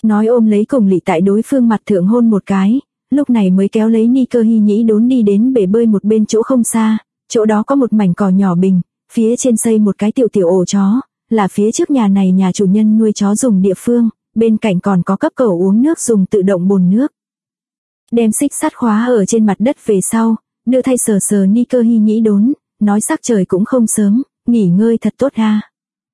Nói ôm lấy Cùng Lị tại đối phương mặt thượng hôn một cái, lúc này mới kéo lấy Ni Cơ Hi Nhĩ Đốn đi đến bể bơi một bên chỗ không xa, chỗ đó có một mảnh cỏ nhỏ bình, phía trên xây một cái tiểu tiểu ổ chó, là phía trước nhà này nhà chủ nhân nuôi chó dùng địa phương, bên cạnh còn có cấp cẩu uống nước dùng tự động bồn nước. Đem xích sắt khóa ở trên mặt đất về sau, đưa thay sờ sờ Ni Cơ Hi Nhĩ Đốn, nói sắc trời cũng không sớm, nghỉ ngơi thật tốt ha.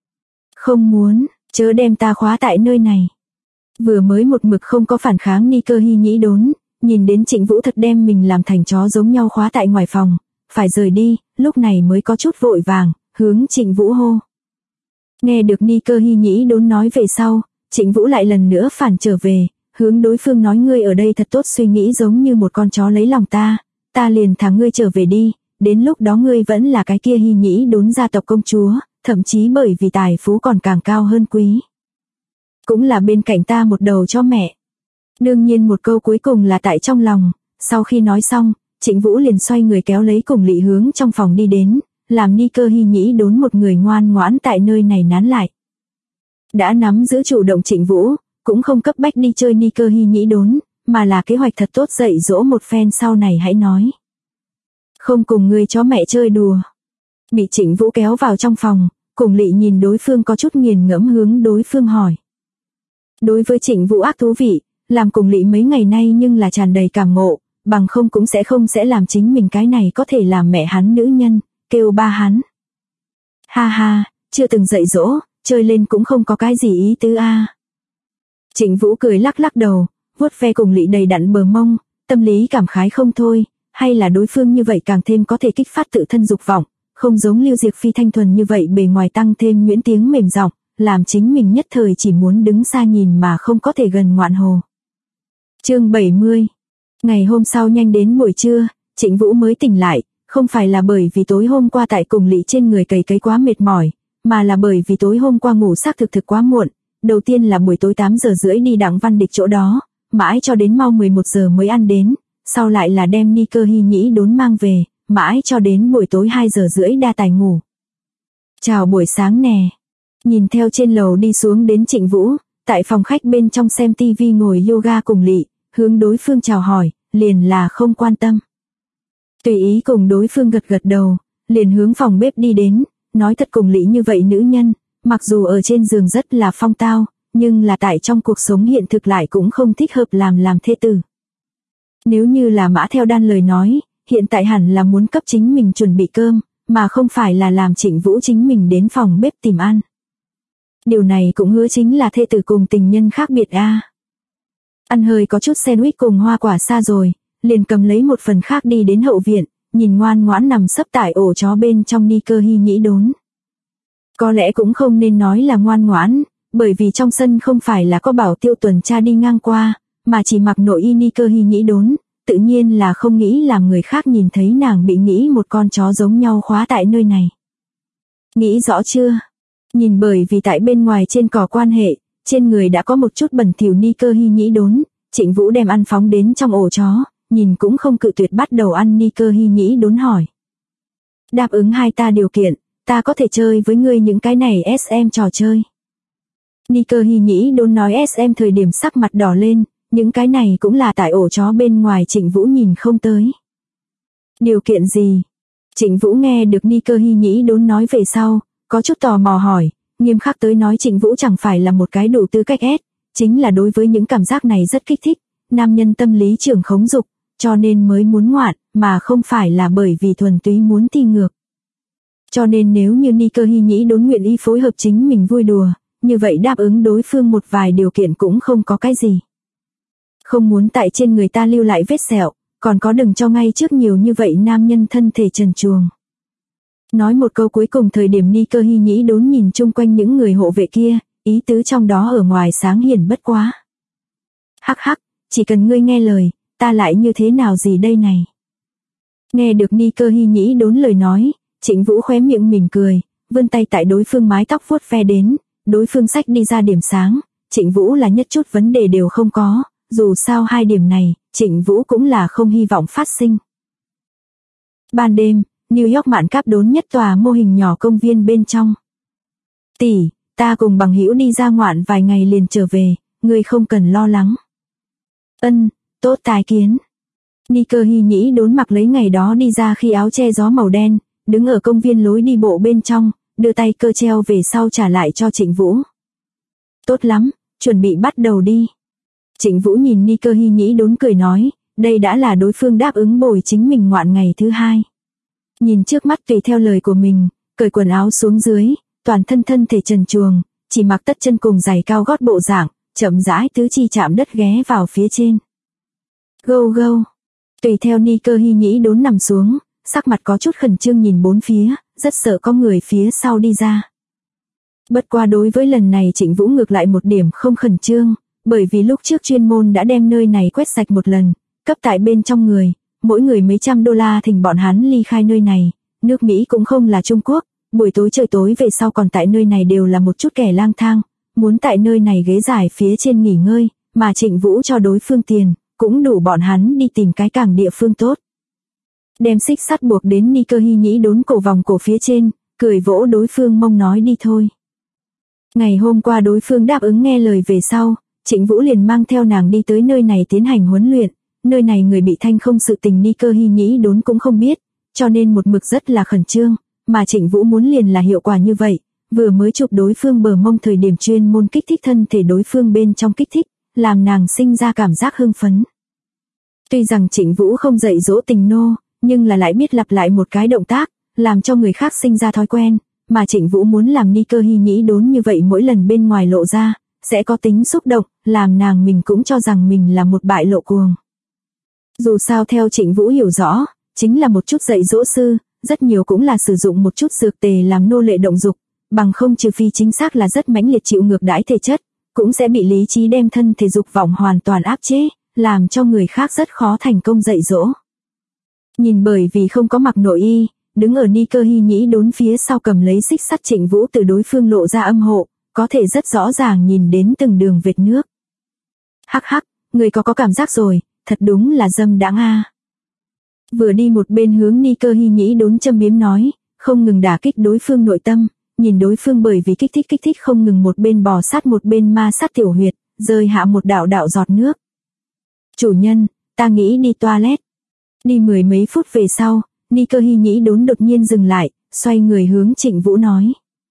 Không muốn, chớ đem ta khóa tại nơi này. Vừa mới một mực không có phản kháng Ni Cơ Hi Nhĩ Đốn, nhìn đến Trịnh Vũ thật đem mình làm thành chó giống nhau khóa tại ngoài phòng, phải rời đi, lúc này mới có chút vội vàng, hướng Trịnh Vũ hô. Nghe được Ni Cơ Hi Nhĩ Đốn nói về sau, Trịnh Vũ lại lần nữa phản trở về, hướng đối phương nói ngươi ở đây thật tốt suy nghĩ giống như một con chó lấy lòng ta liền thả ngươi trở về đi, đến lúc đó ngươi vẫn là cái kia Hi Nhĩ Đốn gia tộc công chúa, thậm chí bởi vì tài phú còn càng cao hơn quý. Cũng là bên cạnh ta một đầu cho mẹ. Đương nhiên một câu cuối cùng là tại trong lòng, sau khi nói xong, Trịnh Vũ liền xoay người kéo lấy Cùng Lị hướng trong phòng đi đến, làm Ni Cơ Hi Nhĩ Đốn một người ngoan ngoãn tại nơi này nán lại. Đã nắm giữ chủ động Trịnh Vũ, cũng không cấp bách đi chơi Ni Cơ Hi Nhĩ Đốn, mà là kế hoạch thật tốt dạy dỗ một phen sau này hãy nói. Không cùng người chó mẹ chơi đùa. Bị Trịnh Vũ kéo vào trong phòng, Cùng Lị nhìn đối phương có chút nghiền ngẫm hướng đối phương hỏi. Đối với Trịnh Vũ ác thú vị, làm Cùng Lị mấy ngày nay nhưng là tràn đầy cảm ngộ, bằng không cũng sẽ làm chính mình cái này có thể làm mẹ hắn nữ nhân, kêu ba hắn. Ha ha, chưa từng dạy dỗ, chơi lên cũng không có cái gì ý tứ a. Trịnh Vũ cười lắc lắc đầu, vuốt ve Cùng Lị đầy đặn bờ mông, tâm lý cảm khái không thôi, hay là đối phương như vậy càng thêm có thể kích phát tự thân dục vọng, không giống Lưu Diệc Phi thanh thuần như vậy bề ngoài tăng thêm nhuyễn tiếng mềm giọng, làm chính mình nhất thời chỉ muốn đứng xa nhìn mà không có thể gần ngoạn hồ. Chương 70. Ngày hôm sau nhanh đến buổi trưa, Trịnh Vũ mới tỉnh lại, không phải là bởi vì tối hôm qua tại Cùng Lị trên người cày cấy quá mệt mỏi, mà là bởi vì tối hôm qua ngủ xác thực quá muộn, đầu tiên là buổi tối 8 giờ rưỡi đi Đặng Văn Địch chỗ đó, mãi cho đến mau 11 giờ mới ăn đến, sau lại là đem Ni Cơ Hi Nhĩ Đốn mang về, mãi cho đến buổi tối 2 giờ rưỡi đa tài ngủ. Chào buổi sáng nè. Nhìn theo trên lầu đi xuống đến Trịnh Vũ, tại phòng khách bên trong xem tivi ngồi yoga Cùng Lị, hướng đối phương chào hỏi, liền là không quan tâm. Tùy ý cùng đối phương gật gật đầu, liền hướng phòng bếp đi đến, nói thật Cùng Lị như vậy nữ nhân, mặc dù ở trên giường rất là phong tao, nhưng là tại trong cuộc sống hiện thực lại cũng không thích hợp làm thê tử. Nếu như là Mã Theo Đan lời nói, hiện tại hẳn là muốn cấp chính mình chuẩn bị cơm, mà không phải là làm Trịnh Vũ chính mình đến phòng bếp tìm ăn. Điều này cũng hứa chính là thê tử cùng tình nhân khác biệt a. Ăn hơi có chút sandwich cùng hoa quả xa rồi, liền cầm lấy một phần khác đi đến hậu viện, nhìn ngoan ngoãn nằm sấp tại ổ chó bên trong Ni Cơ Hi Nhĩ Đốn. Có lẽ cũng không nên nói là ngoan ngoãn, bởi vì trong sân không phải là có bảo tiêu tuần tra đi ngang qua, mà chỉ mặc nội y Ni Cơ Hi Nhĩ Đốn, tự nhiên là không nghĩ làm người khác nhìn thấy nàng bị nghĩ một con chó giống nhau khóa tại nơi này. Nghĩ rõ chưa? Nhìn bởi vì tại bên ngoài trên cỏ quan hệ, trên người đã có một chút bẩn thỉu Ni Cơ Hi Nhĩ Đốn, Trịnh Vũ đem ăn phóng đến trong ổ chó, nhìn cũng không cự tuyệt bắt đầu ăn. Ni Cơ Hi Nhĩ Đốn hỏi. Đáp ứng hai ta điều kiện, ta có thể chơi với ngươi những cái này SM trò chơi. Ni Cơ Hi Nhĩ Đốn nói SM thời điểm sắc mặt đỏ lên, những cái này cũng là tại ổ chó bên ngoài Trịnh Vũ nhìn không tới. Điều kiện gì? Trịnh Vũ nghe được Ni Cơ Hi Nhĩ Đốn nói về sau, có chút tò mò hỏi, nghiêm khắc tới nói Trịnh Vũ chẳng phải là một cái đủ tư cách S, chính là đối với những cảm giác này rất kích thích, nam nhân tâm lý trưởng khống dục, cho nên mới muốn ngoạn, mà không phải là bởi vì thuần túy muốn thi ngược. Cho nên nếu như Ni Cơ Hi Nhĩ Đốn nguyện ý phối hợp chính mình vui đùa, như vậy đáp ứng đối phương một vài điều kiện cũng không có cái gì. Không muốn tại trên người ta lưu lại vết sẹo, còn có đừng cho ngay trước nhiều như vậy nam nhân thân thể trần truồng. Nói một câu cuối cùng thời điểm Ni Cơ Hi Nhĩ Đốn nhìn chung quanh những người hộ vệ kia, ý tứ trong đó ở ngoài sáng hiển bất quá. Hắc hắc, chỉ cần ngươi nghe lời, ta lại như thế nào gì đây này. Nghe được Ni Cơ Hi Nhĩ Đốn lời nói, Trịnh Vũ khóe miệng mỉm cười, vươn tay tại đối phương mái tóc vuốt ve đến, đối phương xách đi ra điểm sáng, Trịnh Vũ là nhất chút vấn đề đều không có, dù sao hai điểm này, Trịnh Vũ cũng là không hy vọng phát sinh. Ban đêm, New York mạn cáp đốn nhất tòa mô hình nhỏ công viên bên trong. Tỷ, ta cùng bằng hữu đi ra ngoạn vài ngày liền trở về, ngươi không cần lo lắng. Ân, tốt tài kiến. Nike Hy Nhĩ Đốn mặc lấy ngày đó đi ra khi áo che gió màu đen, đứng ở công viên lối đi bộ bên trong, đưa tay cơ treo về sau trả lại cho Trịnh Vũ. Tốt lắm, chuẩn bị bắt đầu đi. Trịnh Vũ nhìn Nike Hy Nhĩ Đốn cười nói, đây đã là đối phương đáp ứng bồi chính mình ngoạn ngày thứ hai. Nhìn trước mắt tùy theo lời của mình, cởi quần áo xuống dưới, toàn thân thân thể trần truồng, chỉ mặc tất chân cùng giày cao gót bộ dạng, chậm rãi tứ chi chạm đất ghé vào phía trên. Gâu gâu. Tùy theo Nike Hy Nhĩ Đốn nằm xuống, sắc mặt có chút khẩn trương nhìn bốn phía, rất sợ có người phía sau đi ra. Bất qua đối với lần này Trịnh Vũ ngược lại một điểm không khẩn trương, bởi vì lúc trước chuyên môn đã đem nơi này quét sạch một lần, cấp tại bên trong người, mỗi người mấy trăm đô la thỉnh bọn hắn ly khai nơi này, nước Mỹ cũng không là Trung Quốc, buổi tối trời tối về sau còn tại nơi này đều là một chút kẻ lang thang, muốn tại nơi này ghế dài phía trên nghỉ ngơi, mà Trịnh Vũ cho đối phương tiền, cũng đủ bọn hắn đi tìm cái càng địa phương tốt. Đem xích sắt buộc đến Nike Hy Nhĩ Đốn cổ vòng cổ phía trên, cười vỗ đối phương mông nói đi thôi. Ngày hôm qua đối phương đáp ứng nghe lời về sau, Trịnh Vũ liền mang theo nàng đi tới nơi này tiến hành huấn luyện, nơi này người bị thanh không sự tình Nike Hy Nhĩ Đốn cũng không biết, cho nên một mực rất là khẩn trương, mà Trịnh Vũ muốn liền là hiệu quả như vậy, vừa mới chụp đối phương bờ mông thời điểm chuyên môn kích thích thân thể đối phương bên trong kích thích, làm nàng sinh ra cảm giác hưng phấn. Tuy rằng Trịnh Vũ không dạy dỗ tình nô, nhưng là lại biết lặp lại một cái động tác, làm cho người khác sinh ra thói quen, mà Trịnh Vũ muốn làm Nike Hy Nhĩ Đốn như vậy mỗi lần bên ngoài lộ ra, sẽ có tính xúc động, làm nàng mình cũng cho rằng mình là một bại lộ cuồng. Dù sao theo Trịnh Vũ hiểu rõ, chính là một chút dạy dỗ sư, rất nhiều cũng là sử dụng một chút dược tề làm nô lệ động dục, bằng không trừ phi chính xác là rất mãnh liệt chịu ngược đãi thể chất, cũng sẽ bị lý trí đem thân thể dục vọng hoàn toàn áp chế, làm cho người khác rất khó thành công dạy dỗ. Nhìn bởi vì không có mặc nội y, đứng ở Nike Hy Nhĩ Đốn phía sau cầm lấy xích sắt Trịnh Vũ từ đối phương lộ ra âm hộ, có thể rất rõ ràng nhìn đến từng đường vệt nước. Hắc hắc, người có cảm giác rồi, thật đúng là dâm đãng a. Vừa đi một bên hướng Nike Hy Nhĩ Đốn châm biếm nói, không ngừng đả kích đối phương nội tâm, nhìn đối phương bởi vì kích thích không ngừng một bên bò sát một bên ma sát tiểu huyệt, rơi hạ một đạo đạo giọt nước. Chủ nhân, ta nghĩ đi toilet. Đi mười mấy phút về sau, Nike Hy Nhĩ Đốn đột nhiên dừng lại, xoay người hướng Trịnh Vũ nói.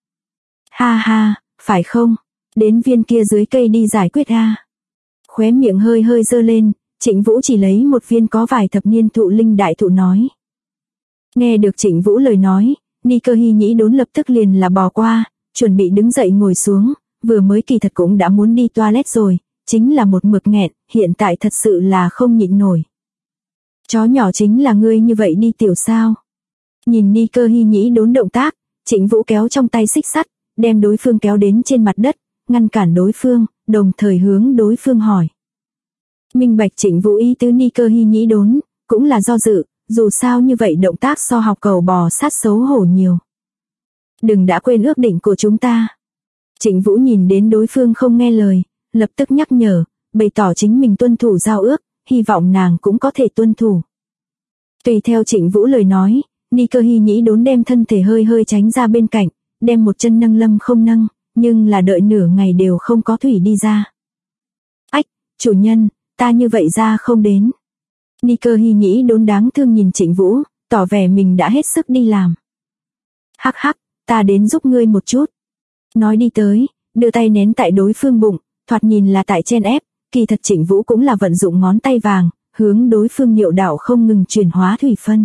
Ha ha, phải không? Đến viên kia dưới cây đi giải quyết a. Khóe miệng hơi hơi dơ lên, Trịnh Vũ chỉ lấy một viên có vài thập niên thụ linh đại thụ nói. Nghe được Trịnh Vũ lời nói, Nike Hy Nhĩ Đốn lập tức liền là bò qua, chuẩn bị đứng dậy ngồi xuống, vừa mới kỳ thật cũng đã muốn đi toilet rồi, chính là một mực nghẹn, hiện tại thật sự là không nhịn nổi. Chó nhỏ chính là ngươi như vậy đi tiểu sao? Nhìn Nike Hy Nhĩ Đốn động tác, Trịnh Vũ kéo trong tay xích sắt, đem đối phương kéo đến trên mặt đất, ngăn cản đối phương, đồng thời hướng đối phương hỏi. Minh bạch Trịnh Vũ ý tứ Nike Hy Nhĩ Đốn, cũng là do dự, dù sao như vậy động tác so học cầu bò sát xấu hổ nhiều. Đừng đã quên ước định của chúng ta. Trịnh Vũ nhìn đến đối phương không nghe lời, lập tức nhắc nhở, bày tỏ chính mình tuân thủ giao ước, hy vọng nàng cũng có thể tuân thủ. Tùy theo Trịnh Vũ lời nói, Nike Hy Nhĩ Đốn đem thân thể hơi hơi tránh ra bên cạnh, đem một chân nâng lâm không nâng, nhưng là đợi nửa ngày đều không có thủy đi ra. Ách, chủ nhân, ta như vậy ra không đến. Nike Hy Nhĩ Đốn đáng thương nhìn Trịnh Vũ, tỏ vẻ mình đã hết sức đi làm. Hắc hắc, ta đến giúp ngươi một chút. Nói đi tới, đưa tay nén tại đối phương bụng, thoạt nhìn là tại chen ép, kỳ thật Trịnh Vũ cũng là vận dụng ngón tay vàng, hướng đối phương niệu đạo không ngừng chuyển hóa thủy phân.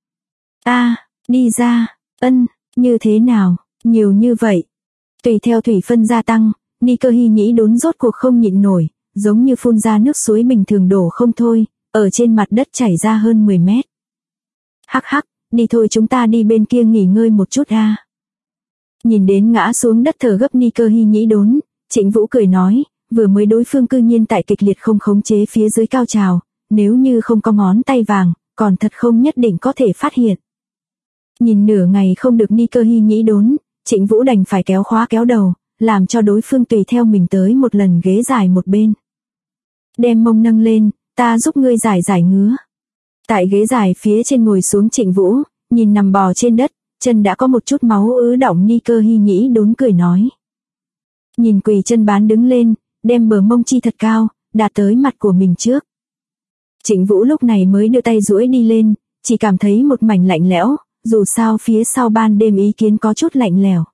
Đi ra, như thế nào, nhiều như vậy. Tùy theo thủy phân gia tăng, Nike Hy Nhĩ Đốn rốt cuộc không nhịn nổi, giống như phun ra nước suối bình thường đổ không thôi, ở trên mặt đất chảy ra hơn 10 mét. Hắc hắc, đi thôi chúng ta đi bên kia nghỉ ngơi một chút a. Nhìn đến ngã xuống đất thở gấp Nike Hy Nhĩ Đốn, Trịnh Vũ cười nói, vừa mới đối phương cư nhiên tại kịch liệt không khống chế phía dưới cao trào, nếu như không có ngón tay vàng, còn thật không nhất định có thể phát hiện. Nhìn nửa ngày không được Nike Hy Nhĩ Đốn, Trịnh Vũ đành phải kéo khóa kéo đầu, làm cho đối phương tùy theo mình tới một lần ghế dài một bên. Đem mông nâng lên, ta giúp ngươi giải ngứa. Tại ghế dài phía trên ngồi xuống Trịnh Vũ, nhìn nằm bò trên đất, chân đã có một chút máu ứ đọng Nike Hy Nhĩ Đốn cười nói. Nhìn quỳ chân bán đứng lên, đem bờ mông chi thật cao, đạt tới mặt của mình trước. Trịnh Vũ lúc này mới đưa tay duỗi đi lên, chỉ cảm thấy một mảnh lạnh lẽo, dù sao phía sau ban đêm ý kiến có chút lạnh lẽo.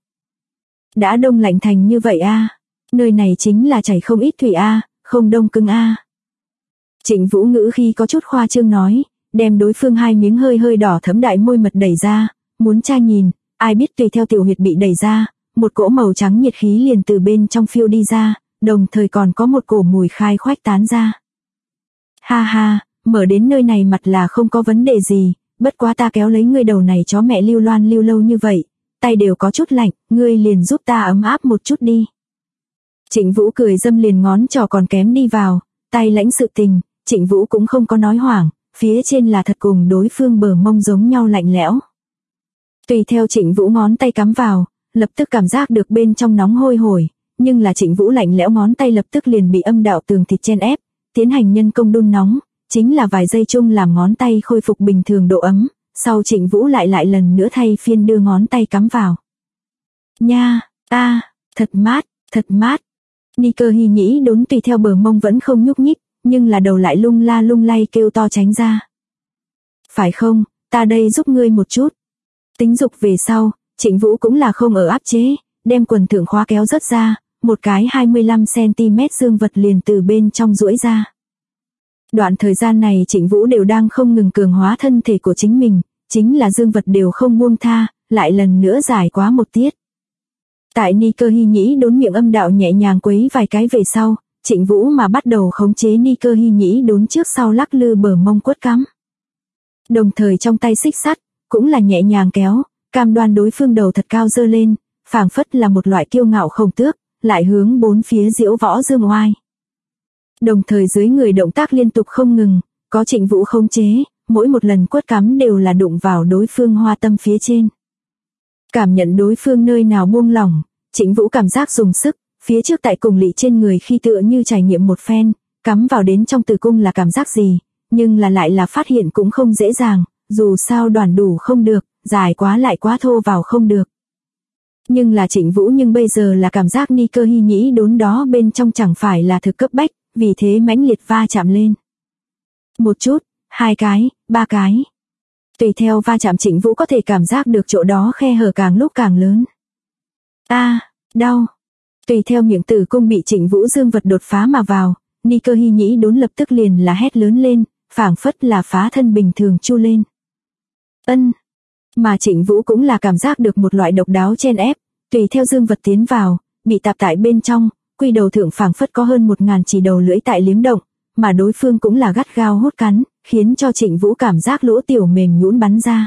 Đã đông lạnh thành như vậy a, nơi này chính là chảy không ít thủy a, không đông cứng a. Trịnh Vũ ngữ khi có chút khoa trương nói, đem đối phương hai miếng hơi hơi đỏ thẫm đại môi mật đẩy ra, muốn tra nhìn, ai biết tùy theo tiểu huyệt bị đẩy ra, một cỗ màu trắng nhiệt khí liền từ bên trong phiêu đi ra, đồng thời còn có một cổ mùi khai khoách tán ra. Ha ha, mở đến nơi này mặt là không có vấn đề gì, bất quá ta kéo lấy ngươi đầu này chó mẹ lưu loan lưu lâu như vậy, tay đều có chút lạnh, ngươi liền giúp ta ấm áp một chút đi. Trịnh Vũ cười dâm liền ngón trỏ còn kém đi vào, tay lãnh sự tình, Trịnh Vũ cũng không có nói hoảng, phía trên là thật cùng đối phương bờ mông giống nhau lạnh lẽo. Tùy theo Trịnh Vũ ngón tay cắm vào, lập tức cảm giác được bên trong nóng hôi hổi, nhưng là Trịnh Vũ lạnh lẽo ngón tay lập tức liền bị âm đạo tường thịt chen ép, tiến hành nhân công đun nóng, chính là vài giây chung làm ngón tay khôi phục bình thường độ ấm, sau Trịnh Vũ lại lần nữa thay phiên đưa ngón tay cắm vào. Nha, thật mát, thật mát. Ni Cơ Hi nhĩ đốn tùy theo bờ mông vẫn không nhúc nhích, nhưng là đầu lại lung la lung lay kêu to tránh ra. Phải không, ta đây giúp ngươi một chút. Tính dục về sau, Trịnh Vũ cũng là không ở áp chế, đem quần thượng khóa kéo rớt ra, một cái 25cm dương vật liền từ bên trong duỗi ra. Đoạn thời gian này Trịnh Vũ đều đang không ngừng cường hóa thân thể của chính mình, chính là dương vật đều không buông tha, lại lần nữa giải quá một tiết. Tại Ni Cơ Hi nhĩ đốn miệng âm đạo nhẹ nhàng quấy vài cái về sau, Trịnh Vũ mà bắt đầu khống chế Ni Cơ Hi nhĩ đốn trước sau lắc lư bờ mông quất cắm. Đồng thời trong tay xích sắt, cũng là nhẹ nhàng kéo, cam đoan đối phương đầu thật cao dơ lên, phảng phất là một loại kiêu ngạo không tước, lại hướng bốn phía diễu võ dương oai. Đồng thời dưới người động tác liên tục không ngừng, có Trịnh Vũ khống chế, mỗi một lần quất cắm đều là đụng vào đối phương hoa tâm phía trên. Cảm nhận đối phương nơi nào buông lỏng, Trịnh Vũ cảm giác dùng sức, phía trước tại cùng lỵ trên người khi tựa như trải nghiệm một phen, cắm vào đến trong tử cung là cảm giác gì, nhưng là lại là phát hiện cũng không dễ dàng, dù sao đoàn đủ không được, dài quá lại quá thô vào không được. Nhưng là Trịnh Vũ nhưng bây giờ là cảm giác Ni Cơ Hi nhĩ đốn đó bên trong chẳng phải là thực cấp bách, vì thế mãnh liệt va chạm lên. Một chút, hai cái, ba cái. Tùy theo va chạm Trịnh Vũ có thể cảm giác được chỗ đó khe hở càng lúc càng lớn. Đau. Tùy theo miệng tử cung bị Trịnh Vũ dương vật đột phá mà vào, Ni Cơ Hi nhĩ đốn lập tức liền là hét lớn lên, phảng phất là phá thân bình thường chu lên. Mà Trịnh Vũ cũng là cảm giác được một loại độc đáo chen ép, tùy theo dương vật tiến vào, bị tạp tại bên trong, quy đầu thượng phảng phất có hơn 1000 chỉ đầu lưỡi tại liếm động, mà đối phương cũng là gắt gao hút cắn, khiến cho Trịnh Vũ cảm giác lỗ tiểu mềm nhũn bắn ra.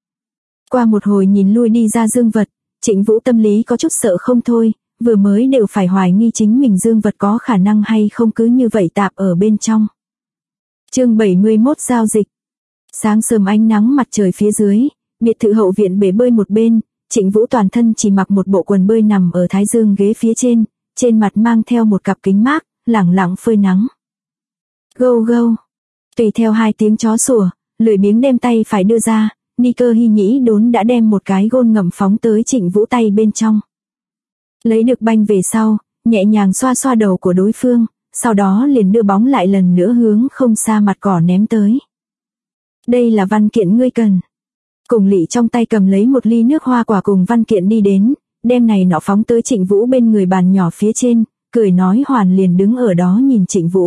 Qua một hồi nhìn lui đi ra dương vật, Trịnh Vũ tâm lý có chút sợ không thôi, vừa mới đều phải hoài nghi chính mình dương vật có khả năng hay không cứ như vậy tạp ở bên trong. Chương 71 giao dịch. Sáng sớm ánh nắng mặt trời phía dưới, biệt thự hậu viện bể bơi một bên, Trịnh Vũ toàn thân chỉ mặc một bộ quần bơi nằm ở thái dương ghế phía trên mặt mang theo một cặp kính mát, lẳng lặng phơi nắng. Gâu gâu. Tùy theo hai tiếng chó sủa, lười biếng đem tay phải đưa ra, Ni Cơ Hi nhĩ đốn đã đem một cái gôn ngậm phóng tới Trịnh Vũ tay bên trong. Lấy được banh về sau, nhẹ nhàng xoa xoa đầu của đối phương, sau đó liền đưa bóng lại lần nữa hướng không xa mặt cỏ ném tới. Đây là văn kiện ngươi cần. Cùng lỵ trong tay cầm lấy một ly nước hoa quả cùng văn kiện đi đến, đem này nọ phóng tới Trịnh Vũ bên người bàn nhỏ phía trên, cười nói Hoàn liền đứng ở đó nhìn Trịnh Vũ.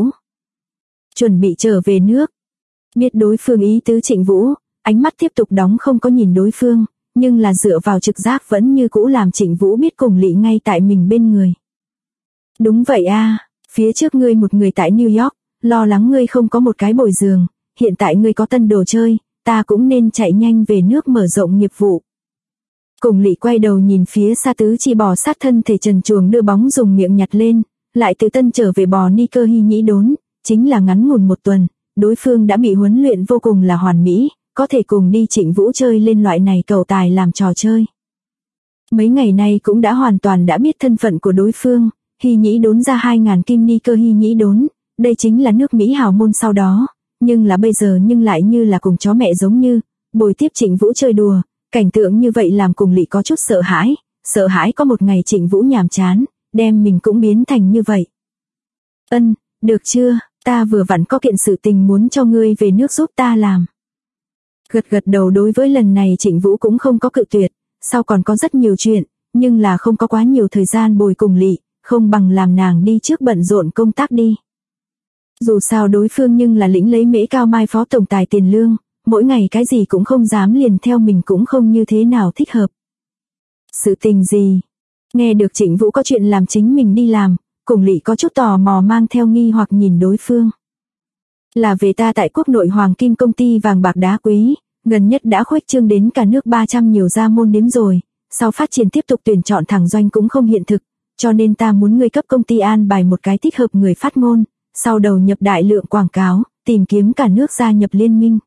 Chuẩn bị trở về nước. Biết đối phương ý tứ Trịnh Vũ, ánh mắt tiếp tục đóng không có nhìn đối phương, nhưng là dựa vào trực giác vẫn như cũ làm Trịnh Vũ biết cùng lỵ ngay tại mình bên người. Đúng vậy phía trước ngươi một người tại New York, lo lắng ngươi không có một cái bồi giường, hiện tại ngươi có tân đồ chơi, ta cũng nên chạy nhanh về nước mở rộng nghiệp vụ. Cùng lỵ quay đầu nhìn phía xa tứ chi bò sát thân thể trần truồng đưa bóng dùng miệng nhặt lên, lại từ tân trở về bò Ni Cơ Hi nhĩ đốn, chính là ngắn ngủn một tuần, đối phương đã bị huấn luyện vô cùng là hoàn mỹ, có thể cùng đi Trịnh Vũ chơi lên loại này cầu tài làm trò chơi. Mấy ngày nay cũng đã hoàn toàn đã biết thân phận của đối phương, Hi nhĩ đốn ra 2000 kim Ni Cơ Hi nhĩ đốn, đây chính là nước Mỹ hào môn sau đó, nhưng là bây giờ nhưng lại như là cùng chó mẹ giống như, bồi tiếp Trịnh Vũ chơi đùa, cảnh tượng như vậy làm cùng lỵ có chút sợ hãi có một ngày Trịnh Vũ nhàm chán, đem mình cũng biến thành như vậy. Ân, được chưa, ta vừa vặn có kiện sự tình muốn cho ngươi về nước giúp ta làm. Gật gật đầu, đối với lần này Trịnh Vũ cũng không có cự tuyệt, sau còn có rất nhiều chuyện, nhưng là không có quá nhiều thời gian bồi cùng Lị, không bằng làm nàng đi trước bận rộn công tác đi. Dù sao đối phương nhưng là lĩnh lấy Mễ Cao Mai phó tổng tài tiền lương, mỗi ngày cái gì cũng không dám liền theo mình cũng không như thế nào thích hợp. Sự tình gì? Nghe được Trịnh Vũ có chuyện làm chính mình đi làm, cùng Lị có chút tò mò mang theo nghi hoặc nhìn đối phương. Là về ta tại quốc nội Hoàng Kim công ty vàng bạc đá quý, gần nhất đã khuếch trương đến cả nước 300 nhiều gia môn điếm rồi, sau phát triển tiếp tục tuyển chọn thẳng doanh cũng không hiện thực, cho nên ta muốn ngươi cấp công ty an bài một cái thích hợp người phát ngôn, sau đầu nhập đại lượng quảng cáo, tìm kiếm cả nước gia nhập liên minh.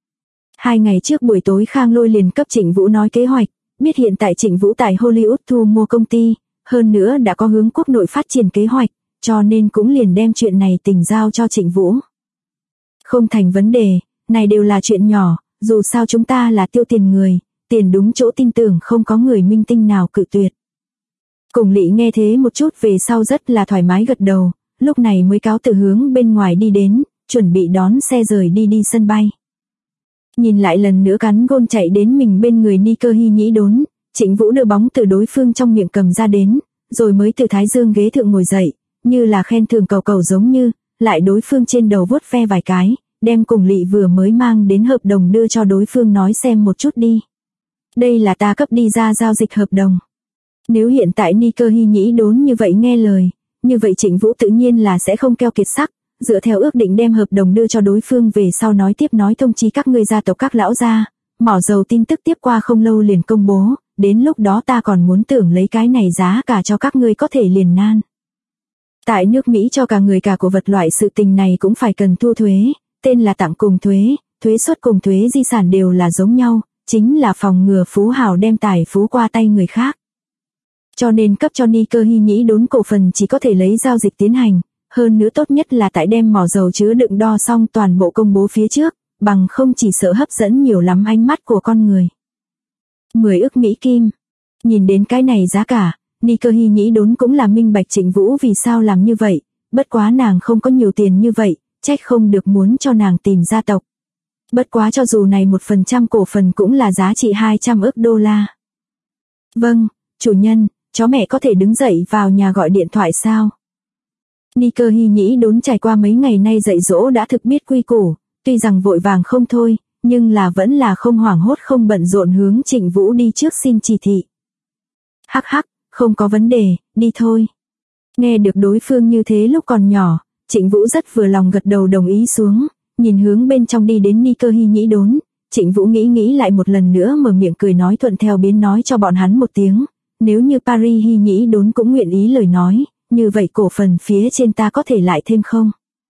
2 ngày trước buổi tối Khang Lôi liền cấp Trịnh Vũ nói kế hoạch, biết hiện tại Trịnh Vũ tại Hollywood thu mua công ty, hơn nữa đã có hướng quốc nội phát triển kế hoạch, cho nên cũng liền đem chuyện này tình giao cho Trịnh Vũ. Không thành vấn đề, này đều là chuyện nhỏ, dù sao chúng ta là tiêu tiền người, tiền đúng chỗ tin tưởng không có người minh tinh nào cự tuyệt. Cùng Lị nghe thế một chút về sau rất là thoải mái gật đầu, lúc này mới cáo từ hướng bên ngoài đi đến, chuẩn bị đón xe rời đi sân bay. Nhìn lại lần nữa cắn gôn chạy đến mình bên người Ni Cơ Hi nhĩ đốn, Trịnh Vũ đưa bóng từ đối phương trong miệng cầm ra đến, rồi mới từ thái dương ghế thượng ngồi dậy, như là khen thưởng cầu giống như, lại đối phương trên đầu vuốt ve vài cái, đem cùng Lị vừa mới mang đến hợp đồng đưa cho đối phương nói xem một chút đi. Đây là ta cấp đi ra giao dịch hợp đồng. Nếu hiện tại Ni Cơ Hi nhĩ đốn như vậy nghe lời, như vậy Trịnh Vũ tự nhiên là sẽ không keo kiệt sắc, dựa theo ước định đem hợp đồng đưa cho đối phương về sau nói tiếp nói thông chí các ngươi gia tộc các lão gia, mỏ dầu tin tức tiếp qua không lâu liền công bố, đến lúc đó ta còn muốn tưởng lấy cái này giá cả cho các ngươi có thể liền nan. Tại nước Mỹ cho cả người cả của vật loại sự tình này cũng phải cần thu thuế, tên là tặng cùng thuế, thuế suất cùng thuế di sản đều là giống nhau, chính là phòng ngừa phú hào đem tài phú qua tay người khác. Cho nên cấp cho Ni Cơ Hi nhĩ đốn cổ phần chỉ có thể lấy giao dịch tiến hành, hơn nữa tốt nhất là tại đem mỏ dầu chứa đựng đo xong toàn bộ công bố phía trước, bằng không chỉ sợ hấp dẫn nhiều lắm ánh mắt của con người. 10 ức Mỹ Kim. Nhìn đến cái này giá cả, Ni Cơ Hi nhĩ đốn cũng là minh bạch Trịnh Vũ vì sao làm như vậy, bất quá nàng không có nhiều tiền như vậy, trách không được muốn cho nàng tìm gia tộc. Bất quá cho dù này 1% cổ phần cũng là giá trị 200 ức đô la. Vâng, chủ nhân, chó mẹ có thể đứng dậy vào nhà gọi điện thoại sao? Ni Cơ Hi nhĩ đốn trải qua mấy ngày nay dạy dỗ đã thực biết quy củ, tuy rằng vội vàng không thôi, nhưng là vẫn là không hoảng hốt không bận rộn hướng Trịnh Vũ đi trước xin chỉ thị. Hắc hắc, không có vấn đề, đi thôi. Nghe được đối phương như thế lúc còn nhỏ, Trịnh Vũ rất vừa lòng gật đầu đồng ý xuống, nhìn hướng bên trong đi đến Ni Cơ Hi nhĩ đốn, Trịnh Vũ nghĩ lại một lần nữa mở miệng cười nói thuận theo biến nói cho bọn hắn một tiếng, nếu như Paris Hi nhĩ đốn cũng nguyện ý lời nói, như vậy cổ phần phía trên ta có thể lại thêm không?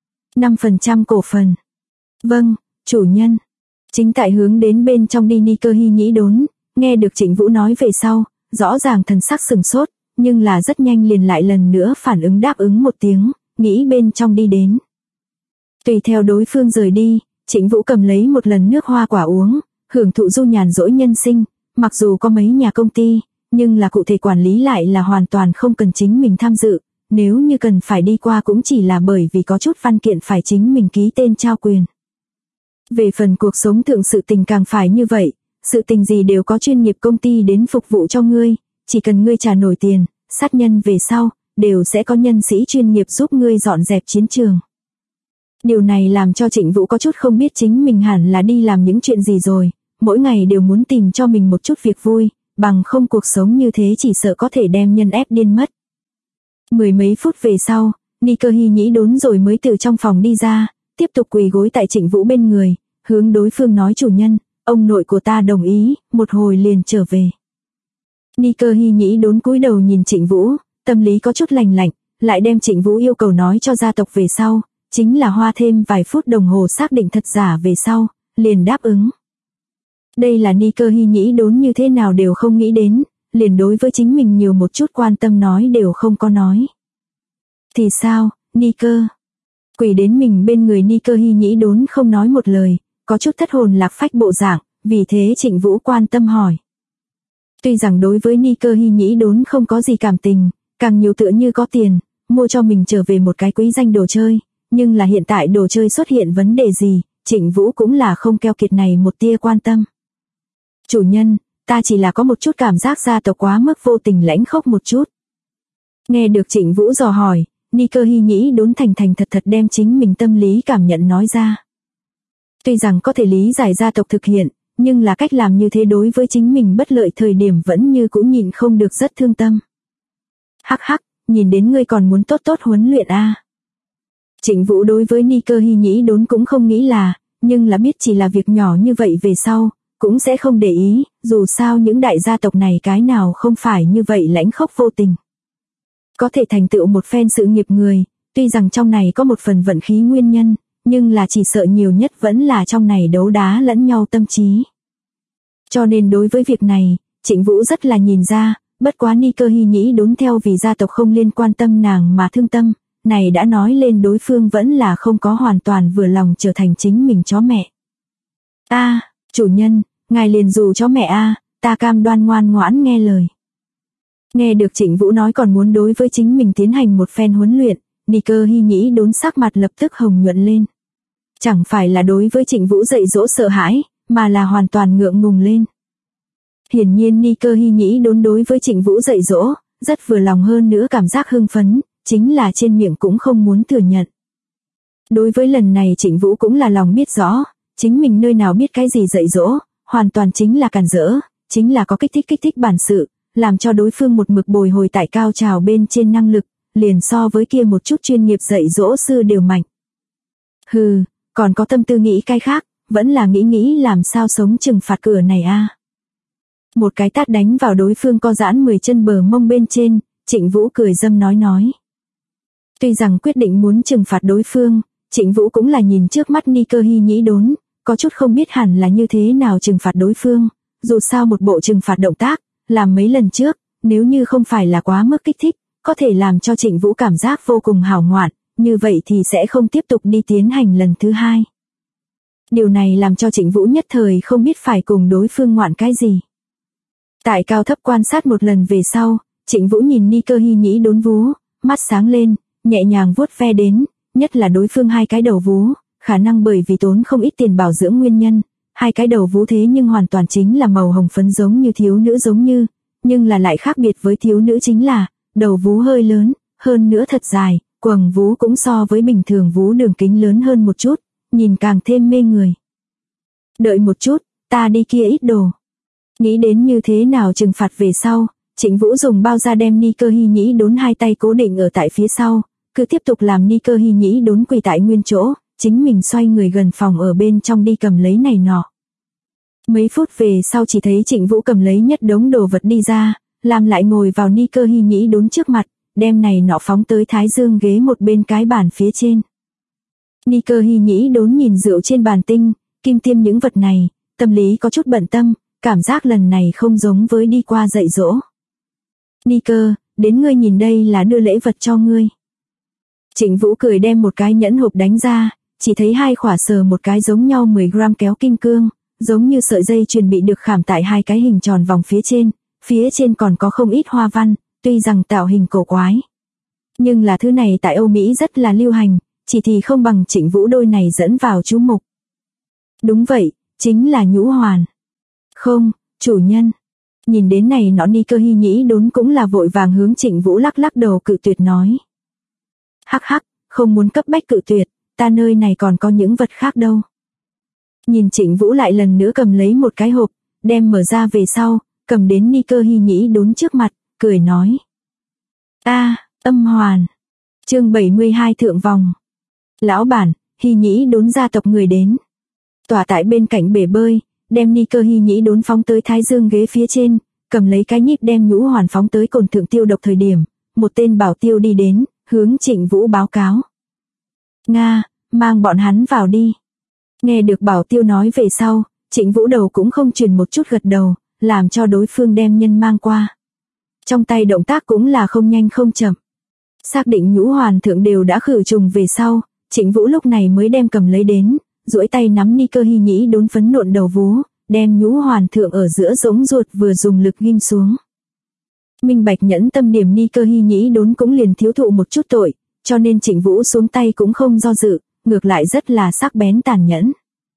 5% cổ phần. Vâng, chủ nhân. Chính tại hướng đến bên trong đi Ni Cơ Hi nhĩ đốn, nghe được Trịnh Vũ nói về sau, rõ ràng thần sắc sừng sốt, nhưng là rất nhanh liền lại lần nữa phản ứng đáp ứng một tiếng, nghĩ bên trong đi đến. Tùy theo đối phương rời đi, Trịnh Vũ cầm lấy một lần nước hoa quả uống, hưởng thụ du nhàn rỗi nhân sinh, mặc dù có mấy nhà công ty, nhưng là cụ thể quản lý lại là hoàn toàn không cần chính mình tham dự, nếu như cần phải đi qua cũng chỉ là bởi vì có chút văn kiện phải chính mình ký tên trao quyền. Về phần cuộc sống thượng sự tình càng phải như vậy, sự tình gì đều có chuyên nghiệp công ty đến phục vụ cho ngươi, chỉ cần ngươi trả nổi tiền, sát nhân về sau, đều sẽ có nhân sĩ chuyên nghiệp giúp ngươi dọn dẹp chiến trường. Điều này làm cho Trịnh Vũ có chút không biết chính mình hẳn là đi làm những chuyện gì rồi, mỗi ngày đều muốn tìm cho mình một chút việc vui, bằng không cuộc sống như thế chỉ sợ có thể đem nhân ép điên mất. 10 mấy phút về sau, Ni Cơ Hi nhĩ đốn rồi mới từ trong phòng đi ra, tiếp tục quỳ gối tại Trịnh Vũ bên người, hướng đối phương nói chủ nhân, ông nội của ta đồng ý, một hồi liền trở về. Ni Cơ Hi nhĩ đốn cúi đầu nhìn Trịnh Vũ, tâm lý có chút lạnh, lại đem Trịnh Vũ yêu cầu nói cho gia tộc về sau, chính là hoa thêm vài phút đồng hồ xác định thật giả về sau, liền đáp ứng. Đây là Ni Cơ Hi nhĩ đốn như thế nào đều không nghĩ đến, liền đối với chính mình nhiều một chút quan tâm nói đều không có nói. Thì sao, Ni Cơ? Quỳ đến mình bên người Ni Cơ Hi nhĩ đốn không nói một lời, có chút thất hồn lạc phách bộ dạng, vì thế Trịnh Vũ quan tâm hỏi. Tuy rằng đối với Ni Cơ Hi nhĩ đốn không có gì cảm tình, càng nhiều tựa như có tiền, mua cho mình trở về một cái quý danh đồ chơi, nhưng là hiện tại đồ chơi xuất hiện vấn đề gì, Trịnh Vũ cũng là không keo kiệt này một tia quan tâm. Chủ nhân, ta chỉ là có một chút cảm giác gia tộc quá mức vô tình lãnh khốc một chút. Nghe được Trịnh Vũ dò hỏi, Ni Cơ Hi Nhĩ Đốn thành thật đem chính mình tâm lý cảm nhận nói ra. Tuy rằng có thể lý giải gia tộc thực hiện, nhưng là cách làm như thế đối với chính mình bất lợi thời điểm vẫn như cũng nhịn không được rất thương tâm. Hắc hắc, nhìn đến ngươi còn muốn tốt huấn luyện a. Trịnh Vũ đối với Ni Cơ Hi Nhĩ Đốn cũng không nghĩ là, nhưng là biết chỉ là việc nhỏ như vậy về sau, cũng sẽ không để ý, dù sao những đại gia tộc này cái nào không phải như vậy lãnh khốc vô tình. Có thể thành tựu một phen sự nghiệp người, tuy rằng trong này có một phần vận khí nguyên nhân, nhưng là chỉ sợ nhiều nhất vẫn là trong này đấu đá lẫn nhau tâm trí. Cho nên đối với việc này, Trịnh Vũ rất là nhìn ra, bất quá Ni Cơ Hi Nhĩ Đốn theo vì gia tộc không liên quan tâm nàng mà thương tâm, này đã nói lên đối phương vẫn là không có hoàn toàn vừa lòng trở thành chính mình chó mẹ. Chủ nhân, ngài liền dù chó mẹ ta cam đoan ngoan ngoãn nghe lời. Nghe được Trịnh Vũ nói còn muốn đối với chính mình tiến hành một phen huấn luyện, Ni Cơ Hi Nhĩ Đốn sắc mặt lập tức hồng nhuận lên. Chẳng phải là đối với Trịnh Vũ dạy dỗ sợ hãi, mà là hoàn toàn ngượng ngùng lên. Hiển nhiên Ni Cơ Hi Nhĩ Đốn đối với Trịnh Vũ dạy dỗ, rất vừa lòng hơn nữa cảm giác hưng phấn, chính là trên miệng cũng không muốn thừa nhận. Đối với lần này Trịnh Vũ cũng là lòng biết rõ, chính mình nơi nào biết cái gì dạy dỗ, hoàn toàn chính là càn rỡ, chính là có kích thích bản sự, làm cho đối phương một mực bồi hồi tại cao trào bên trên năng lực, liền so với kia một chút chuyên nghiệp dạy dỗ sư đều mạnh. Hừ, còn có tâm tư nghĩ cái khác, vẫn là nghĩ làm sao sống trừng phạt cửa này Một cái tát đánh vào đối phương co giãn 10 chân bờ mông bên trên, Trịnh Vũ cười dâm nói. Tuy rằng quyết định muốn trừng phạt đối phương, Trịnh Vũ cũng là nhìn trước mắt Ni Cơ Hi Nhĩ Đốn, có chút không biết hẳn là như thế nào trừng phạt đối phương, dù sao một bộ trừng phạt động tác, làm mấy lần trước, nếu như không phải là quá mức kích thích, có thể làm cho Trịnh Vũ cảm giác vô cùng hảo ngoạn, như vậy thì sẽ không tiếp tục đi tiến hành lần thứ hai. Điều này làm cho Trịnh Vũ nhất thời không biết phải cùng đối phương ngoạn cái gì. Tại cao thấp quan sát một lần về sau, Trịnh Vũ nhìn Ni Cơ Hi Nhĩ Đốn vú, mắt sáng lên, nhẹ nhàng vuốt ve đến, nhất là đối phương hai cái đầu vú, khả năng bởi vì tốn không ít tiền bảo dưỡng nguyên nhân, hai cái đầu vú thế nhưng hoàn toàn chính là màu hồng phấn giống như thiếu nữ giống như, nhưng là lại khác biệt với thiếu nữ chính là, đầu vú hơi lớn, hơn nữa thật dài, quầng vú cũng so với bình thường vú đường kính lớn hơn một chút, nhìn càng thêm mê người. Đợi một chút, ta đi kia ít đồ. Nghĩ đến như thế nào trừng phạt về sau, Trịnh Vũ dùng bao da đem Ni Cơ Hi Nhĩ Đốn hai tay cố định ở tại phía sau, cứ tiếp tục làm Ni Cơ Hi Nhĩ Đốn quỳ tại nguyên chỗ, chính mình xoay người gần phòng ở bên trong đi cầm lấy này nọ. Mấy phút về sau chỉ thấy Trịnh Vũ cầm lấy nhất đống đồ vật đi ra, làm lại ngồi vào Ni Cơ Hi Nhĩ Đốn trước mặt, đem này nọ phóng tới thái dương ghế một bên cái bàn phía trên. Ni Cơ Hi Nhĩ Đốn nhìn rượu trên bàn tinh, kim tiêm những vật này, tâm lý có chút bận tâm, cảm giác lần này không giống với đi qua dạy dỗ. Ni Cơ, đến ngươi nhìn đây là đưa lễ vật cho ngươi. Trịnh Vũ cười đem một cái nhẫn hộp đánh ra, chỉ thấy hai khỏa sờ một cái giống nhau 10 gram kéo kim cương, giống như sợi dây chuyền bị được khảm tại hai cái hình tròn vòng phía trên còn có không ít hoa văn, tuy rằng tạo hình cổ quái. Nhưng là thứ này tại Âu Mỹ rất là lưu hành, chỉ thì không bằng Trịnh Vũ đôi này dẫn vào chú mục. Đúng vậy, chính là nhũ hoàn. Không, chủ nhân. Nhìn đến này nó Ni Cơ Hi Nhĩ Đốn cũng là vội vàng hướng Trịnh Vũ lắc đầu cự tuyệt nói. Hắc hắc, không muốn cấp bách cự tuyệt, ta nơi này còn có những vật khác đâu. Nhìn Trịnh Vũ lại lần nữa cầm lấy một cái hộp, đem mở ra về sau, cầm đến Ni Cơ Hi Nhĩ Đốn trước mặt, cười nói. Âm hoàn. Chương 72 thượng vòng. Lão bản, Hi Nhĩ Đốn gia tộc người đến. Tỏa tại bên cạnh bể bơi, đem Ni Cơ Hi Nhĩ Đốn phóng tới thái dương ghế phía trên, cầm lấy cái nhíp đem nhũ hoàn phóng tới cồn thượng tiêu độc thời điểm, một tên bảo tiêu đi đến, hướng Trịnh Vũ báo cáo. Nga, mang bọn hắn vào đi. Nghe được bảo tiêu nói về sau, Trịnh Vũ đầu cũng không chuyển một chút gật đầu, làm cho đối phương đem nhân mang qua. Trong tay động tác cũng là không nhanh không chậm. Xác định nhũ hoàn thượng đều đã khử trùng về sau, Trịnh Vũ lúc này mới đem cầm lấy đến, duỗi tay nắm Ni Cơ Hi Nhĩ Đốn phấn nộn đầu vú, đem nhũ hoàn thượng ở giữa giống ruột vừa dùng lực ghim xuống. Minh bạch nhẫn tâm điểm Ni Cơ Hi Nhĩ Đốn cũng liền thiếu thụ một chút tội, cho nên Trịnh Vũ xuống tay cũng không do dự, ngược lại rất là sắc bén tàn nhẫn.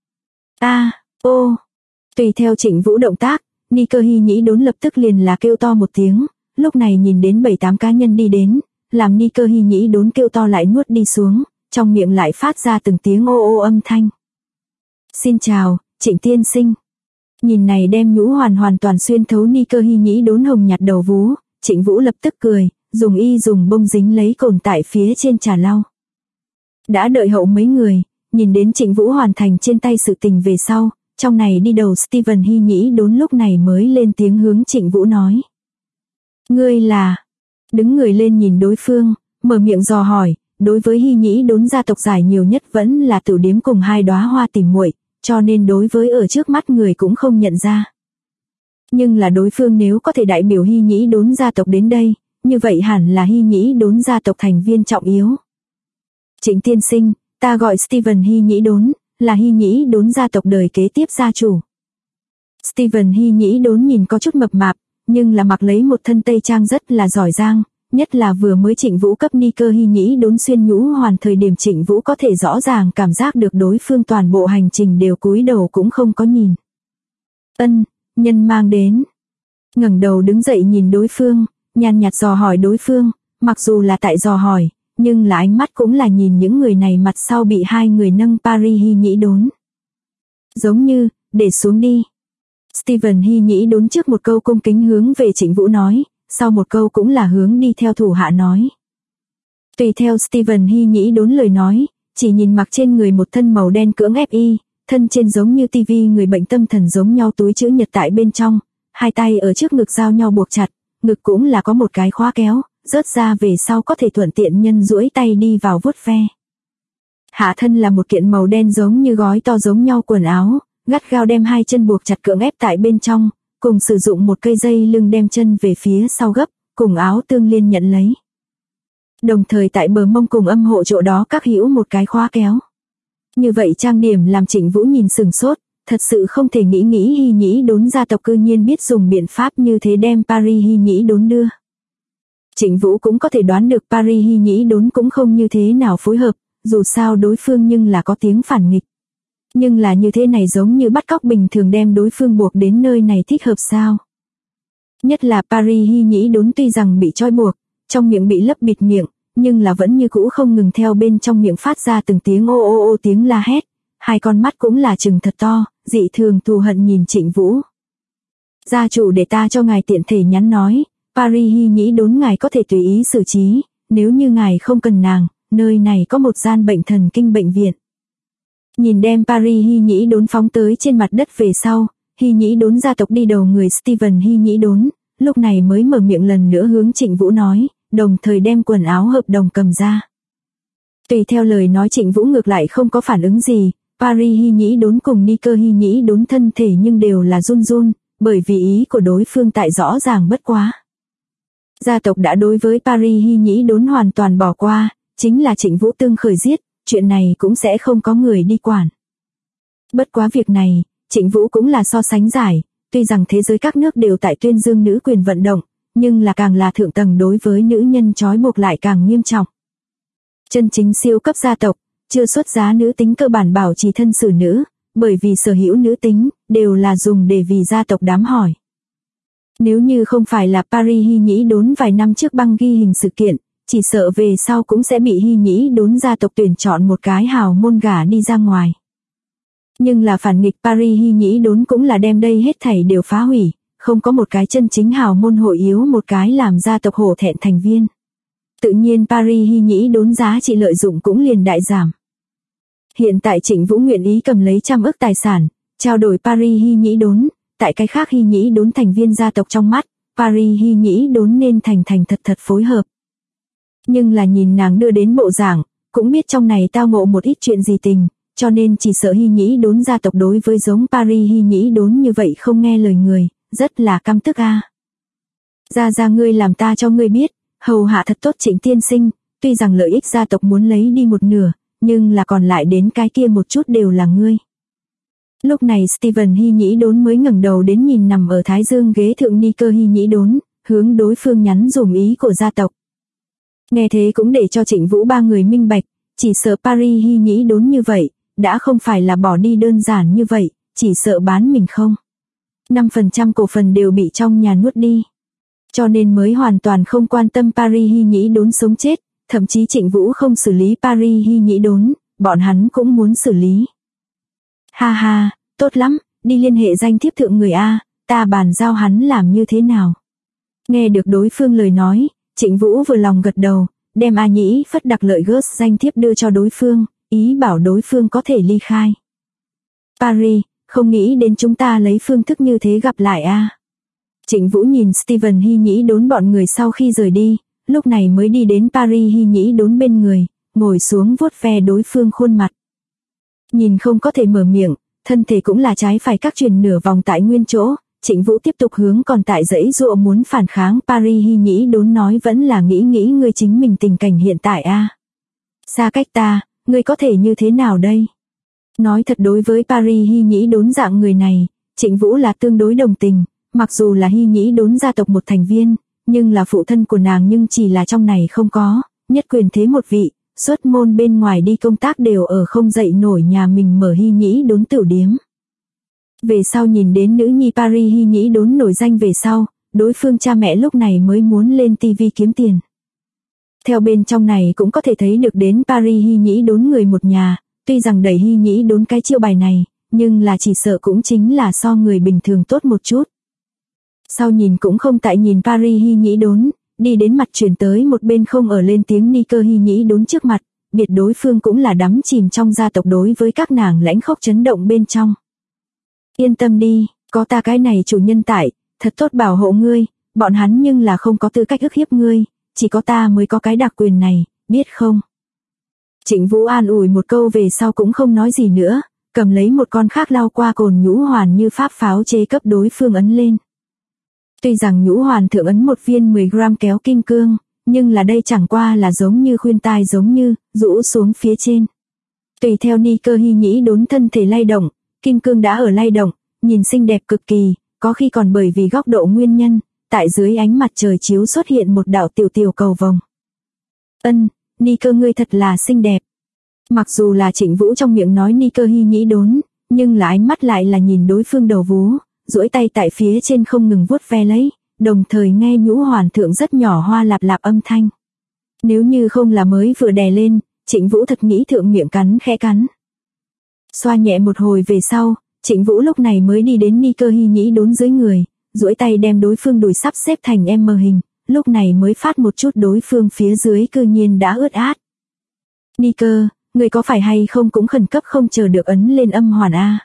Tùy theo Trịnh Vũ động tác, Ni Cơ Hi Nhĩ Đốn lập tức liền là kêu to một tiếng, lúc này nhìn đến 7-8 cá nhân đi đến, làm Ni Cơ Hi Nhĩ Đốn kêu to lại nuốt đi xuống, trong miệng lại phát ra từng tiếng ô ô âm thanh. Xin chào, Trịnh tiên sinh. Nhìn này đem nhũ hoàn toàn xuyên thấu Ni Cơ Hi Nhĩ Đốn hồng nhạt đầu vú, Trịnh Vũ lập tức cười, dùng bông dính lấy cồn tại phía trên trà lau. Đã đợi hậu mấy người, nhìn đến Trịnh Vũ hoàn thành trên tay sự tình về sau, trong này đi đầu Steven Hi Nhĩ Đốn lúc này mới lên tiếng hướng Trịnh Vũ nói. Ngươi là... Đứng người lên nhìn đối phương, mở miệng dò hỏi, đối với Hi Nhĩ Đốn gia tộc giải nhiều nhất vẫn là Tử Điếm cùng 2 đóa hoa tìm muội, cho nên đối với ở trước mắt người cũng không nhận ra. Nhưng là đối phương nếu có thể đại biểu Hi Nhĩ Đốn gia tộc đến đây, như vậy hẳn là Hi Nhĩ Đốn gia tộc thành viên trọng yếu. Trịnh tiên sinh, ta gọi Steven Hi Nhĩ Đốn, là Hi Nhĩ Đốn gia tộc đời kế tiếp gia chủ. Steven Hi Nhĩ Đốn nhìn có chút mập mạp, nhưng là mặc lấy một thân tây trang rất là giỏi giang, nhất là vừa mới Trịnh Vũ cấp Ni Cơ Hi Nhĩ Đốn xuyên nhũ hoàn thời điểm Trịnh Vũ có thể rõ ràng cảm giác được đối phương toàn bộ hành trình đều cúi đầu cũng không có nhìn. Nhân mang đến. Ngẩng đầu đứng dậy nhìn đối phương, nhàn nhạt dò hỏi đối phương, mặc dù là tại dò hỏi, nhưng là ánh mắt cũng là nhìn những người này mặt sau bị 2 người nâng Paris Hi Nhĩ Đốn. Giống như, để xuống đi. Steven Hi Nhĩ Đốn trước một câu cung kính hướng về Trịnh Vũ nói, sau một câu cũng là hướng đi theo thủ hạ nói. Tùy theo Steven Hi Nhĩ Đốn lời nói, chỉ nhìn mặc trên người một thân màu đen cưỡng ép y, thân trên giống như tivi người bệnh tâm thần giống nhau túi chữ nhật tại bên trong, 2 tay ở trước ngực giao nhau buộc chặt, ngực cũng là có một cái khóa kéo, rớt ra về sau có thể thuận tiện nhân duỗi tay đi vào vuốt ve. Hạ thân là một kiện màu đen giống như gói to giống nhau quần áo, gắt gao đem 2 chân buộc chặt cưỡng ép tại bên trong, cùng sử dụng một cây dây lưng đem chân về phía sau gấp, cùng áo tương liên nhận lấy. Đồng thời tại bờ mông cùng âm hộ chỗ đó các hữu một cái khóa kéo. Như vậy trang điểm làm Trịnh Vũ nhìn sừng sốt, thật sự không thể nghĩ Hi Nhĩ Đốn gia tộc cư nhiên biết dùng biện pháp như thế đem Paris Hi Nhĩ Đốn đưa. Trịnh Vũ cũng có thể đoán được Paris Hi Nhĩ Đốn cũng không như thế nào phối hợp, dù sao đối phương nhưng là có tiếng phản nghịch. Nhưng là như thế này giống như bắt cóc bình thường đem đối phương buộc đến nơi này thích hợp sao? Nhất là Paris Hi Nhĩ Đốn tuy rằng bị trói buộc, trong miệng bị lấp bịt miệng, nhưng là vẫn như cũ không ngừng theo bên trong miệng phát ra từng tiếng ô ô ô tiếng la hét, 2 con mắt cũng là trừng thật to, dị thường thù hận nhìn Trịnh Vũ. Gia chủ để ta cho ngài tiện thể nhắn nói, Paris Hi Nhĩ Đốn ngài có thể tùy ý xử trí, nếu như ngài không cần nàng, nơi này có một gian bệnh thần kinh bệnh viện. Nhìn đem Paris Hi Nhĩ Đốn phóng tới trên mặt đất về sau, Hi Nhĩ Đốn gia tộc đi đầu người Steven Hi Nhĩ Đốn, lúc này mới mở miệng lần nữa hướng Trịnh Vũ nói, đồng thời đem quần áo hợp đồng cầm ra. Tùy theo lời nói Trịnh Vũ ngược lại không có phản ứng gì, Paris Hi Nhĩ Đốn cùng Ni Cơ Hi Nhĩ Đốn thân thể nhưng đều là run run, bởi vì ý của đối phương tại rõ ràng bất quá. Gia tộc đã đối với Paris Hi Nhĩ Đốn hoàn toàn bỏ qua, chính là Trịnh Vũ tương khởi giết, chuyện này cũng sẽ không có người đi quản. Bất quá việc này, Trịnh Vũ cũng là so sánh giải, tuy rằng thế giới các nước đều tại tuyên dương nữ quyền vận động, nhưng là càng là thượng tầng đối với nữ nhân trói buộc lại càng nghiêm trọng. Chân chính siêu cấp gia tộc, chưa xuất giá nữ tính cơ bản bảo trì thân xử nữ, bởi vì sở hữu nữ tính, đều là dùng để vì gia tộc đám hỏi. Nếu như không phải là Paris Hi Nhĩ Đốn vài năm trước băng ghi hình sự kiện, chỉ sợ về sau cũng sẽ bị Hi Nhĩ Đốn gia tộc tuyển chọn một cái hào môn gả đi ra ngoài. Nhưng là phản nghịch Paris Hi Nhĩ Đốn cũng là đem đây hết thảy đều phá hủy, không có một cái chân chính hào môn hội yếu một cái làm gia tộc hổ thẹn thành viên. Tự nhiên Paris Hi Nhĩ Đốn giá trị lợi dụng cũng liền đại giảm. Hiện tại Trịnh Vũ nguyện ý cầm lấy 100 ức tài sản, trao đổi Paris Hi Nhĩ Đốn, tại cái khác Hi Nhĩ Đốn thành viên gia tộc trong mắt, Paris Hi Nhĩ Đốn nên thành thật phối hợp. Nhưng là nhìn nàng đưa đến bộ giảng, cũng biết trong này tao ngộ một ít chuyện gì tình, cho nên chỉ sợ Hi Nhĩ Đốn gia tộc đối với giống Paris Hi Nhĩ Đốn như vậy không nghe lời người, rất là căm tức a. Ra ngươi làm ta cho ngươi biết, hầu hạ thật tốt Trịnh tiên sinh, tuy rằng lợi ích gia tộc muốn lấy đi một nửa, nhưng là còn lại đến cái kia một chút đều là ngươi. Lúc này Steven Hi Nhĩ Đốn mới ngẩng đầu đến nhìn nằm ở thái dương ghế thượng Ni Cơ Hi Nhĩ Đốn, hướng đối phương nhắn dùm ý của gia tộc. Nghe thế cũng để cho Trịnh Vũ ba người minh bạch, chỉ sợ Paris Hy Nhĩ Đốn như vậy, đã không phải là bỏ đi đơn giản như vậy, chỉ sợ bán mình không. 5% cổ phần đều bị trong nhà nuốt đi. Cho nên mới hoàn toàn không quan tâm Paris Hy Nhĩ Đốn sống chết, thậm chí Trịnh Vũ không xử lý Paris Hy Nhĩ Đốn, bọn hắn cũng muốn xử lý. Ha ha, tốt lắm, đi liên hệ danh thiếp thượng người A, ta bàn giao hắn làm như thế nào. Nghe được đối phương lời nói, Trịnh Vũ vừa lòng gật đầu, đem A Nhĩ Phất đặc lợi gớt danh thiếp đưa cho đối phương, ý bảo đối phương có thể ly khai. Paris, không nghĩ đến chúng ta lấy phương thức như thế gặp lại a. Trịnh Vũ nhìn Steven Hy Nhĩ Đốn bọn người sau khi rời đi, lúc này mới đi đến Paris Hy Nhĩ Đốn bên người, ngồi xuống vuốt ve đối phương khuôn mặt. Nhìn không có thể mở miệng, thân thể cũng là trái phải các chuyển nửa vòng tại nguyên chỗ, Trịnh Vũ tiếp tục hướng còn tại dãy dụa muốn phản kháng Paris Hy Nhĩ Đốn nói vẫn là nghĩ ngươi chính mình tình cảnh hiện tại a. Xa cách ta, ngươi có thể như thế nào đây? Nói thật đối với Paris Hy Nhĩ Đốn dạng người này, Trịnh Vũ là tương đối đồng tình, mặc dù là Hy Nhĩ Đốn gia tộc một thành viên, nhưng là phụ thân của nàng nhưng chỉ là trong này không có, nhất quyền thế một vị, xuất môn bên ngoài đi công tác đều ở không dậy nổi nhà mình mở Hy Nhĩ Đốn tửu điếm. Về sau nhìn đến nữ nhi Paris Hy Nhĩ Đốn nổi danh về sau, đối phương cha mẹ lúc này mới muốn lên TV kiếm tiền. Theo bên trong này cũng có thể thấy được đến Paris Hy Nhĩ Đốn người một nhà, tuy rằng đẩy Hy Nhĩ Đốn cái chiêu bài này, nhưng là chỉ sợ cũng chính là so người bình thường tốt một chút. Sau nhìn cũng không tại nhìn Paris Hy Nhĩ Đốn, đi đến mặt chuyển tới một bên không ở lên tiếng Nike Hy Nhĩ Đốn trước mặt, biệt đối phương cũng là đắm chìm trong gia tộc đối với các nàng lãnh khốc chấn động bên trong. Yên tâm đi, có ta cái này chủ nhân tại, thật tốt bảo hộ ngươi, bọn hắn nhưng là không có tư cách ức hiếp ngươi, chỉ có ta mới có cái đặc quyền này, biết không? Trịnh Vũ an ủi một câu về sau cũng không nói gì nữa, cầm lấy một con khác lao qua cồn nhũ hoàn như pháp pháo chế cấp đối phương ấn lên. Tuy rằng nhũ hoàn thượng ấn một viên 10 gram kéo kim cương, nhưng là đây chẳng qua là giống như khuyên tai giống như, rũ xuống phía trên. Tùy theo Nike Hy Nhĩ Đốn thân thể lay động, kim cương đã ở lay động, nhìn xinh đẹp cực kỳ, có khi còn bởi vì góc độ nguyên nhân, tại dưới ánh mặt trời chiếu xuất hiện một đạo tiểu tiểu cầu vồng. Nike ngươi thật là xinh đẹp. Mặc dù là Trịnh Vũ trong miệng nói Nike Hy Nhĩ Đốn, nhưng là ánh mắt lại là nhìn đối phương đầu vú, duỗi tay tại phía trên không ngừng vuốt ve lấy, đồng thời nghe nhũ hoàn thượng rất nhỏ hoa lạp lạp âm thanh. Nếu như không là mới vừa đè lên, Trịnh Vũ thật nghĩ thượng miệng cắn khẽ cắn. Xoa nhẹ một hồi về sau, Trịnh Vũ lúc này mới đi đến Nike Hy Nhĩ Đốn dưới người, duỗi tay đem đối phương đùi sắp xếp thành M hình, lúc này mới phát một chút đối phương phía dưới cư nhiên đã ướt át. Nike, người có phải hay không cũng khẩn cấp không chờ được ấn lên âm hoàn a.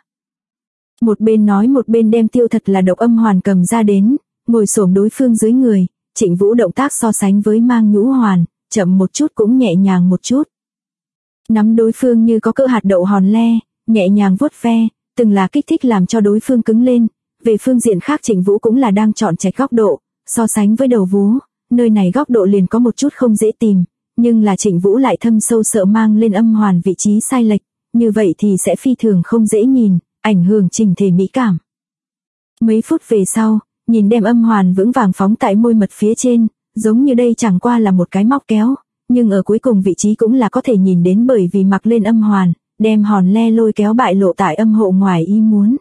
Một bên nói một bên đem tiêu thật là độc âm hoàn cầm ra đến, ngồi xổm đối phương dưới người, Trịnh Vũ động tác so sánh với mang nhũ hoàn, chậm một chút cũng nhẹ nhàng một chút. Nắm đối phương như có cỡ hạt đậu hòn le, nhẹ nhàng vuốt ve, từng là kích thích làm cho đối phương cứng lên. Về phương diện khác Trịnh Vũ cũng là đang chọn chạch góc độ, so sánh với đầu vú, nơi này góc độ liền có một chút không dễ tìm, nhưng là Trịnh Vũ lại thâm sâu sợ mang lên âm hoàn vị trí sai lệch, như vậy thì sẽ phi thường không dễ nhìn, ảnh hưởng chỉnh thể mỹ cảm. Mấy phút về sau, nhìn đem âm hoàn vững vàng phóng tại môi mật phía trên, giống như đây chẳng qua là một cái móc kéo, nhưng ở cuối cùng vị trí cũng là có thể nhìn đến bởi vì mặc lên âm hoàn, đem hòn le lôi kéo bại lộ tại âm hộ ngoài ý muốn.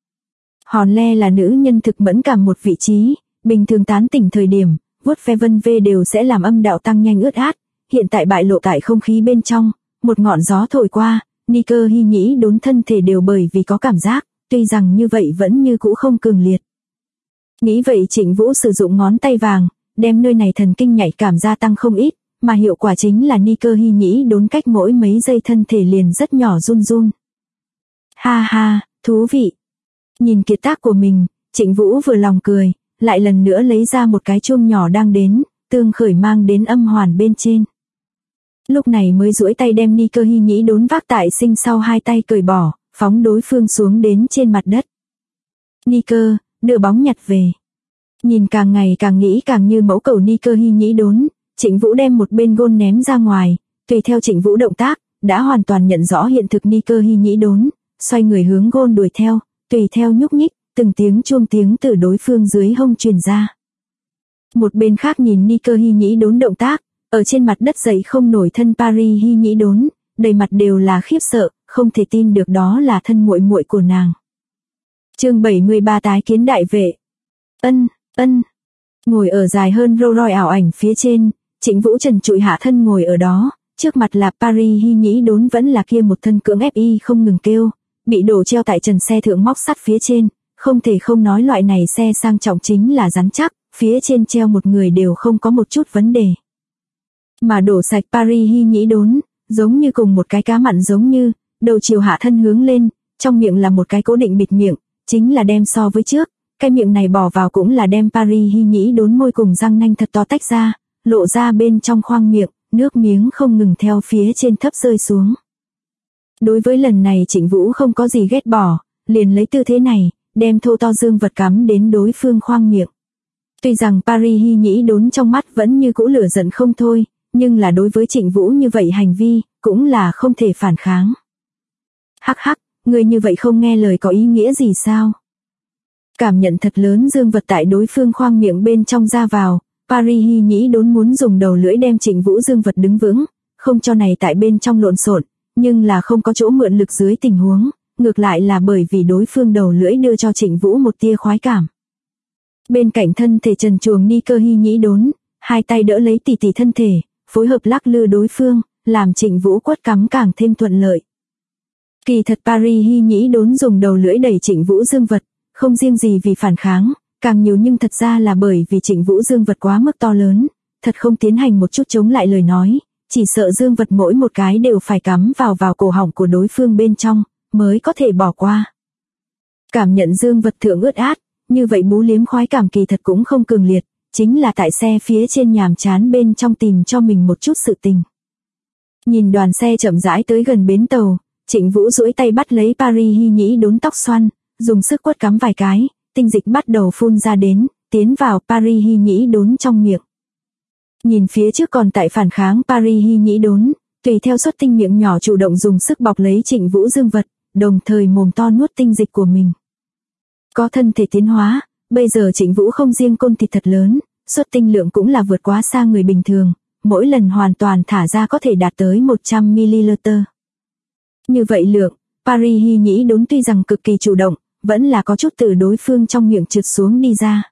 Hòn le là nữ nhân thực mẫn cảm một vị trí, bình thường tán tỉnh thời điểm, vuốt ve vân vê đều sẽ làm âm đạo tăng nhanh ướt át, hiện tại bại lộ tại không khí bên trong, một ngọn gió thổi qua, Nike Hy Nhĩ Đốn thân thể đều bởi vì có cảm giác, tuy rằng như vậy vẫn như cũ không cường liệt. Nghĩ vậy Trịnh Vũ sử dụng ngón tay vàng, đem nơi này thần kinh nhạy cảm gia tăng không ít, mà hiệu quả chính là Nike Hy Nhĩ Đốn cách mỗi mấy giây thân thể liền rất nhỏ run run. Ha ha, thú vị. Nhìn kiệt tác của mình, Trịnh Vũ vừa lòng cười, lại lần nữa lấy ra một cái chuông nhỏ đang đến, tương khởi mang đến âm hoàn bên trên. Lúc này mới duỗi tay đem Nike Hy Nhĩ Đốn vác tại sinh sau hai tay cởi bỏ, phóng đối phương xuống đến trên mặt đất. Nike, đưa bóng nhặt về. Nhìn càng ngày càng nghĩ càng như mẫu cầu Nike Hy Nhĩ Đốn, Trịnh Vũ đem một bên gôn ném ra ngoài, tùy theo Trịnh Vũ động tác, đã hoàn toàn nhận rõ hiện thực Nike Hy Nhĩ Đốn, xoay người hướng gôn đuổi theo, tùy theo nhúc nhích, từng tiếng chuông tiếng từ đối phương dưới hông truyền ra. Một bên khác nhìn Ni Cơ Hi Nhĩ Đốn động tác, ở trên mặt đất dậy không nổi thân Paris Hi Nhĩ Đốn, đầy mặt đều là khiếp sợ, không thể tin được đó là thân muội muội của nàng. Chương 73 tái kiến đại vệ. Ân. Ngồi ở dài hơn Rolls Royce ảo ảnh phía trên, Trịnh Vũ trần trụi hạ thân ngồi ở đó, trước mặt là Paris Hi Nhĩ Đốn vẫn là kia một thân cưỡng ép y không ngừng kêu, bị đổ treo tại trần xe thượng móc sắt phía trên, không thể không nói loại này xe sang trọng chính là rắn chắc, phía trên treo một người đều không có một chút vấn đề. Mà đổ sạch Paris Hi Nhĩ Đốn, giống như cùng một cái cá mặn giống như, đầu chiều hạ thân hướng lên, trong miệng là một cái cố định bịt miệng, chính là đem so với trước, cái miệng này bỏ vào cũng là đem Paris Hi Nhĩ Đốn môi cùng răng nanh thật to tách ra, lộ ra bên trong khoang miệng, nước miếng không ngừng theo phía trên thấp rơi xuống. Đối với lần này Trịnh Vũ không có gì ghét bỏ, liền lấy tư thế này, đem thô to dương vật cắm đến đối phương khoang miệng. Tuy rằng Paris Hi Nhĩ Đốn trong mắt vẫn như cũ lửa giận không thôi, nhưng là đối với Trịnh Vũ như vậy hành vi, cũng là không thể phản kháng. Hắc, người như vậy không nghe lời có ý nghĩa gì sao? Cảm nhận thật lớn dương vật tại đối phương khoang miệng bên trong ra vào, Paris Hi Nhĩ Đốn muốn dùng đầu lưỡi đem Trịnh Vũ dương vật đứng vững, không cho này tại bên trong lộn xộn, nhưng là không có chỗ mượn lực dưới tình huống, ngược lại là bởi vì đối phương đầu lưỡi đưa cho Trịnh Vũ một tia khoái cảm. Bên cạnh thân thể trần truồng Ni Cơ Hi Nhĩ Đốn, hai tay đỡ lấy tỉ tỉ thân thể, phối hợp lắc lư đối phương, làm Trịnh Vũ quất cắm càng thêm thuận lợi. Kỳ thật Paris Hi Nhĩ Đốn dùng đầu lưỡi đẩy Trịnh Vũ dương vật, không riêng gì vì phản kháng, càng nhiều nhưng thật ra là bởi vì Trịnh Vũ dương vật quá mức to lớn, thật không tiến hành một chút chống lại lời nói, chỉ sợ dương vật mỗi một cái đều phải cắm vào cổ họng của đối phương bên trong, mới có thể bỏ qua. Cảm nhận dương vật thượng ướt át, như vậy bú liếm khoái cảm kỳ thật cũng không cường liệt, chính là tại xe phía trên nhàm chán bên trong tìm cho mình một chút sự tình. Nhìn đoàn xe chậm rãi tới gần bến tàu, Trịnh Vũ duỗi tay bắt lấy Paris Hi Nhĩ Đốn tóc xoăn, dùng sức quất cắm vài cái, tinh dịch bắt đầu phun ra đến, tiến vào Paris Hi Nhĩ Đốn trong miệng. Nhìn phía trước còn tại phản kháng Paris Hi Nhĩ Đốn, tùy theo xuất tinh miệng nhỏ chủ động dùng sức bọc lấy Trịnh Vũ dương vật, đồng thời mồm to nuốt tinh dịch của mình. Có thân thể tiến hóa, bây giờ Trịnh Vũ không riêng côn thịt thật lớn, xuất tinh lượng cũng là vượt quá xa người bình thường, mỗi lần hoàn toàn thả ra có thể đạt tới 100ml. Như vậy lượng, Paris Hi Nhĩ Đốn tuy rằng cực kỳ chủ động, vẫn là có chút từ đối phương trong miệng trượt xuống đi ra.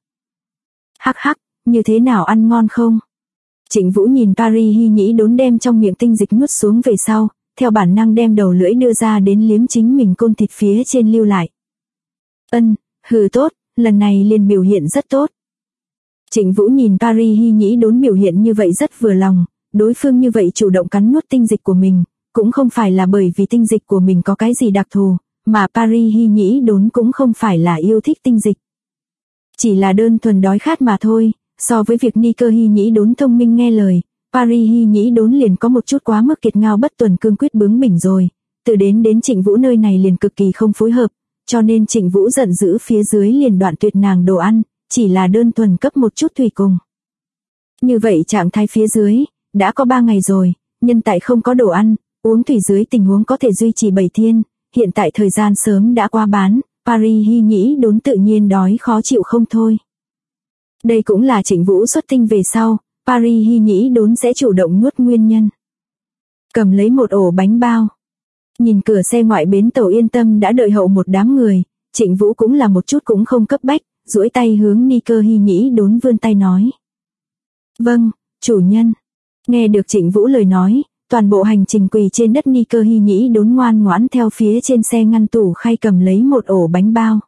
Hắc, như thế nào ăn ngon không? Trịnh Vũ nhìn Paris Hi Nhĩ Đốn đem trong miệng tinh dịch nuốt xuống về sau, theo bản năng đem đầu lưỡi đưa ra đến liếm chính mình côn thịt phía trên lưu lại. Hừ tốt, lần này liền biểu hiện rất tốt. Trịnh Vũ nhìn Paris Hi Nhĩ Đốn biểu hiện như vậy rất vừa lòng, đối phương như vậy chủ động cắn nuốt tinh dịch của mình, cũng không phải là bởi vì tinh dịch của mình có cái gì đặc thù, mà Paris Hi Nhĩ Đốn cũng không phải là yêu thích tinh dịch. Chỉ là đơn thuần đói khát mà thôi, so với việc Ni Cơ Hi Nhĩ Đốn thông minh nghe lời, Paris Hi Nhĩ Đốn liền có một chút quá mức kiệt ngao bất tuần cương quyết bướng bỉnh rồi, từ đến Trịnh Vũ nơi này liền cực kỳ không phối hợp, cho nên Trịnh Vũ giận dữ phía dưới liền đoạn tuyệt nàng đồ ăn, chỉ là đơn thuần cấp một chút thủy cùng. Như vậy trạng thái phía dưới, đã có 3 ngày rồi, nhân tại không có đồ ăn, uống thủy dưới tình huống có thể duy trì 7 thiên, hiện tại thời gian sớm đã qua bán, Paris Hi Nhĩ Đốn tự nhiên đói khó chịu không thôi. Đây cũng là Trịnh Vũ xuất tinh về sau, Paris Hi Nhĩ Đốn sẽ chủ động nuốt nguyên nhân. Cầm lấy một ổ bánh bao. Nhìn cửa xe ngoại bến tàu yên tâm đã đợi hậu một đám người, Trịnh Vũ cũng là một chút cũng không cấp bách, duỗi tay hướng Ni Cơ Hi Nhĩ Đốn vươn tay nói. Vâng, chủ nhân. Nghe được Trịnh Vũ lời nói, toàn bộ hành trình quỳ trên đất Ni Cơ Hi Nhĩ Đốn ngoan ngoãn theo phía trên xe ngăn tủ khay cầm lấy một ổ bánh bao.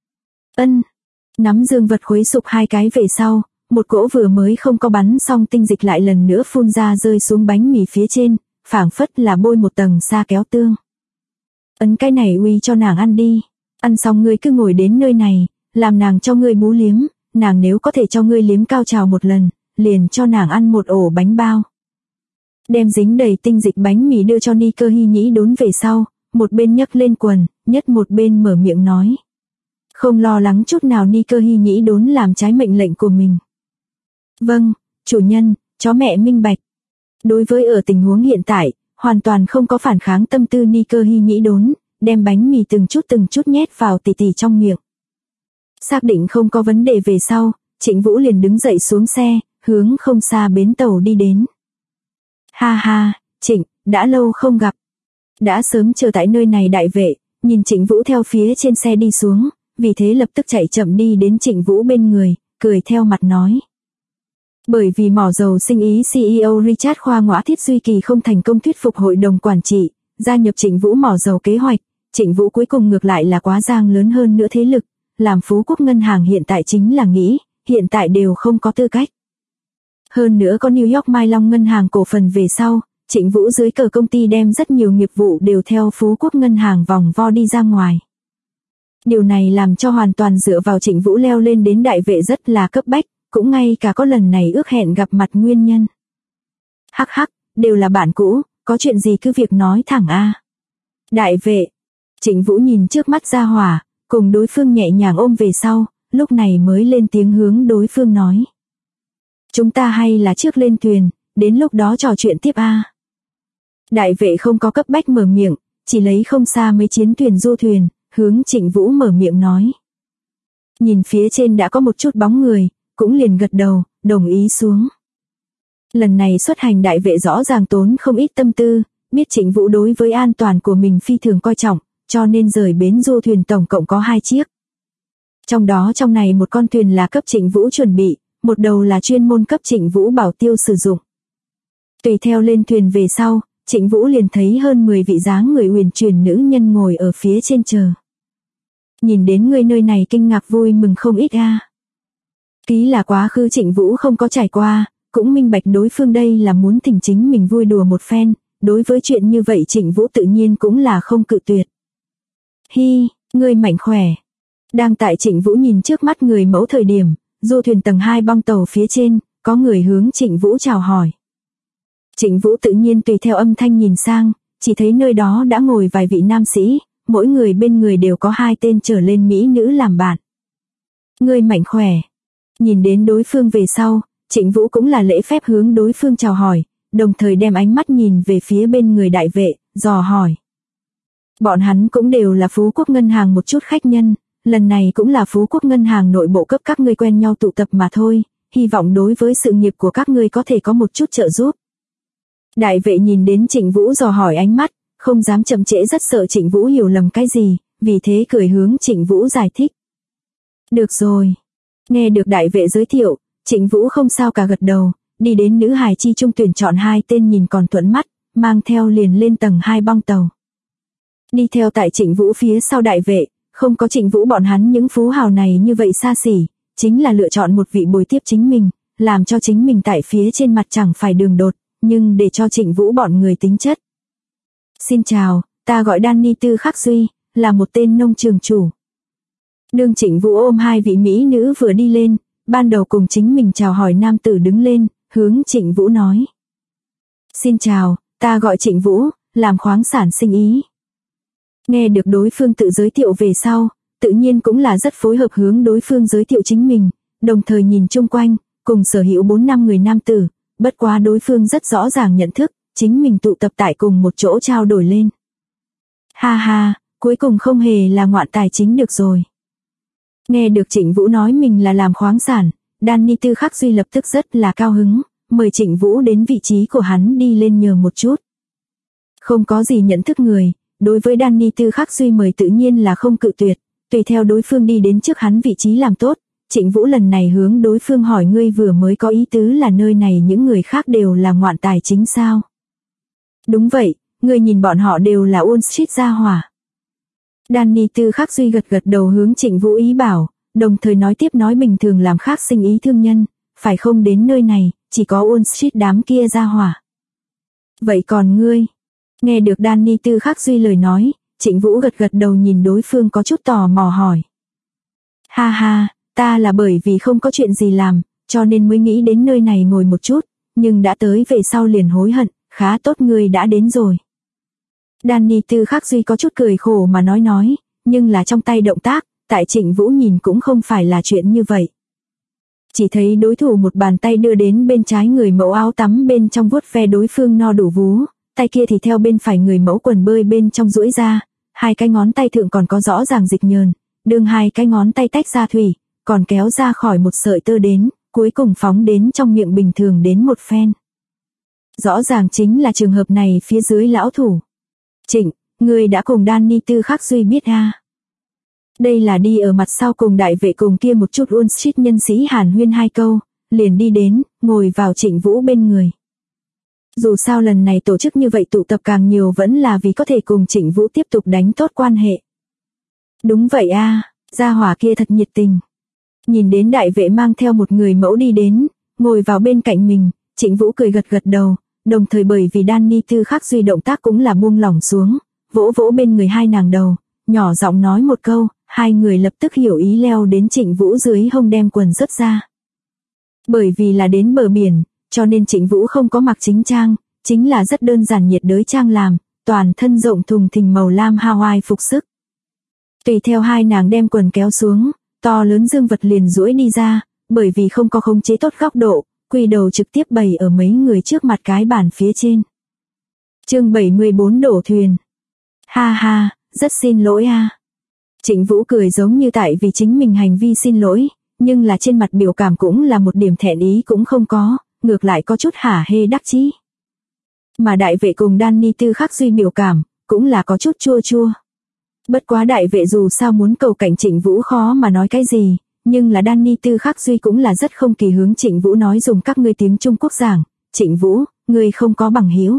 Nắm dương vật khuấy sụp 2 cái về sau, một cỗ vừa mới không có bắn xong tinh dịch lại lần nữa phun ra rơi xuống bánh mì phía trên, phảng phất là bôi một tầng sa kéo tương. Cái này uy cho nàng ăn đi, ăn xong ngươi cứ ngồi đến nơi này, làm nàng cho ngươi bú liếm, nàng nếu có thể cho ngươi liếm cao trào một lần, liền cho nàng ăn một ổ bánh bao. Đem dính đầy tinh dịch bánh mì đưa cho Ni Cơ Hi Nhĩ Đốn về sau, một bên nhấc lên quần, nhất một bên mở miệng nói. Không lo lắng chút nào Ni Cơ Hi Nhĩ Đốn làm trái mệnh lệnh của mình. Vâng, chủ nhân, chó mẹ minh bạch. Đối với ở tình huống hiện tại, hoàn toàn không có phản kháng tâm tư Ni Cơ Hi Nhĩ Đốn, đem bánh mì từng chút nhét vào tỉ tỉ trong miệng. Xác định không có vấn đề về sau, Trịnh Vũ liền đứng dậy xuống xe, hướng không xa bến tàu đi đến. Ha ha, Trịnh, đã lâu không gặp. Đã sớm chờ tại nơi này đại vệ, nhìn Trịnh Vũ theo phía trên xe đi xuống, vì thế lập tức chạy chậm đi đến Trịnh Vũ bên người, cười theo mặt nói. Bởi vì mỏ dầu sinh ý CEO Richard Khoa Ngõa Thiết Duy Kỳ không thành công thuyết phục hội đồng quản trị, gia nhập Trịnh Vũ mỏ dầu kế hoạch, Trịnh Vũ cuối cùng ngược lại là quá giang lớn hơn nữa thế lực, làm Phú Quốc Ngân hàng hiện tại chính là nghĩ, hiện tại đều không có tư cách. Hơn nữa có New York Mai Long Ngân hàng cổ phần về sau, Trịnh Vũ dưới cờ công ty đem rất nhiều nghiệp vụ đều theo Phú Quốc Ngân hàng vòng vo đi ra ngoài. Điều này làm cho hoàn toàn dựa vào Trịnh Vũ leo lên đến đại vệ rất là cấp bách, cũng ngay cả có lần này ước hẹn gặp mặt nguyên nhân. Hắc hắc, đều là bạn cũ, có chuyện gì cứ việc nói thẳng a. Đại vệ. Trịnh Vũ nhìn trước mắt gia hỏa, cùng đối phương nhẹ nhàng ôm về sau, lúc này mới lên tiếng hướng đối phương nói. Chúng ta hay là trước lên thuyền, đến lúc đó trò chuyện tiếp a. Đại vệ không có cấp bách mở miệng, chỉ lấy không xa mấy chiến thuyền du thuyền, hướng Trịnh Vũ mở miệng nói. Nhìn phía trên đã có một chút bóng người, cũng liền gật đầu, đồng ý xuống. Lần này xuất hành đại vệ rõ ràng tốn không ít tâm tư, biết Trịnh Vũ đối với an toàn của mình phi thường coi trọng, cho nên rời bến du thuyền tổng cộng có 2 chiếc. Trong đó trong này một con thuyền là cấp Trịnh Vũ chuẩn bị, một đầu là chuyên môn cấp Trịnh Vũ bảo tiêu sử dụng. Tùy theo lên thuyền về sau, Trịnh Vũ liền thấy hơn 10 vị dáng người uyển chuyển nữ nhân ngồi ở phía trên chờ. Nhìn đến người nơi này kinh ngạc vui mừng không ít a. Ký là quá khứ Trịnh Vũ không có trải qua, cũng minh bạch đối phương đây là muốn thỉnh chính mình vui đùa một phen, đối với chuyện như vậy Trịnh Vũ tự nhiên cũng là không cự tuyệt. Hi, ngươi mạnh khỏe. Đang tại Trịnh Vũ nhìn trước mắt người mẫu thời điểm, du thuyền tầng 2 bong tàu phía trên, có người hướng Trịnh Vũ chào hỏi. Trịnh Vũ tự nhiên tùy theo âm thanh nhìn sang, chỉ thấy nơi đó đã ngồi vài vị nam sĩ, mỗi người bên người đều có 2 tên trở lên mỹ nữ làm bạn. Ngươi mạnh khỏe. Nhìn đến đối phương về sau, Trịnh Vũ cũng là lễ phép hướng đối phương chào hỏi, đồng thời đem ánh mắt nhìn về phía bên người đại vệ, dò hỏi. Bọn hắn cũng đều là Phú Quốc Ngân hàng một chút khách nhân, lần này cũng là Phú Quốc Ngân hàng nội bộ cấp các ngươi quen nhau tụ tập mà thôi, hy vọng đối với sự nghiệp của các ngươi có thể có một chút trợ giúp. Đại vệ nhìn đến Trịnh Vũ dò hỏi ánh mắt, không dám chậm trễ, rất sợ Trịnh Vũ hiểu lầm cái gì, vì thế cười hướng Trịnh Vũ giải thích. Được rồi. Nghe được đại vệ giới thiệu, Trịnh Vũ không sao cả gật đầu, đi đến nữ hài chi trung tuyển chọn 2 tên nhìn còn thuận mắt, mang theo liền lên tầng 2 bong tàu. Đi theo tại Trịnh Vũ phía sau đại vệ, không có Trịnh Vũ bọn hắn những phú hào này như vậy xa xỉ, chính là lựa chọn một vị bồi tiếp chính mình, làm cho chính mình tại phía trên mặt chẳng phải đường đột, nhưng để cho Trịnh Vũ bọn người tính chất. Xin chào, ta gọi Danny Tư Khắc Duy, là một tên nông trường chủ. Đương Trịnh Vũ ôm 2 vị mỹ nữ vừa đi lên, ban đầu cùng chính mình chào hỏi nam tử đứng lên, hướng Trịnh Vũ nói. Xin chào, ta gọi Trịnh Vũ, làm khoáng sản sinh ý. Nghe được đối phương tự giới thiệu về sau, tự nhiên cũng là rất phối hợp hướng đối phương giới thiệu chính mình, đồng thời nhìn chung quanh, cùng sở hữu 4-5 người nam tử, bất quá đối phương rất rõ ràng nhận thức, chính mình tụ tập tại cùng một chỗ trao đổi lên. Ha ha, cuối cùng không hề là ngoạn tài chính được rồi. Nghe được Trịnh Vũ nói mình là làm khoáng sản, Danny Tư Khắc Duy lập tức rất là cao hứng, mời Trịnh Vũ đến vị trí của hắn đi lên nhờ một chút. Không có gì nhận thức người, đối với Danny Tư Khắc Duy mời tự nhiên là không cự tuyệt, tùy theo đối phương đi đến trước hắn vị trí làm tốt, Trịnh Vũ lần này hướng đối phương hỏi ngươi vừa mới có ý tứ là nơi này những người khác đều là ngoạn tài chính sao? Đúng vậy, ngươi nhìn bọn họ đều là Wall Street gia hỏa. Danny Tư Khắc Duy gật gật đầu hướng Trịnh Vũ ý bảo, đồng thời nói tiếp nói bình thường làm khác sinh ý thương nhân, phải không đến nơi này, chỉ có Wall Street đám kia gia hỏa. Vậy còn ngươi? Nghe được Danny Tư Khắc Duy lời nói, Trịnh Vũ gật gật đầu nhìn đối phương có chút tò mò hỏi. Ha ha, ta là bởi vì không có chuyện gì làm, cho nên mới nghĩ đến nơi này ngồi một chút, nhưng đã tới về sau liền hối hận, khá tốt ngươi đã đến rồi. Danny Tư Khắc Duy có chút cười khổ mà nói, nhưng là trong tay động tác, tại Trịnh Vũ nhìn cũng không phải là chuyện như vậy. Chỉ thấy đối thủ một bàn tay đưa đến bên trái người mẫu áo tắm bên trong vuốt ve đối phương no đủ vú, tay kia thì theo bên phải người mẫu quần bơi bên trong duỗi ra, 2 cái ngón tay thượng còn có rõ ràng dịch nhờn, đương 2 cái ngón tay tách ra thủy, còn kéo ra khỏi một sợi tơ đến, cuối cùng phóng đến trong miệng bình thường đến một phen. Rõ ràng chính là trường hợp này phía dưới lão thủ. Trịnh, ngươi đã cùng Danny Tư Khắc Duy biết à? Đây là đi ở mặt sau cùng đại vệ cùng kia một chút Wall Street nhân sĩ hàn huyên hai câu, liền đi đến, ngồi vào Trịnh Vũ bên người. Dù sao lần này tổ chức như vậy tụ tập càng nhiều vẫn là vì có thể cùng Trịnh Vũ tiếp tục đánh tốt quan hệ. Đúng vậy a, gia hỏa kia thật nhiệt tình. Nhìn đến đại vệ mang theo một người mẫu đi đến, ngồi vào bên cạnh mình, Trịnh Vũ cười gật gật đầu, đồng thời bởi vì Danny Tư Khắc Duy động tác cũng là buông lỏng xuống, vỗ vỗ bên người hai nàng đầu, nhỏ giọng nói một câu, hai người lập tức hiểu ý leo đến Trịnh Vũ dưới hông đem quần rớt ra. Bởi vì là đến bờ biển, cho nên Trịnh Vũ không có mặc chính trang, chính là rất đơn giản nhiệt đới trang làm, toàn thân rộng thùng thình màu lam Hawaii phục sức. Tùy theo hai nàng đem quần kéo xuống, to lớn dương vật liền duỗi đi ra, bởi vì không có khống chế tốt góc độ, quỳ đầu trực tiếp bày ở mấy người trước mặt cái bàn phía trên. Chương 74 đổ thuyền. Ha ha, rất xin lỗi a. Trịnh Vũ cười giống như tại vì chính mình hành vi xin lỗi, nhưng là trên mặt biểu cảm cũng là một điểm thẹn ý cũng không có, ngược lại có chút hả hê đắc chí. Mà đại vệ cùng Danny Tư Khắc Duy biểu cảm, cũng là có chút chua chua. Bất quá đại vệ dù sao muốn cầu cảnh Trịnh Vũ khó mà nói cái gì, nhưng là Danny Tư Khắc Duy cũng là rất không kỳ hướng Trịnh Vũ nói dùng các ngươi tiếng Trung Quốc giảng, Trịnh Vũ, ngươi không có bằng hữu.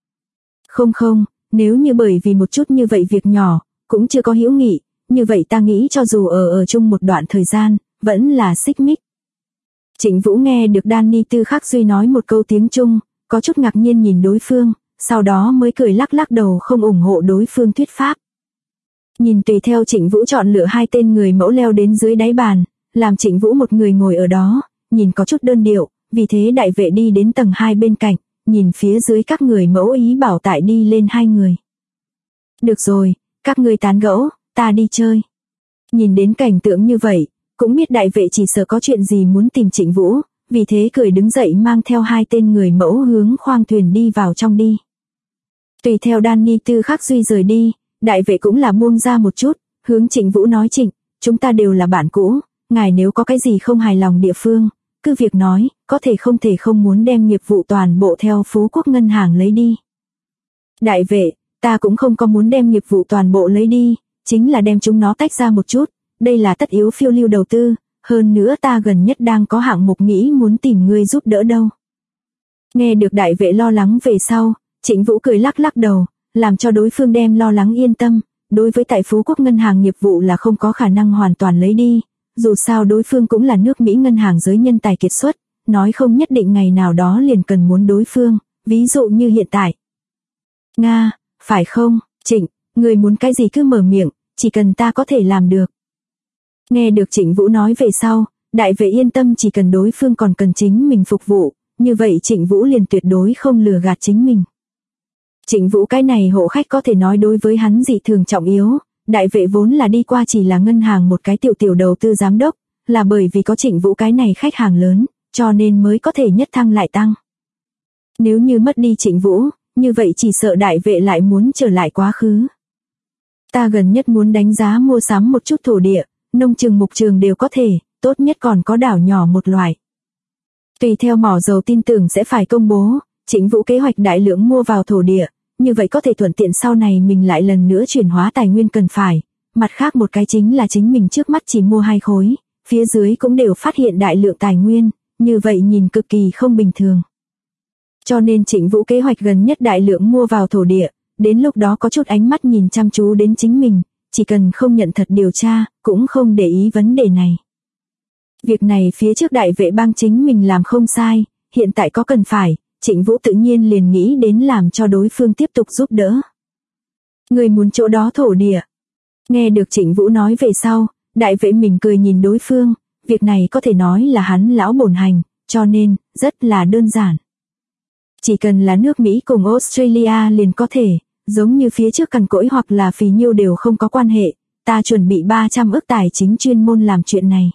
Không, nếu như bởi vì một chút như vậy việc nhỏ, cũng chưa có hữu nghị, như vậy ta nghĩ cho dù ở chung một đoạn thời gian, vẫn là xích mích. Trịnh Vũ nghe được Danny Tư Khắc Duy nói một câu tiếng Trung, có chút ngạc nhiên nhìn đối phương, sau đó mới cười lắc lắc đầu không ủng hộ đối phương thuyết pháp. Nhìn tùy theo Trịnh Vũ chọn lựa hai tên người mẫu leo đến dưới đáy bàn, làm Trịnh Vũ một người ngồi ở đó, nhìn có chút đơn điệu, vì thế đại vệ đi đến tầng 2 bên cạnh, nhìn phía dưới các người mẫu ý bảo tại đi lên hai người. Được rồi, các ngươi tán gẫu, ta đi chơi. Nhìn đến cảnh tượng như vậy, cũng biết đại vệ chỉ sợ có chuyện gì muốn tìm Trịnh Vũ, vì thế cười đứng dậy mang theo hai tên người mẫu hướng khoang thuyền đi vào trong đi. Tùy theo Danny Tư Khắc Duy rời đi, đại vệ cũng là buông ra một chút, hướng Trịnh Vũ nói Trịnh, chúng ta đều là bạn cũ, ngài nếu có cái gì không hài lòng địa phương, cứ việc nói, có thể không muốn đem nghiệp vụ toàn bộ theo Phú Quốc Ngân hàng lấy đi. Đại vệ, ta cũng không có muốn đem nghiệp vụ toàn bộ lấy đi, chính là đem chúng nó tách ra một chút, đây là tất yếu phiêu lưu đầu tư, hơn nữa ta gần nhất đang có hạng mục nghĩ muốn tìm ngươi giúp đỡ đâu. Nghe được đại vệ lo lắng về sau, Trịnh Vũ cười lắc lắc đầu, làm cho đối phương đem lo lắng yên tâm, đối với tại Phú Quốc Ngân hàng nghiệp vụ là không có khả năng hoàn toàn lấy đi, dù sao đối phương cũng là nước Mỹ ngân hàng giới nhân tài kiệt xuất, nói không nhất định ngày nào đó liền cần muốn đối phương, ví dụ như hiện tại. Nga, phải không, Trịnh, người muốn cái gì cứ mở miệng, chỉ cần ta có thể làm được. Nghe được Trịnh Vũ nói về sau, đại vệ yên tâm chỉ cần đối phương còn cần chính mình phục vụ, như vậy Trịnh Vũ liền tuyệt đối không lừa gạt chính mình. Trịnh Vũ cái này hộ khách có thể nói đối với hắn dị thường trọng yếu, đại vệ vốn là đi qua chỉ là ngân hàng một cái tiểu đầu tư giám đốc, là bởi vì có Trịnh Vũ cái này khách hàng lớn, cho nên mới có thể nhất thăng lại tăng. Nếu như mất đi Trịnh Vũ, như vậy chỉ sợ đại vệ lại muốn trở lại quá khứ. Ta gần nhất muốn đánh giá mua sắm một chút thổ địa, nông trường mục trường đều có thể, tốt nhất còn có đảo nhỏ một loại. Tùy theo mỏ dầu tin tưởng sẽ phải công bố, Trịnh Vũ kế hoạch đại lượng mua vào thổ địa, như vậy có thể thuận tiện sau này mình lại lần nữa chuyển hóa tài nguyên cần phải. Mặt khác một cái chính là chính mình trước mắt chỉ mua 2 khối, phía dưới cũng đều phát hiện đại lượng tài nguyên, như vậy nhìn cực kỳ không bình thường. Cho nên Trịnh Vũ kế hoạch gần nhất đại lượng mua vào thổ địa, đến lúc đó có chút ánh mắt nhìn chăm chú đến chính mình, chỉ cần không nhận thật điều tra, cũng không để ý vấn đề này. Việc này phía trước đại vệ bang chính mình làm không sai, hiện tại có cần phải, Trịnh Vũ tự nhiên liền nghĩ đến làm cho đối phương tiếp tục giúp đỡ. Người muốn chỗ đó thổ địa. Nghe được Trịnh Vũ nói về sau, đại vệ mình cười nhìn đối phương, việc này có thể nói là hắn lão bổn hành, cho nên, rất là đơn giản. Chỉ cần là nước Mỹ cùng Australia liền có thể, giống như phía trước cằn cỗi hoặc là phì nhiêu đều không có quan hệ, ta chuẩn bị 300 ức tài chính chuyên môn làm chuyện này.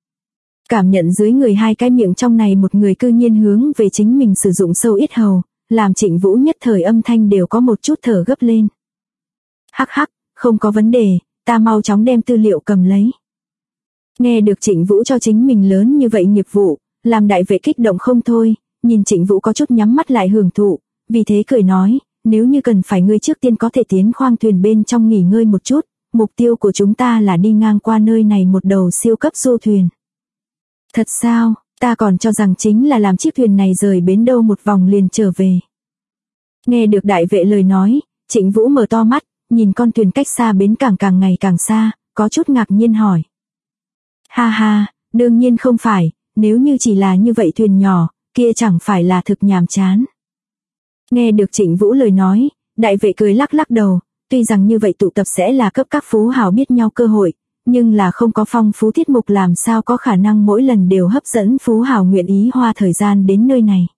Cảm nhận dưới người hai cái miệng trong này một người cư nhiên hướng về chính mình sử dụng sâu ít hầu, làm Trịnh Vũ nhất thời âm thanh đều có một chút thở gấp lên. Hắc hắc, không có vấn đề, ta mau chóng đem tư liệu cầm lấy. Nghe được Trịnh Vũ cho chính mình lớn như vậy nghiệp vụ, làm đại vệ kích động không thôi, nhìn Trịnh Vũ có chút nhắm mắt lại hưởng thụ, vì thế cười nói, nếu như cần phải ngươi trước tiên có thể tiến khoang thuyền bên trong nghỉ ngơi một chút, mục tiêu của chúng ta là đi ngang qua nơi này một đầu siêu cấp du thuyền. Thật sao, ta còn cho rằng chính là làm chiếc thuyền này rời bến đâu một vòng liền trở về. Nghe được đại vệ lời nói, Trịnh Vũ mở to mắt, nhìn con thuyền cách xa bến cảng càng ngày càng xa, có chút ngạc nhiên hỏi. Ha ha, đương nhiên không phải, nếu như chỉ là như vậy thuyền nhỏ, kia chẳng phải là thực nhàm chán. Nghe được Trịnh Vũ lời nói, đại vệ cười lắc lắc đầu, tuy rằng như vậy tụ tập sẽ là cấp các phú hào biết nhau cơ hội, nhưng là không có phong phú tiết mục làm sao có khả năng mỗi lần đều hấp dẫn phú hào nguyện ý hoa thời gian đến nơi này.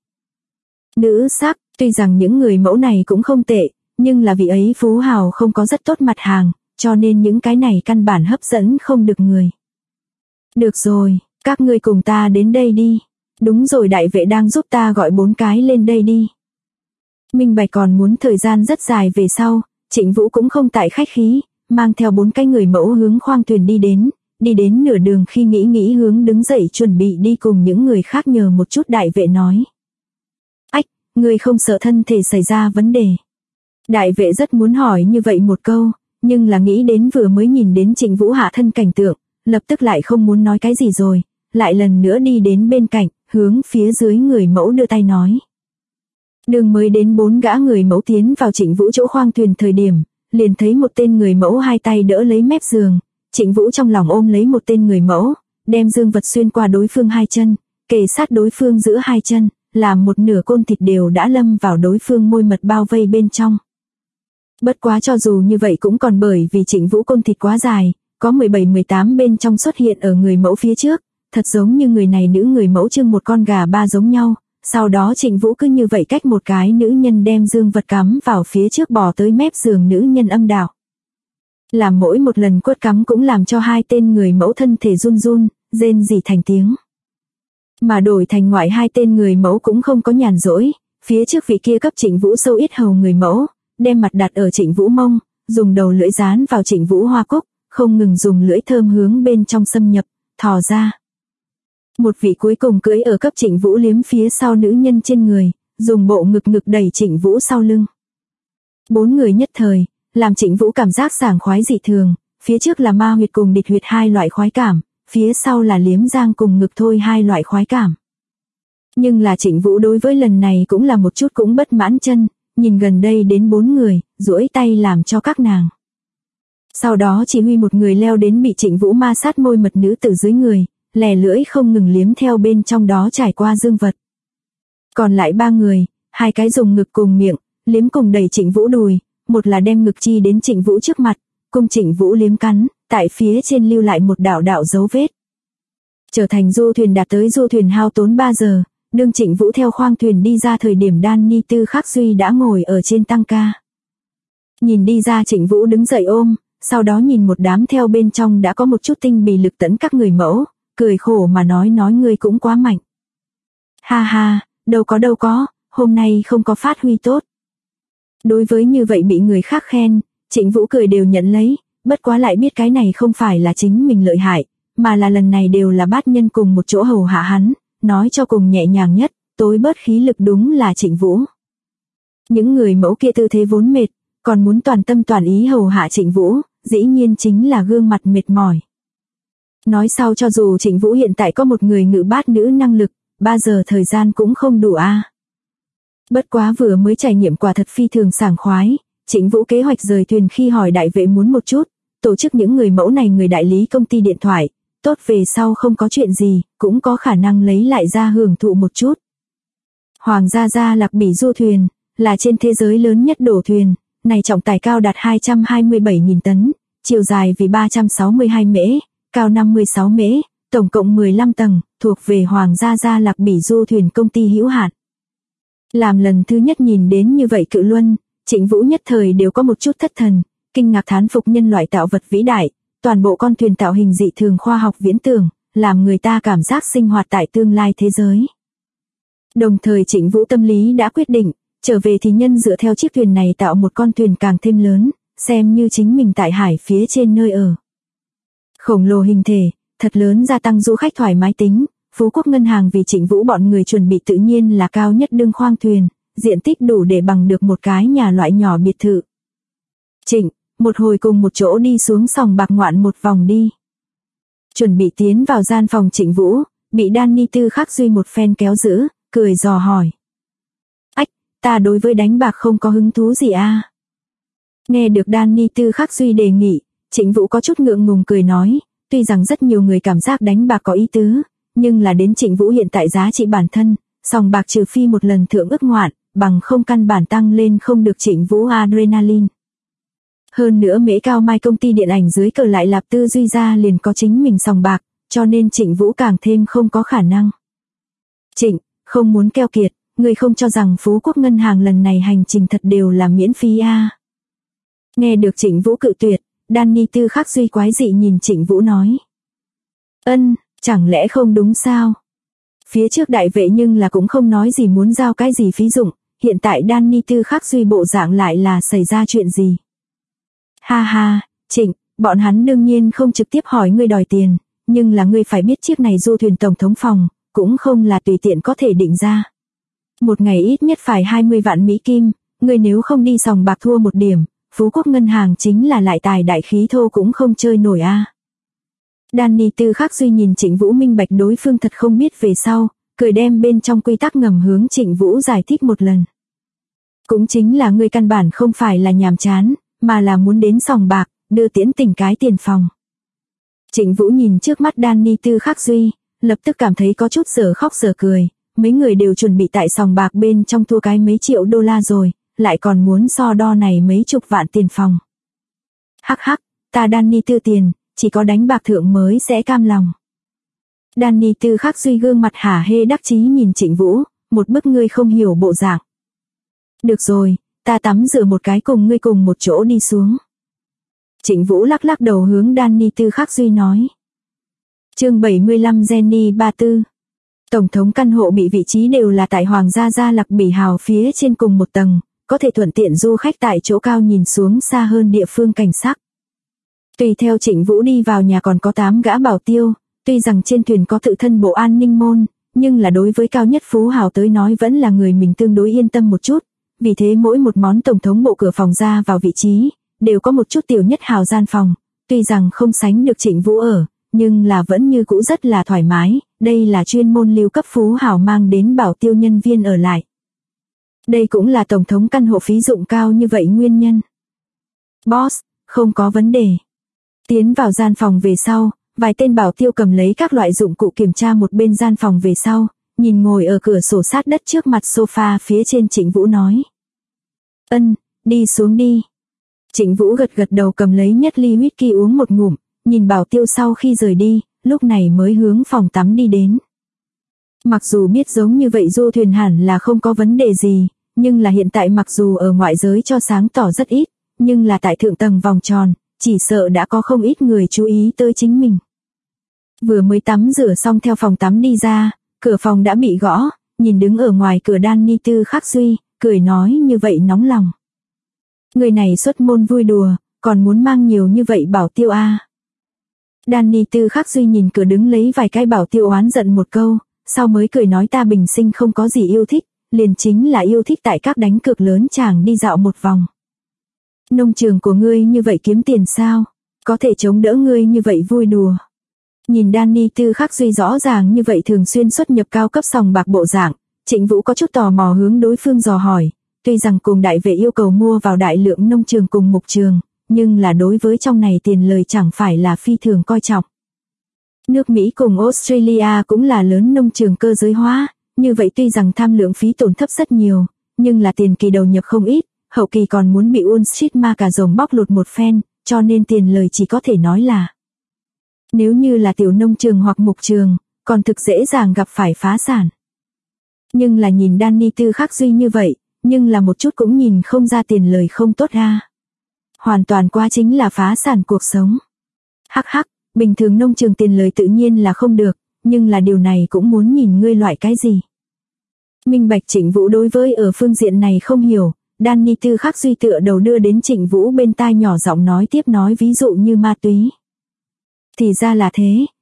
Nữ sắc, tuy rằng những người mẫu này cũng không tệ, nhưng là vì ấy phú hào không có rất tốt mặt hàng, cho nên những cái này căn bản hấp dẫn không được người. Được rồi, các ngươi cùng ta đến đây đi. Đúng rồi, đại vệ đang giúp ta gọi 4 cái lên đây đi. Minh Bạch còn muốn thời gian rất dài về sau, Trịnh Vũ cũng không tại khách khí, mang theo 4 cái người mẫu hướng khoang thuyền đi đến nửa đường khi nghĩ hướng đứng dậy chuẩn bị đi cùng những người khác nhờ một chút, đại vệ nói. Ách, người không sợ thân thể xảy ra vấn đề. Đại vệ rất muốn hỏi như vậy một câu, nhưng là nghĩ đến vừa mới nhìn đến Trịnh Vũ hạ thân cảnh tượng, lập tức lại không muốn nói cái gì rồi, lại lần nữa đi đến bên cạnh, hướng phía dưới người mẫu đưa tay nói. Đường mới đến 4 gã người mẫu tiến vào Trịnh Vũ chỗ khoang thuyền thời điểm, liền thấy một tên người mẫu hai tay đỡ lấy mép giường, Trịnh Vũ trong lòng ôm lấy một tên người mẫu, đem dương vật xuyên qua đối phương hai chân, kề sát đối phương giữa hai chân, làm một nửa côn thịt đều đã lâm vào đối phương môi mật bao vây bên trong. Bất quá cho dù như vậy cũng còn bởi vì Trịnh Vũ côn thịt quá dài, có 17-18 bên trong xuất hiện ở người mẫu phía trước, thật giống như người này nữ người mẫu trưng một con gà ba giống nhau. Sau đó Trịnh Vũ cứ như vậy cách một cái nữ nhân đem dương vật cắm vào phía trước bò tới mép giường nữ nhân âm đạo. Làm mỗi một lần quất cắm cũng làm cho hai tên người mẫu thân thể run run, rên rỉ thành tiếng. Mà đổi thành ngoại hai tên người mẫu cũng không có nhàn rỗi, phía trước vị kia cấp Trịnh Vũ sâu ít hầu người mẫu, đem mặt đặt ở Trịnh Vũ mông, dùng đầu lưỡi dán vào Trịnh Vũ hoa cúc, không ngừng dùng lưỡi thơm hướng bên trong xâm nhập, thò ra. Một vị cuối cùng cưỡi ở cấp Trịnh Vũ liếm phía sau nữ nhân trên người, dùng bộ ngực đẩy Trịnh Vũ sau lưng. 4 người nhất thời, làm Trịnh Vũ cảm giác sảng khoái dị thường, phía trước là ma huyệt cùng địch huyệt hai loại khoái cảm, phía sau là liếm giang cùng ngực thôi hai loại khoái cảm. Nhưng là Trịnh Vũ đối với lần này cũng là một chút cũng bất mãn chân, nhìn gần đây đến 4 người, duỗi tay làm cho các nàng. Sau đó chỉ huy một người leo đến bị Trịnh Vũ ma sát môi mật nữ tử dưới người, lè lưỡi không ngừng liếm theo bên trong đó trải qua dương vật. Còn lại 3 người, 2 cái dùng ngực cùng miệng, liếm cùng đẩy Trịnh Vũ đùi, một là đem ngực chi đến Trịnh Vũ trước mặt, cùng Trịnh Vũ liếm cắn, tại phía trên lưu lại một đạo đạo dấu vết. Trở thành du thuyền đạt tới du thuyền hao tốn 3 giờ, đương Trịnh Vũ theo khoang thuyền đi ra thời điểm Đan Ni Tư Khắc Duy đã ngồi ở trên tăng ca. Nhìn đi ra Trịnh Vũ đứng dậy ôm, sau đó nhìn một đám theo bên trong đã có một chút tinh bì lực tấn các người mẫu, cười khổ mà nói ngươi cũng quá mạnh. Ha ha, đâu có, hôm nay không có phát huy tốt. Đối với như vậy bị người khác khen, Trịnh Vũ cười đều nhận lấy, bất quá lại biết cái này không phải là chính mình lợi hại, mà là lần này đều là bát nhân cùng một chỗ hầu hạ hắn, nói cho cùng nhẹ nhàng nhất, tối bớt khí lực đúng là Trịnh Vũ. Những người mẫu kia tư thế vốn mệt, còn muốn toàn tâm toàn ý hầu hạ Trịnh Vũ, dĩ nhiên chính là gương mặt mệt mỏi. Nói sau cho dù Trịnh Vũ hiện tại có một người ngự bát nữ năng lực, 3 giờ thời gian cũng không đủ a. Bất quá vừa mới trải nghiệm quả thật phi thường sảng khoái, Trịnh Vũ kế hoạch rời thuyền khi hỏi đại vệ muốn một chút, tổ chức những người mẫu này người đại lý công ty điện thoại, tốt về sau không có chuyện gì, cũng có khả năng lấy lại ra hưởng thụ một chút. Hoàng Gia Lạc Bỉ du thuyền, là trên thế giới lớn nhất đổ thuyền, này trọng tải cao đạt 227.000 tấn, chiều dài vì 362 mễ, cao 56 mễ, tổng cộng 15 tầng, thuộc về Hoàng Gia Lạc Bỉ du thuyền công ty hữu hạn. Làm lần thứ nhất nhìn đến như vậy cự luân, Trịnh Vũ nhất thời đều có một chút thất thần, kinh ngạc thán phục nhân loại tạo vật vĩ đại, toàn bộ con thuyền tạo hình dị thường khoa học viễn tưởng, làm người ta cảm giác sinh hoạt tại tương lai thế giới. Đồng thời Trịnh Vũ tâm lý đã quyết định, trở về thì nhân dựa theo chiếc thuyền này tạo một con thuyền càng thêm lớn, xem như chính mình tại hải phía trên nơi ở. Khổng lồ hình thể, thật lớn gia tăng du khách thoải mái tính. Phú Quốc ngân hàng vì Trịnh Vũ bọn người chuẩn bị tự nhiên là cao nhất đương khoang thuyền, diện tích đủ để bằng được một cái nhà loại nhỏ biệt thự. Trịnh, một hồi cùng một chỗ đi xuống sòng bạc ngoạn một vòng đi. Chuẩn bị tiến vào gian phòng Trịnh Vũ, bị Danny Tư Khắc Duy một phen kéo giữ, cười dò hỏi. Ách, ta đối với đánh bạc không có hứng thú gì a. Nghe được Danny Tư Khắc Duy đề nghị, Trịnh Vũ có chút ngượng ngùng cười nói, tuy rằng rất nhiều người cảm giác đánh bạc có ý tứ, nhưng là đến Trịnh Vũ hiện tại giá trị bản thân, sòng bạc trừ phi một lần thượng ước ngoạn, bằng không căn bản tăng lên không được Trịnh Vũ adrenaline. Hơn nữa Mễ Cao Mai công ty điện ảnh dưới cờ lại Lạp Tư Duy ra liền có chính mình sòng bạc, cho nên Trịnh Vũ càng thêm không có khả năng. Trịnh, không muốn keo kiệt, người không cho rằng Phú Quốc ngân hàng lần này hành trình thật đều là miễn phí a. Nghe được Trịnh Vũ cự tuyệt, Danny Tư Khắc Duy quái dị nhìn Trịnh Vũ nói. Chẳng lẽ không đúng sao? Phía trước đại vệ nhưng là cũng không nói gì muốn giao cái gì phí dụng, hiện tại Danny Tư Khắc Duy bộ dạng lại là xảy ra chuyện gì? Ha ha, Trịnh, bọn hắn đương nhiên không trực tiếp hỏi ngươi đòi tiền, nhưng là ngươi phải biết chiếc này du thuyền tổng thống phòng, cũng không là tùy tiện có thể định ra. Một ngày ít nhất phải 20 vạn Mỹ Kim, ngươi nếu không đi sòng bạc thua một điểm, Phú Quốc ngân hàng chính là lại tài đại khí thô cũng không chơi nổi a. Danny Tư Khắc Duy nhìn Trịnh Vũ minh bạch đối phương thật không biết về sau, cười đem bên trong quy tắc ngầm hướng Trịnh Vũ giải thích một lần. Cũng chính là ngươi căn bản không phải là nhàm chán, mà là muốn đến sòng bạc, đưa tiễn tình cái tiền phòng. Trịnh Vũ nhìn trước mắt Danny Tư Khắc Duy, lập tức cảm thấy có chút dở khóc dở cười, mấy người đều chuẩn bị tại sòng bạc bên trong thua cái mấy triệu đô la rồi, lại còn muốn so đo này mấy chục vạn tiền phòng. Hắc hắc, ta Danny Tư tiền, chỉ có đánh bạc thượng mới sẽ cam lòng. Danny Tư Khắc Duy gương mặt hả hê đắc chí nhìn Trịnh Vũ, một bức ngươi không hiểu bộ dạng. Được rồi, ta tắm rửa một cái cùng ngươi cùng một chỗ đi xuống. Trịnh Vũ lắc lắc đầu hướng Danny Tư Khắc Duy nói. Chương 75 Jenny 34. Tổng thống căn hộ bị vị trí đều là tại Hoàng gia Gia Lạc Bỉ Hào phía trên cùng một tầng, có thể thuận tiện du khách tại chỗ cao nhìn xuống xa hơn địa phương cảnh sắc. Tùy theo Trịnh Vũ đi vào nhà còn có 8 gã bảo tiêu, tuy rằng trên thuyền có tự thân bộ an ninh môn, nhưng là đối với cao nhất phú hào tới nói vẫn là người mình tương đối yên tâm một chút, vì thế mỗi một món tổng thống bộ cửa phòng ra vào vị trí, đều có một chút tiểu nhất hào gian phòng, tuy rằng không sánh được Trịnh Vũ ở, nhưng là vẫn như cũ rất là thoải mái, đây là chuyên môn lưu cấp phú hào mang đến bảo tiêu nhân viên ở lại. Đây cũng là tổng thống căn hộ phí dụng cao như vậy nguyên nhân. Boss, không có vấn đề. Tiến vào gian phòng về sau, vài tên bảo tiêu cầm lấy các loại dụng cụ kiểm tra một bên gian phòng về sau, nhìn ngồi ở cửa sổ sát đất trước mặt sofa phía trên Trịnh Vũ nói. Đi xuống đi. Trịnh Vũ gật gật đầu cầm lấy nhất ly whisky uống một ngụm, nhìn bảo tiêu sau khi rời đi, lúc này mới hướng phòng tắm đi đến. Mặc dù biết giống như vậy du thuyền hẳn là không có vấn đề gì, nhưng là hiện tại mặc dù ở ngoại giới cho sáng tỏ rất ít, nhưng là tại thượng tầng vòng tròn, chỉ sợ đã có không ít người chú ý tới chính mình. Vừa mới tắm rửa xong theo phòng tắm đi ra, cửa phòng đã bị gõ, nhìn đứng ở ngoài cửa Danny Tư Khắc Duy, cười nói như vậy nóng lòng. Người này xuất môn vui đùa, còn muốn mang nhiều như vậy bảo tiêu a. Danny Tư Khắc Duy nhìn cửa đứng lấy vài cái bảo tiêu oán giận một câu, sau mới cười nói ta bình sinh không có gì yêu thích, liền chính là yêu thích tại các đánh cược lớn chàng đi dạo một vòng. Nông trường của ngươi như vậy kiếm tiền sao? Có thể chống đỡ ngươi như vậy vui đùa. Nhìn Danny Tư Khắc Duy rõ ràng như vậy thường xuyên xuất nhập cao cấp sòng bạc bộ dạng, Trịnh Vũ có chút tò mò hướng đối phương dò hỏi, tuy rằng cùng đại vệ yêu cầu mua vào đại lượng nông trường cùng mục trường, nhưng là đối với trong này tiền lời chẳng phải là phi thường coi trọng. Nước Mỹ cùng Australia cũng là lớn nông trường cơ giới hóa, như vậy tuy rằng tham lượng phí tổn thấp rất nhiều, nhưng là tiền kỳ đầu nhập không ít, hậu kỳ còn muốn bị Wall Street ma cà rồng bóc lột một phen, cho nên tiền lời chỉ có thể nói là. Nếu như là tiểu nông trường hoặc mục trường, còn thực dễ dàng gặp phải phá sản. Nhưng là nhìn Danny Tư Khắc Duy như vậy, nhưng là một chút cũng nhìn không ra tiền lời không tốt ha. Hoàn toàn qua chính là phá sản cuộc sống. Hắc hắc, bình thường nông trường tiền lời tự nhiên là không được, nhưng là điều này cũng muốn nhìn ngươi loại cái gì. Minh bạch Trịnh Vũ đối với ở phương diện này không hiểu, Danny Tư Khắc Duy tựa đầu đưa đến Trịnh Vũ bên tai nhỏ giọng nói tiếp nói ví dụ như ma túy. Thì ra là thế,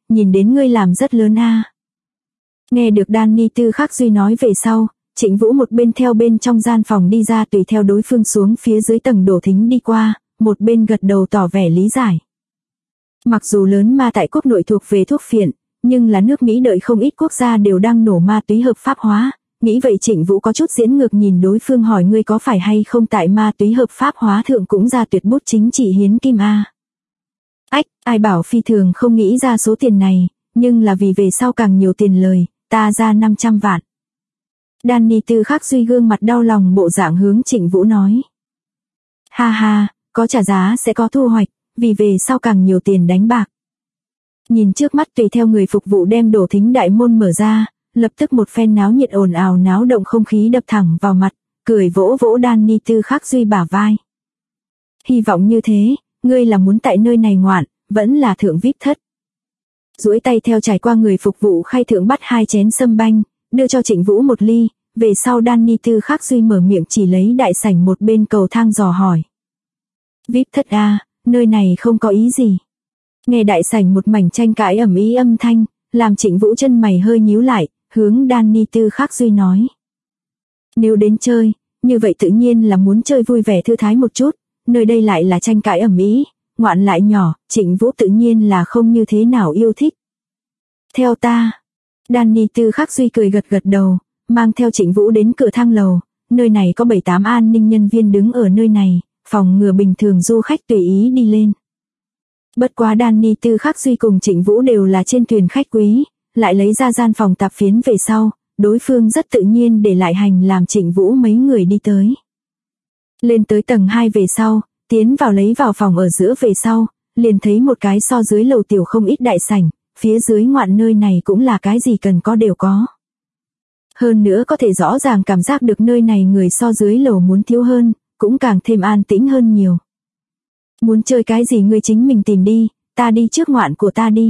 nhìn đến ngươi làm rất lớn a. Nghe được Danny Tư Khắc Duy nói về sau, Trịnh Vũ một bên theo bên trong gian phòng đi ra tùy theo đối phương xuống phía dưới tầng đổ thính đi qua, một bên gật đầu tỏ vẻ lý giải. Mặc dù lớn ma tại quốc nội thuộc về thuốc phiện, nhưng là nước Mỹ đợi không ít quốc gia đều đang nổ ma túy hợp pháp hóa, nghĩ vậy Trịnh Vũ có chút diễn ngược nhìn đối phương hỏi ngươi có phải hay không tại ma túy hợp pháp hóa thượng cũng ra tuyệt bút chính trị hiến kim a. Ách, ai bảo phi thường không nghĩ ra số tiền này, nhưng là vì về sau càng nhiều tiền lời, ta ra 500 vạn. Danny Tư Khắc Duy gương mặt đau lòng bộ dạng hướng Trịnh Vũ nói. Ha ha, có trả giá sẽ có thu hoạch, vì về sau càng nhiều tiền đánh bạc. Nhìn trước mắt tùy theo người phục vụ đem đổ thính đại môn mở ra, lập tức một phen náo nhiệt ồn ào náo động không khí đập thẳng vào mặt, cười vỗ vỗ Danny Tư Khắc Duy bả vai. Hy vọng như thế, ngươi là muốn tại nơi này ngoạn, vẫn là thượng VIP thất. Duỗi tay theo trải qua người phục vụ khay thượng bắt 2 chén sâm banh, đưa cho Trịnh Vũ 1 ly, về sau Danny Tư Khắc Duy mở miệng chỉ lấy đại sảnh một bên cầu thang dò hỏi. VIP thất a, nơi này không có ý gì. Nghe đại sảnh một mảnh tranh cãi ầm ĩ âm thanh, làm Trịnh Vũ chân mày hơi nhíu lại, hướng Danny Tư Khắc Duy nói. Nếu đến chơi, như vậy tự nhiên là muốn chơi vui vẻ thư thái một chút, nơi đây lại là tranh cãi ầm ĩ, ngoạn lại nhỏ, Trịnh Vũ tự nhiên là không như thế nào yêu thích. Theo ta, Danny Tư Khắc Duy cười gật gật đầu, mang theo Trịnh Vũ đến cửa thang lầu, nơi này có 7-8 an ninh nhân viên đứng ở nơi này, phòng ngừa bình thường du khách tùy ý đi lên. Bất quá Danny Tư Khắc Duy cùng Trịnh Vũ đều là trên thuyền khách quý, lại lấy ra gian phòng tạp phiến về sau, đối phương rất tự nhiên để lại hành làm Trịnh Vũ mấy người đi tới. Lên tới tầng 2 về sau, tiến vào lấy vào phòng ở giữa về sau, liền thấy một cái so dưới lầu tiểu không ít đại sảnh, phía dưới ngoạn nơi này cũng là cái gì cần có đều có. Hơn nữa có thể rõ ràng cảm giác được nơi này người so dưới lầu muốn thiếu hơn, cũng càng thêm an tĩnh hơn nhiều. Muốn chơi cái gì ngươi chính mình tìm đi, ta đi trước ngoạn của ta đi.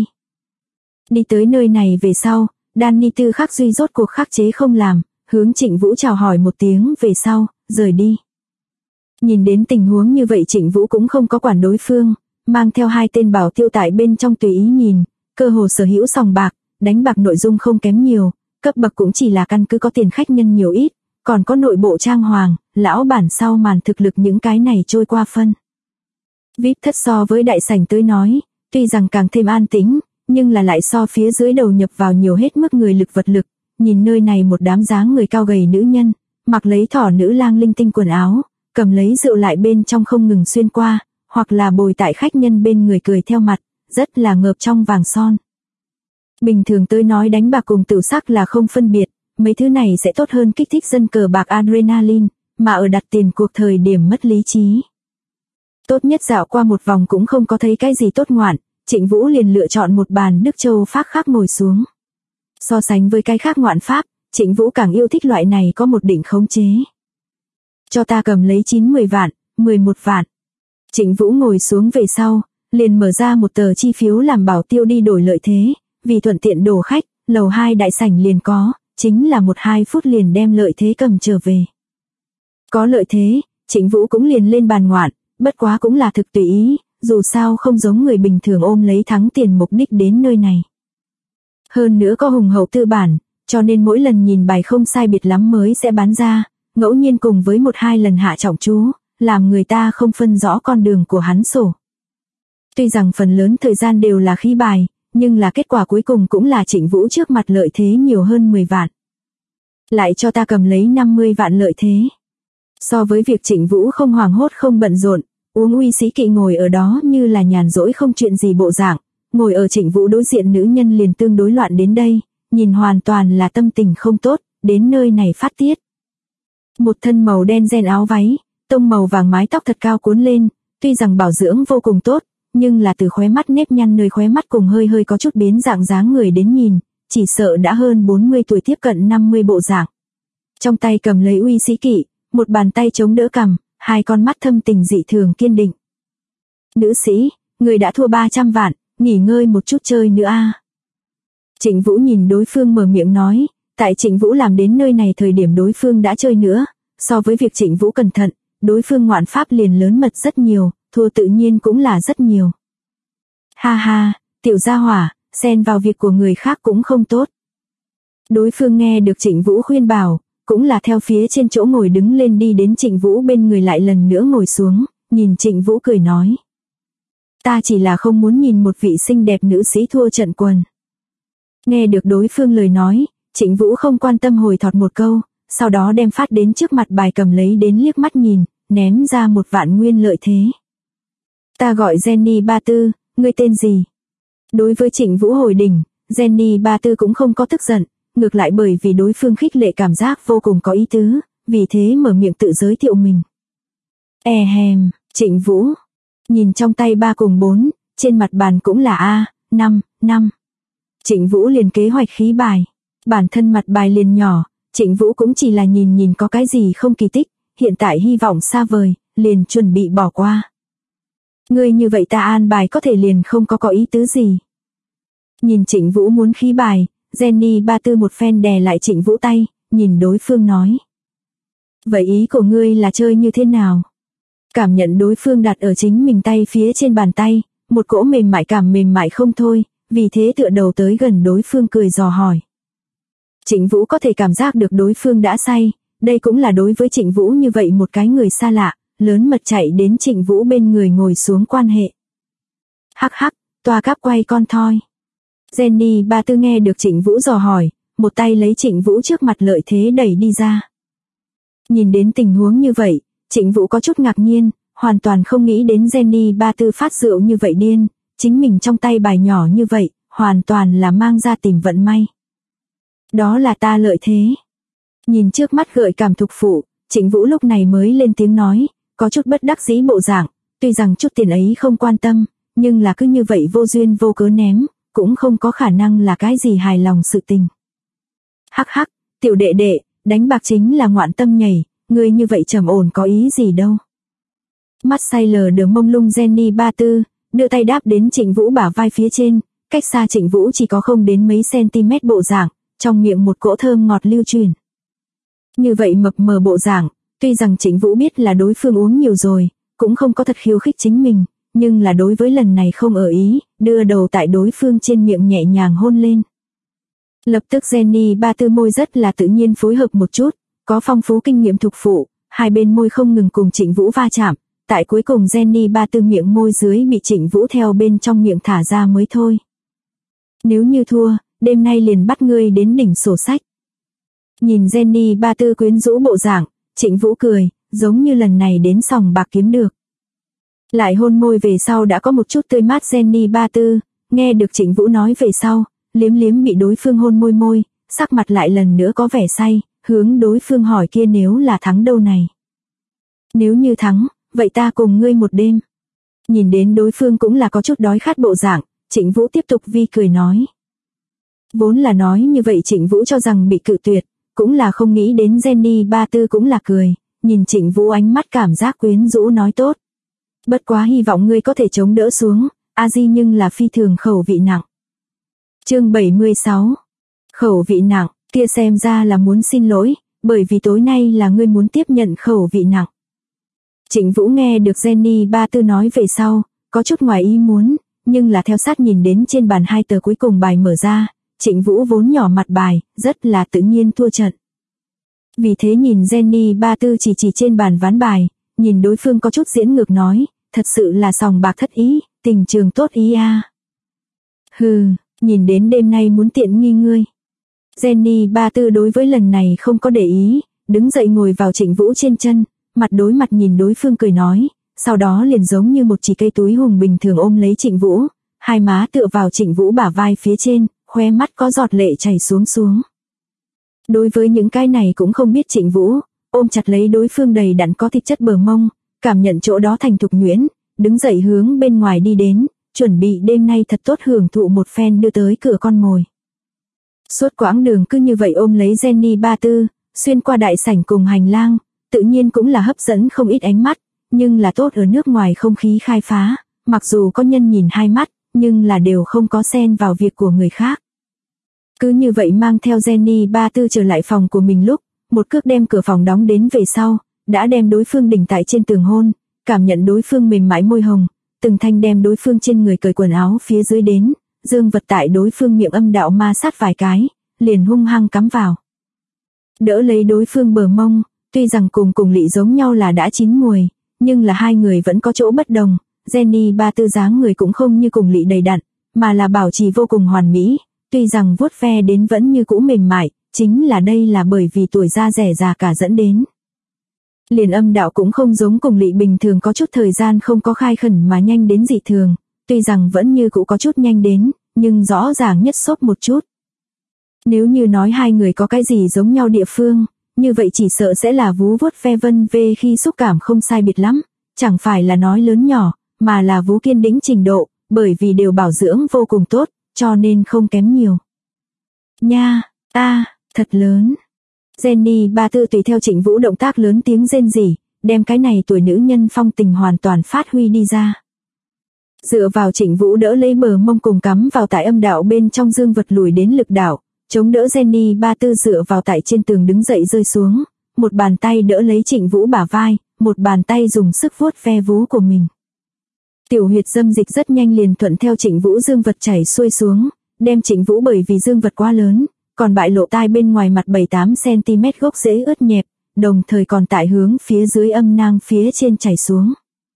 Đi tới nơi này về sau, Danny Tư Khắc Duy rốt cuộc khắc chế không làm, hướng Trịnh Vũ chào hỏi một tiếng về sau, rời đi. Nhìn đến tình huống như vậy Trịnh Vũ cũng không có quản đối phương, mang theo 2 tên bảo tiêu tại bên trong tùy ý nhìn, cơ hồ sở hữu sòng bạc, đánh bạc nội dung không kém nhiều, cấp bậc cũng chỉ là căn cứ có tiền khách nhân nhiều ít, còn có nội bộ trang hoàng, lão bản sau màn thực lực những cái này trôi qua phân. VIP thất so với đại sảnh tới nói, tuy rằng càng thêm an tĩnh, nhưng là lại so phía dưới đầu nhập vào nhiều hết mức người lực vật lực, nhìn nơi này một đám dáng người cao gầy nữ nhân, mặc lấy thỏ nữ lang linh tinh quần áo, cầm lấy rượu lại bên trong không ngừng xuyên qua, hoặc là bồi tại khách nhân bên người cười theo mặt, rất là ngợp trong vàng son. Bình thường tôi nói đánh bạc cùng tửu sắc là không phân biệt, mấy thứ này sẽ tốt hơn kích thích dân cờ bạc adrenaline, mà ở đặt tiền cuộc thời điểm mất lý trí. Tốt nhất dạo qua một vòng cũng không có thấy cái gì tốt ngoạn, Trịnh Vũ liền lựa chọn một bàn Đức Châu Phác khác ngồi xuống. So sánh với cái khác ngoạn pháp, Trịnh Vũ càng yêu thích loại này có một định khống chế. Cho ta cầm lấy 9-10 vạn, 11 vạn. Trịnh Vũ ngồi xuống về sau, liền mở ra một tờ chi phiếu làm bảo tiêu đi đổi lợi thế, vì thuận tiện đổ khách, lầu 2 đại sảnh liền có, chính là 1-2 phút liền đem lợi thế cầm trở về. Có lợi thế, Trịnh Vũ cũng liền lên bàn ngoạn, bất quá cũng là thực tùy ý, dù sao không giống người bình thường ôm lấy thắng tiền mục đích đến nơi này. Hơn nữa có hùng hậu tư bản, cho nên mỗi lần nhìn bài không sai biệt lắm mới sẽ bán ra, ngẫu nhiên cùng với 1-2 lần hạ trọng chú, làm người ta không phân rõ con đường của hắn sổ. Tuy rằng phần lớn thời gian đều là khí bài, nhưng là kết quả cuối cùng cũng là Trịnh Vũ trước mặt lợi thế nhiều hơn 10 vạn. Lại cho ta cầm lấy 50 vạn lợi thế. So với việc Trịnh Vũ không hoảng hốt không bận rộn, uống uy sĩ kỵ ngồi ở đó như là nhàn rỗi không chuyện gì bộ dạng, ngồi ở Trịnh Vũ đối diện nữ nhân liền tương đối loạn đến đây, nhìn hoàn toàn là tâm tình không tốt, đến nơi này phát tiết. Một thân màu đen ren áo váy, tông màu vàng mái tóc thật cao cuốn lên, tuy rằng bảo dưỡng vô cùng tốt, nhưng là từ khóe mắt nếp nhăn nơi khóe mắt cùng hơi hơi có chút biến dạng dáng người đến nhìn, chỉ sợ đã hơn 40 tuổi tiếp cận 50 bộ dạng. Trong tay cầm lấy uy sĩ kỵ, một bàn tay chống đỡ cằm, 2 con mắt thâm tình dị thường kiên định. Nữ sĩ, người đã thua 300 vạn, nghỉ ngơi một chút chơi nữa a. Trịnh Vũ nhìn đối phương mở miệng nói, tại Trịnh Vũ làm đến nơi này thời điểm đối phương đã chơi nữa, so với việc Trịnh Vũ cẩn thận, đối phương ngoạn pháp liền lớn mật rất nhiều, thua tự nhiên cũng là rất nhiều. Ha ha, tiểu gia hỏa, xen vào việc của người khác cũng không tốt. Đối phương nghe được Trịnh Vũ khuyên bảo, cũng là theo phía trên chỗ ngồi đứng lên đi đến Trịnh Vũ bên người lại lần nữa ngồi xuống, nhìn Trịnh Vũ cười nói. Ta chỉ là không muốn nhìn một vị xinh đẹp nữ sĩ thua trận quần. Nghe được đối phương lời nói, Trịnh Vũ không quan tâm hồi thọt một câu, sau đó đem phát đến trước mặt bài cầm lấy đến liếc mắt nhìn, ném ra một vạn nguyên lợi thế. Ta gọi Jenny Ba Tư, ngươi tên gì? Đối với Trịnh Vũ hồi đỉnh, Jenny Ba Tư cũng không có tức giận, ngược lại bởi vì đối phương khích lệ cảm giác vô cùng có ý tứ, vì thế mở miệng tự giới thiệu mình. Trịnh Vũ. Nhìn trong tay 3 cùng 4, trên mặt bàn cũng là 5. Trịnh Vũ liền kế hoạch khí bài. Bản thân mặt bài liền nhỏ, Trịnh Vũ cũng chỉ là nhìn có cái gì không kỳ tích, hiện tại hy vọng xa vời, liền chuẩn bị bỏ qua. Ngươi như vậy ta an bài có thể liền không có ý tứ gì. Nhìn Trịnh Vũ muốn khí bài, Jenny Ba Tư một phen đè lại Trịnh Vũ tay, nhìn đối phương nói. Vậy ý của ngươi là chơi như thế nào? Cảm nhận đối phương đặt ở chính mình tay phía trên bàn tay, một cỗ mềm mại không thôi, vì thế tựa đầu tới gần đối phương cười dò hỏi. Trịnh Vũ có thể cảm giác được đối phương đã say, đây cũng là đối với Trịnh Vũ như vậy một cái người xa lạ, lớn mật chạy đến Trịnh Vũ bên người ngồi xuống quan hệ. Hắc, toa cáp quay con thoi. Jenny Ba Tư nghe được Trịnh Vũ dò hỏi, một tay lấy Trịnh Vũ trước mặt lợi thế đẩy đi ra. Nhìn đến tình huống như vậy, Trịnh Vũ có chút ngạc nhiên, hoàn toàn không nghĩ đến Jenny Ba Tư phát rượu như vậy điên, chính mình trong tay bài nhỏ như vậy, hoàn toàn là mang ra tìm vận may. Đó là ta lợi thế. Nhìn trước mắt gợi cảm thục phụ, Trịnh Vũ lúc này mới lên tiếng nói, có chút bất đắc dĩ bộ dạng, tuy rằng chút tiền ấy không quan tâm, nhưng là cứ như vậy vô duyên vô cớ ném, cũng không có khả năng là cái gì hài lòng sự tình. Hắc, tiểu đệ đệ, đánh bạc chính là ngoạn tâm nhảy, ngươi như vậy trầm ổn có ý gì đâu. Mắt say lờ đờ mông lung Jenny Ba Tư, đưa tay đáp đến Trịnh Vũ bả vai phía trên, cách xa Trịnh Vũ chỉ có không đến mấy cm bộ dạng, trong miệng một cỗ thơm ngọt lưu truyền. Như vậy mập mờ bộ dạng, tuy rằng Trịnh Vũ biết là đối phương uống nhiều rồi, cũng không có thật khiêu khích chính mình, nhưng là đối với lần này không ở ý, đưa đầu tại đối phương trên miệng nhẹ nhàng hôn lên. Lập tức Jenny Ba Tư môi rất là tự nhiên phối hợp một chút, có phong phú kinh nghiệm thục phụ, hai bên môi không ngừng cùng Trịnh Vũ va chạm, tại cuối cùng Jenny Ba Tư miệng môi dưới bị Trịnh Vũ theo bên trong miệng thả ra mới thôi. Nếu như thua, đêm nay liền bắt ngươi đến đỉnh sổ sách. Nhìn Jenny Ba Tư quyến rũ bộ dạng, Trịnh Vũ cười, giống như lần này đến sòng bạc kiếm được. Lại hôn môi về sau đã có một chút tươi mát Jenny Ba Tư, nghe được Trịnh Vũ nói về sau, liếm bị đối phương hôn môi, sắc mặt lại lần nữa có vẻ say, hướng đối phương hỏi kia nếu là thắng đâu này. Nếu như thắng, vậy ta cùng ngươi một đêm. Nhìn đến đối phương cũng là có chút đói khát bộ dạng, Trịnh Vũ tiếp tục vi cười nói. Vốn là nói như vậy Trịnh Vũ cho rằng bị cự tuyệt, cũng là không nghĩ đến Jenny Ba Tư cũng là cười, nhìn Trịnh Vũ ánh mắt cảm giác quyến rũ nói tốt. Bất quá hy vọng ngươi có thể chống đỡ xuống, A-di nhưng là phi thường khẩu vị nặng. Chương 76. Khẩu vị nặng, kia xem ra là muốn xin lỗi, bởi vì tối nay là ngươi muốn tiếp nhận khẩu vị nặng. Trịnh Vũ nghe được Jenny Ba Tư nói về sau, có chút ngoài ý muốn, nhưng là theo sát nhìn đến trên bàn 2 tờ cuối cùng bài mở ra, Trịnh Vũ vốn nhỏ mặt bài, rất là tự nhiên thua trận. Vì thế nhìn Jenny Ba Tư chỉ trên bàn ván bài, nhìn đối phương có chút diễn ngược nói, thật sự là sòng bạc thất ý, tình trường tốt ý a. Hừ, nhìn đến đêm nay muốn tiện nghi ngươi. Jenny Ba Tư đối với lần này không có để ý, đứng dậy ngồi vào Trịnh Vũ trên chân, mặt đối mặt nhìn đối phương cười nói, sau đó liền giống như một chỉ cây túi hùng bình thường ôm lấy Trịnh Vũ, hai má tựa vào Trịnh Vũ bả vai phía trên, khóe mắt có giọt lệ chảy xuống. Đối với những cái này cũng không biết Trịnh Vũ, ôm chặt lấy đối phương đầy đặn có thịt chất bờ mông, cảm nhận chỗ đó thành thục nhuyễn, đứng dậy hướng bên ngoài đi đến, chuẩn bị đêm nay thật tốt hưởng thụ một phen đưa tới cửa con mồi. Suốt quãng đường cứ như vậy ôm lấy Jenny Ba Tư, xuyên qua đại sảnh cùng hành lang, tự nhiên cũng là hấp dẫn không ít ánh mắt, nhưng là tốt ở nước ngoài không khí khai phá, mặc dù có nhân nhìn hai mắt, nhưng là đều không có xen vào việc của người khác. Cứ như vậy mang theo Jenny Ba Tư trở lại phòng của mình lúc, một cước đem cửa phòng đóng đến về sau, đã đem đối phương đỉnh tại trên tường hôn, cảm nhận đối phương mềm mại môi hồng, từng thanh đem đối phương trên người cởi quần áo phía dưới đến, dương vật tại đối phương miệng âm đạo ma sát vài cái, liền hung hăng cắm vào. Đỡ lấy đối phương bờ mông, tuy rằng cùng Lị giống nhau là đã chín mùi, nhưng là hai người vẫn có chỗ bất đồng. Jenny Ba Tư dáng người cũng không như cùng Lị đầy đặn, mà là bảo trì vô cùng hoàn mỹ, tuy rằng vuốt ve đến vẫn như cũ mềm mại, chính là đây là bởi vì tuổi da rẻ già cả dẫn đến. Liền âm đạo cũng không giống cùng Lị bình thường có chút thời gian không có khai khẩn mà nhanh đến dị thường, tuy rằng vẫn như cũ có chút nhanh đến, nhưng rõ ràng nhất xốp một chút. Nếu như nói hai người có cái gì giống nhau địa phương, như vậy chỉ sợ sẽ là vú vuốt ve vân vê khi xúc cảm không sai biệt lắm, chẳng phải là nói lớn nhỏ, mà là vú kiên đĩnh trình độ, bởi vì đều bảo dưỡng vô cùng tốt, cho nên không kém nhiều. Nha, thật lớn. Jenny Ba Tư tùy theo Trịnh Vũ động tác lớn tiếng rên rỉ, đem cái này tuổi nữ nhân phong tình hoàn toàn phát huy đi ra. Dựa vào Trịnh Vũ đỡ lấy bờ mông cùng cắm vào tại âm đạo bên trong dương vật lùi đến lực đạo, chống đỡ Jenny Ba Tư dựa vào tại trên tường đứng dậy rơi xuống, một bàn tay đỡ lấy Trịnh Vũ bả vai, một bàn tay dùng sức vuốt ve vú của mình. Tiểu huyệt dâm dịch rất nhanh liền thuận theo Trịnh Vũ dương vật chảy xuôi xuống, đem Trịnh Vũ bởi vì dương vật quá lớn, còn bại lộ tai bên ngoài mặt 7-8 cm gốc rễ ướt nhẹp, đồng thời còn tại hướng phía dưới âm nang phía trên chảy xuống.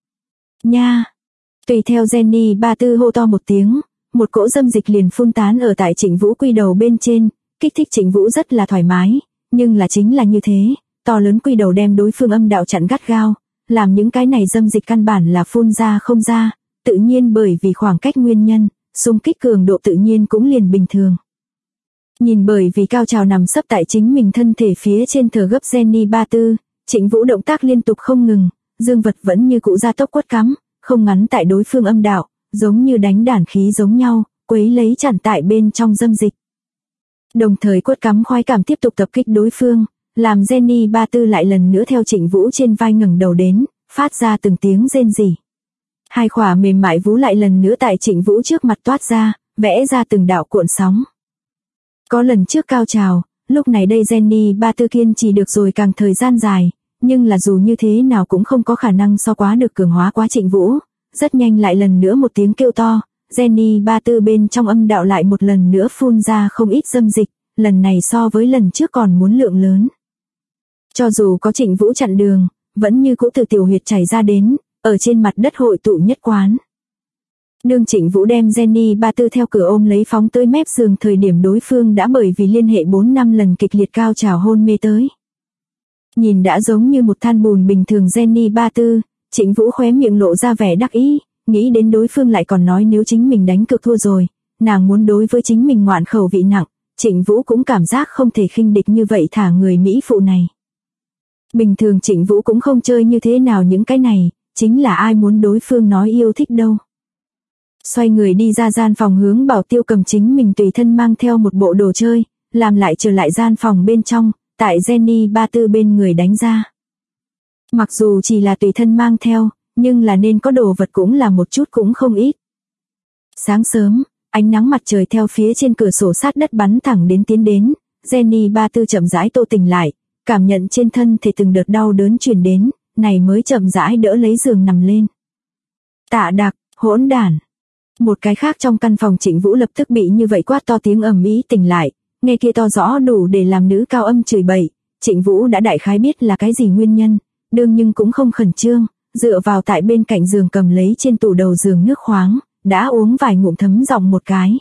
Nha! Tùy theo Jenny Ba Tư hô to một tiếng, một cỗ dâm dịch liền phun tán ở tại Trịnh Vũ quy đầu bên trên, kích thích Trịnh Vũ rất là thoải mái, nhưng là chính là như thế, to lớn quy đầu đem đối phương âm đạo chặn gắt gao, làm những cái này dâm dịch căn bản là phun ra không ra, tự nhiên bởi vì khoảng cách nguyên nhân, xung kích cường độ tự nhiên cũng liền bình thường. Nhìn bởi vì cao trào nằm sấp tại chính mình thân thể phía trên thở gấp Jenny Ba Tư, Trịnh Vũ động tác liên tục không ngừng, dương vật vẫn như cũ gia tốc quất cắm, không ngắn tại đối phương âm đạo, giống như đánh đàn khí giống nhau, quấy lấy chặn tại bên trong dâm dịch. Đồng thời quất cắm khoái cảm tiếp tục tập kích đối phương, làm Jenny Ba Tư lại lần nữa theo Trịnh Vũ trên vai ngẩng đầu đến, phát ra từng tiếng rên rỉ. Hai khỏa mềm mại vú lại lần nữa tại Trịnh Vũ trước mặt toát ra, vẽ ra từng đạo cuộn sóng. Có lần trước cao trào, lúc này đây Jenny Ba Tư kiên trì được rồi càng thời gian dài, nhưng là dù như thế nào cũng không có khả năng so quá được cường hóa quá Trịnh Vũ. Rất nhanh lại lần nữa một tiếng kêu to, Jenny Ba Tư bên trong âm đạo lại một lần nữa phun ra không ít dâm dịch, lần này so với lần trước còn muốn lượng lớn. Cho dù có Trịnh Vũ chặn đường, vẫn như cũ từ tiểu huyệt chảy ra đến, ở trên mặt đất hội tụ nhất quán. Đương Trịnh Vũ đem Jenny Ba Tư theo cửa ôm lấy phóng tới mép giường thời điểm đối phương đã bởi vì liên hệ 4-5 lần kịch liệt cao trào hôn mê tới. Nhìn đã giống như một than bùn bình thường Jenny Ba Tư, Trịnh Vũ khóe miệng lộ ra vẻ đắc ý, nghĩ đến đối phương lại còn nói nếu chính mình đánh cược thua rồi, nàng muốn đối với chính mình ngoạn khẩu vị nặng, Trịnh Vũ cũng cảm giác không thể khinh địch như vậy thả người Mỹ phụ này. Bình thường Trịnh Vũ cũng không chơi như thế nào những cái này, chính là ai muốn đối phương nói yêu thích đâu. Xoay người đi ra gian phòng hướng Bảo Tiêu cầm chính mình tùy thân mang theo một bộ đồ chơi, làm lại trở lại gian phòng bên trong, tại Jenny Ba Tư bên người đánh ra. Mặc dù chỉ là tùy thân mang theo, nhưng là nên có đồ vật cũng là một chút cũng không ít. Sáng sớm, ánh nắng mặt trời theo phía trên cửa sổ sát đất bắn thẳng đến tiến đến, Jenny Ba Tư chậm rãi tô tỉnh lại, cảm nhận trên thân thể từng đợt đau đớn truyền đến, này mới chậm rãi đỡ lấy giường nằm lên. Tạ Đặc, hỗn đản. Một cái khác trong căn phòng Trịnh Vũ lập tức bị như vậy quát to tiếng ầm ĩ tỉnh lại, nghe kia to rõ đủ để làm nữ cao âm chửi bậy, Trịnh Vũ đã đại khái biết là cái gì nguyên nhân, đương nhưng cũng không khẩn trương, dựa vào tại bên cạnh giường cầm lấy trên tủ đầu giường nước khoáng, đã uống vài ngụm thấm giọng một cái.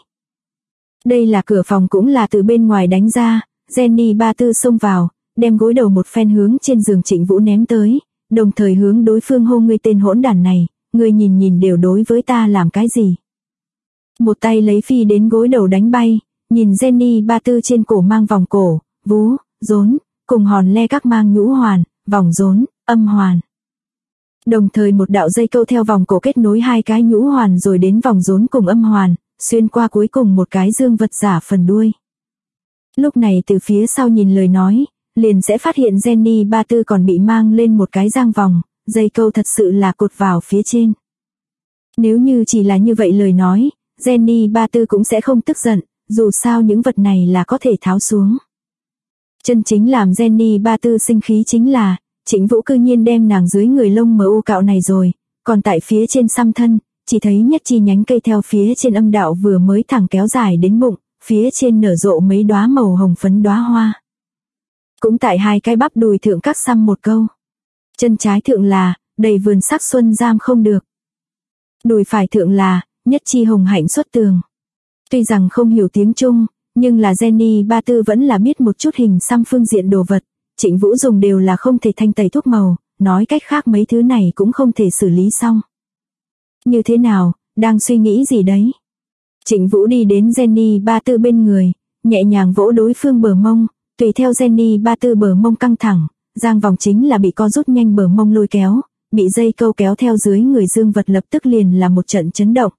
Đây là cửa phòng cũng là từ bên ngoài đánh ra, Jenny Ba Tư xông vào, đem gối đầu một phen hướng trên giường Trịnh Vũ ném tới, đồng thời hướng đối phương hô ngươi tên hỗn đản này, ngươi nhìn đều đối với ta làm cái gì. Một tay lấy phi đến gối đầu đánh bay, nhìn Jenny Ba Tư trên cổ mang vòng cổ, vú, rốn, cùng hòn le các mang nhũ hoàn, vòng rốn, âm hoàn. Đồng thời một đạo dây câu theo vòng cổ kết nối hai cái nhũ hoàn rồi đến vòng rốn cùng âm hoàn, xuyên qua cuối cùng một cái dương vật giả phần đuôi. Lúc này từ phía sau nhìn lời nói, liền sẽ phát hiện Jenny Ba Tư còn bị mang lên một cái giang vòng, dây câu thật sự là cột vào phía trên. Nếu như chỉ là như vậy lời nói, Jenny Ba Tư cũng sẽ không tức giận, dù sao những vật này là có thể tháo xuống. Chân chính làm Jenny Ba Tư sinh khí chính là, Trịnh Vũ cư nhiên đem nàng dưới người lông mờ u cạo này rồi, còn tại phía trên xăm thân, chỉ thấy nhất chi nhánh cây theo phía trên âm đạo vừa mới thẳng kéo dài đến bụng, phía trên nở rộ mấy đóa màu hồng phấn đóa hoa. Cũng tại hai cái bắp đùi thượng các xăm một câu. Chân trái thượng là, đầy vườn sắc xuân giam không được. Đùi phải thượng là, nhất chi hồng hạnh xuất tường. Tuy rằng không hiểu tiếng Trung, nhưng là Jenny Ba Tư vẫn là biết một chút hình xăm phương diện đồ vật. Trịnh Vũ dùng đều là không thể thanh tẩy thuốc màu, nói cách khác mấy thứ này cũng không thể xử lý xong. Như thế nào, đang suy nghĩ gì đấy? Trịnh Vũ đi đến Jenny Ba Tư bên người, nhẹ nhàng vỗ đối phương bờ mông, tùy theo Jenny Ba Tư bờ mông căng thẳng, giang vòng chính là bị co rút nhanh bờ mông lôi kéo, bị dây câu kéo theo dưới người dương vật lập tức liền là một trận chấn động.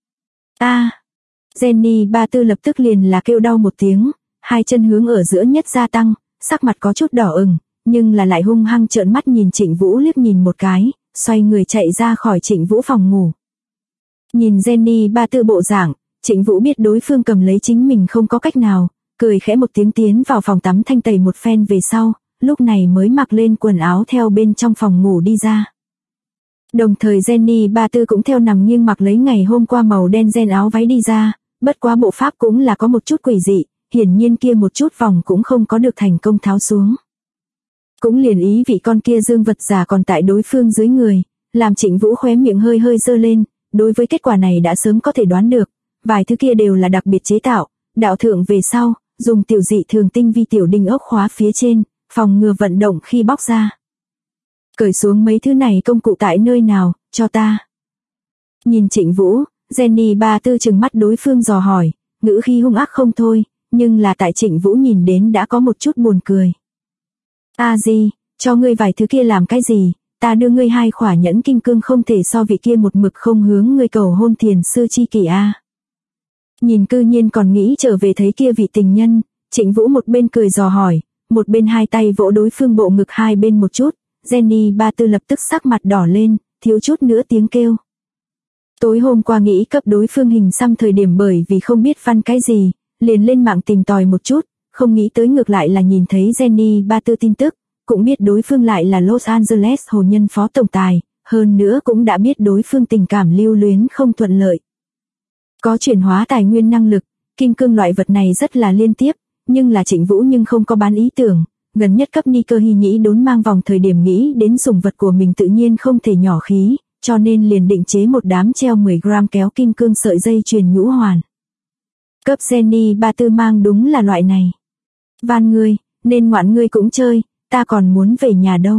Jenny Ba Tư lập tức liền là kêu đau một tiếng, hai chân hướng ở giữa nhất gia tăng, sắc mặt có chút đỏ ửng, nhưng là lại hung hăng trợn mắt nhìn Trịnh Vũ liếc nhìn một cái, xoay người chạy ra khỏi Trịnh Vũ phòng ngủ. Nhìn Jenny Ba Tư bộ dạng, Trịnh Vũ biết đối phương cầm lấy chính mình không có cách nào, cười khẽ một tiếng tiến vào phòng tắm thanh tẩy một phen về sau, lúc này mới mặc lên quần áo theo bên trong phòng ngủ đi ra. Đồng thời Jenny Ba Tư cũng theo nằm nghiêng mặc lấy ngày hôm qua màu đen ren áo váy đi ra, bất quá bộ pháp cũng là có một chút quỷ dị, hiển nhiên kia một chút vòng cũng không có được thành công tháo xuống. Cũng liền ý vị con kia dương vật giả còn tại đối phương dưới người, làm Trịnh Vũ khóe miệng hơi hơi dơ lên, đối với kết quả này đã sớm có thể đoán được, vài thứ kia đều là đặc biệt chế tạo, đạo thượng về sau, dùng tiểu dị thường tinh vi tiểu đinh ốc khóa phía trên, phòng ngừa vận động khi bóc ra. Cởi xuống mấy thứ này công cụ tại nơi nào, cho ta. Nhìn Trịnh Vũ, Jenny Ba Tư trừng mắt đối phương dò hỏi, ngữ khí hung ác không thôi, nhưng là tại Trịnh Vũ nhìn đến đã có một chút buồn cười. Gì, cho ngươi vài thứ kia làm cái gì, ta đưa ngươi 2 khỏa nhẫn kim cương không thể so vị kia một mực không hướng ngươi cầu hôn thiền sư chi kỷ a. Nhìn cư nhiên còn nghĩ trở về thấy kia vị tình nhân, Trịnh Vũ một bên cười dò hỏi, một bên hai tay vỗ đối phương bộ ngực hai bên một chút, Jenny Ba Tư lập tức sắc mặt đỏ lên, thiếu chút nữa tiếng kêu. Tối hôm qua nghĩ cấp đối phương hình xăm thời điểm bởi vì không biết văn cái gì, liền lên mạng tìm tòi một chút, không nghĩ tới ngược lại là nhìn thấy Jenny Ba Tư tin tức, cũng biết đối phương lại là Los Angeles hồ nhân phó tổng tài, hơn nữa cũng đã biết đối phương tình cảm lưu luyến không thuận lợi. Có chuyển hóa tài nguyên năng lực, kim cương loại vật này rất là liên tiếp, nhưng là Trịnh Vũ nhưng không có bán ý tưởng, gần nhất cấp Ni Cơ Hy Nhĩ đốn mang vòng thời điểm nghĩ đến sủng vật của mình tự nhiên không thể nhỏ khí, cho nên liền định chế một đám treo 10 gram kéo kim cương sợi dây chuyền nhũ hoàn. Cấp Jenny Ba Tư mang đúng là loại này. Van ngươi, nên ngoạn ngươi cũng chơi, ta còn muốn về nhà đâu.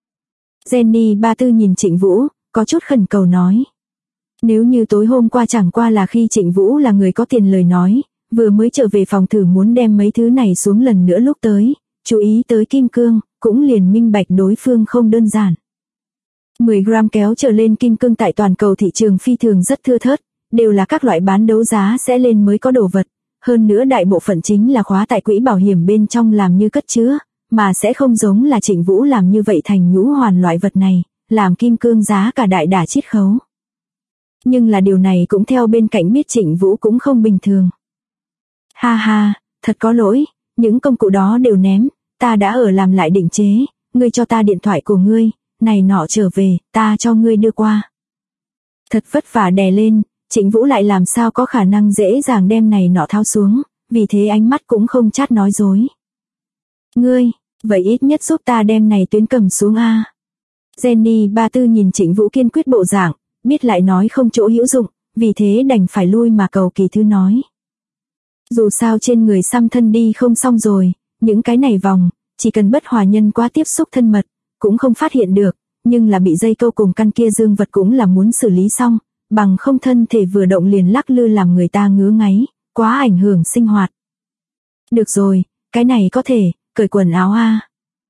Jenny Ba Tư nhìn Trịnh Vũ, có chút khẩn cầu nói. Nếu như tối hôm qua chẳng qua là khi Trịnh Vũ là người có tiền lời nói, vừa mới trở về phòng thử muốn đem mấy thứ này xuống lần nữa lúc tới, chú ý tới kim cương, cũng liền minh bạch đối phương không đơn giản. 10 gram kéo trở lên kim cương tại toàn cầu thị trường phi thường rất thưa thớt, đều là các loại bán đấu giá sẽ lên mới có đồ vật, hơn nữa đại bộ phận chính là khóa tại quỹ bảo hiểm bên trong làm như cất chứa, mà sẽ không giống là Trịnh Vũ làm như vậy thành nhũ hoàn loại vật này, làm kim cương giá cả đại đả chiết khấu. Nhưng là điều này cũng theo bên cạnh biết Trịnh Vũ cũng không bình thường. Ha ha, thật có lỗi, những công cụ đó đều ném, ta đã ở làm lại định chế, ngươi cho ta điện thoại của ngươi, này nọ trở về, ta cho ngươi đưa qua. Thật vất vả đè lên, Trịnh Vũ lại làm sao có khả năng dễ dàng đem này nọ tháo xuống, vì thế ánh mắt cũng không chát nói dối. Ngươi, vậy ít nhất giúp ta đem này tuyến cầm xuống a. Jenny Ba Tư nhìn Trịnh Vũ kiên quyết bộ dạng, biết lại nói không chỗ hữu dụng, vì thế đành phải lui mà cầu kỳ thư nói. Dù sao trên người xăm thân đi không xong rồi, những cái này vòng, chỉ cần bất hòa nhân quá tiếp xúc thân mật, cũng không phát hiện được, nhưng là bị dây câu cùng căn kia dương vật cũng là muốn xử lý xong, bằng không thân thể vừa động liền lắc lư làm người ta ngứa ngáy, quá ảnh hưởng sinh hoạt. Được rồi, cái này có thể, cởi quần áo a.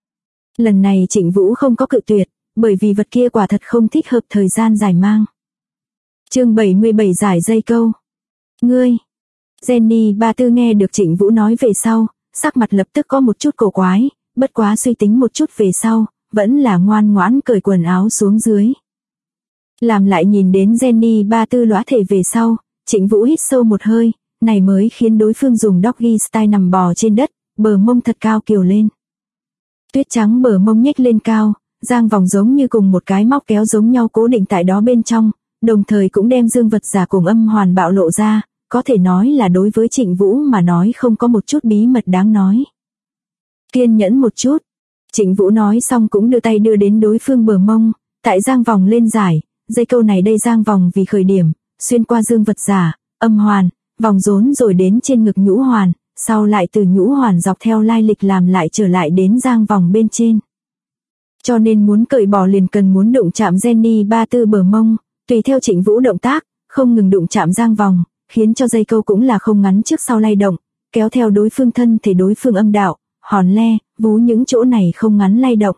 Lần này Trịnh Vũ không có cự tuyệt, bởi vì vật kia quả thật không thích hợp thời gian giải mang. Chương 77 giải dây câu. Ngươi. Jenny Ba Tư nghe được Trịnh Vũ nói về sau, sắc mặt lập tức có một chút cổ quái, bất quá suy tính một chút về sau, vẫn là ngoan ngoãn cởi quần áo xuống dưới. Làm lại nhìn đến Jenny Ba Tư lõa thể về sau, Trịnh Vũ hít sâu một hơi, này mới khiến đối phương dùng doggy style nằm bò trên đất, bờ mông thật cao kiều lên. Tuyết trắng bờ mông nhếch lên cao, giang vòng giống như cùng một cái móc kéo giống nhau cố định tại đó bên trong, đồng thời cũng đem Dương Vật Giả cùng Âm Hoàn bạo lộ ra, có thể nói là đối với Trịnh Vũ mà nói không có một chút bí mật đáng nói. Kiên nhẫn một chút. Trịnh Vũ nói xong cũng đưa tay đưa đến đối phương bờ mông, tại giang vòng lên giải, dây câu này đây giang vòng vì khởi điểm, xuyên qua Dương Vật Giả, Âm Hoàn, vòng rốn rồi đến trên ngực nhũ hoàn, sau lại từ nhũ hoàn dọc theo lai lịch làm lại trở lại đến giang vòng bên trên. Cho nên muốn cởi bỏ liền cần muốn đụng chạm Jenny 34 bờ mông, tùy theo Trịnh Vũ động tác, không ngừng đụng chạm giang vòng, khiến cho dây câu cũng là không ngắn trước sau lay động, kéo theo đối phương thân thể đối phương âm đạo, hòn le, vú những chỗ này không ngắn lay động.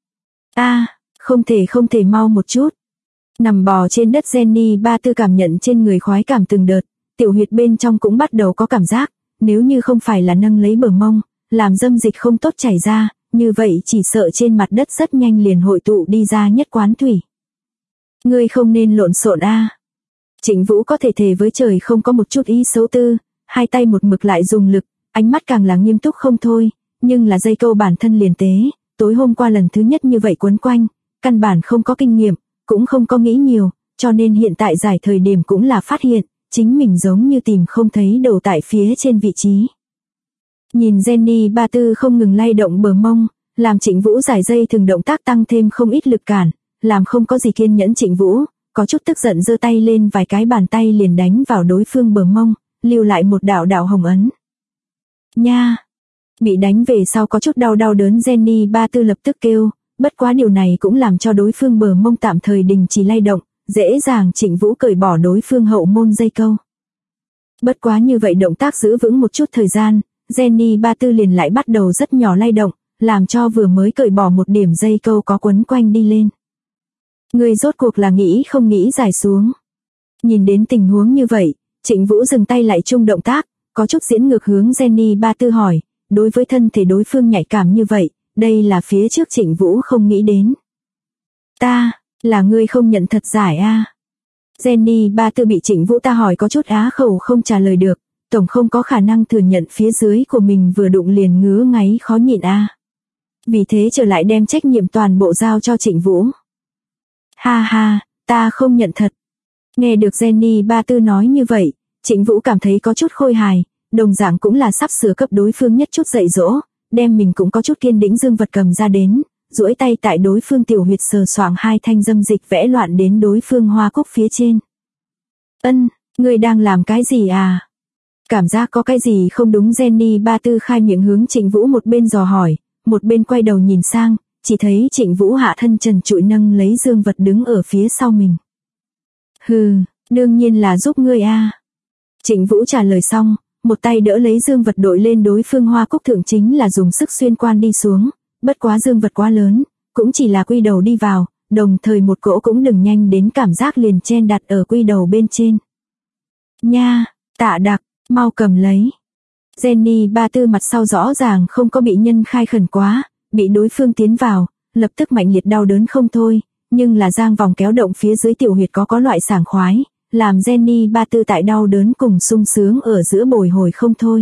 Không thể mau một chút. Nằm bò trên đất Jenny 34 cảm nhận trên người khoái cảm từng đợt, tiểu huyệt bên trong cũng bắt đầu có cảm giác, nếu như không phải là nâng lấy bờ mông, làm dâm dịch không tốt chảy ra, như vậy chỉ sợ trên mặt đất rất nhanh liền hội tụ đi ra nhất quán thủy. Ngươi không nên lộn xộn a. Trịnh Vũ có thể thề với trời không có một chút ý xấu tư, hai tay một mực lại dùng lực, ánh mắt càng là nghiêm túc không thôi, nhưng là dây câu bản thân liền tế, tối hôm qua lần thứ nhất như vậy quấn quanh, căn bản không có kinh nghiệm, cũng không có nghĩ nhiều, cho nên hiện tại giải thời điểm cũng là phát hiện, chính mình giống như tìm không thấy đầu tại phía trên vị trí. Nhìn Jenny 34 không ngừng lay động bờ mông, làm Trịnh Vũ giải dây thường động tác tăng thêm không ít lực cản, làm không có gì kiên nhẫn Trịnh Vũ, có chút tức giận giơ tay lên vài cái bàn tay liền đánh vào đối phương bờ mông, lưu lại một đạo đạo hồng ấn. Nha! Bị đánh về sau có chút đau đớn Jenny 34 lập tức kêu, bất quá điều này cũng làm cho đối phương bờ mông tạm thời đình chỉ lay động, dễ dàng Trịnh Vũ cởi bỏ đối phương hậu môn dây câu. Bất quá như vậy động tác giữ vững một chút thời gian, Jenny 34 liền lại bắt đầu rất nhỏ lay động, làm cho vừa mới cởi bỏ một điểm dây câu có quấn quanh đi lên. Người rốt cuộc là nghĩ không nghĩ giải xuống. Nhìn đến tình huống như vậy, Trịnh Vũ dừng tay lại chung động tác, có chút diễn ngược hướng Jenny 34 hỏi, đối với thân thể đối phương nhạy cảm như vậy, đây là phía trước Trịnh Vũ không nghĩ đến. Là ngươi không nhận thật giải a. Jenny 34 bị Trịnh Vũ ta hỏi có chút á khẩu không trả lời được, tổng không có khả năng thừa nhận phía dưới của mình vừa đụng liền ngứa ngáy khó nhịn a. Vì thế trở lại đem trách nhiệm toàn bộ giao cho Trịnh Vũ. Ha, ta không nhận thật. Nghe được Jenny 34 nói như vậy, Trịnh Vũ cảm thấy có chút khôi hài, đồng dạng cũng là sắp sửa cấp đối phương nhất chút dạy dỗ, đem mình cũng có chút kiên đĩnh dương vật cầm ra đến, duỗi tay tại đối phương tiểu huyệt sờ soạng hai thanh dâm dịch vẽ loạn đến đối phương hoa cúc phía trên. Ngươi đang làm cái gì à? Cảm giác có cái gì không đúng Jenny 34 khai miệng hướng Trịnh Vũ một bên dò hỏi, một bên quay đầu nhìn sang, chỉ thấy Trịnh Vũ hạ thân trần trụi nâng lấy dương vật đứng ở phía sau mình. Đương nhiên là giúp ngươi a. Trịnh Vũ trả lời xong, một tay đỡ lấy dương vật đội lên đối phương hoa cúc thượng chính là dùng sức xuyên quan đi xuống, bất quá dương vật quá lớn, cũng chỉ là quy đầu đi vào, đồng thời một cỗ cũng đừng nhanh đến cảm giác liền chen đặt ở quy đầu bên trên. Nha, Tạ Đặc, mau cầm lấy. Jenny 34 mặt sau rõ ràng không có bị nhân khai khẩn quá, bị đối phương tiến vào, lập tức mạnh liệt đau đớn không thôi, nhưng là giang vòng kéo động phía dưới tiểu huyệt có loại sảng khoái, làm Jenny 34 tại đau đớn cùng sung sướng ở giữa bồi hồi không thôi.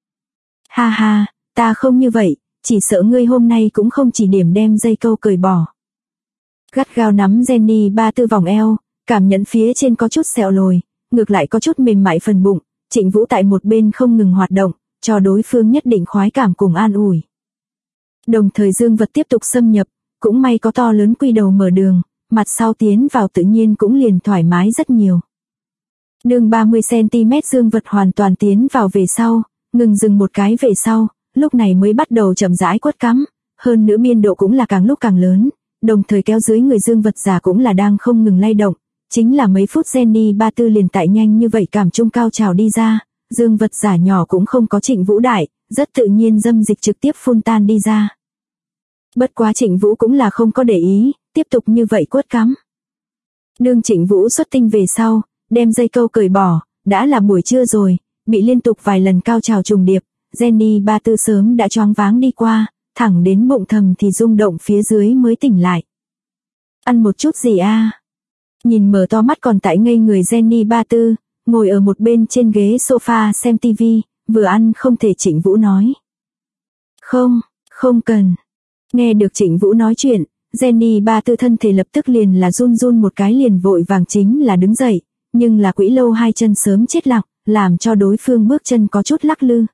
Ha, ta không như vậy, chỉ sợ ngươi hôm nay cũng không chỉ điểm đem dây câu cởi bỏ. Gắt gao nắm Jenny 34 vòng eo, cảm nhận phía trên có chút sẹo lồi, ngược lại có chút mềm mại phần bụng, Trịnh Vũ tại một bên không ngừng hoạt động, cho đối phương nhất định khoái cảm cùng an ủi. Đồng thời dương vật tiếp tục xâm nhập, cũng may có to lớn quy đầu mở đường, mặt sau tiến vào tự nhiên cũng liền thoải mái rất nhiều. Đường 30cm dương vật hoàn toàn tiến vào về sau, ngừng dừng một cái về sau, lúc này mới bắt đầu chậm rãi quất cắm, hơn nữa biên độ cũng là càng lúc càng lớn, đồng thời kéo dưới người dương vật giả cũng là đang không ngừng lay động, chính là mấy phút Jenny 34 liền tại nhanh như vậy cảm trung cao trào đi ra, dương vật giả nhỏ cũng không có Trịnh Vũ đại, rất tự nhiên dâm dịch trực tiếp phun tan đi ra. Bất quá Trịnh Vũ cũng là không có để ý, tiếp tục như vậy quất cắm. Đương Trịnh Vũ xuất tinh về sau, đem dây câu cởi bỏ, đã là buổi trưa rồi, bị liên tục vài lần cao trào trùng điệp, Jenny 34 sớm đã choáng váng đi qua, thẳng đến bụng thầm thì rung động phía dưới mới tỉnh lại. Ăn một chút gì a? Nhìn mở to mắt còn tại ngây người Jenny 34, ngồi ở một bên trên ghế sofa xem tivi, vừa ăn không thể Trịnh Vũ nói. Không cần. Nghe được Trịnh Vũ nói chuyện, Jenny Ba Tư thân thể lập tức liền là run run một cái liền vội vàng chính là đứng dậy, nhưng là Quỹ Lâu hai chân sớm chết lặng, làm cho đối phương bước chân có chút lắc lư.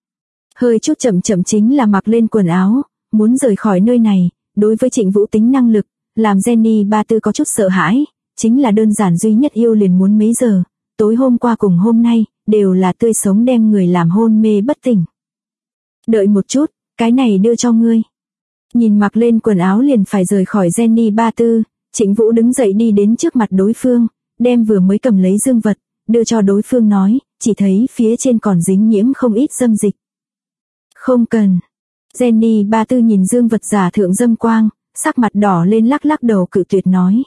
Hơi chút chậm chậm chính là mặc lên quần áo, muốn rời khỏi nơi này, đối với Trịnh Vũ tính năng lực, làm Jenny Ba Tư có chút sợ hãi, chính là đơn giản duy nhất yêu liền muốn mấy giờ, tối hôm qua cùng hôm nay, đều là tươi sống đem người làm hôn mê bất tỉnh. Đợi một chút, cái này đưa cho ngươi. Nhìn mặc lên quần áo liền phải rời khỏi Jenny Ba Tư, Trịnh Vũ đứng dậy đi đến trước mặt đối phương, đem vừa mới cầm lấy dương vật, đưa cho đối phương nói, chỉ thấy phía trên còn dính nhiễm không ít dâm dịch. Không cần. Jenny Ba Tư nhìn dương vật giả thượng dâm quang, sắc mặt đỏ lên lắc lắc đầu cự tuyệt nói.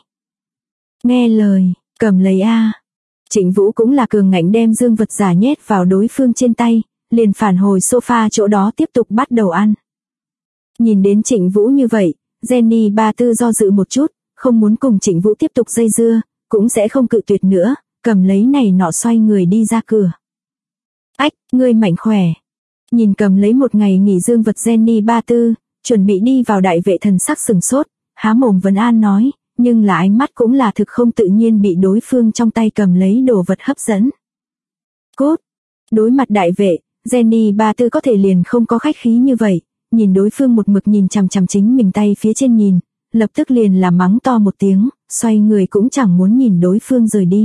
Nghe lời, cầm lấy a. Trịnh Vũ cũng là cường ngạnh đem dương vật giả nhét vào đối phương trên tay, liền phản hồi sofa chỗ đó tiếp tục bắt đầu ăn. Nhìn đến Trịnh Vũ như vậy, Jenny Ba Tư do dự một chút, không muốn cùng Trịnh Vũ tiếp tục dây dưa, cũng sẽ không cự tuyệt nữa, cầm lấy này nọ xoay người đi ra cửa. Ách, ngươi mạnh khỏe. Nhìn cầm lấy một ngày nghỉ dương vật Jenny Ba Tư, chuẩn bị đi vào đại vệ thần sắc sừng sốt, há mồm vấn an nói, nhưng là ánh mắt cũng là thực không tự nhiên bị đối phương trong tay cầm lấy đồ vật hấp dẫn. Cốt, đối mặt đại vệ, Jenny Ba Tư có thể liền không có khách khí như vậy, nhìn đối phương một mực nhìn chằm chằm chính mình tay phía trên nhìn, lập tức liền là mắng to một tiếng, xoay người cũng chẳng muốn nhìn đối phương rời đi.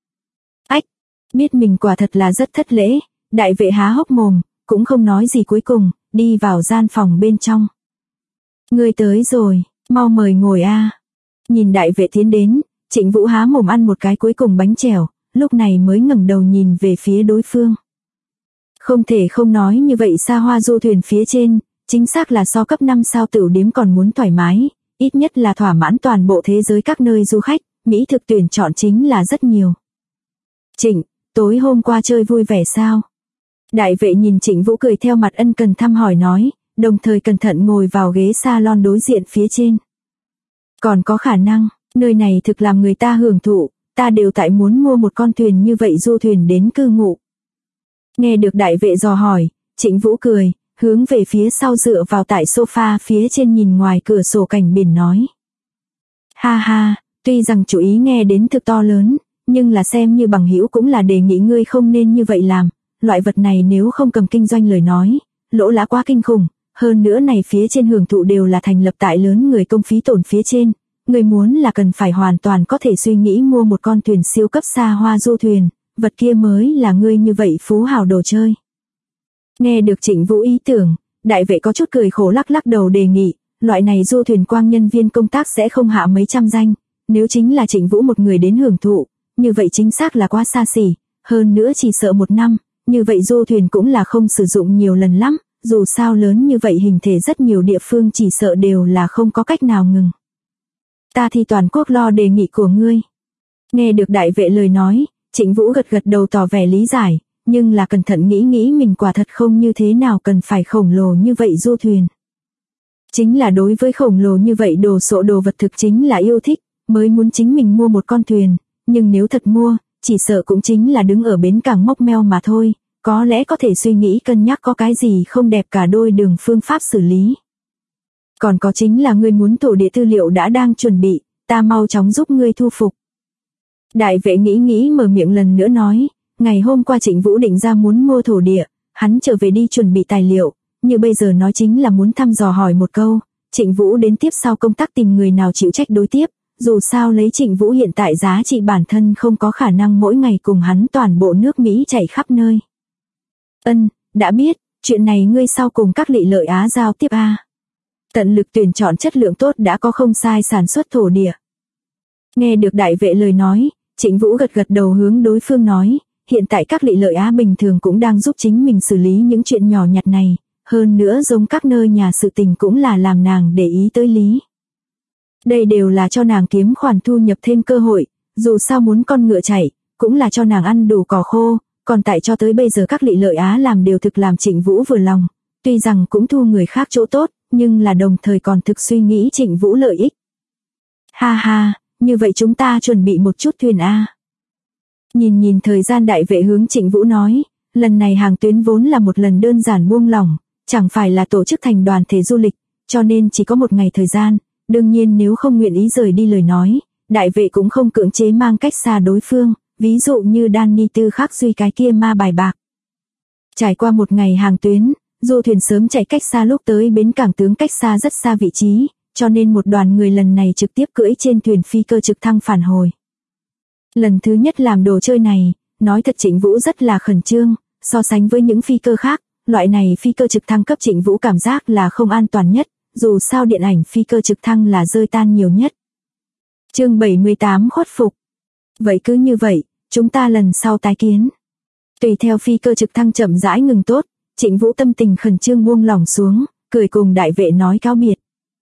Ách, biết mình quả thật là rất thất lễ, đại vệ há hốc mồm, cũng không nói gì cuối cùng, đi vào gian phòng bên trong. Ngươi tới rồi, mau mời ngồi a. Nhìn đại vệ tiến đến, Trịnh Vũ há mồm ăn một cái cuối cùng bánh chèo, lúc này mới ngẩng đầu nhìn về phía đối phương. Không thể không nói như vậy xa hoa du thuyền phía trên, chính xác là so cấp 5 sao tửu điếm còn muốn thoải mái, ít nhất là thỏa mãn toàn bộ thế giới các nơi du khách, mỹ thực tuyển chọn chính là rất nhiều. Trịnh, tối hôm qua chơi vui vẻ sao? Đại vệ nhìn Trịnh Vũ cười theo mặt ân cần thăm hỏi nói, đồng thời cẩn thận ngồi vào ghế salon đối diện phía trên. Còn có khả năng, nơi này thực làm người ta hưởng thụ, ta đều tại muốn mua một con thuyền như vậy du thuyền đến cư ngụ. Nghe được đại vệ dò hỏi, Trịnh Vũ cười, hướng về phía sau dựa vào tại sofa phía trên nhìn ngoài cửa sổ cảnh biển nói. Ha ha, tuy rằng chủ ý nghe đến thực to lớn, nhưng là xem như bằng hữu cũng là đề nghị ngươi không nên như vậy làm, loại vật này nếu không cầm kinh doanh lời nói, lỗ lã quá kinh khủng, hơn nữa này phía trên hưởng thụ đều là thành lập tại lớn người công phí tổn phía trên, người muốn là cần phải hoàn toàn có thể suy nghĩ mua một con thuyền siêu cấp xa hoa du thuyền, vật kia mới là ngươi như vậy phú hào đồ chơi. Nghe được Trịnh Vũ ý tưởng, đại vệ có chút cười khổ lắc lắc đầu đề nghị, loại này du thuyền quang nhân viên công tác sẽ không hạ mấy trăm danh, nếu chính là Trịnh Vũ một người đến hưởng thụ, như vậy chính xác là quá xa xỉ, hơn nữa chỉ sợ một năm, như vậy du thuyền cũng là không sử dụng nhiều lần lắm, dù sao lớn như vậy hình thể rất nhiều địa phương chỉ sợ đều là không có cách nào ngừng. Ta thì toàn quốc lo đề nghị của ngươi. Nghe được đại vệ lời nói, Trịnh Vũ gật gật đầu tỏ vẻ lý giải, nhưng là cẩn thận nghĩ mình quả thật không như thế nào cần phải khổng lồ như vậy du thuyền. Chính là đối với khổng lồ như vậy đồ sộ đồ vật thực chính là yêu thích, mới muốn chính mình mua một con thuyền, nhưng nếu thật mua, chỉ sợ cũng chính là đứng ở bến cảng mốc meo mà thôi, có lẽ có thể suy nghĩ cân nhắc có cái gì không đẹp cả đôi đường phương pháp xử lý. Còn có chính là ngươi muốn thổ địa tư liệu đã đang chuẩn bị, ta mau chóng giúp ngươi thu phục. Đại vệ nghĩ mở miệng lần nữa nói, ngày hôm qua Trịnh Vũ định ra muốn mua thổ địa, hắn trở về đi chuẩn bị tài liệu, như bây giờ nói chính là muốn thăm dò hỏi một câu, Trịnh Vũ đến tiếp sau công tác tìm người nào chịu trách đối tiếp, dù sao lấy Trịnh Vũ hiện tại giá trị bản thân không có khả năng mỗi ngày cùng hắn toàn bộ nước Mỹ chạy khắp nơi. Đã biết, chuyện này ngươi sau cùng các Lị Lợi Á giao tiếp a. Tận lực tuyển chọn chất lượng tốt đã có không sai sản xuất thổ địa. Nghe được đại vệ lời nói, Trịnh Vũ gật gật đầu hướng đối phương nói, hiện tại các Lị Lợi Á bình thường cũng đang giúp chính mình xử lý những chuyện nhỏ nhặt này, hơn nữa giống các nơi nhà sự tình cũng là làm nàng để ý tới lý. Đây đều là cho nàng kiếm khoản thu nhập thêm cơ hội, dù sao muốn con ngựa chạy, cũng là cho nàng ăn đủ cỏ khô, còn tại cho tới bây giờ các Lị Lợi Á làm đều thực làm Trịnh Vũ vừa lòng, tuy rằng cũng thu người khác chỗ tốt, nhưng là đồng thời còn thực suy nghĩ Trịnh Vũ lợi ích. Ha ha, như vậy chúng ta chuẩn bị một chút thuyền a. Nhìn thời gian đại vệ hướng Trịnh Vũ nói, lần này hàng tuyến vốn là một lần đơn giản buông lỏng, chẳng phải là tổ chức thành đoàn thể du lịch, cho nên chỉ có một ngày thời gian, Đương nhiên nếu không nguyện ý rời đi lời nói, đại vệ cũng không cưỡng chế mang cách xa đối phương, ví dụ như Danny Tư Khắc Duy cái kia ma bài bạc. Trải qua một ngày hàng tuyến, du thuyền sớm chạy cách xa, lúc tới bến cảng tướng cách xa rất xa vị trí, cho nên một đoàn người lần này trực tiếp cưỡi trên thuyền phi cơ trực thăng phản hồi. Lần thứ nhất làm đồ chơi này, nói thật Trịnh Vũ rất là khẩn trương, so sánh với những phi cơ khác, loại này phi cơ trực thăng cấp Trịnh Vũ cảm giác là không an toàn nhất, dù sao điện ảnh phi cơ trực thăng là rơi tan nhiều nhất. Chương 78 khuất phục. Vậy cứ như vậy, chúng ta lần sau tái kiến. Tùy theo phi cơ trực thăng chậm rãi ngừng tốt, Trịnh Vũ tâm tình khẩn trương buông lỏng xuống, cười cùng đại vệ nói cáo biệt.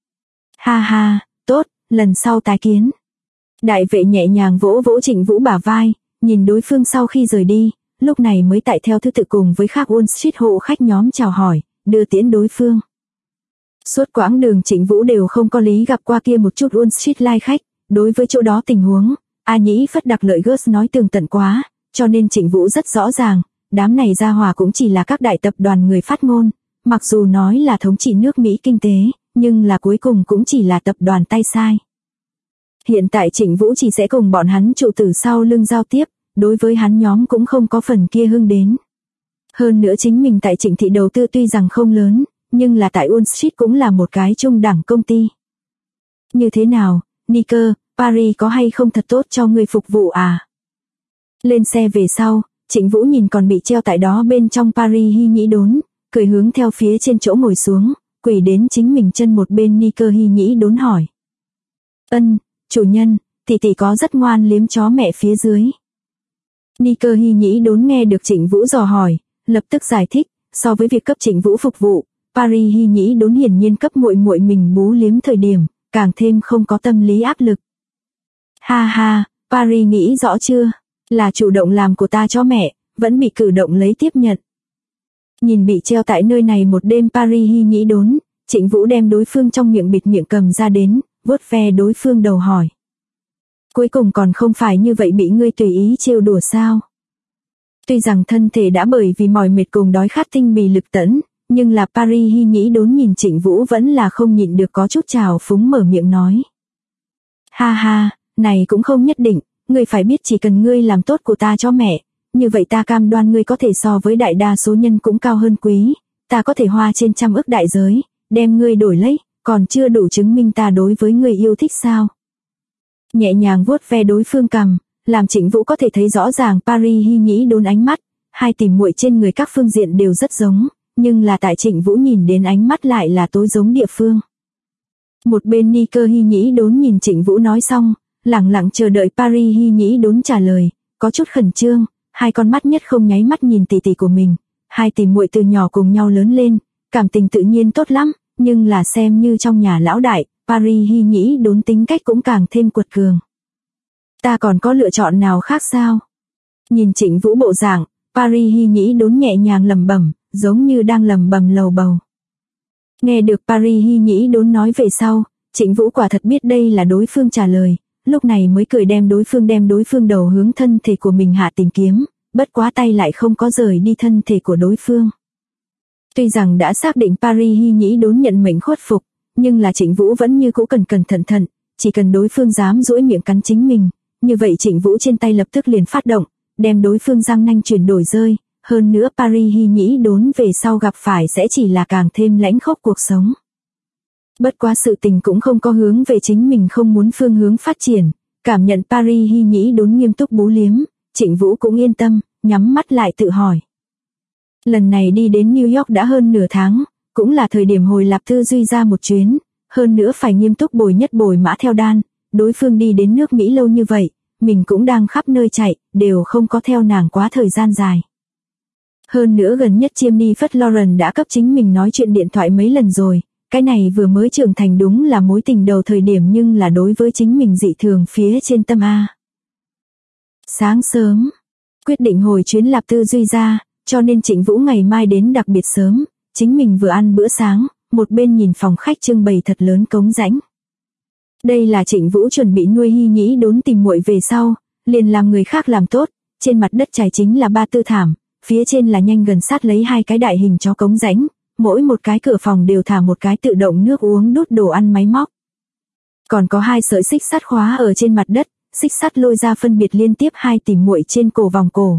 Ha ha, tốt, lần sau tái kiến. Đại vệ nhẹ nhàng vỗ vỗ Trịnh Vũ bả vai, nhìn đối phương sau khi rời đi, lúc này mới tại theo thứ tự cùng với khác Wall Street hộ khách nhóm chào hỏi, đưa tiễn đối phương. Suốt quãng đường Trịnh Vũ đều không có lý gặp qua kia một chút Wall Street lai khách, đối với chỗ đó tình huống, A Nhĩ Phất đặc lợi Gus nói tường tận quá, cho nên Trịnh Vũ rất rõ ràng, đám này gia hỏa cũng chỉ là các đại tập đoàn người phát ngôn, mặc dù nói là thống trị nước Mỹ kinh tế, nhưng là cuối cùng cũng chỉ là tập đoàn tay sai. Hiện tại Trịnh Vũ chỉ sẽ cùng bọn hắn trụ từ sau lưng giao tiếp, đối với hắn nhóm cũng không có phần kia hưng đến. Hơn nữa chính mình tại Trịnh thị đầu tư tuy rằng không lớn, nhưng là tại Wall Street cũng là một cái trung đẳng công ty. Như thế nào, Nicker, Paris có hay không thật tốt cho người phục vụ à? Lên xe về sau, Trịnh Vũ nhìn còn bị treo tại đó bên trong Paris Hy Nhĩ Đốn, cười hướng theo phía trên chỗ ngồi xuống, quỳ đến chính mình chân một bên Nicker Hy Nhĩ Đốn hỏi. Ân, chủ nhân, tỷ tỷ có rất ngoan liếm chó mẹ phía dưới. Nicker Hy Nhĩ Đốn nghe được Trịnh Vũ dò hỏi, lập tức giải thích, so với việc cấp Trịnh Vũ phục vụ, Paris Hy Nhĩ Đốn hiển nhiên cấp muội muội mình bú liếm thời điểm, càng thêm không có tâm lý áp lực. Ha ha, Paris nghĩ rõ chưa? Là chủ động làm của ta cho mẹ, vẫn bị cử động lấy tiếp nhận. Nhìn bị treo tại nơi này một đêm Paris Hy Nhĩ Đốn, Trịnh Vũ đem đối phương trong miệng bịt miệng cầm ra đến, vuốt ve đối phương đầu hỏi. Cuối cùng còn không phải như vậy bị ngươi tùy ý trêu đùa sao? Tuy rằng thân thể đã bởi vì mỏi mệt cùng đói khát tinh bì lực tẫn, nhưng là Paris Hy Nhĩ Đốn nhìn Trịnh Vũ vẫn là không nhịn được có chút trào phúng mở miệng nói. Ha ha, này cũng không nhất định, ngươi phải biết chỉ cần ngươi làm tốt của ta cho mẹ, như vậy ta cam đoan ngươi có thể so với đại đa số nhân cũng cao hơn quý, ta có thể hoa trên 100 ức đại giới, đem ngươi đổi lấy, còn chưa đủ chứng minh ta đối với ngươi yêu thích sao? Nhẹ nhàng vuốt ve đối phương cằm, làm Trịnh Vũ có thể thấy rõ ràng Paris Hy Nhĩ Đốn ánh mắt, hai tỷ muội trên người các phương diện đều rất giống, nhưng là tại Trịnh Vũ nhìn đến ánh mắt lại là tối giống địa phương. Một bên Nicker Hy Nhĩ Đốn nhìn Trịnh Vũ nói xong, lặng lặng chờ đợi Paris Hy Nhĩ Đốn trả lời, có chút khẩn trương, hai con mắt nhất không nháy mắt nhìn tỷ tỷ của mình, hai tỷ muội từ nhỏ cùng nhau lớn lên, cảm tình tự nhiên tốt lắm, nhưng là xem như trong nhà lão đại, Paris Hy Nhĩ Đốn tính cách cũng càng thêm quật cường. Ta còn có lựa chọn nào khác sao? Nhìn Trịnh Vũ bộ dạng, Paris Hy Nhĩ Đốn nhẹ nhàng lẩm bẩm, giống như đang lẩm bẩm lầu bầu. Nghe được Paris Hy Nhĩ Đốn nói về sau, Trịnh Vũ quả thật biết đây là đối phương trả lời, lúc này mới cười đem đối phương đầu hướng thân thể của mình hạ tìm kiếm, bất quá tay lại không có rời đi thân thể của đối phương. Tuy rằng đã xác định Paris Hy Nhĩ Đốn nhận mệnh khuất phục, nhưng là Trịnh Vũ vẫn như cũ cẩn thận, chỉ cần đối phương dám duỗi miệng cắn chính mình, như vậy Trịnh Vũ trên tay lập tức liền phát động, đem đối phương răng nanh chuyển đổi rơi, hơn nữa Paris Hy Nhĩ Đốn về sau gặp phải sẽ chỉ là càng thêm lãnh khốc cuộc sống. Bất quá sự tình cũng không có hướng về chính mình không muốn phương hướng phát triển, cảm nhận Paris Hy Nhĩ Đốn nghiêm túc bú liếm, Trịnh Vũ cũng yên tâm, nhắm mắt lại tự hỏi. Lần này đi đến New York đã hơn nửa tháng, cũng là thời điểm hồi Lạp Tư Duy ra một chuyến, hơn nữa phải nghiêm túc bồi mã theo đan, đối phương đi đến nước Mỹ lâu như vậy, mình cũng đang khắp nơi chạy, đều không có theo nàng quá thời gian dài. Hơn nữa gần nhất Chiêm Phất Lauren đã cấp chính mình nói chuyện điện thoại mấy lần rồi, cái này vừa mới trưởng thành đúng là mối tình đầu thời điểm nhưng là đối với chính mình dị thường phía trên tâm A. Sáng sớm, quyết định hồi chuyến Lạp Tư Duy ra, cho nên Trịnh Vũ ngày mai đến đặc biệt sớm, chính mình vừa ăn bữa sáng, một bên nhìn phòng khách trưng bày thật lớn cống rãnh. Đây là Trịnh Vũ chuẩn bị nuôi Hy Nhĩ Đốn tìm muội về sau, liền làm người khác làm tốt, trên mặt đất trải chính là 3 tư thảm, phía trên là nhanh gần sát lấy 2 cái đại hình chó cống rãnh, mỗi một cái cửa phòng đều thả một cái tự động nước uống đút đồ ăn máy móc. Còn có 2 sợi xích sắt khóa ở trên mặt đất, xích sắt lôi ra phân biệt liên tiếp 2 tỷ muội trên cổ vòng cổ.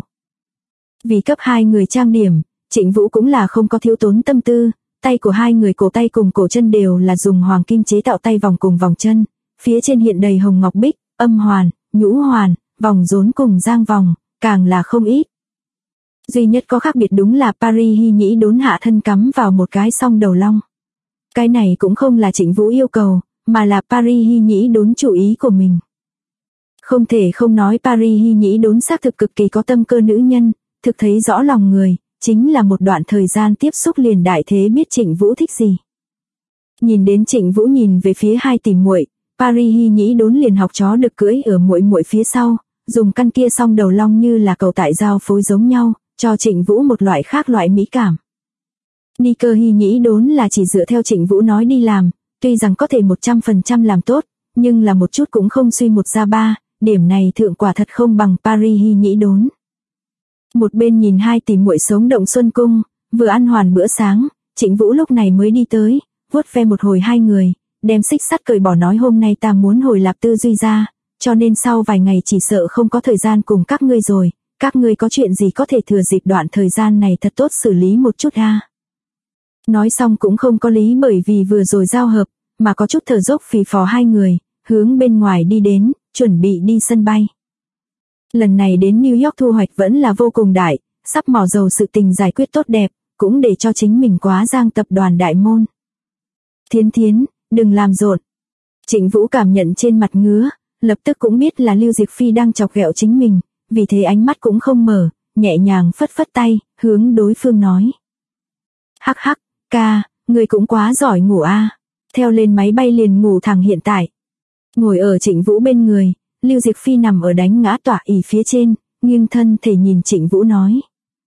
Vì cấp 2 người trang điểm, Trịnh Vũ cũng là không có thiếu tốn tâm tư, tay của 2 người cổ tay cùng cổ chân đều là dùng hoàng kim chế tạo tay vòng cùng vòng chân, phía trên hiện đầy hồng ngọc bích, âm hoàn, nhũ hoàn, vòng rốn cùng giang vòng, càng là không ít. Duy nhất có khác biệt đúng là Paris Hy Nhĩ đốn hạ thân cắm vào một cái song đầu long. Cái này cũng không là Trịnh Vũ yêu cầu, mà là Paris Hy Nhĩ đốn chủ ý của mình. Không thể không nói Paris Hy Nhĩ đốn xác thực cực kỳ có tâm cơ nữ nhân, thực thấy rõ lòng người, chính là một đoạn thời gian tiếp xúc liền đại thế biết Trịnh Vũ thích gì. Nhìn đến Trịnh Vũ nhìn về phía 2 tỷ muội, Paris Hy Nhĩ đốn liền học chó được cưỡi ở muội muội phía sau, dùng căn kia song đầu long như là cầu tại giao phối giống nhau, cho Trịnh Vũ một loại khác loại mỹ cảm. Ni-cơ Hy Nhĩ đốn là chỉ dựa theo Trịnh Vũ nói đi làm, tuy rằng có thể 100% làm tốt, nhưng là một chút cũng không suy một ra ba, điểm này thượng quả thật không bằng Paris Hy Nhĩ đốn. Một bên nhìn 2 tỷ muội sống động xuân cung, vừa ăn hoàn bữa sáng, Trịnh Vũ lúc này mới đi tới, vuốt ve một hồi 2 người, đem xích sắt cởi bỏ nói hôm nay ta muốn hồi Lạp Tư Duy ra, cho nên sau vài ngày chỉ sợ không có thời gian cùng các ngươi rồi, các ngươi có chuyện gì có thể thừa dịp đoạn thời gian này thật tốt xử lý một chút ha. Nói xong cũng không có lý bởi vì vừa rồi giao hợp, mà có chút thở dốc phì phò 2 người, hướng bên ngoài đi đến, chuẩn bị đi sân bay. Lần này đến New York thu hoạch vẫn là vô cùng đại, sắp mỏ dầu sự tình giải quyết tốt đẹp, cũng để cho chính mình quá giang tập đoàn đại môn. Thiến Thiến, đừng làm rộn. Trịnh Vũ cảm nhận trên mặt ngứa, lập tức cũng biết là Lưu Diệc Phi đang chọc ghẹo chính mình, vì thế ánh mắt cũng không mở, nhẹ nhàng phất phất tay, hướng đối phương nói. Hắc hắc, ca, người cũng quá giỏi ngủ a. Theo lên máy bay liền ngủ thẳng hiện tại. Ngồi ở Trịnh Vũ bên người, Lưu Diệc Phi nằm ở đánh ngã tọa ỷ phía trên, nghiêng thân thể nhìn Trịnh Vũ nói.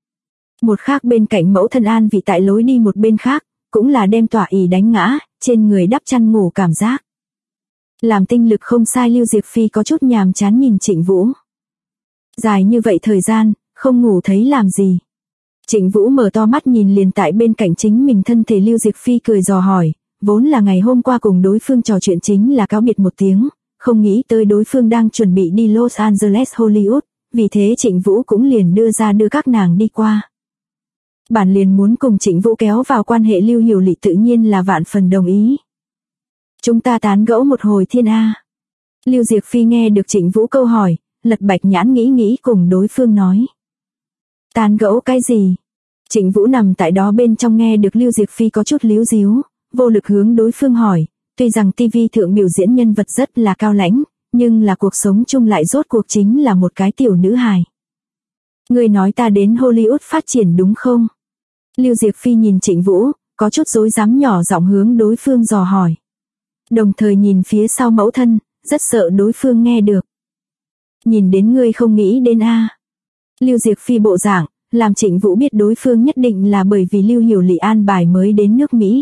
Một khác bên cạnh mẫu thân an vị tại lối đi một bên khác, cũng là đem tọa ỷ đánh ngã, trên người đắp chăn ngủ cảm giác. Làm tinh lực không sai Lưu Diệc Phi có chút nhàm chán nhìn Trịnh Vũ. Dài như vậy thời gian, không ngủ thấy làm gì. Trịnh Vũ mở to mắt nhìn liền tại bên cạnh chính mình thân thể Lưu Diệc Phi cười dò hỏi, vốn là ngày hôm qua cùng đối phương trò chuyện chính là cáo biệt một tiếng, không nghĩ tới đối phương đang chuẩn bị đi Los Angeles Hollywood, vì thế Trịnh Vũ cũng liền đưa các nàng đi qua. Bản liền muốn cùng Trịnh Vũ kéo vào quan hệ Lưu Hiểu Lị tự nhiên là vạn phần đồng ý. Chúng ta tán gẫu một hồi thiên a. Lưu Diệc Phi nghe được Trịnh Vũ câu hỏi, lật bạch nhãn nghĩ cùng đối phương nói. Tán gẫu cái gì? Trịnh Vũ nằm tại đó bên trong nghe được Lưu Diệc Phi có chút líu díu, vô lực hướng đối phương hỏi, tuy rằng TV thượng biểu diễn nhân vật rất là cao lãnh, nhưng là cuộc sống chung lại rốt cuộc chính là một cái tiểu nữ hài. Người nói ta đến Hollywood phát triển đúng không? Lưu Diệc Phi nhìn Trịnh Vũ, có chút rối rắm nhỏ giọng hướng đối phương dò hỏi. Đồng thời nhìn phía sau mẫu thân, rất sợ đối phương nghe được. Nhìn đến ngươi không nghĩ đến a. Lưu Diệc Phi bộ dạng, làm Trịnh Vũ biết đối phương nhất định là bởi vì Lưu Hiểu Lị an bài mới đến nước Mỹ.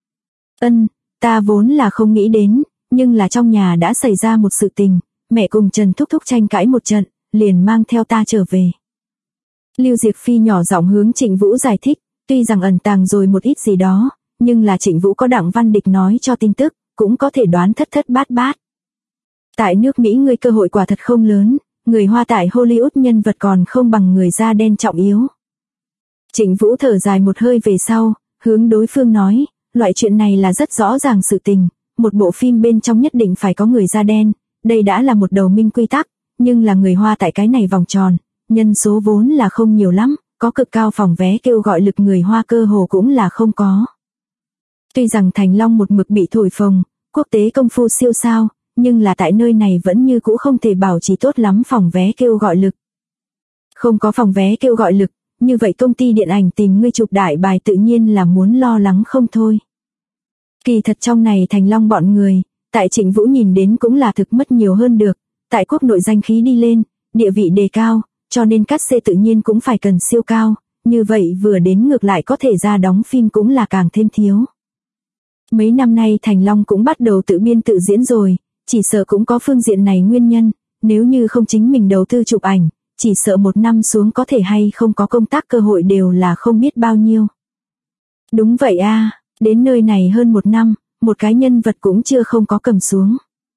Ta vốn là không nghĩ đến, nhưng là trong nhà đã xảy ra một sự tình, mẹ cùng Trần Thúc Thúc tranh cãi một trận, liền mang theo ta trở về. Lưu Diệc Phi nhỏ giọng hướng Trịnh Vũ giải thích, tuy rằng ẩn tàng rồi một ít gì đó, nhưng là Trịnh Vũ có Đặng Văn Địch nói cho tin tức, cũng có thể đoán thất thất bát bát. Tại nước Mỹ người cơ hội quả thật không lớn, người Hoa tại Hollywood nhân vật còn không bằng người da đen trọng yếu. Trịnh Vũ thở dài một hơi về sau, hướng đối phương nói, loại chuyện này là rất rõ ràng sự tình, một bộ phim bên trong nhất định phải có người da đen, đây đã là một đầu minh quy tắc, nhưng là người Hoa tại cái này vòng tròn, nhân số vốn là không nhiều lắm, có cực cao phòng vé kêu gọi lực người Hoa cơ hồ cũng là không có. Tuy rằng Thành Long một mực bị thổi phồng, quốc tế công phu siêu sao, nhưng là tại nơi này vẫn như cũ không thể bảo trì tốt lắm phòng vé kêu gọi lực. Không có phòng vé kêu gọi lực, như vậy công ty điện ảnh tìm ngươi chụp đại bài tự nhiên là muốn lo lắng không thôi. Kỳ thật trong này Thành Long bọn người, tại Trịnh Vũ nhìn đến cũng là thực mất nhiều hơn được, tại quốc nội danh khí đi lên, địa vị đề cao, cho nên cát xê tự nhiên cũng phải cần siêu cao, như vậy vừa đến ngược lại có thể ra đóng phim cũng là càng thêm thiếu. Mấy năm nay Thành Long cũng bắt đầu tự biên tự diễn rồi, chỉ sợ cũng có phương diện này nguyên nhân, nếu như không chính mình đầu tư chụp ảnh, chỉ sợ một năm xuống có thể hay không có công tác cơ hội đều là không biết bao nhiêu. Đúng vậy a, đến nơi này hơn một năm, một cái nhân vật cũng chưa không có cầm xuống.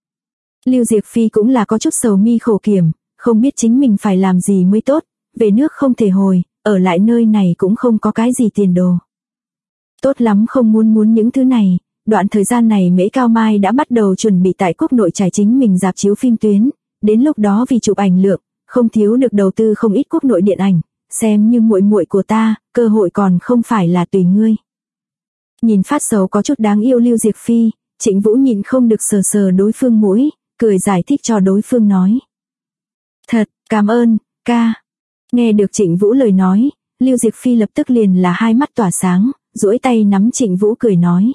Lưu Diệc Phi cũng là có chút sầu mi khổ kiểm, không biết chính mình phải làm gì mới tốt, về nước không thể hồi, ở lại nơi này cũng không có cái gì tiền đồ. Tốt lắm không muốn những thứ này, đoạn thời gian này Mễ Cao Mai đã bắt đầu chuẩn bị tại quốc nội trải chính mình rạp chiếu phim tuyến, đến lúc đó vì chụp ảnh lượng, không thiếu được đầu tư không ít quốc nội điện ảnh, xem như muội muội của ta, cơ hội còn không phải là tùy ngươi. Nhìn phát sầu có chút đáng yêu Lưu Diệc Phi, Trịnh Vũ nhịn không được sờ sờ đối phương mũi, cười giải thích cho đối phương nói. Thật, cảm ơn, ca. Nghe được Trịnh Vũ lời nói, Lưu Diệc Phi lập tức liền là hai mắt tỏa sáng, duỗi tay nắm Trịnh Vũ cười nói.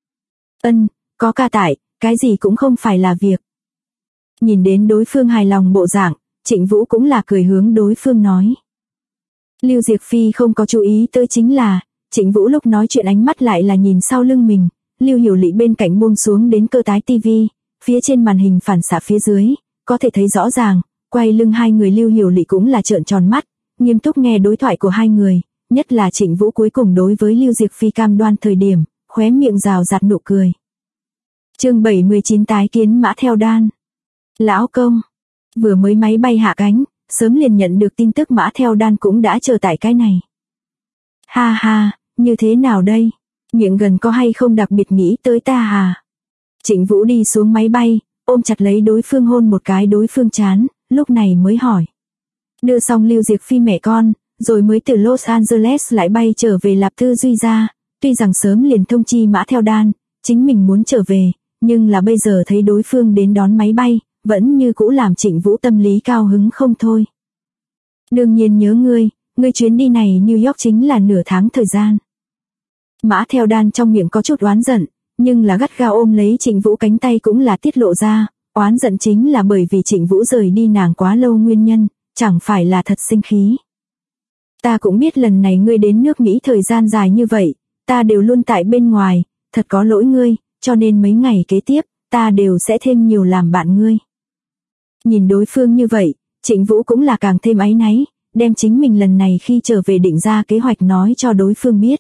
Có ca tại, cái gì cũng không phải là việc. Nhìn đến đối phương hài lòng bộ dạng, Trịnh Vũ cũng là cười hướng đối phương nói. Lưu Diệc Phi không có chú ý tới chính là, Trịnh Vũ lúc nói chuyện ánh mắt lại là nhìn sau lưng mình, Lưu Hiểu Lị bên cạnh buông xuống đến cơ tái tivi, phía trên màn hình phản xạ phía dưới, có thể thấy rõ ràng, quay lưng hai người Lưu Hiểu Lị cũng là trợn tròn mắt, nghiêm túc nghe đối thoại của hai người, nhất là Trịnh Vũ cuối cùng đối với Lưu Diệc Phi cam đoan thời điểm, khóe miệng rào rạt nụ cười. Chương 79 tái kiến Mã Theo Đan. Lão công, vừa mới máy bay hạ cánh, sớm liền nhận được tin tức Mã Theo Đan cũng đã chờ tại cái này. Ha ha, như thế nào đây? Miệng gần có hay không đặc biệt nghĩ tới ta hà? Trịnh Vũ đi xuống máy bay, ôm chặt lấy đối phương hôn một cái đối phương trán, lúc này mới hỏi. Đưa xong Lưu Diệc Phi mẹ con, rồi mới từ Los Angeles lại bay trở về Lạp Tư Duy ra, tuy rằng sớm liền thông chi Mã Theo Đan, chính mình muốn trở về, nhưng là bây giờ thấy đối phương đến đón máy bay, vẫn như cũ làm Trịnh Vũ tâm lý cao hứng không thôi. Đương nhiên nhớ ngươi chuyến đi này New York chính là nửa tháng thời gian. Mã Theo Đan trong miệng có chút oán giận, nhưng là gắt gao ôm lấy Trịnh Vũ cánh tay cũng là tiết lộ ra, oán giận chính là bởi vì Trịnh Vũ rời đi nàng quá lâu nguyên nhân, chẳng phải là thật sinh khí. Ta cũng biết lần này ngươi đến nước Mỹ thời gian dài như vậy, ta đều luôn tại bên ngoài, thật có lỗi ngươi, cho nên mấy ngày kế tiếp, ta đều sẽ thêm nhiều làm bạn ngươi. Nhìn đối phương như vậy, Trịnh Vũ cũng là càng thêm áy náy, đem chính mình lần này khi trở về định ra kế hoạch nói cho đối phương biết.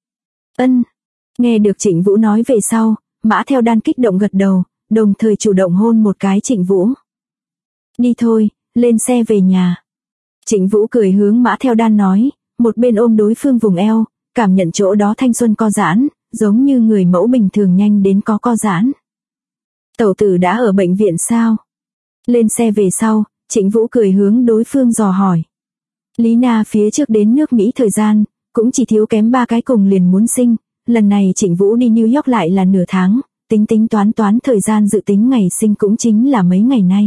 Nghe được Trịnh Vũ nói về sau, Mã Theo Đan kích động gật đầu, đồng thời chủ động hôn một cái Trịnh Vũ. Đi thôi, lên xe về nhà. Trịnh Vũ cười hướng Mã Theo Đan nói, một bên ôm đối phương vùng eo, cảm nhận chỗ đó thanh xuân co giãn, giống như người mẫu bình thường nhanh đến có co giãn. Tẩu tử đã ở bệnh viện sao? Lên xe về sau, Trịnh Vũ cười hướng đối phương dò hỏi. Lý Na phía trước đến nước Mỹ thời gian, cũng chỉ thiếu kém 3 cái cùng liền muốn sinh, lần này Trịnh Vũ đi New York lại là nửa tháng, tính toán thời gian dự tính ngày sinh cũng chính là mấy ngày nay.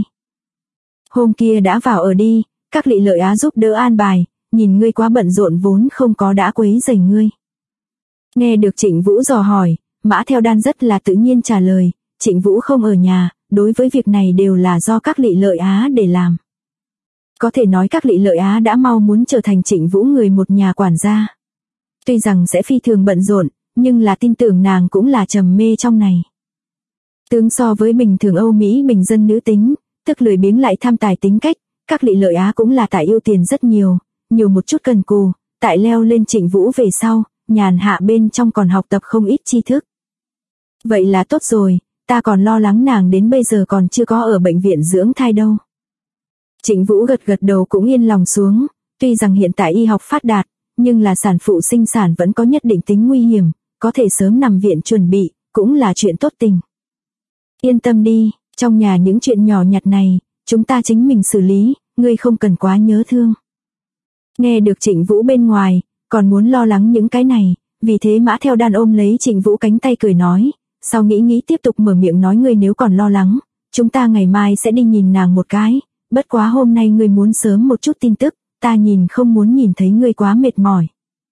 Hôm kia đã vào ở đi, các Lị Lợi Á giúp đỡ an bài, nhìn ngươi quá bận rộn vốn không có đã quấy rầy ngươi. Nghe được Trịnh Vũ dò hỏi, Mã Theo Đan rất là tự nhiên trả lời, Trịnh Vũ không ở nhà, đối với việc này đều là do các Lị Lợi Á để làm. Có thể nói các Lị Lợi Á đã mau muốn trở thành Trịnh Vũ người một nhà quản gia. Tuy rằng sẽ phi thường bận rộn, nhưng là tin tưởng nàng cũng là trầm mê trong này. Tướng so với bình thường Âu Mỹ bình dân nữ tính, tức lười biếng lại tham tài tính cách, các Lị Lợi Á cũng là tại yêu tiền rất nhiều một chút cần cù, tại leo lên Trịnh Vũ về sau, nhàn hạ bên trong còn học tập không ít tri thức. Vậy là tốt rồi, ta còn lo lắng nàng đến bây giờ còn chưa có ở bệnh viện dưỡng thai đâu. Trịnh Vũ gật đầu cũng yên lòng xuống, tuy rằng hiện tại y học phát đạt, nhưng là sản phụ sinh sản vẫn có nhất định tính nguy hiểm, có thể sớm nằm viện chuẩn bị, cũng là chuyện tốt tình. Yên tâm đi, trong nhà những chuyện nhỏ nhặt này, chúng ta chính mình xử lý, ngươi không cần quá nhớ thương. Nghe được Trịnh Vũ bên ngoài, còn muốn lo lắng những cái này, vì thế Mã Theo Đan ôm lấy Trịnh Vũ cánh tay cười nói, sau nghĩ tiếp tục mở miệng nói ngươi nếu còn lo lắng, chúng ta ngày mai sẽ đi nhìn nàng một cái, bất quá hôm nay ngươi muốn sớm một chút tin tức, ta không muốn nhìn thấy ngươi quá mệt mỏi.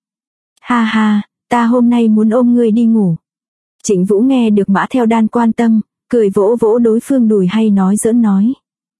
Ha ha, ta hôm nay muốn ôm ngươi đi ngủ. Trịnh Vũ nghe được Mã Theo Đan quan tâm, cười vỗ vỗ đối phương đùi hay nói giỡn nói.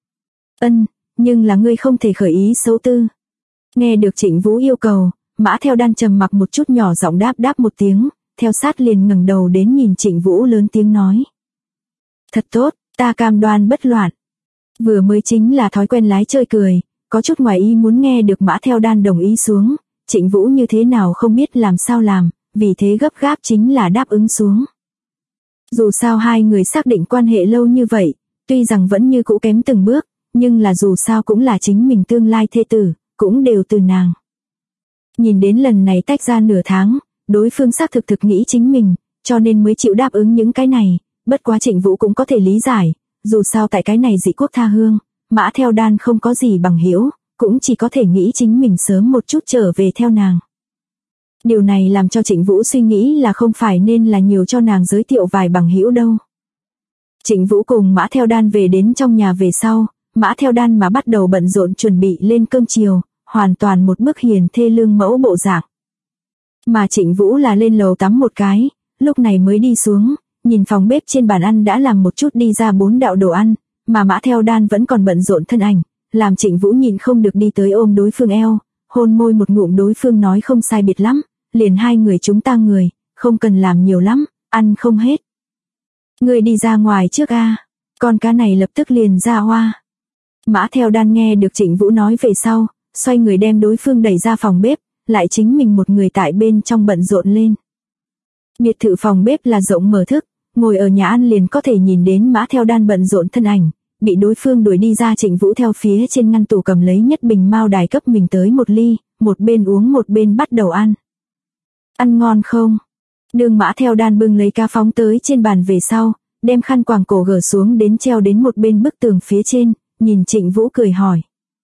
Nhưng là ngươi không thể khởi ý xấu tư. Nghe được Trịnh Vũ yêu cầu, Mã Theo Đan trầm mặc một chút nhỏ giọng đáp một tiếng, theo sát liền ngẩng đầu đến nhìn Trịnh Vũ lớn tiếng nói. Thật tốt, ta cam đoan bất loạn. Vừa mới chính là thói quen lái chơi cười, có chút ngoài ý muốn nghe được Mã Theo Đan đồng ý xuống, Trịnh Vũ như thế nào không biết làm sao làm, vì thế gấp gáp chính là đáp ứng xuống. Dù sao hai người xác định quan hệ lâu như vậy, Tuy rằng vẫn như cũ kém từng bước, nhưng là dù sao cũng là chính mình tương lai thê tử, cũng đều từ nàng. Nhìn đến lần này tách ra nửa tháng, đối phương xác thực nghĩ chính mình, cho nên mới chịu đáp ứng những cái này, bất quá Trịnh Vũ cũng có thể lý giải, dù sao tại cái này dị quốc tha hương, Mã Theo Đan không có gì bằng hữu, cũng chỉ có thể nghĩ chính mình sớm một chút trở về theo nàng. Điều này làm cho Trịnh Vũ suy nghĩ là không phải nên là nhiều cho nàng giới thiệu vài bằng hữu đâu. Trịnh Vũ cùng Mã Theo Đan về đến trong nhà về sau, Mã Theo Đan mà bắt đầu bận rộn chuẩn bị lên cơm chiều, hoàn toàn một bức hiền thê lương mẫu bộ dạng. Mà Trịnh Vũ là lên lầu tắm một cái, lúc này mới đi xuống, nhìn phòng bếp trên bàn ăn đã làm một chút đi ra 4 đạo đồ ăn, mà Mã Theo Đan vẫn còn bận rộn thân ảnh, làm Trịnh Vũ nhìn không được đi tới ôm đối phương eo, hôn môi một ngụm, đối phương nói không sai biệt lắm, liền hai người chúng ta người, không cần làm nhiều lắm, ăn không hết. Người đi ra ngoài trước a, con cá này lập tức liền ra hoa. Mã Theo Đan nghe được Trịnh Vũ nói về sau, xoay người đem đối phương đẩy ra phòng bếp, lại chính mình một người tại bên trong bận rộn lên. Biệt thự phòng bếp là rộng mở thức, ngồi ở nhà ăn liền có thể nhìn đến Mã Theo Đan bận rộn thân ảnh, bị đối phương đuổi đi ra. Trịnh Vũ theo phía trên ngăn tủ cầm lấy nhất bình mao đài cấp mình tới một ly, một bên uống một bên bắt đầu ăn. Ăn ngon không? Đường Mã Theo Đan bưng lấy cá phóng tới trên bàn về sau, đem khăn quàng cổ gỡ xuống đến treo đến một bên bức tường phía trên, nhìn Trịnh Vũ cười hỏi.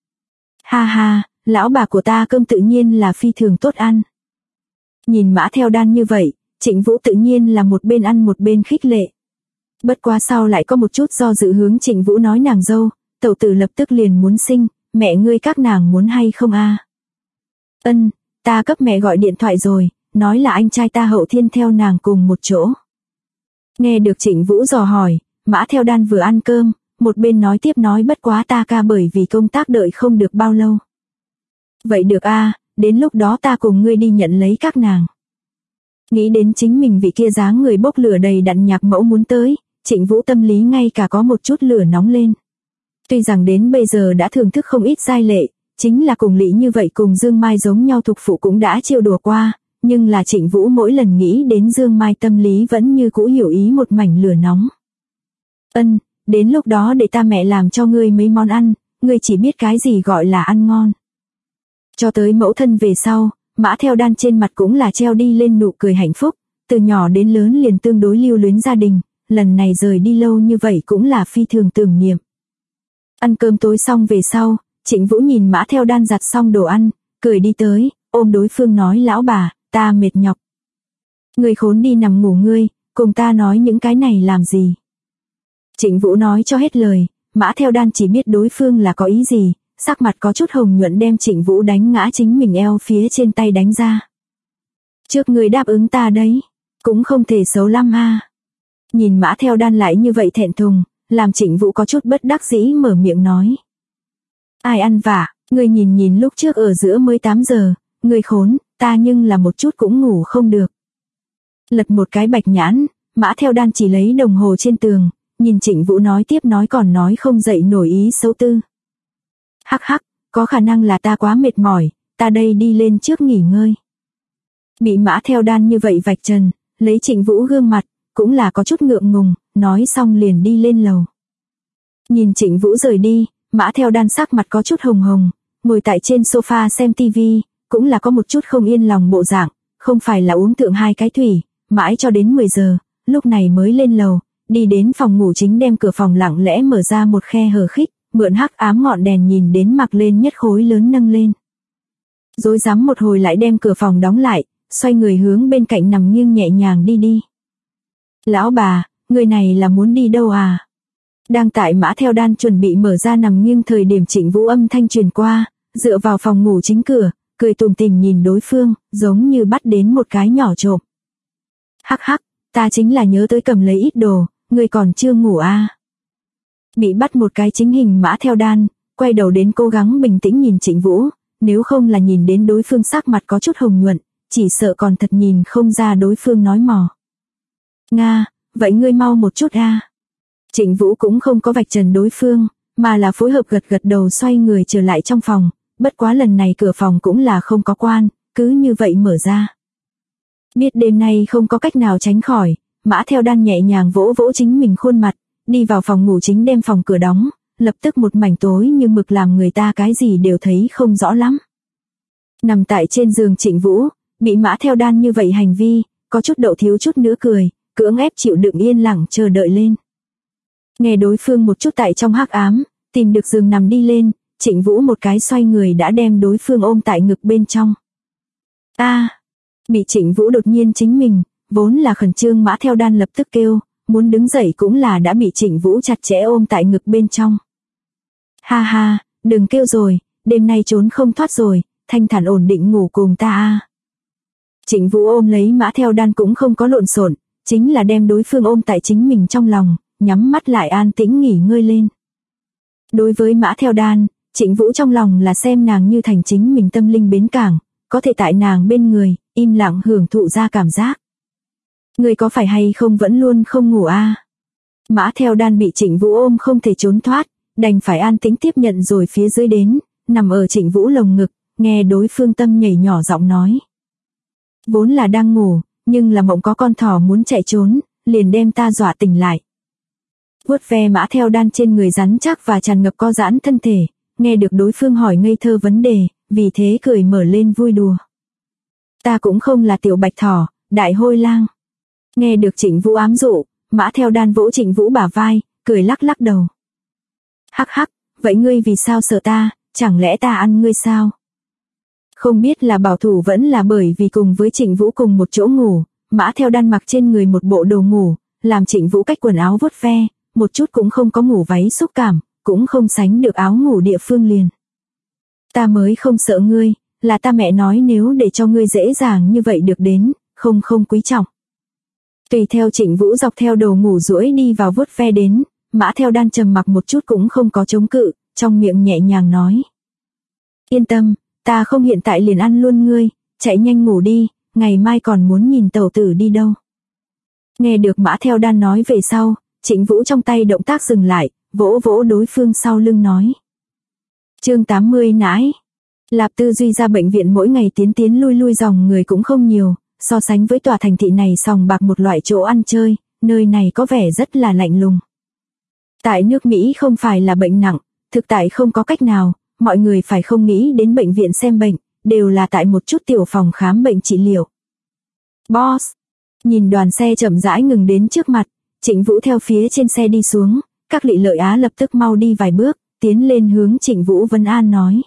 Ha ha, lão bà của ta cơm tự nhiên là phi thường tốt ăn. Nhìn Mã Theo Đan như vậy, Trịnh Vũ tự nhiên là một bên ăn một bên khích lệ. Bất quá sau lại có một chút do dự hướng Trịnh Vũ nói nàng dâu, tẩu tử lập tức liền muốn sinh, mẹ ngươi các nàng muốn hay không a? Ân, ta cấp mẹ gọi điện thoại rồi, nói là anh trai ta Hậu Thiên theo nàng cùng một chỗ. Nghe được Trịnh Vũ dò hỏi, Mã Theo Đan vừa ăn cơm, một bên nói tiếp nói bất quá ta ca bởi vì công tác đợi không được bao lâu. Vậy được a, đến lúc đó ta cùng ngươi đi nhận lấy các nàng. Nghĩ đến chính mình vị kia dáng người bốc lửa đầy đặn nhạc mẫu muốn tới, Trịnh Vũ tâm lý ngay cả có một chút lửa nóng lên. Tuy rằng đến bây giờ đã thưởng thức không ít giai lệ, chính là cùng Lý như vậy cùng Dương Mai giống nhau thục phụ cũng đã trêu đùa qua, nhưng là Trịnh Vũ mỗi lần nghĩ đến Dương Mai tâm lý vẫn như cũ hiểu ý một mảnh lửa nóng. Ân, đến lúc đó để ta mẹ làm cho ngươi mấy món ăn, ngươi chỉ biết cái gì gọi là ăn ngon. Cho tới mẫu thân về sau, Mã Theo Đan trên mặt cũng là treo đi lên nụ cười hạnh phúc, từ nhỏ đến lớn liền tương đối lưu luyến gia đình, lần này rời đi lâu như vậy cũng là phi thường tưởng niệm. Ăn cơm tối xong về sau, Trịnh Vũ nhìn Mã Theo Đan giặt xong đồ ăn, cười đi tới, ôm đối phương nói lão bà, ta mệt nhọc. Ngươi khốn đi nằm ngủ ngươi, cùng ta nói những cái này làm gì. Trịnh Vũ nói cho hết lời, Mã Theo Đan chỉ biết đối phương là có ý gì, sắc mặt có chút hồng nhuận đem Trịnh Vũ đánh ngã chính mình eo phía trên tay đánh ra. Trước ngươi đáp ứng ta đấy, cũng không thể xấu lắm ha. Nhìn Mã Theo Đan lại như vậy thẹn thùng, làm Trịnh Vũ có chút bất đắc dĩ mở miệng nói. Ai ăn vạ, ngươi nhìn lúc trước ở giữa mới 8 giờ, ngươi khốn, ta nhưng là một chút cũng ngủ không được. Lật một cái bạch nhãn, Mã Theo Đan chỉ lấy đồng hồ trên tường, nhìn Trịnh Vũ nói tiếp nói còn nói không dậy nổi ý xấu tư. Hắc hắc, có khả năng là ta quá mệt mỏi, ta đây đi lên trước nghỉ ngơi. Bị Mã Theo Đan như vậy vạch trần, lấy Trịnh Vũ gương mặt, cũng là có chút ngượng ngùng, nói xong liền đi lên lầu. Nhìn Trịnh Vũ rời đi, Mã Theo Đan sắc mặt có chút hồng hồng, ngồi tại trên sofa xem tivi, cũng là có một chút không yên lòng bộ dạng, không phải là uống thượng 2 cái thủy, mãi cho đến 10 giờ, lúc này mới lên lầu, đi đến phòng ngủ chính đem cửa phòng lặng lẽ mở ra một khe hở khích, mượn hắc ám ngọn đèn nhìn đến mặc lên nhất khối lớn nâng lên. Rối rắm một hồi lại đem cửa phòng đóng lại, xoay người hướng bên cạnh nằm nghiêng nhẹ nhàng đi. Lão bà, người này là muốn đi đâu à? Đang tại Mã Theo Đan chuẩn bị mở ra nằm nghiêng thời điểm Trịnh Vũ âm thanh truyền qua, dựa vào phòng ngủ chính cửa, cười tủm tỉm nhìn đối phương, giống như bắt đến một cái nhỏ trộm. Hắc hắc, ta chính là nhớ tới cầm lấy ít đồ, người còn chưa ngủ à? Bị bắt một cái chính hình Mã Theo Đan, quay đầu đến cố gắng bình tĩnh nhìn Trịnh Vũ, nếu không là nhìn đến đối phương sắc mặt có chút hồng nhuận, chỉ sợ còn thật nhìn không ra đối phương nói mò. Nga, vậy ngươi mau một chút a. Trịnh Vũ cũng không có vạch trần đối phương, mà là phối hợp gật đầu xoay người trở lại trong phòng, bất quá lần này cửa phòng cũng là không có quan, cứ như vậy mở ra. Biết đêm nay không có cách nào tránh khỏi, Mã Theo Đan nhẹ nhàng vỗ vỗ chính mình khuôn mặt, đi vào phòng ngủ chính đem phòng cửa đóng, lập tức một mảnh tối như mực làm người ta cái gì đều thấy không rõ lắm. Nằm tại trên giường Trịnh Vũ, bị Mã Theo Đan như vậy hành vi, có chút đậu thiếu chút nữa cười, cưỡng ép chịu đựng yên lặng chờ đợi lên. Nghe đối phương một chút tại trong hắc ám, tìm được giường nằm đi lên, Trịnh Vũ một cái xoay người đã đem đối phương ôm tại ngực bên trong. Bị Trịnh Vũ đột nhiên chính mình, vốn là khẩn trương Mã Theo Đan lập tức kêu, muốn đứng dậy cũng là đã bị Trịnh Vũ chặt chẽ ôm tại ngực bên trong. Ha ha, đừng kêu rồi, đêm nay trốn không thoát rồi, thanh thản ổn định ngủ cùng ta a. Trịnh Vũ ôm lấy Mã Theo Đan cũng không có lộn xộn, chính là đem đối phương ôm tại chính mình trong lòng, nhắm mắt lại an tĩnh nghỉ ngơi lên. Đối với Mã Theo Đan, Trịnh Vũ trong lòng là xem nàng như thành chính mình tâm linh bến cảng, có thể tại nàng bên người, im lặng hưởng thụ ra cảm giác. Người có phải hay không vẫn luôn không ngủ a? Mã Theo Đan bị Trịnh Vũ ôm không thể trốn thoát, đành phải an tĩnh tiếp nhận rồi phía dưới đến, nằm ở Trịnh Vũ lồng ngực, nghe đối phương tâm nhảy nhỏ giọng nói. Vốn là đang ngủ, nhưng là mộng có con thỏ muốn chạy trốn, liền đem ta dọa tỉnh lại. Vuốt ve Mã Theo Đan trên người rắn chắc và tràn ngập co giãn thân thể, nghe được đối phương hỏi ngây thơ vấn đề, vì thế cười mở lên vui đùa. Ta cũng không là tiểu bạch thỏ, đại hôi lang. Nghe được Trịnh Vũ ám dụ, Mã Theo Đan vỗ Trịnh Vũ bả vai, cười lắc lắc đầu. Hắc hắc, vậy ngươi vì sao sợ ta, chẳng lẽ ta ăn ngươi sao? Không biết là bảo thủ vẫn là bởi vì cùng với Trịnh Vũ cùng một chỗ ngủ, Mã Theo Đan mặc trên người một bộ đồ ngủ, làm Trịnh Vũ cách quần áo vuốt ve, một chút cũng không có ngủ váy xúc cảm, cũng không sánh được áo ngủ địa phương liền. Ta mới không sợ ngươi, là ta mẹ nói nếu để cho ngươi dễ dàng như vậy được đến, không quý trọng. Tùy theo Trịnh Vũ dọc theo đầu ngủ duỗi đi vào vuốt ve đến, Mã Theo Đan trầm mặc một chút cũng không có chống cự, trong miệng nhẹ nhàng nói. Yên tâm, ta không hiện tại liền ăn luôn ngươi, chạy nhanh ngủ đi, ngày mai còn muốn nhìn tẩu tử đi đâu. Nghe được Mã Theo Đan nói về sau, Trịnh Vũ trong tay động tác dừng lại, vỗ vỗ đối phương sau lưng nói. Chương 80 nãi. Lạp Tư Duy ra bệnh viện mỗi ngày tiến lui dòng người cũng không nhiều, so sánh với tòa thành thị này sòng bạc một loại chỗ ăn chơi, nơi này có vẻ rất là lạnh lùng. Tại nước Mỹ không phải là bệnh nặng, thực tại không có cách nào, mọi người phải không nghĩ đến bệnh viện xem bệnh, đều là tại một chút tiểu phòng khám bệnh trị liệu. Boss. Nhìn đoàn xe chậm rãi ngừng đến trước mặt, Trịnh Vũ theo phía trên xe đi xuống, Các Lị Lợi Á lập tức mau đi vài bước, tiến lên hướng Trịnh Vũ vấn an nói.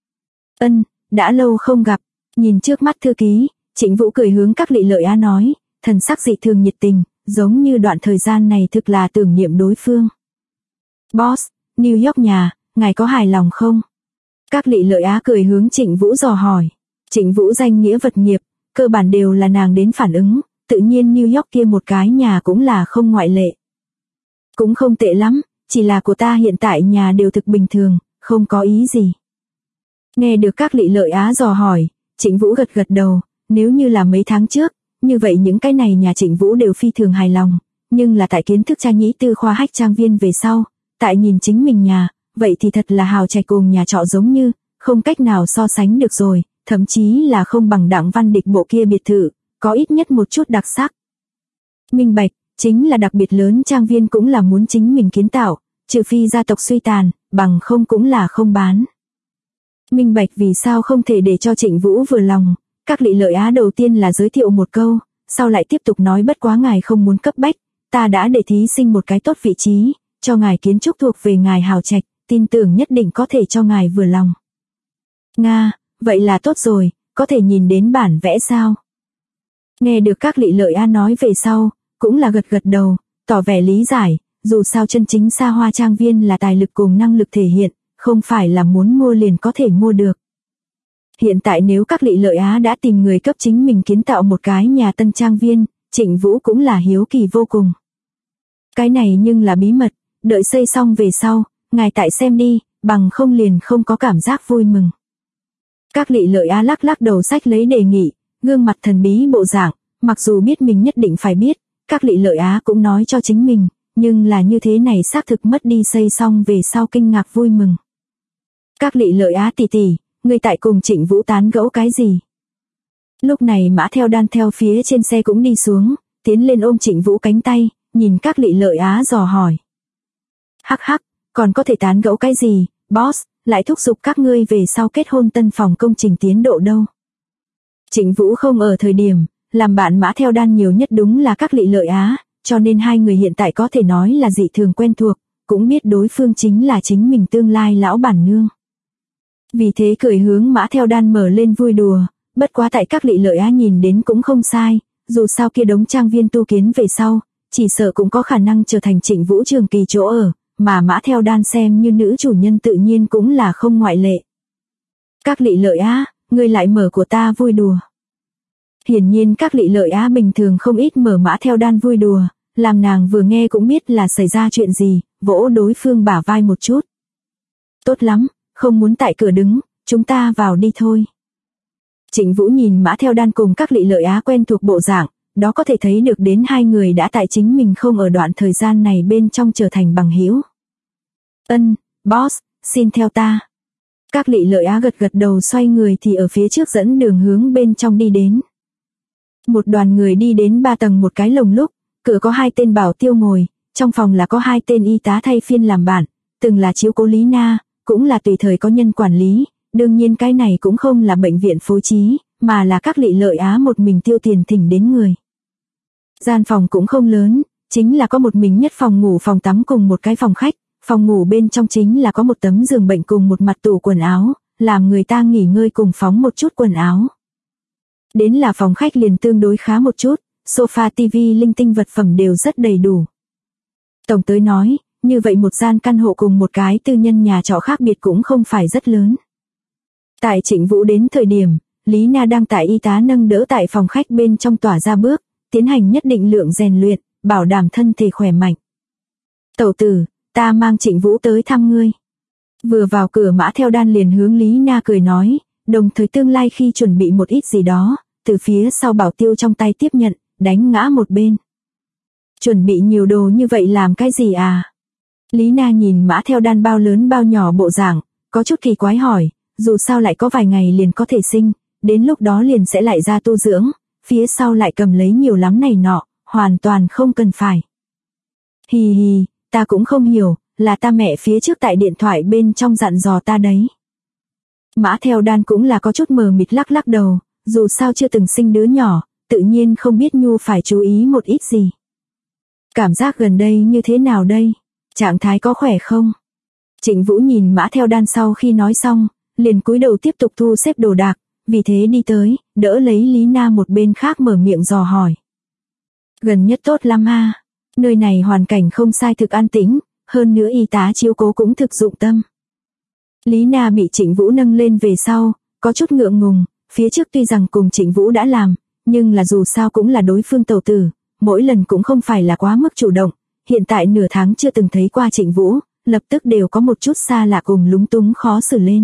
Ân, đã lâu không gặp, nhìn trước mắt thư ký, Trịnh Vũ cười hướng Các Lị Lợi Á nói, thần sắc dị thường nhiệt tình, giống như đoạn thời gian này thực là tưởng niệm đối phương. Boss, New York nhà, ngài có hài lòng không? Các Lị Lợi Á cười hướng Trịnh Vũ dò hỏi. Trịnh Vũ danh nghĩa vật nghiệp, cơ bản đều là nàng đến phản ứng, tự nhiên New York kia một cái nhà cũng là không ngoại lệ. Cũng không tệ lắm, chỉ là của ta hiện tại nhà đều thực bình thường, không có ý gì. Nghe được Các Lị Lợi Á dò hỏi, Trịnh Vũ gật gật đầu, nếu như là mấy tháng trước, như vậy những cái này nhà Trịnh Vũ đều phi thường hài lòng, nhưng là tại kiến thức tra nhĩ tư khoa hách trang viên về sau, tại nhìn chính mình nhà, vậy thì thật là hào trạch cùng nhà trọ giống như, không cách nào so sánh được rồi, thậm chí là không bằng Đặng Văn Địch bộ kia biệt thự, có ít nhất một chút đặc sắc. Minh bạch, chính là đặc biệt lớn trang viên cũng là muốn chính mình kiến tạo, trừ phi gia tộc suy tàn, bằng không cũng là không bán. Minh bạch vì sao không thể để cho Trịnh Vũ vừa lòng, Các Lị Lợi Á đầu tiên là giới thiệu một câu, sau lại tiếp tục nói bất quá ngài không muốn cấp bách, ta đã để thí sinh một cái tốt vị trí, cho ngài kiến trúc thuộc về ngài hào trạch, tin tưởng nhất định có thể cho ngài vừa lòng. Nga, vậy là tốt rồi, có thể nhìn đến bản vẽ sao? Nghe được Các Lị Lợi Á nói về sau, cũng là gật gật đầu, tỏ vẻ lý giải, dù sao chân chính xa hoa trang viên là tài lực cùng năng lực thể hiện, không phải là muốn mua liền có thể mua được. Hiện tại nếu Các Lị Lợi Á đã tìm người cấp chính mình kiến tạo một cái nhà tân trang viên, Trịnh Vũ cũng là hiếu kỳ vô cùng. Cái này nhưng là bí mật, đợi xây xong về sau, ngài tại xem đi, bằng không liền không có cảm giác vui mừng. Các Lị Lợi Á lắc lắc đầu sách lấy đề nghị, gương mặt thần bí bộ dạng, mặc dù biết mình nhất định phải biết, Các Lị Lợi Á cũng nói cho chính mình, nhưng là như thế này xác thực mất đi xây xong về sau kinh ngạc vui mừng. Các Lị Lợi Á tỷ tỷ, người tại cùng Trịnh Vũ tán gẫu cái gì? Lúc này Mã Theo Đan theo phía trên xe cũng đi xuống, tiến lên ôm Trịnh Vũ cánh tay, nhìn Các Lị Lợi Á dò hỏi. Hắc hắc, còn có thể tán gẫu cái gì, boss, lại thúc giục các ngươi về sau kết hôn tân phòng công trình tiến độ đâu. Trịnh Vũ không ở thời điểm, làm bạn Mã Theo Đan nhiều nhất đúng là Các Lị Lợi Á, cho nên hai người hiện tại có thể nói là dị thường quen thuộc, cũng biết đối phương chính là chính mình tương lai lão bản nương. Vì thế cười hướng Mã Theo Đan mở lên vui đùa, bất quá tại Các Lị Lợi Á nhìn đến cũng không sai, dù sao kia đống trang viên tu kiến về sau, chỉ sợ cũng có khả năng trở thành Trịnh Vũ trường kỳ chỗ ở, mà Mã Theo Đan xem như nữ chủ nhân tự nhiên cũng là không ngoại lệ. Các Lị Lợi Á, ngươi lại mở của ta vui đùa. Hiển nhiên Các Lị Lợi Á bình thường không ít mở Mã Theo Đan vui đùa, làm nàng vừa nghe cũng biết là xảy ra chuyện gì, vỗ đối phương bả vai một chút. Tốt lắm, không muốn tại cửa đứng, chúng ta vào đi thôi. Trịnh Vũ nhìn Mã Theo Đan cùng Các Lị Lợi Á quen thuộc bộ dạng, đó có thể thấy được đến hai người đã tại chính mình không ở đoạn thời gian này bên trong trở thành bằng hữu. Boss, xin theo ta. Các Lị Lợi Á gật đầu xoay người thì ở phía trước dẫn đường hướng bên trong đi đến. Một đoàn người đi đến 3 tầng một cái lồng lúc, cửa có 2 tên bảo tiêu ngồi, trong phòng là có 2 tên y tá thay phiên làm bạn, từng là chiếu cố Lý Na, cũng là tùy thời có nhân quản lý, đương nhiên cái này cũng không là bệnh viện phối trí, mà là Các Lị Lợi Á một mình tiêu tiền thỉnh đến người. Gian phòng cũng không lớn, chính là có một mình nhất phòng ngủ phòng tắm cùng một cái phòng khách, phòng ngủ bên trong chính là có một tấm giường bệnh cùng một mặt tủ quần áo, làm người ta nghỉ ngơi cùng phóng một chút quần áo. Đến là phòng khách liền tương đối khá một chút, sofa tivi linh tinh vật phẩm đều rất đầy đủ. Tổng tới nói, như vậy một gian căn hộ cùng một cái tư nhân nhà trọ khác biệt cũng không phải rất lớn. Tại Trịnh Vũ đến thời điểm, Lý Na đang tại y tá nâng đỡ tại phòng khách bên trong tỏa ra bước, tiến hành nhất định lượng rèn luyện, bảo đảm thân thể khỏe mạnh. Tẩu tử, ta mang Trịnh Vũ tới thăm ngươi. Vừa vào cửa Mã Theo Đan liền hướng Lý Na cười nói, đồng thời tương lai khi chuẩn bị một ít gì đó, từ phía sau bảo tiêu trong tay tiếp nhận, đánh ngã một bên. Chuẩn bị nhiều đồ như vậy làm cái gì à? Lý Na nhìn Mã Theo Đan bao lớn bao nhỏ bộ dạng, có chút kỳ quái hỏi, dù sao lại có vài ngày liền có thể sinh, đến lúc đó liền sẽ lại ra tu dưỡng, phía sau lại cầm lấy nhiều lắm này nọ, hoàn toàn không cần phải. Hì hì, ta cũng không hiểu, là ta mẹ phía trước tại điện thoại bên trong dặn dò ta đấy. Mã Theo Đan cũng là có chút mờ mịt lắc đầu, dù sao chưa từng sinh đứa nhỏ, tự nhiên không biết Nhu phải chú ý một ít gì. Cảm giác gần đây như thế nào đây? Trạng thái có khỏe không? Trịnh Vũ nhìn Mã Theo Đan sau khi nói xong, liền cúi đầu tiếp tục thu xếp đồ đạc, vì thế đi tới, đỡ lấy Lý Na một bên khác mở miệng dò hỏi. Gần nhất tốt lắm ha, nơi này hoàn cảnh không sai thực an tĩnh, hơn nữa y tá chiếu cố cũng thực dụng tâm. Lý Na bị Trịnh Vũ nâng lên về sau, có chút ngượng ngùng, phía trước tuy rằng cùng Trịnh Vũ đã làm, nhưng là dù sao cũng là đối phương tẩu tử, mỗi lần cũng không phải là quá mức chủ động, hiện tại nửa tháng chưa từng thấy qua Trịnh Vũ, lập tức đều có một chút xa lạ cùng lúng túng khó xử lên.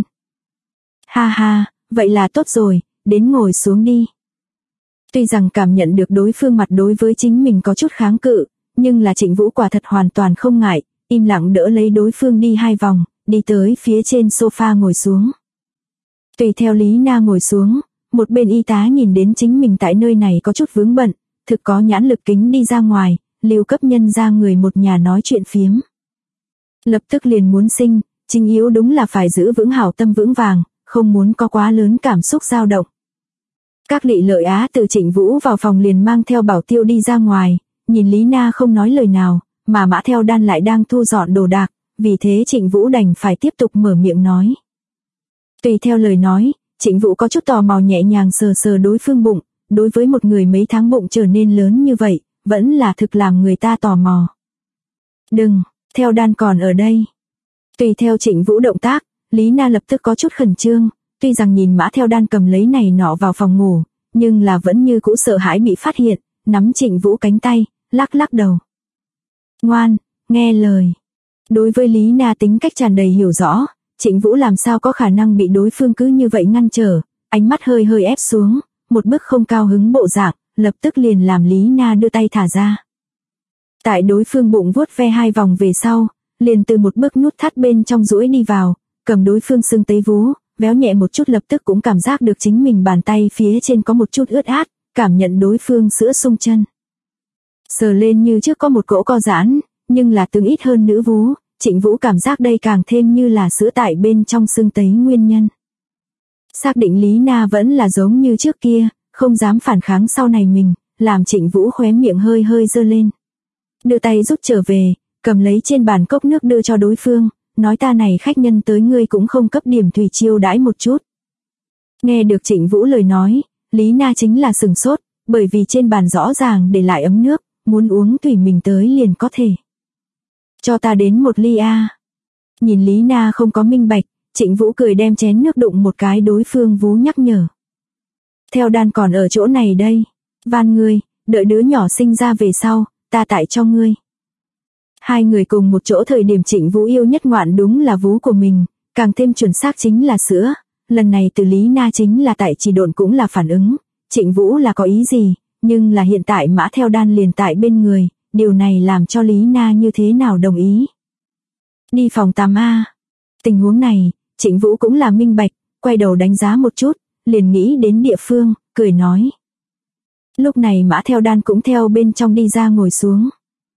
Ha ha, vậy là tốt rồi, đến ngồi xuống đi. Tuy rằng cảm nhận được đối phương mặt đối với chính mình có chút kháng cự, nhưng là Trịnh Vũ quả thật hoàn toàn không ngại, im lặng đỡ lấy đối phương đi 2 vòng, đi tới phía trên sofa ngồi xuống. Tùy theo Lý Na ngồi xuống, một bên y tá nhìn đến chính mình tại nơi này có chút vướng bận, thực có nhãn lực kính đi ra ngoài, lưu cấp nhân ra người một nhà nói chuyện phiếm. Lập tức liền muốn sinh, chính yếu đúng là phải giữ vững hảo tâm vững vàng, không muốn có quá lớn cảm xúc dao động. Các Lị Lợi Á từ Trịnh Vũ vào phòng liền mang theo bảo tiêu đi ra ngoài, nhìn Lý Na không nói lời nào, mà Mã Theo Đan lại đang thu dọn đồ đạc, vì thế Trịnh Vũ đành phải tiếp tục mở miệng nói. Tùy theo lời nói, Trịnh Vũ có chút tò mò nhẹ nhàng sờ sờ đối phương bụng, đối với một người mấy tháng bụng trở nên lớn như vậy, vẫn là thực làm người ta tò mò. Đừng, Theo Đan còn ở đây. Tùy theo Trịnh Vũ động tác, Lý Na lập tức có chút khẩn trương, tuy rằng nhìn Mã Theo Đan cầm lấy này nọ vào phòng ngủ, nhưng là vẫn như cũ sợ hãi bị phát hiện, nắm Trịnh Vũ cánh tay, lắc đầu. Ngoan, nghe lời. Đối với Lý Na tính cách tràn đầy hiểu rõ, Trịnh Vũ làm sao có khả năng bị đối phương cứ như vậy ngăn trở, ánh mắt hơi ép xuống, một bức không cao hứng bộ dạng, lập tức liền làm Lý Na đưa tay thả ra. Tại đối phương bụng vuốt ve 2 vòng về sau, liền từ một bước nút thắt bên trong duỗi đi vào, cầm đối phương sưng tấy vú, véo nhẹ một chút lập tức cũng cảm giác được chính mình bàn tay phía trên có một chút ướt át, cảm nhận đối phương sữa sung chân. Sờ lên như trước có một cỗ co giãn, nhưng là tương ít hơn nữ vú, Trịnh Vũ cảm giác đây càng thêm như là sữa tại bên trong xương tấy nguyên nhân. Xác định Lý Na vẫn là giống như trước kia, không dám phản kháng sau này mình, làm Trịnh Vũ khóe miệng hơi hơi giơ lên. Đưa tay rút trở về, cầm lấy trên bàn cốc nước đưa cho đối phương, nói ta này khách nhân tới ngươi cũng không cấp điểm thủy chiêu đãi một chút. Nghe được Trịnh Vũ lời nói, Lý Na chính là sừng sốt, bởi vì trên bàn rõ ràng để lại ấm nước, muốn uống thủy mình tới liền có thể. Cho ta đến một ly a. Nhìn Lý Na không có minh bạch, Trịnh Vũ cười đem chén nước đụng một cái đối phương vú nhắc nhở. Theo Đan còn ở chỗ này đây, van ngươi, đợi đứa nhỏ sinh ra về sau, ta tại cho ngươi. Hai người cùng một chỗ thời điểm Trịnh Vũ yêu nhất ngoạn đúng là vú của mình, càng thêm chuẩn xác chính là sữa. Lần này từ Lý Na chính là tại trì độn cũng là phản ứng, Trịnh Vũ là có ý gì, nhưng là hiện tại Mã Theo Đan liền tại bên người, điều này làm cho Lý Na như thế nào đồng ý. Đi phòng 8A. Tình huống này, Trịnh Vũ cũng là minh bạch, quay đầu đánh giá một chút, liền nghĩ đến địa phương, cười nói. Lúc này Mã Theo Đan cũng theo bên trong đi ra ngồi xuống.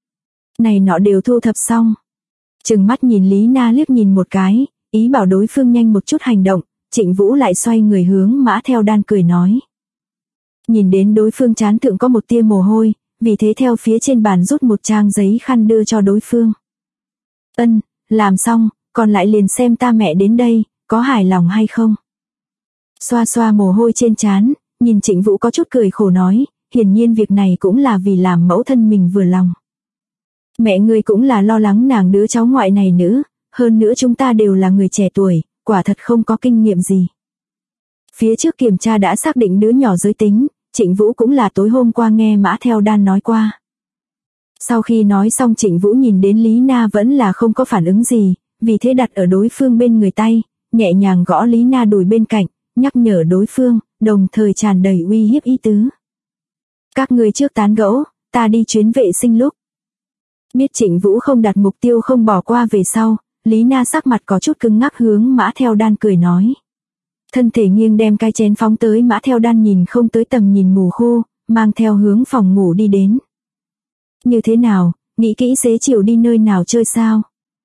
Này nọ đều thu thập xong. Trừng mắt nhìn Lý Na liếc nhìn một cái, ý bảo đối phương nhanh một chút hành động, Trịnh Vũ lại xoay người hướng Mã Theo Đan cười nói. Nhìn đến đối phương trán thượng có một tia mồ hôi, vì thế theo phía trên bàn rút một trang giấy khăn đưa cho đối phương. Ân, làm xong, còn lại liền xem ta mẹ đến đây, có hài lòng hay không. Xoa xoa mồ hôi trên trán, nhìn Trịnh Vũ có chút cười khổ nói, hiển nhiên việc này cũng là vì làm mẫu thân mình vừa lòng. Mẹ ngươi cũng là lo lắng nàng đứa cháu ngoại này nữa, hơn nữa chúng ta đều là người trẻ tuổi, quả thật không có kinh nghiệm gì. Phía trước kiểm tra đã xác định đứa nhỏ giới tính, Trịnh Vũ cũng là tối hôm qua nghe Mã Theo Đan nói qua. Sau khi nói xong Trịnh Vũ nhìn đến Lý Na vẫn là không có phản ứng gì, vì thế đặt ở đối phương bên người tay, nhẹ nhàng gõ Lý Na đùi bên cạnh, nhắc nhở đối phương, đồng thời tràn đầy uy hiếp ý tứ. Các người trước tán gẫu, ta đi chuyến vệ sinh lúc. Biết Trịnh Vũ không đặt mục tiêu không bỏ qua về sau, Lý Na sắc mặt có chút cứng ngắc hướng Mã Theo Đan cười nói. Thân thể nghiêng đem cái chén phóng tới Mã Theo Đan nhìn không tới tầm nhìn mù khô, mang theo hướng phòng ngủ đi đến. Như thế nào, nghĩ kỹ xế chiều đi nơi nào chơi sao?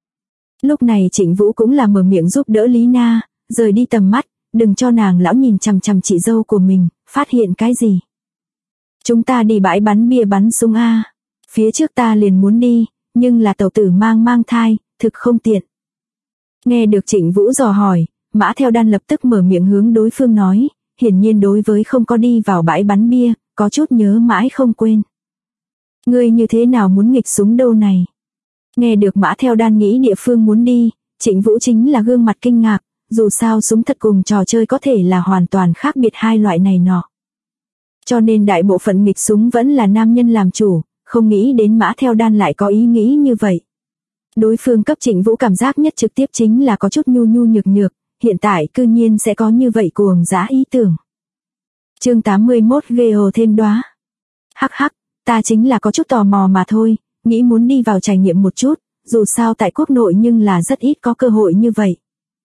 Lúc này Trịnh Vũ cũng là mở miệng giúp đỡ Lý Na, rời đi tầm mắt, đừng cho nàng lão nhìn chằm chằm chị dâu của mình, phát hiện cái gì. Chúng ta đi bãi bắn bia bắn súng A. Phía trước ta liền muốn đi, nhưng là tẩu tử mang thai, thực không tiện. Nghe được Trịnh Vũ dò hỏi, Mã Theo Đan lập tức mở miệng hướng đối phương nói, hiển nhiên đối với không có đi vào bãi bắn bia, có chút nhớ mãi không quên. Ngươi như thế nào muốn nghịch súng đâu này? Nghe được Mã Theo Đan nghĩ địa phương muốn đi, Trịnh Vũ chính là gương mặt kinh ngạc, dù sao súng thật cùng trò chơi có thể là hoàn toàn khác biệt hai loại này nọ. Cho nên đại bộ phận nghịch súng vẫn là nam nhân làm chủ, không nghĩ đến Mã Theo Đan lại có ý nghĩ như vậy. Đối phương cấp Trịnh Vũ cảm giác nhất trực tiếp chính là có chút nhu nhược, hiện tại cư nhiên sẽ có như vậy cuồng dã ý tưởng. Chương 81 ghê hồ thêm đóa. Hắc hắc, ta chính là có chút tò mò mà thôi, nghĩ muốn đi vào trải nghiệm một chút, dù sao tại quốc nội nhưng là rất ít có cơ hội như vậy.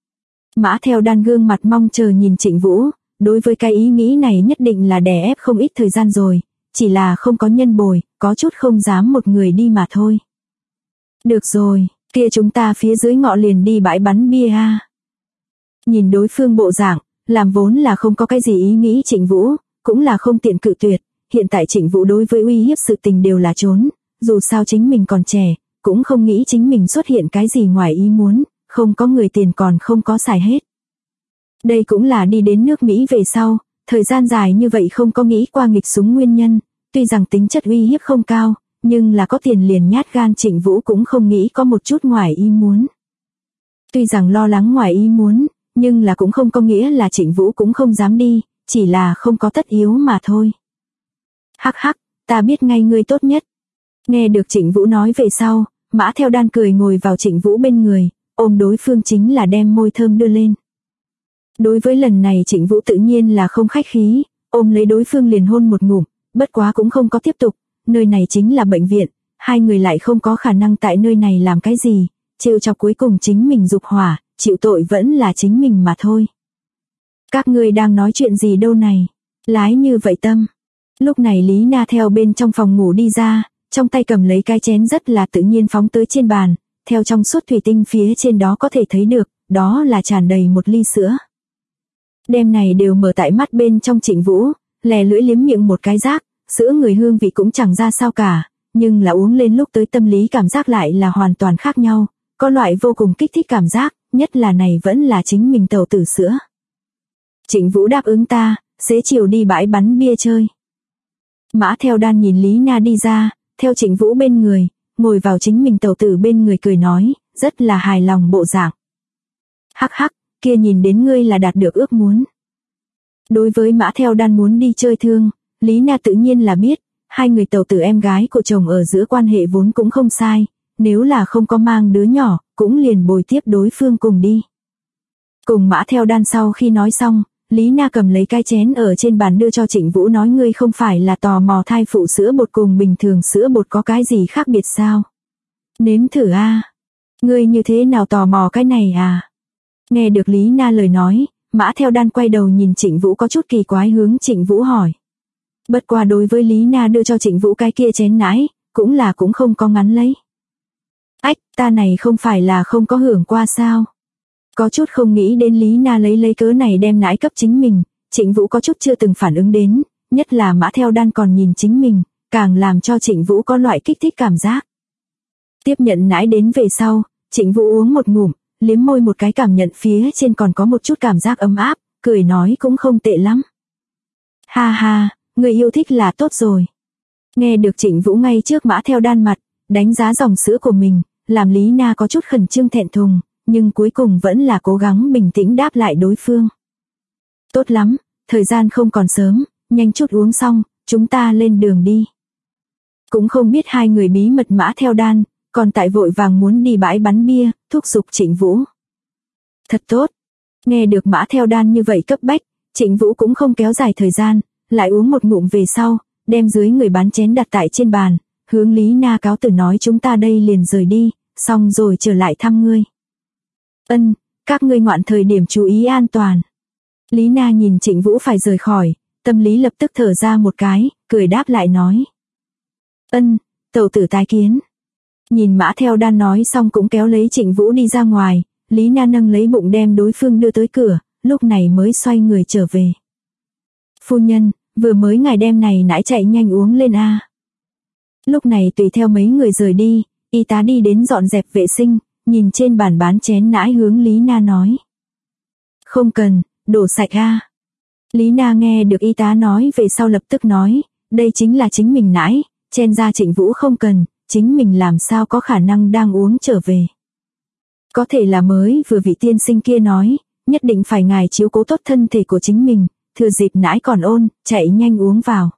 Mã Theo Đan gương mặt mong chờ nhìn Trịnh Vũ, đối với cái ý nghĩ này nhất định là đè ép không ít thời gian rồi, chỉ là không có nhân bồi, có chút không dám một người đi mà thôi. Được rồi, kia chúng ta phía dưới ngọ liền đi bãi bắn bia ha. Nhìn đối phương bộ dạng, làm vốn là không có cái gì ý nghĩ Trịnh Vũ, cũng là không tiện cự tuyệt, hiện tại Trịnh Vũ đối với uy hiếp sự tình đều là trốn, dù sao chính mình còn trẻ, cũng không nghĩ chính mình xuất hiện cái gì ngoài ý muốn, không có người tiền còn không có xài hết. Đây cũng là đi đến nước Mỹ về sau, thời gian dài như vậy không có nghĩ qua nghịch súng nguyên nhân, tuy rằng tính chất uy hiếp không cao, nhưng là có tiền liền nhát gan Trịnh Vũ cũng không nghĩ có một chút ngoài ý muốn. Tuy rằng lo lắng ngoài ý muốn, nhưng là cũng không có nghĩa là Trịnh Vũ cũng không dám đi, chỉ là không có tất yếu mà thôi. Hắc hắc, ta biết ngay ngươi tốt nhất. Nghe được Trịnh Vũ nói về sau, Mã Theo Đan cười ngồi vào Trịnh Vũ bên người, ôm đối phương chính là đem môi thơm đưa lên. Đối với lần này Trịnh Vũ tự nhiên là không khách khí, ôm lấy đối phương liền hôn một ngụm, bất quá cũng không có tiếp tục, nơi này chính là bệnh viện, hai người lại không có khả năng tại nơi này làm cái gì, trêu chọc cuối cùng chính mình dục hỏa, chịu tội vẫn là chính mình mà thôi. Các ngươi đang nói chuyện gì đâu này, lái như vậy tâm. Lúc này Lý Na theo bên trong phòng ngủ đi ra, trong tay cầm lấy cái chén rất là tự nhiên phóng tới trên bàn, theo trong suốt thủy tinh phía trên đó có thể thấy được, đó là tràn đầy một ly sữa. Đêm này đều mở tại mắt bên trong Trịnh Vũ, lè lưỡi liếm miệng một cái rác, sữa người hương vị cũng chẳng ra sao cả, nhưng là uống lên lúc tới tâm lý cảm giác lại là hoàn toàn khác nhau, có loại vô cùng kích thích cảm giác, nhất là này vẫn là chính mình tẩu tử sữa. Trịnh Vũ đáp ứng ta, xế chiều đi bãi bắn bia chơi. Mã Theo Đan nhìn Lý Na đi ra, theo Trịnh Vũ bên người, ngồi vào chính mình tẩu tử bên người cười nói, rất là hài lòng bộ dạng. Hắc hắc, kia nhìn đến ngươi là đạt được ước muốn. Đối với Mã Theo Đan muốn đi chơi thương, Lý Na tự nhiên là biết, hai người tẩu tử em gái của chồng ở giữa quan hệ vốn cũng không sai, nếu là không có mang đứa nhỏ, cũng liền bồi tiếp đối phương cùng đi. Cùng Mã Theo Đan sau khi nói xong, Lý Na cầm lấy cái chén ở trên bàn đưa cho Trịnh Vũ nói ngươi không phải là tò mò thai phụ sữa bột cùng bình thường sữa bột có cái gì khác biệt sao? Nếm thử a. Ngươi như thế nào tò mò cái này à? Nghe được Lý Na lời nói, Mã Theo Đan quay đầu nhìn Trịnh Vũ có chút kỳ quái hướng Trịnh Vũ hỏi. Bất qua đối với Lý Na đưa cho Trịnh Vũ cái kia chén nãi, cũng không có ngắn lấy. Ách, ta này không phải là không có hưởng qua sao? Có chút không nghĩ đến Lý Na lấy cớ này đem nãi cấp chính mình, Trịnh Vũ có chút chưa từng phản ứng đến, nhất là Mã Theo Đan còn nhìn chính mình, càng làm cho Trịnh Vũ có loại kích thích cảm giác. Tiếp nhận nãi đến về sau, Trịnh Vũ uống một ngụm, liếm môi một cái cảm nhận phía trên còn có một chút cảm giác ấm áp, cười nói cũng không tệ lắm. Ha ha, người yêu thích là tốt rồi. Nghe được Trịnh Vũ ngay trước Mã Theo Đan mặt, đánh giá dòng sữa của mình, làm Lý Na có chút khẩn trương thẹn thùng, nhưng cuối cùng vẫn là cố gắng bình tĩnh đáp lại đối phương. Tốt lắm, thời gian không còn sớm, nhanh chút uống xong, chúng ta lên đường đi. Cũng không biết hai người bí mật Mã Theo Đan, còn tại vội vàng muốn đi bãi bắn bia, thúc giục Trịnh Vũ. Thật tốt. Nghe được Mã Theo Đan như vậy cấp bách, Trịnh Vũ cũng không kéo dài thời gian, lại uống một ngụm về sau, đem dưới người bán chén đặt tại trên bàn, hướng Lý Na cáo từ nói chúng ta đây liền rời đi, xong rồi trở lại thăm ngươi. Ân, các ngươi ngoạn thời điểm chú ý an toàn. Lý Na nhìn Trịnh Vũ phải rời khỏi, tâm lý lập tức thở ra một cái, cười đáp lại nói. Ân, tẩu tử tái kiến. Nhìn Mã Theo Đan nói xong cũng kéo lấy Trịnh Vũ đi ra ngoài, Lý Na nâng lấy bụng đem đối phương đưa tới cửa, lúc này mới xoay người trở về. Phu nhân, vừa mới ngài đem này nãi chạy nhanh uống lên a. Lúc này tùy theo mấy người rời đi, y tá đi đến dọn dẹp vệ sinh, nhìn trên bàn bán chén nãi hướng Lý Na nói. Không cần, đổ sạch a. Lý Na nghe được y tá nói về sau lập tức nói, đây chính là chính mình nãi, chen ra Trịnh Vũ không cần, chính mình làm sao có khả năng đang uống trở về. Có thể là mới vừa vị tiên sinh kia nói, nhất định phải ngài chiếu cố tốt thân thể của chính mình, thừa dịp nãi còn ôn, chạy nhanh uống vào.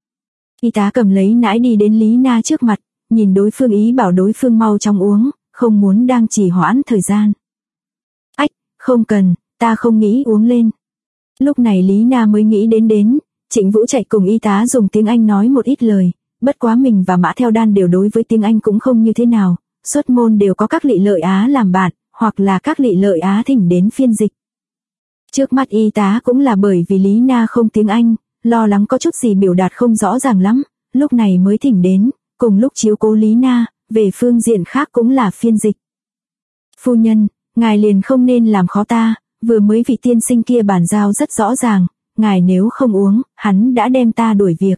Y tá cầm lấy nãi đi đến Lý Na trước mặt, nhìn đối phương ý bảo đối phương mau chóng uống, không muốn đang trì hoãn thời gian. Ách, không cần, ta không nghĩ uống lên. Lúc này Lý Na mới nghĩ đến, Trịnh Vũ chạy cùng y tá dùng tiếng Anh nói một ít lời, bất quá mình và Mã Theo Đan đều đối với tiếng Anh cũng không như thế nào, xuất môn đều có các lị lợi Á làm bạn, hoặc là các lị lợi Á thỉnh đến phiên dịch. Trước mắt y tá cũng là bởi vì Lý Na không tiếng Anh, lo lắng có chút gì biểu đạt không rõ ràng lắm, lúc này mới thỉnh đến, cùng lúc chiếu cố Lý Na, về phương diện khác cũng là phiên dịch. Phu nhân, ngài liền không nên làm khó ta, vừa mới vị tiên sinh kia bàn giao rất rõ ràng, ngài nếu không uống, hắn đã đem ta đuổi việc.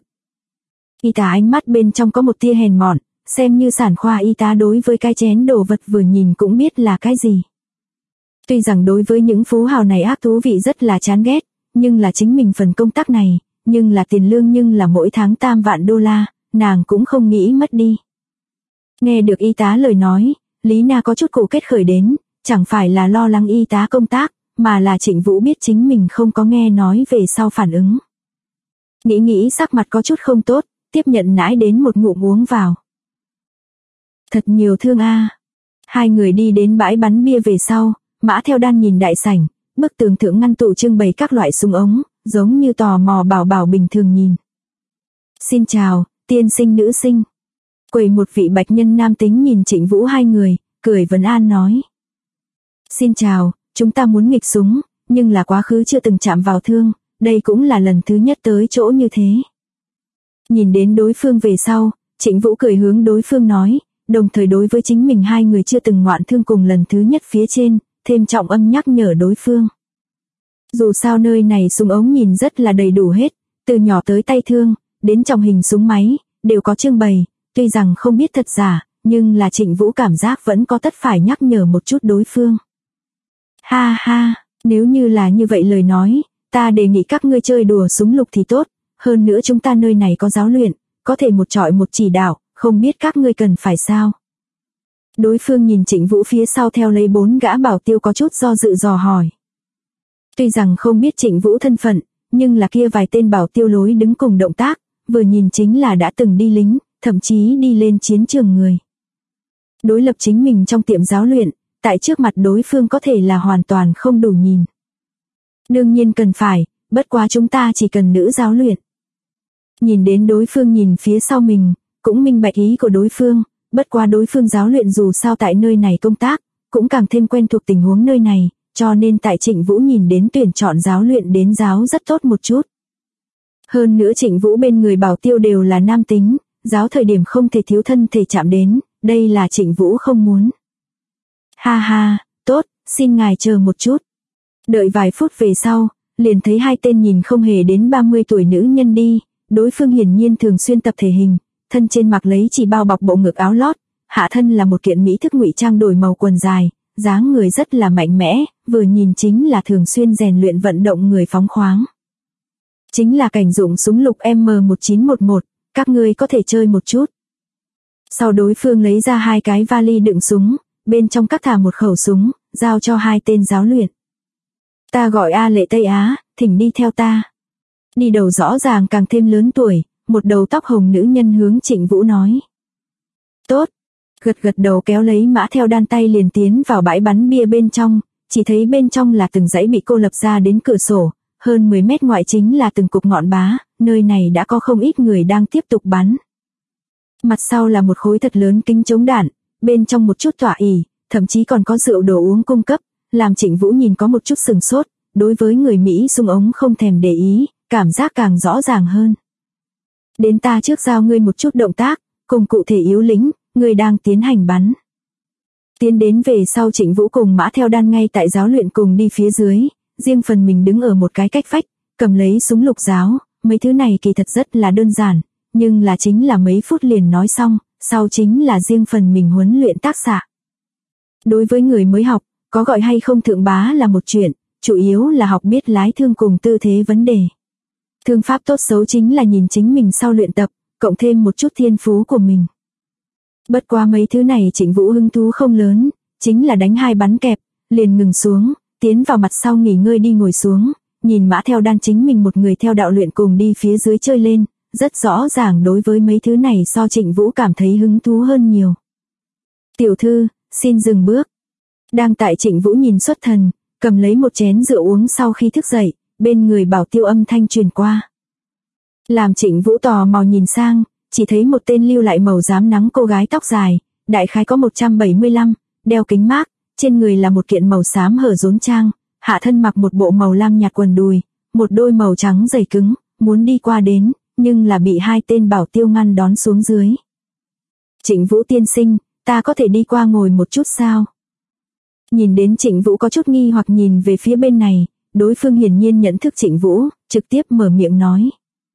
Y tá ánh mắt bên trong có một tia hèn mọn, xem như sản khoa y tá đối với cái chén đồ vật vừa nhìn cũng biết là cái gì. Tuy rằng đối với những phú hào này ác thú vị rất là chán ghét, nhưng là chính mình phần công tác này, nhưng là tiền lương nhưng là mỗi tháng 3 vạn đô la, nàng cũng không nghĩ mất đi. Nghe được y tá lời nói, Lý Na có chút cổ kết khởi đến, chẳng phải là lo lắng y tá công tác, mà là Trịnh Vũ biết chính mình không có nghe nói về sau phản ứng. Nghĩ sắc mặt có chút không tốt, tiếp nhận nãi đến một ngụm uống vào. Thật nhiều thương a. Hai người đi đến bãi bắn bia về sau, Mã Theo Đan nhìn đại sảnh, bức tường thượng ngăn tủ trưng bày các loại súng ống, giống như tò mò bảo bình thường nhìn. Xin chào, tiên sinh nữ sinh. Quầy một vị bạch nhân nam tính nhìn Trịnh Vũ hai người, cười vấn an nói. Xin chào, chúng ta muốn nghịch súng, nhưng là quá khứ chưa từng chạm vào thương, đây cũng là lần thứ nhất tới chỗ như thế. Nhìn đến đối phương về sau, Trịnh Vũ cười hướng đối phương nói, đồng thời đối với chính mình hai người chưa từng ngoạn thương cùng lần thứ nhất phía trên, thêm trọng âm nhắc nhở đối phương. Dù sao nơi này súng ống nhìn rất là đầy đủ hết, từ nhỏ tới tay thương, đến trọng hình súng máy, đều có trưng bày, tuy rằng không biết thật giả, nhưng là Trịnh Vũ cảm giác vẫn có tất phải nhắc nhở một chút đối phương. Ha ha, nếu như là như vậy lời nói, ta đề nghị các ngươi chơi đùa súng lục thì tốt, hơn nữa chúng ta nơi này có giáo luyện, có thể một chọi một chỉ đạo, không biết các ngươi cần phải sao. Đối phương nhìn Trịnh Vũ phía sau theo lấy 4 gã bảo tiêu có chút do dự dò hỏi. Tuy rằng không biết Trịnh Vũ thân phận, nhưng là kia vài tên bảo tiêu lối đứng cùng động tác, vừa nhìn chính là đã từng đi lính, thậm chí đi lên chiến trường người. Đối lập chính mình trong tiệm giáo luyện, tại trước mặt đối phương có thể là hoàn toàn không đủ nhìn. Đương nhiên cần phải, bất quá chúng ta chỉ cần nữ giáo luyện. Nhìn đến đối phương nhìn phía sau mình, cũng minh bạch ý của đối phương, bất quá đối phương giáo luyện dù sao tại nơi này công tác, cũng càng thêm quen thuộc tình huống nơi này, cho nên tại Trịnh Vũ nhìn đến tuyển chọn giáo luyện đến giáo rất tốt một chút. Hơn nữa Trịnh Vũ bên người bảo tiêu đều là nam tính, giáo thời điểm không thể thiếu thân thể chạm đến, đây là Trịnh Vũ không muốn. Ha ha, tốt, xin ngài chờ một chút. Đợi vài phút về sau, liền thấy hai tên nhìn không hề đến 30 tuổi nữ nhân đi, đối phương hiển nhiên thường xuyên tập thể hình, thân trên mặc lấy chỉ bao bọc bộ ngực áo lót, hạ thân là một kiện mỹ thức ngụy trang đổi màu quần dài, dáng người rất là mạnh mẽ, vừa nhìn chính là thường xuyên rèn luyện vận động người phóng khoáng. Chính là cảnh dụng súng lục M1911, các ngươi có thể chơi một chút. Sau đối phương lấy ra 2 cái vali đựng súng, bên trong các thả một khẩu súng, giao cho 2 tên giáo luyện. Ta gọi A Lệ Tây Á, thỉnh đi theo ta. Đi đầu rõ ràng càng thêm lớn tuổi, một đầu tóc hồng nữ nhân hướng Trịnh Vũ nói. Tốt, gật đầu kéo lấy mã theo đan tay liền tiến vào bãi bắn bia bên trong, chỉ thấy bên trong là từng dãy bị cô lập ra đến cửa sổ, hơn 10 mét ngoại chính là từng cục ngọn bá, nơi này đã có không ít người đang tiếp tục bắn. Mặt sau là một khối thật lớn kính chống đạn, bên trong một chút tọa ỷ, thậm chí còn có rượu đồ uống cung cấp, làm Trịnh Vũ nhìn có một chút sừng sốt, đối với người Mỹ súng ống không thèm để ý, cảm giác càng rõ ràng hơn. Đến ta trước giao ngươi một chút động tác, cùng cụ thể yếu lĩnh, ngươi đang tiến hành bắn. Tiến đến về sau Trịnh Vũ cùng mã theo đan ngay tại giáo luyện cùng đi phía dưới, riêng phần mình đứng ở một cái cách vách, cầm lấy súng lục giáo, mấy thứ này kỳ thật rất là đơn giản, nhưng là chính là mấy phút liền nói xong, sau chính là riêng phần mình huấn luyện tác xạ. Đối với người mới học, có gọi hay không thượng bá là một chuyện, chủ yếu là học biết lái thương cùng tư thế vấn đề. Thương pháp tốt xấu chính là nhìn chính mình sau luyện tập, cộng thêm một chút thiên phú của mình. Bất quá mấy thứ này Trịnh Vũ hứng thú không lớn, chính là đánh 2 bắn kẹp, liền ngừng xuống, tiến vào mặt sau nghỉ ngơi đi ngồi xuống, nhìn mã theo đan chính mình một người theo đạo luyện cùng đi phía dưới chơi lên, rất rõ ràng đối với mấy thứ này so Trịnh Vũ cảm thấy hứng thú hơn nhiều. Tiểu thư, xin dừng bước. Đang tại Trịnh Vũ nhìn xuất thần, cầm lấy một chén rượu uống sau khi thức dậy, bên người bảo tiêu âm thanh truyền qua. Làm Trịnh Vũ tò mò nhìn sang, chỉ thấy một tên lưu lại màu rám nắng cô gái tóc dài, đại khái có 175, đeo kính mác, trên người là một kiện màu xám hở rốn trang, hạ thân mặc một bộ màu lam nhạt quần đùi, một đôi màu trắng giày cứng, muốn đi qua đến, nhưng là bị 2 tên bảo tiêu ngăn đón xuống dưới. Trịnh Vũ tiên sinh, ta có thể đi qua ngồi một chút sao? Nhìn đến Trịnh Vũ có chút nghi hoặc nhìn về phía bên này, đối phương hiển nhiên nhận thức Trịnh Vũ, trực tiếp mở miệng nói.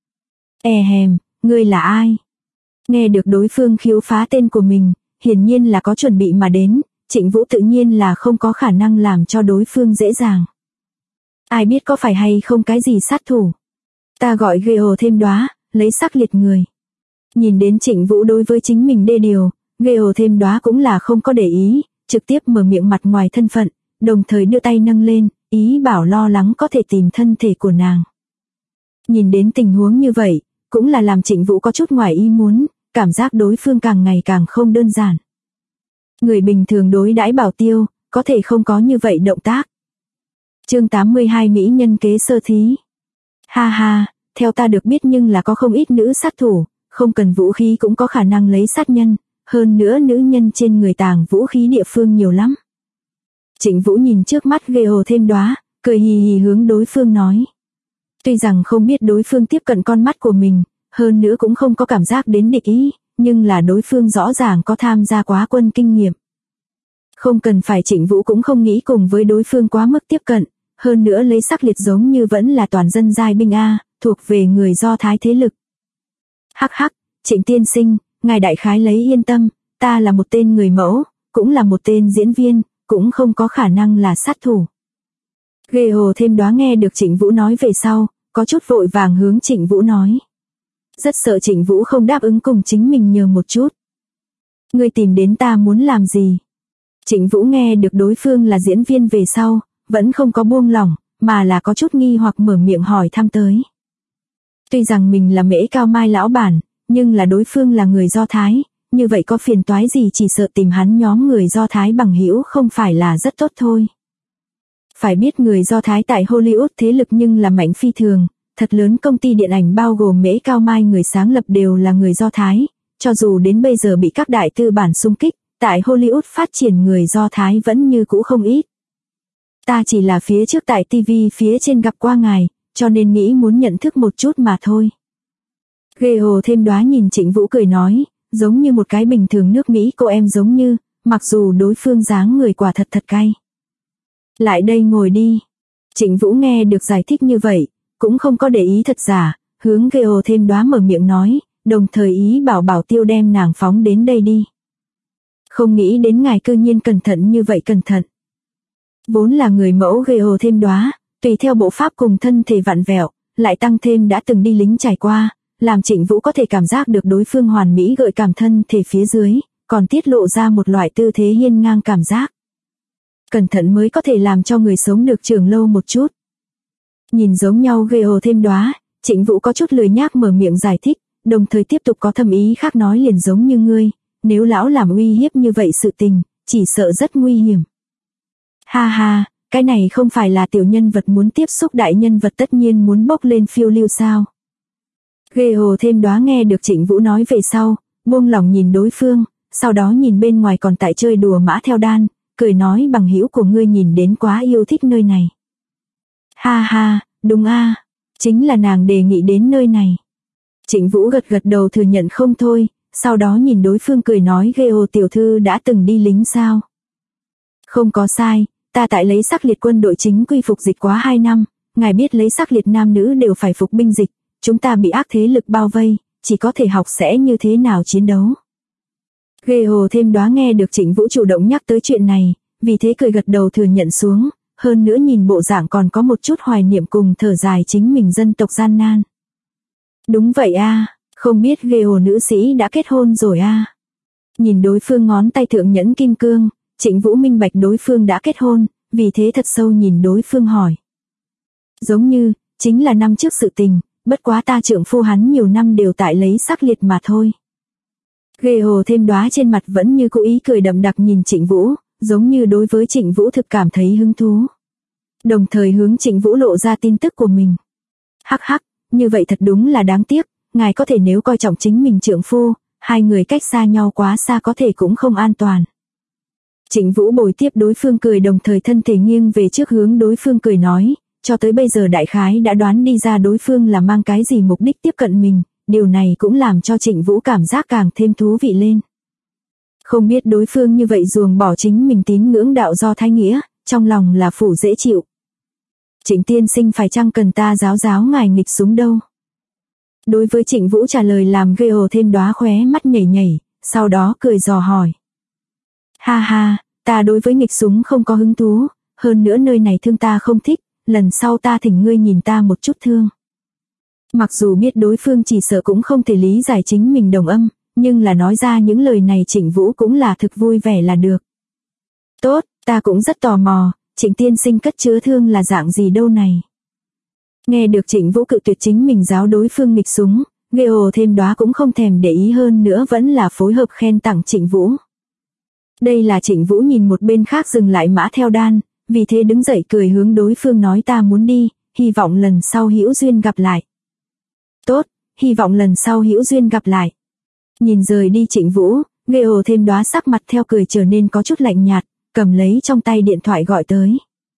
Hèm, ngươi là ai? Nghe được đối phương khiếu phá tên của mình, hiển nhiên là có chuẩn bị mà đến, Trịnh Vũ tự nhiên là không có khả năng làm cho đối phương dễ dàng. Ai biết có phải hay không cái gì sát thủ? Ta gọi ghê ồ thêm đóa, lấy sắc liệt người. Nhìn đến Trịnh Vũ đối với chính mình đê điều, ghê ồ thêm đóa cũng là không có để ý, trực tiếp mở miệng mặt ngoài thân phận, đồng thời đưa tay nâng lên, ý bảo lo lắng có thể tìm thân thể của nàng. Nhìn đến tình huống như vậy, cũng là làm Trịnh Vũ có chút ngoài ý muốn, cảm giác đối phương càng ngày càng không đơn giản. Người bình thường đối đãi bảo tiêu, có thể không có như vậy động tác. Chương 82 Mỹ nhân kế sơ thí. Ha ha, theo ta được biết nhưng là có không ít nữ sát thủ, không cần vũ khí cũng có khả năng lấy sát nhân, hơn nữa nữ nhân trên người tàng vũ khí địa phương nhiều lắm. Trịnh Vũ nhìn trước mắt ghê ồ thêm đóa, cười hì hì hướng đối phương nói. Tuy rằng không biết đối phương tiếp cận con mắt của mình, hơn nữa cũng không có cảm giác đến địch ý, nhưng là đối phương rõ ràng có tham gia quá quân kinh nghiệm. Không cần phải, Trịnh Vũ cũng không nghĩ cùng với đối phương quá mức tiếp cận, hơn nữa lấy sắc liệt giống như vẫn là toàn dân giai binh A, thuộc về người Do Thái thế lực. Hắc hắc, Trịnh tiên sinh, ngài đại khái lấy yên tâm, ta là một tên người mẫu, cũng là một tên diễn viên, cũng không có khả năng là sát thủ. Ghê Hồ Thêm Đoá nghe được Trịnh Vũ nói về sau, có chút vội vàng hướng Trịnh Vũ nói. Rất sợ Trịnh Vũ không đáp ứng cùng chính mình nhờ một chút. Ngươi tìm đến ta muốn làm gì? Trịnh Vũ nghe được đối phương là diễn viên về sau, vẫn không có buông lỏng, mà là có chút nghi hoặc mở miệng hỏi thăm tới. Tuy rằng mình là Mễ Cao Mai lão bản, nhưng là đối phương là người Do Thái, như vậy có phiền toái gì chỉ sợ tìm hắn nhóm người Do Thái bằng hữu không phải là rất tốt thôi. Phải biết người Do Thái tại Hollywood thế lực nhưng là mạnh phi thường, thật lớn công ty điện ảnh bao gồm Mễ Cao Mai người sáng lập đều là người Do Thái, cho dù đến bây giờ bị các đại tư bản xung kích, tại Hollywood phát triển người Do Thái vẫn như cũ không ít. Ta chỉ là phía trước tại TV phía trên gặp qua ngài, cho nên nghĩ muốn nhận thức một chút mà thôi. Ghê Hồ Thêm Đoá nhìn Trịnh Vũ cười nói, giống như một cái bình thường nước Mỹ cô em giống như, mặc dù đối phương dáng người quả thật thật cay. Lại đây ngồi đi. Trịnh Vũ nghe được giải thích như vậy, cũng không có để ý thật giả, hướng Ghê Hồ Thêm Đoá mở miệng nói, đồng thời ý bảo Bảo Tiêu đem nàng phóng đến đây đi. Không nghĩ đến ngài cư nhiên cẩn thận như vậy cẩn thận. Vốn là người mẫu Ghê Hồ Thêm Đoá, tùy theo bộ pháp cùng thân thể vặn vẹo, lại tăng thêm đã từng đi lính trải qua, làm Trịnh Vũ có thể cảm giác được đối phương hoàn mỹ gợi cảm thân thể phía dưới, còn tiết lộ ra một loại tư thế hiên ngang cảm giác. Cẩn thận mới có thể làm cho người sống được trường lâu một chút. Nhìn giống nhau Ghê Hồ Thêm Đoá, Trịnh Vũ có chút lười nhác mở miệng giải thích, đồng thời tiếp tục có thâm ý khác nói liền giống như ngươi, nếu lão làm uy hiếp như vậy sự tình, chỉ sợ rất nguy hiểm. Ha ha, cái này không phải là tiểu nhân vật muốn tiếp xúc đại nhân vật tất nhiên muốn bốc lên phiêu lưu sao. Ghê Hồ Thêm Đoá nghe được Trịnh Vũ nói về sau, buông lòng nhìn đối phương, sau đó nhìn bên ngoài còn tại chơi đùa mã theo đan, cười nói bằng hữu của ngươi nhìn đến quá yêu thích nơi này. Ha ha, đúng a, chính là nàng đề nghị đến nơi này. Trịnh Vũ gật gật đầu thừa nhận không thôi, sau đó nhìn đối phương cười nói Ghê Hồ tiểu thư đã từng đi lính sao? Không có sai, ta tại lấy sắc liệt quân đội chính quy phục dịch quá 2 năm, ngài biết lấy sắc liệt nam nữ đều phải phục binh dịch, chúng ta bị ác thế lực bao vây, chỉ có thể học sẽ như thế nào chiến đấu. Ghê Hồ Thêm Đoá nghe được Trịnh Vũ chủ động nhắc tới chuyện này, vì thế cười gật đầu thừa nhận xuống, hơn nữa nhìn bộ dạng còn có một chút hoài niệm cùng thở dài chính mình dân tộc gian nan. Đúng vậy a, không biết Ghê Hồ nữ sĩ đã kết hôn rồi a. Nhìn đối phương ngón tay thượng nhẫn kim cương, Trịnh Vũ minh bạch đối phương đã kết hôn, vì thế thật sâu nhìn đối phương hỏi. Giống như, chính là năm trước sự tình, bất quá ta trượng phu hắn nhiều năm đều tại lấy sắc liệt mà thôi. Ghê Hồ Thêm Đoá trên mặt vẫn như cố ý cười đậm đặc nhìn Trịnh Vũ, giống như đối với Trịnh Vũ thực cảm thấy hứng thú. Đồng thời hướng Trịnh Vũ lộ ra tin tức của mình. Hắc hắc, như vậy thật đúng là đáng tiếc, ngài có thể nếu coi trọng chính mình trượng phu, hai người cách xa nhau quá xa có thể cũng không an toàn. Trịnh Vũ bồi tiếp đối phương cười đồng thời thân thể nghiêng về trước hướng đối phương cười nói, cho tới bây giờ đại khái đã đoán đi ra đối phương là mang cái gì mục đích tiếp cận mình, điều này cũng làm cho Trịnh Vũ cảm giác càng thêm thú vị lên. Không biết đối phương như vậy ruồng bỏ chính mình tín ngưỡng đạo Do Thái nghĩa, trong lòng là phủ dễ chịu. Trịnh tiên sinh phải chăng cần ta giáo ngài nghịch súng đâu? Đối với Trịnh Vũ trả lời làm Ghê Hồ Thêm Đoá khóe mắt nhảy nhảy, sau đó cười dò hỏi. Ha ha, ta đối với nghịch súng không có hứng thú, hơn nữa nơi này thương ta không thích, lần sau ta thỉnh ngươi nhìn ta một chút thương. Mặc dù biết đối phương chỉ sợ cũng không thể lý giải chính mình đồng âm, nhưng là nói ra những lời này Trịnh Vũ cũng là thực vui vẻ là được. Tốt, ta cũng rất tò mò, Trịnh tiên sinh cất chứa thương là dạng gì đâu này. Nghe được Trịnh Vũ cự tuyệt chính mình giáo đối phương nghịch súng, Ghê Hồ Thêm Đoá cũng không thèm để ý hơn nữa vẫn là phối hợp khen tặng Trịnh Vũ. Đây là Trịnh Vũ nhìn một bên khác dừng lại mã theo đan, vì thế đứng dậy cười hướng đối phương nói ta muốn đi, hy vọng lần sau hữu duyên gặp lại. Tốt, hy vọng lần sau hữu duyên gặp lại. Nhìn rời đi Trịnh Vũ, Ghê Hồ Thêm Đoá sắc mặt theo cười trở nên có chút lạnh nhạt, cầm lấy trong tay điện thoại gọi tới.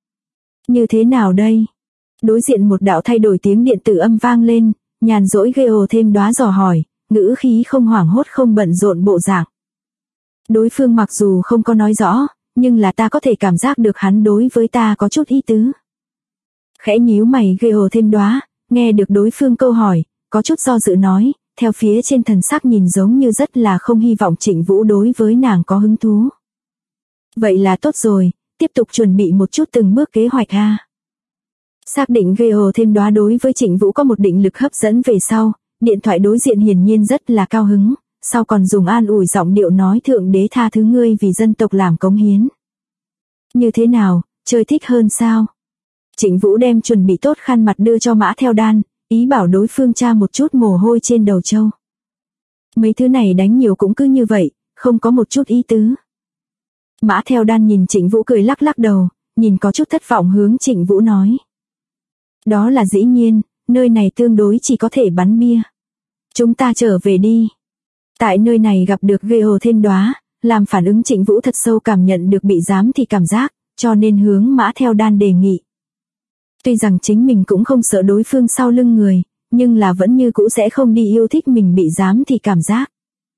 Như thế nào đây? Đối diện một đạo thay đổi tiếng điện tử âm vang lên, nhàn rỗi Ghê Hồ Thêm Đoá dò hỏi, ngữ khí không hoảng hốt không bận rộn bộ dạng. Đối phương mặc dù không có nói rõ, nhưng là ta có thể cảm giác được hắn đối với ta có chút ý tứ. Khẽ nhíu mày Gale thêm đóa, nghe được đối phương câu hỏi, có chút do dự nói, theo phía trên thần sắc nhìn giống như rất là không hy vọng Trịnh Vũ đối với nàng có hứng thú. Vậy là tốt rồi, tiếp tục chuẩn bị một chút từng bước kế hoạch ha. Xác định Gale thêm đóa đối với Trịnh Vũ có một định lực hấp dẫn về sau, điện thoại đối diện hiển nhiên rất là cao hứng, sau còn dùng an ủi giọng điệu nói thượng đế tha thứ ngươi vì dân tộc làm cống hiến. Như thế nào, chơi thích hơn sao? Trịnh Vũ đem chuẩn bị tốt khăn mặt đưa cho Mã Theo Đan, ý bảo đối phương tra một chút mồ hôi trên đầu trâu. Mấy thứ này đánh nhiều cũng cứ như vậy, không có một chút ý tứ. Mã Theo Đan nhìn Trịnh Vũ cười lắc lắc đầu, nhìn có chút thất vọng hướng Trịnh Vũ nói. Đó là dĩ nhiên, nơi này tương đối chỉ có thể bắn bia. Chúng ta trở về đi. Tại nơi này gặp được Gale thêm đóa, làm phản ứng Trịnh Vũ thật sâu cảm nhận được bị giám thị cảm giác, cho nên hướng Mã Theo Đan đề nghị. Tuy rằng chính mình cũng không sợ đối phương sau lưng người, nhưng là vẫn như cũ sẽ không đi yêu thích mình bị giám thị cảm giác.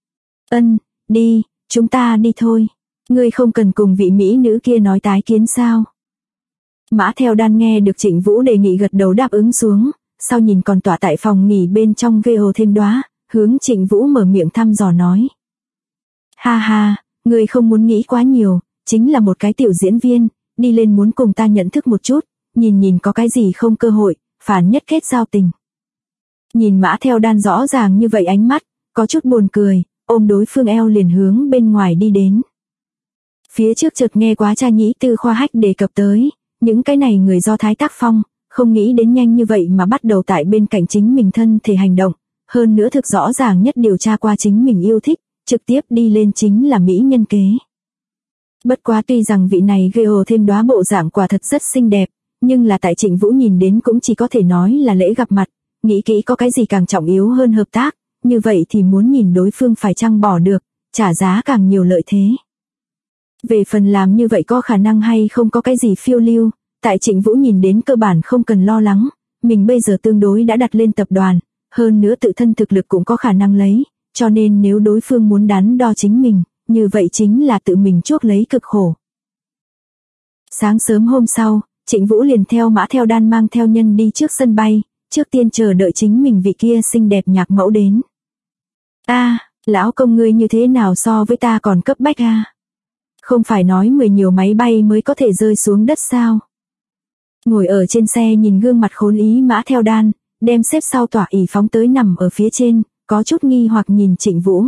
Đi, chúng ta đi thôi. Ngươi không cần cùng vị mỹ nữ kia nói tái kiến sao? Mã Theo Đan nghe được Trịnh Vũ đề nghị gật đầu đáp ứng xuống, sau nhìn còn tỏa tại phòng nghỉ bên trong Gale thêm đóa, hướng Trịnh Vũ mở miệng thăm dò nói. Ha ha, ngươi không muốn nghĩ quá nhiều, chính là một cái tiểu diễn viên, đi lên muốn cùng ta nhận thức một chút, nhìn có cái gì không cơ hội, phản nhất kết giao tình. Nhìn Mã Theo Đan rõ ràng như vậy ánh mắt, có chút buồn cười, ôm đối phương eo liền hướng bên ngoài đi đến. Phía trước chợt nghe quá cha nhĩ tư khoa hách đề cập tới, những cái này người Do Thái tác phong, không nghĩ đến nhanh như vậy mà bắt đầu tại bên cạnh chính mình thân thể hành động, hơn nữa thực rõ ràng nhất điều tra qua chính mình yêu thích, trực tiếp đi lên chính là mỹ nhân kế. Bất quá tuy rằng vị này Gale thêm đóa bộ dạng quả thật rất xinh đẹp, nhưng là tại Trịnh Vũ nhìn đến cũng chỉ có thể nói là lễ gặp mặt, nghĩ kỹ có cái gì càng trọng yếu hơn hợp tác, như vậy thì muốn nhìn đối phương phải chăng bỏ được, trả giá càng nhiều lợi thế. Về phần làm như vậy có khả năng hay không có cái gì phiêu lưu, tại Trịnh Vũ nhìn đến cơ bản không cần lo lắng, mình bây giờ tương đối đã đặt lên tập đoàn, hơn nữa tự thân thực lực cũng có khả năng lấy, cho nên nếu đối phương muốn đắn đo chính mình, như vậy chính là tự mình chuốc lấy cực khổ. Sáng sớm hôm sau, Trịnh Vũ liền theo Mã Theo Đan mang theo nhân đi trước sân bay, trước tiên chờ đợi chính mình vị kia xinh đẹp nhạc mẫu đến. Lão công ngươi như thế nào so với ta còn cấp bách a? Không phải nói 10 nhiều máy bay mới có thể rơi xuống đất sao? Ngồi ở trên xe nhìn gương mặt khốn ý Mã Theo Đan, đem xếp sau tỏa ỷ phóng tới nằm ở phía trên, có chút nghi hoặc nhìn Trịnh Vũ.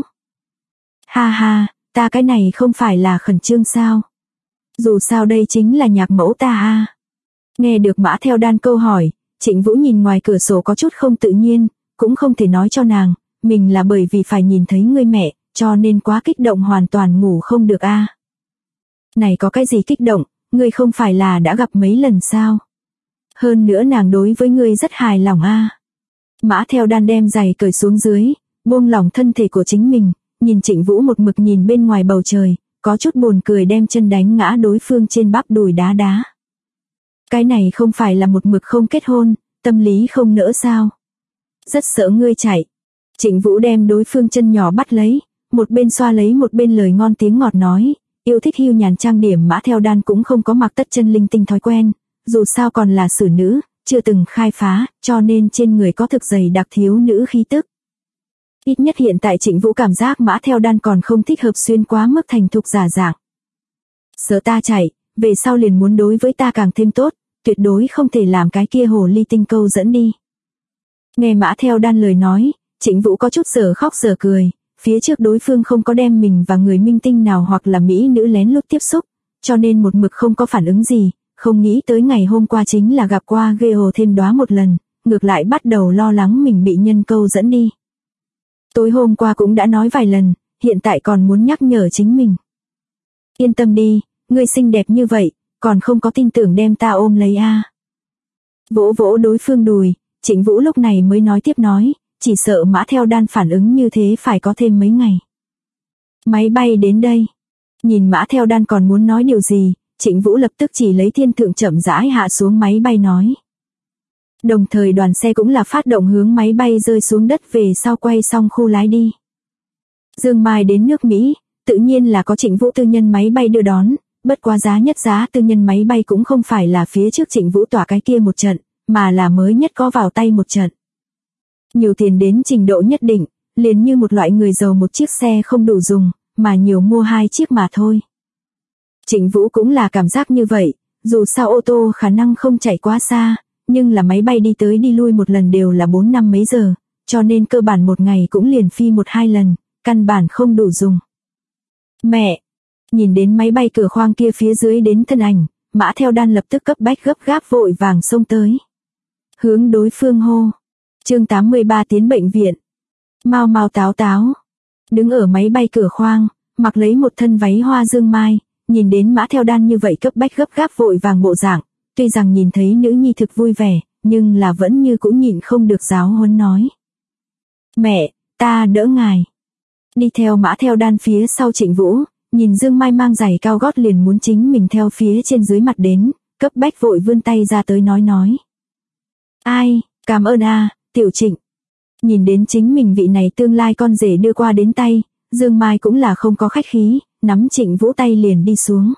Ha, ta cái này không phải là khẩn trương sao? Dù sao đây chính là nhạc mẫu ta a. Nghe được Mã Theo Đan câu hỏi, Trịnh Vũ nhìn ngoài cửa sổ có chút không tự nhiên, cũng không thể nói cho nàng, mình là bởi vì phải nhìn thấy người mẹ, cho nên quá kích động hoàn toàn ngủ không được a. Này có cái gì kích động, ngươi không phải là đã gặp mấy lần sao? Hơn nữa nàng đối với ngươi rất hài lòng a. Mã Theo Đan đem giày cởi xuống dưới, buông lỏng thân thể của chính mình, nhìn Trịnh Vũ một mực nhìn bên ngoài bầu trời, có chút buồn cười đem chân đánh ngã đối phương trên bắp đùi đá. Cái này không phải là một mực không kết hôn, tâm lý không nỡ sao? Rất sợ ngươi chạy. Trịnh Vũ đem đối phương chân nhỏ bắt lấy, một bên xoa lấy một bên lời ngon tiếng ngọt nói, yêu thích hưu nhàn trang điểm. Mã Theo Đan cũng không có mặc tất chân linh tinh thói quen, dù sao còn là xử nữ, chưa từng khai phá, cho nên trên người có thực dày đặc thiếu nữ khí tức. Ít nhất hiện tại Trịnh Vũ cảm giác Mã Theo Đan còn không thích hợp xuyên quá mức thành thục giả dạng. Sợ ta chạy, về sau liền muốn đối với ta càng thêm tốt, tuyệt đối không thể làm cái kia hồ ly tinh câu dẫn đi. Nghe Mã Theo Đan lời nói, Trịnh Vũ có chút giờ khóc giờ cười, phía trước đối phương không có đem mình và người minh tinh nào hoặc là mỹ nữ lén lút tiếp xúc, cho nên một mực không có phản ứng gì, không nghĩ tới ngày hôm qua chính là gặp qua Gale thêm đóa một lần, ngược lại bắt đầu lo lắng mình bị nhân câu dẫn đi. Tối hôm qua cũng đã nói vài lần, hiện tại còn muốn nhắc nhở chính mình. Yên tâm đi, ngươi xinh đẹp như vậy, còn không có tin tưởng đem ta ôm lấy a. Vỗ vỗ đối phương đùi, Trịnh Vũ lúc này mới nói tiếp nói, chỉ sợ Mã Theo Đan phản ứng như thế phải có thêm mấy ngày. Máy bay đến đây. Nhìn Mã Theo Đan còn muốn nói điều gì, Trịnh Vũ lập tức chỉ lấy thiên thượng chậm rãi hạ xuống máy bay nói. Đồng thời đoàn xe cũng là phát động hướng máy bay rơi xuống đất về sau quay xong khu lái đi. Dương Mai đến nước Mỹ, tự nhiên là có Trịnh Vũ tư nhân máy bay đưa đón, bất quá giá nhất giá tư nhân máy bay cũng không phải là phía trước Trịnh Vũ tỏa cái kia một trận, mà là mới nhất có vào tay một trận. Nhiều tiền đến trình độ nhất định, liền như một loại người giàu một chiếc xe không đủ dùng, mà nhiều mua 2 chiếc mà thôi. Trịnh Vũ cũng là cảm giác như vậy, dù sao ô tô khả năng không chạy quá xa, nhưng là máy bay đi tới đi lui một lần đều là 4 năm mấy giờ, cho nên cơ bản một ngày cũng liền phi 1-2 lần, căn bản không đủ dùng. Mẹ! Nhìn đến máy bay cửa khoang kia phía dưới đến thân ảnh, Mã Theo Đan lập tức cấp bách gấp gáp vội vàng xông tới. Hướng đối phương hô. Chương 83 tiến bệnh viện. Mau mau táo táo. Đứng ở máy bay cửa khoang, mặc lấy một thân váy hoa Dương Mai, nhìn đến Mã Theo Đan như vậy cấp bách gấp gáp vội vàng bộ dạng, tuy rằng nhìn thấy nữ nhi thực vui vẻ, nhưng là vẫn như cũng nhịn không được giáo huấn nói. Mẹ, ta đỡ ngài. Đi theo Mã Theo Đan phía sau Trịnh Vũ, nhìn Dương Mai mang giày cao gót liền muốn chính mình theo phía trên dưới mặt đến, cấp bách vội vươn tay ra tới nói. Ai, cảm ơn Tiểu Trịnh. Nhìn đến chính mình vị này tương lai con rể đưa qua đến tay, Dương Mai cũng là không có khách khí, nắm Trịnh Vũ tay liền đi xuống.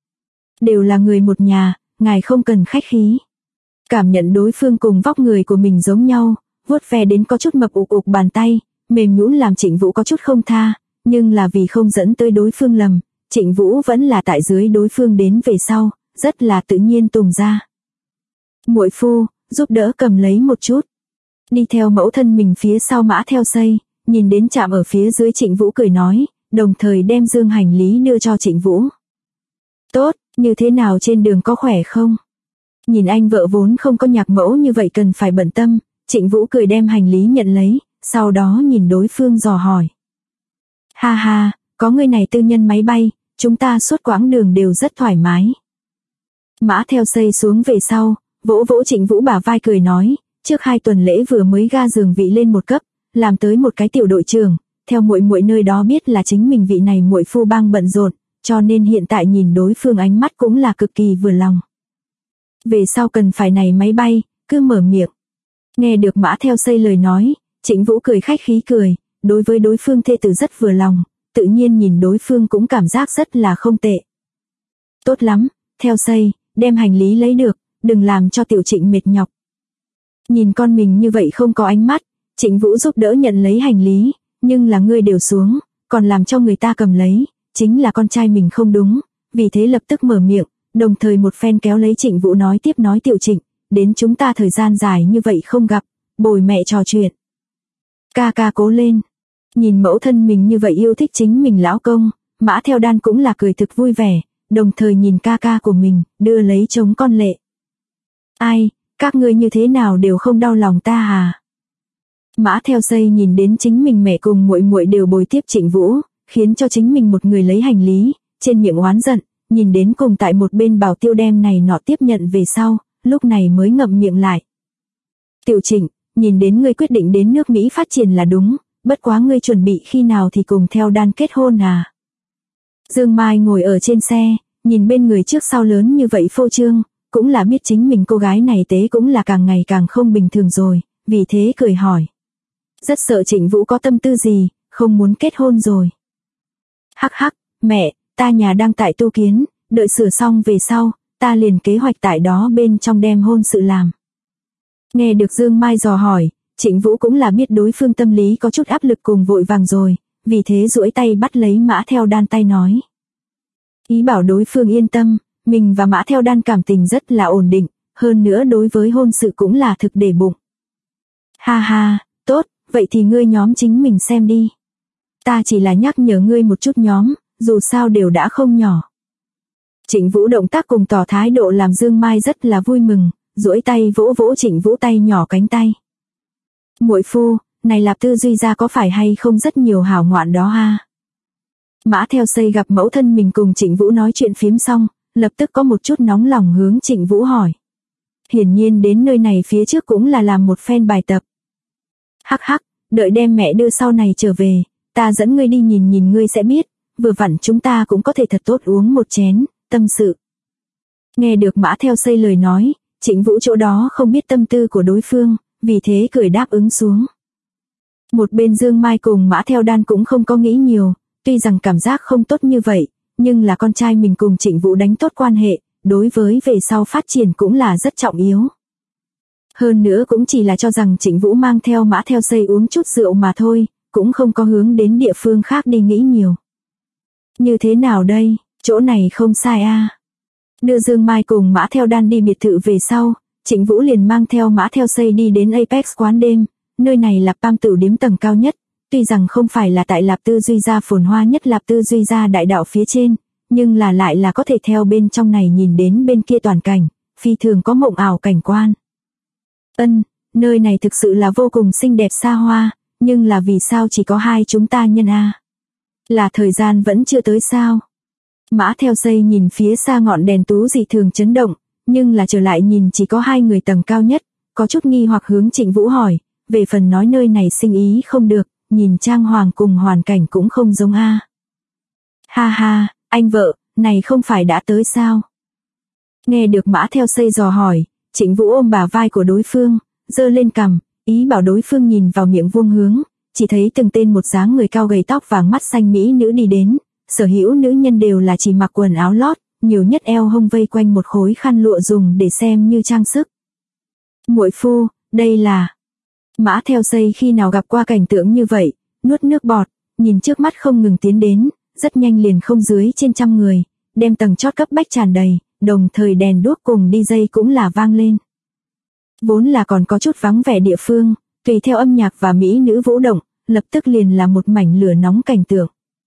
Đều là người một nhà, ngài không cần khách khí. Cảm nhận đối phương cùng vóc người của mình giống nhau, vuốt ve đến có chút mập ục bàn tay, mềm nhũn làm Trịnh Vũ có chút không tha, nhưng là vì không dẫn tới đối phương lầm, Trịnh Vũ vẫn là tại dưới đối phương đến về sau, rất là tự nhiên tùng ra. Muội phu, giúp đỡ cầm lấy một chút. Đi theo mẫu thân mình phía sau Mã Theo Xây, nhìn đến chạm ở phía dưới Trịnh Vũ cười nói, đồng thời đem dương hành lý đưa cho Trịnh Vũ. Tốt, như thế nào trên đường có khỏe không? Nhìn anh vợ vốn không có nhạc mẫu như vậy cần phải bận tâm, Trịnh Vũ cười đem hành lý nhận lấy, sau đó nhìn đối phương dò hỏi. Ha ha, có người này tư nhân máy bay, chúng ta suốt quãng đường đều rất thoải mái. Mã Theo Xây xuống về sau, vỗ vỗ Trịnh Vũ bả vai cười nói, trước 2 tuần lễ vừa mới ga giường vị lên một cấp, làm tới một cái tiểu đội trưởng, theo muội muội nơi đó biết là chính mình vị này muội phu bang bận rộn, cho nên hiện tại nhìn đối phương ánh mắt cũng là cực kỳ vừa lòng. Về sau cần phải này máy bay, cứ mở miệng. Nghe được Mã Theo Xây lời nói, Trịnh Vũ cười khách khí cười, đối với đối phương thê tử rất vừa lòng, tự nhiên nhìn đối phương cũng cảm giác rất là không tệ. Tốt lắm, Theo Xây, đem hành lý lấy được, đừng làm cho Tiểu Trịnh mệt nhọc. Nhìn con mình như vậy không có ánh mắt, Trịnh Vũ giúp đỡ nhận lấy hành lý, nhưng là ngươi đều xuống, còn làm cho người ta cầm lấy, chính là con trai mình không đúng, vì thế lập tức mở miệng, đồng thời một phen kéo lấy Trịnh Vũ nói tiếp nói Tiểu Trịnh, đến chúng ta thời gian dài như vậy không gặp, bồi mẹ trò chuyện. Ca ca cố lên. Nhìn mẫu thân mình như vậy yêu thích chính mình lão công, Mã Theo Đan cũng là cười thực vui vẻ, đồng thời nhìn ca ca của mình, đưa lấy chống con lệ. Ai, các ngươi như thế nào đều không đau lòng ta à? Mã Theo Xây nhìn đến chính mình mẹ cùng muội muội đều bồi tiếp Trịnh Vũ, khiến cho chính mình một người lấy hành lý, trên miệng oán giận, nhìn đến cùng tại một bên bảo tiêu đem này nọ tiếp nhận về sau, lúc này mới ngậm miệng lại. Tiểu Trịnh, nhìn đến ngươi quyết định đến nước Mỹ phát triển là đúng, bất quá ngươi chuẩn bị khi nào thì cùng Theo Đan kết hôn à? Dương Mai ngồi ở trên xe, nhìn bên người trước sau lớn như vậy phô trương, cũng là biết chính mình cô gái này tế cũng là càng ngày càng không bình thường rồi, vì thế cười hỏi. Rất sợ Trịnh Vũ có tâm tư gì, không muốn kết hôn rồi. Hắc hắc, mẹ, ta nhà đang tại tu kiến, đợi sửa xong về sau, ta liền kế hoạch tại đó bên trong đem hôn sự làm. Nghe được Dương Mai dò hỏi, Trịnh Vũ cũng là biết đối phương tâm lý có chút áp lực cùng vội vàng rồi, vì thế duỗi tay bắt lấy Mã Theo Đan tay nói. Ý bảo đối phương yên tâm, mình và Mã Theo Đan cảm tình rất là ổn định, hơn nữa đối với hôn sự cũng là thực để bụng. Ha ha, tốt, vậy thì ngươi nhóm chính mình xem đi. Ta chỉ là nhắc nhở ngươi một chút nhóm, dù sao đều đã không nhỏ. Trịnh Vũ động tác cùng tỏ thái độ làm Dương Mai rất là vui mừng, duỗi tay vỗ vỗ Trịnh Vũ tay nhỏ cánh tay. Muội phu, này Lạp Tư Duy ra có phải hay không rất nhiều hảo ngoạn đó ha? Mã Theo Xây gặp mẫu thân mình cùng Trịnh Vũ nói chuyện phím xong, lập tức có một chút nóng lòng hướng Trịnh Vũ hỏi. Hiển nhiên đến nơi này phía trước cũng là làm một phen bài tập. Hắc hắc, đợi đem mẹ đưa sau này trở về, ta dẫn ngươi đi nhìn ngươi sẽ biết, vừa vặn chúng ta cũng có thể thật tốt uống một chén, tâm sự. Nghe được Mã Theo Xây lời nói, Trịnh Vũ chỗ đó không biết tâm tư của đối phương, vì thế cười đáp ứng xuống. Một bên Dương Mai cùng Mã Theo Đan cũng không có nghĩ nhiều, tuy rằng cảm giác không tốt như vậy, nhưng là con trai mình cùng Trịnh Vũ đánh tốt quan hệ, đối với về sau phát triển cũng là rất trọng yếu. Hơn nữa cũng chỉ là cho rằng Trịnh Vũ mang theo Mã Theo Xây uống chút rượu mà thôi, cũng không có hướng đến địa phương khác đi nghĩ nhiều. Như thế nào đây, chỗ này không sai a. Đưa Dương Mai cùng Mã Theo Đan đi biệt thự về sau, Trịnh Vũ liền mang theo Mã Theo Xây đi đến Apex quán đêm, nơi này là Pam Tử điếm tầng cao nhất, tuy rằng không phải là tại Lạp Tư Duy Gia phồn hoa nhất Lạp Tư Duy Gia đại đạo phía trên, nhưng là lại là có thể theo bên trong này nhìn đến bên kia toàn cảnh, phi thường có mộng ảo cảnh quan. Nơi này thực sự là vô cùng xinh đẹp xa hoa, nhưng là vì sao chỉ có hai chúng ta nhân a? Là thời gian vẫn chưa tới sao? Mã Theo Xây nhìn phía xa ngọn đèn tú dị thường chấn động, nhưng là trở lại nhìn chỉ có hai người tầng cao nhất, có chút nghi hoặc hướng Trịnh Vũ hỏi, về phần nói nơi này sinh ý không được, nhìn trang hoàng cùng hoàn cảnh cũng không giống a. Ha ha, anh vợ, này không phải đã tới sao? Nghe được Mã Theo Xây dò hỏi, Trịnh Vũ ôm bả vai của đối phương, giơ lên cằm, ý bảo đối phương nhìn vào miệng vuông hướng, chỉ thấy từng tên một dáng người cao gầy tóc vàng mắt xanh mỹ nữ đi đến, sở hữu nữ nhân đều là chỉ mặc quần áo lót, nhiều nhất eo hông vây quanh một khối khăn lụa dùng để xem như trang sức. Muội phu, đây là... Mã Theo Xây khi nào gặp qua cảnh tượng như vậy, nuốt nước bọt, nhìn trước mắt không ngừng tiến đến, rất nhanh liền không dưới trên trăm người, đem tầng chót cấp bách tràn đầy, đồng thời đèn đuốc cùng DJ cũng là vang lên. Vốn là còn có chút vắng vẻ địa phương, tùy theo âm nhạc và mỹ nữ vũ động, lập tức liền là một mảnh lửa nóng cảnh tượng.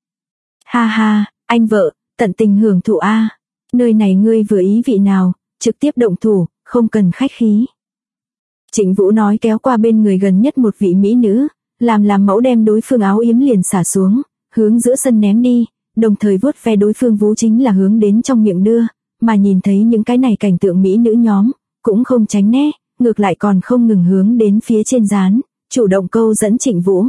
Ha ha, anh vợ, tận tình hưởng thụ a. Nơi này ngươi vừa ý vị nào, trực tiếp động thủ, không cần khách khí. Trịnh Vũ nói kéo qua bên người gần nhất một vị mỹ nữ, làm mẫu đem đối phương áo yếm liền xả xuống, hướng giữa sân ném đi, đồng thời vuốt ve đối phương vú chính là hướng đến trong miệng đưa, mà nhìn thấy những cái này cảnh tượng mỹ nữ nhóm, cũng không tránh né, ngược lại còn không ngừng hướng đến phía trên dán, chủ động câu dẫn Trịnh Vũ.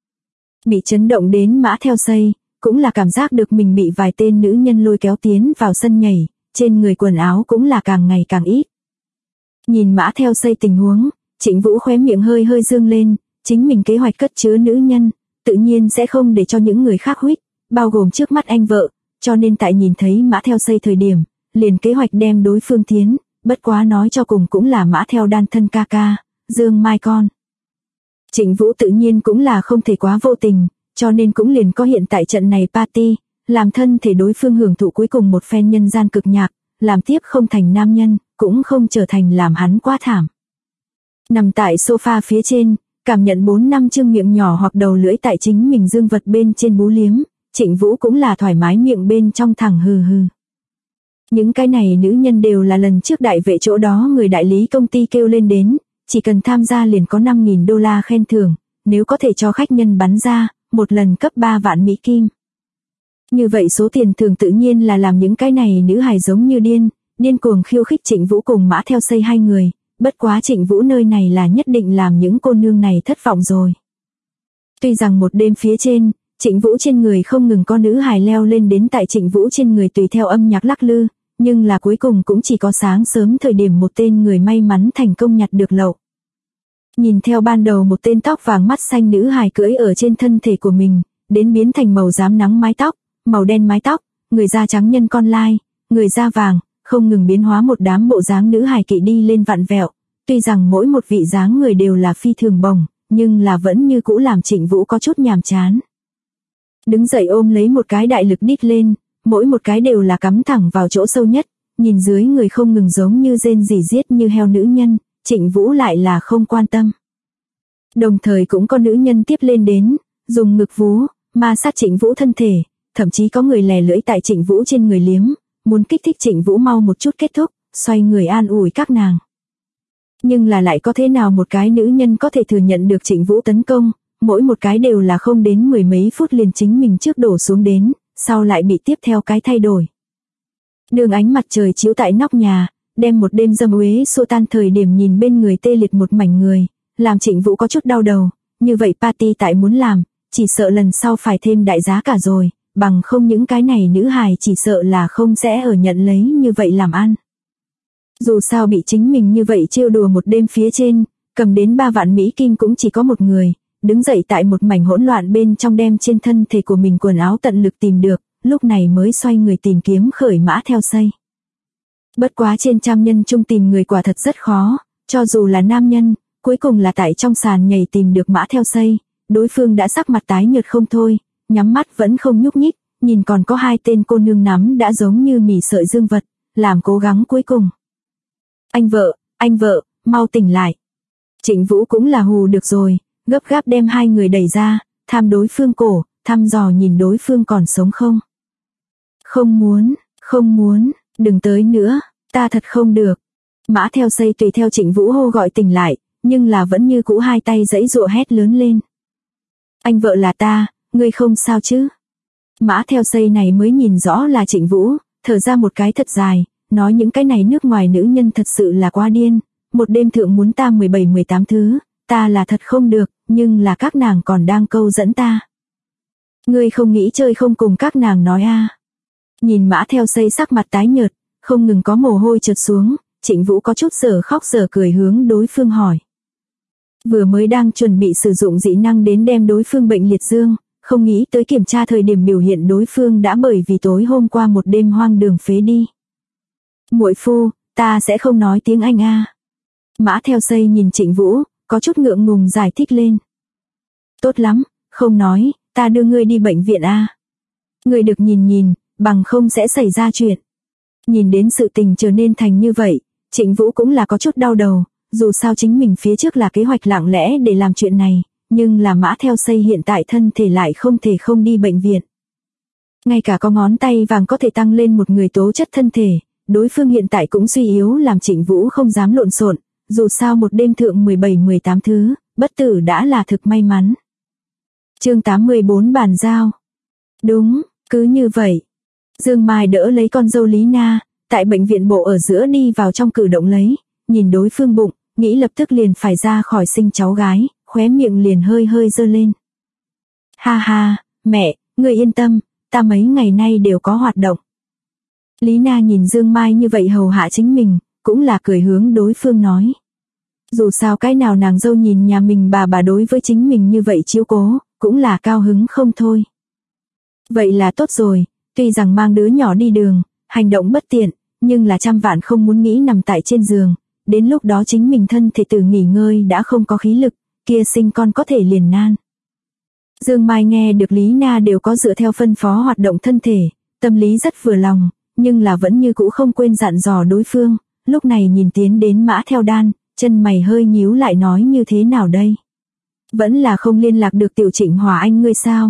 Bị chấn động đến Mã Theo Xây, cũng là cảm giác được mình bị vài tên nữ nhân lôi kéo tiến vào sân nhảy, trên người quần áo cũng là càng ngày càng ít. Nhìn Mã Theo Xây tình huống, Trịnh Vũ khóe miệng hơi hơi dương lên, chính mình kế hoạch cất chứa nữ nhân, tự nhiên sẽ không để cho những người khác huých, bao gồm trước mắt anh vợ, cho nên tại nhìn thấy Mã Theo Xây thời điểm, liền kế hoạch đem đối phương tiến, bất quá nói cho cùng cũng là Mã Theo Đan thân ca ca, Dương Mai con. Trịnh Vũ tự nhiên cũng là không thể quá vô tình, cho nên cũng liền có hiện tại trận này party, làm thân thể đối phương hưởng thụ cuối cùng một phen nhân gian cực nhạc, làm tiếp không thành nam nhân, cũng không trở thành làm hắn quá thảm. Nằm tại sofa phía trên, cảm nhận 4 năm chương miệng nhỏ hoặc đầu lưỡi tại chính mình dương vật bên trên bú liếm, Trịnh Vũ cũng là thoải mái miệng bên trong thẳng hừ hừ. Những cái này nữ nhân đều là lần trước đại vệ chỗ đó người đại lý công ty kêu lên đến, chỉ cần tham gia liền có 5.000 đô la khen thưởng, nếu có thể cho khách nhân bắn ra, một lần cấp 3 vạn Mỹ Kim. Như vậy số tiền thưởng tự nhiên là làm những cái này nữ hài giống như điên cuồng khiêu khích Trịnh Vũ cùng Mã Theo Xây hai người, bất quá Trịnh Vũ nơi này là nhất định làm những cô nương này thất vọng rồi. Tuy rằng một đêm phía trên, Trịnh Vũ trên người không ngừng có nữ hài leo lên đến tại Trịnh Vũ trên người tùy theo âm nhạc lắc lư, nhưng là cuối cùng cũng chỉ có sáng sớm thời điểm một tên người may mắn thành công nhặt được lậu. Nhìn theo ban đầu một tên tóc vàng mắt xanh nữ hài cưỡi ở trên thân thể của mình, đến biến thành màu rám nắng mái tóc, màu đen mái tóc, người da trắng nhân con lai, người da vàng, không ngừng biến hóa một đám bộ dáng nữ hài kỵ đi lên vặn vẹo. Tuy rằng mỗi một vị dáng người đều là phi thường bồng, nhưng là vẫn như cũ làm Trịnh Vũ có chút nhàm chán. Đứng dậy ôm lấy một cái đại lực đít lên, mỗi một cái đều là cắm thẳng vào chỗ sâu nhất, nhìn dưới người không ngừng giống như rên rỉ giết như heo nữ nhân, Trịnh Vũ lại là không quan tâm. Đồng thời cũng có nữ nhân tiếp lên đến, dùng ngực vú, ma sát Trịnh Vũ thân thể, thậm chí có người lè lưỡi tại Trịnh Vũ trên người liếm, muốn kích thích Trịnh Vũ mau một chút kết thúc, xoay người an ủi các nàng. Nhưng là lại có thế nào một cái nữ nhân có thể thừa nhận được Trịnh Vũ tấn công, mỗi một cái đều là không đến 10 mấy phút liền chính mình trước đổ xuống đến, sau lại bị tiếp theo cái thay đổi. Đường ánh mặt trời chiếu tại nóc nhà, đem một đêm dâm uế xua tan thời điểm nhìn bên người tê liệt một mảnh người, làm Trịnh Vũ có chút đau đầu, như vậy party tại muốn làm, chỉ sợ lần sau phải thêm đại giá cả rồi, bằng không những cái này nữ hài chỉ sợ là không sẽ ở nhận lấy như vậy làm ăn. Dù sao bị chính mình như vậy trêu đùa một đêm phía trên, cầm đến 3 vạn Mỹ Kim cũng chỉ có một người, đứng dậy tại một mảnh hỗn loạn bên trong đem trên thân thể của mình quần áo tận lực tìm được, lúc này mới xoay người tìm kiếm khởi Mã Theo Xây. Bất quá trên trăm nhân chung tìm người quả thật rất khó, cho dù là nam nhân, cuối cùng là tại trong sàn nhảy tìm được Mã Theo Xây, đối phương đã sắc mặt tái nhợt không thôi, nhắm mắt vẫn không nhúc nhích, nhìn còn có 2 tên cô nương nắm đã giống như mì sợi dương vật, làm cố gắng cuối cùng. Anh vợ, mau tỉnh lại. Trịnh Vũ cũng là hù được rồi, gấp gáp đem 2 người đẩy ra, tham đối phương cổ, thăm dò nhìn đối phương còn sống không. Không muốn, đừng tới nữa, ta thật không được. Mã Theo Xây tùy theo Trịnh Vũ hô gọi tỉnh lại, nhưng là vẫn như cũ 2 tay giãy giụa hét lớn lên. Anh vợ là ta, ngươi không sao chứ? Mã Theo Xây này mới nhìn rõ là Trịnh Vũ, thở ra một cái thật dài, nói những cái này nước ngoài nữ nhân thật sự là quá điên, một đêm thượng muốn ta 17-18 thứ, ta là thật không được, nhưng là các nàng còn đang câu dẫn ta. Ngươi không nghĩ chơi không cùng các nàng nói a? Nhìn Mã Theo Xây sắc mặt tái nhợt, không ngừng có mồ hôi trượt xuống, Trịnh Vũ có chút giờ khóc giờ cười hướng đối phương hỏi. Vừa mới đang chuẩn bị sử dụng dị năng đến đem đối phương bệnh liệt dương, không nghĩ tới kiểm tra thời điểm biểu hiện đối phương đã bởi vì tối hôm qua một đêm hoang đường phế đi. Muội phu, ta sẽ không nói tiếng Anh a. Mã Theo Xây nhìn Trịnh Vũ, có chút ngượng ngùng giải thích lên. Tốt lắm, không nói, ta đưa ngươi đi bệnh viện a. Ngươi được nhìn, bằng không sẽ xảy ra chuyện. Nhìn đến sự tình trở nên thành như vậy, Trịnh Vũ cũng là có chút đau đầu, dù sao chính mình phía trước là kế hoạch lặng lẽ để làm chuyện này, nhưng là Mã Theo Xây hiện tại thân thể lại không thể không đi bệnh viện. Ngay cả có ngón tay vàng có thể tăng lên một người tố chất thân thể, đối phương hiện tại cũng suy yếu làm Trịnh Vũ không dám lộn xộn, dù sao một đêm thượng 17-18 thứ, bất tử đã là thực may mắn. Chương 814 bàn giao. Đúng, cứ như vậy. Dương Mai đỡ lấy con dâu Lý Na, tại bệnh viện bộ ở giữa đi vào trong cử động lấy, nhìn đối phương bụng, nghĩ lập tức liền phải ra khỏi sinh cháu gái, khóe miệng liền hơi hơi giơ lên. Ha ha, mẹ, người yên tâm, ta mấy ngày nay đều có hoạt động. Lý Na nhìn Dương Mai như vậy hầu hạ chính mình, cũng là cười hướng đối phương nói. Dù sao cái nào nàng dâu nhìn nhà mình bà đối với chính mình như vậy chiếu cố, cũng là cao hứng không thôi. Vậy là tốt rồi, tuy rằng mang đứa nhỏ đi đường, hành động bất tiện, nhưng là trăm vạn không muốn nghĩ nằm tại trên giường, đến lúc đó chính mình thân thể tự nghỉ ngơi đã không có khí lực, kia sinh con có thể liền nan. Dương Mai nghe được Lý Na đều có dựa theo phân phó hoạt động thân thể, tâm lý rất vừa lòng, nhưng là vẫn như cũ không quên dặn dò đối phương, lúc này nhìn tiến đến Mã Theo Đan, chân mày hơi nhíu lại nói như thế nào đây? Vẫn là không liên lạc được Tiểu Trịnh Hòa Anh ngươi sao?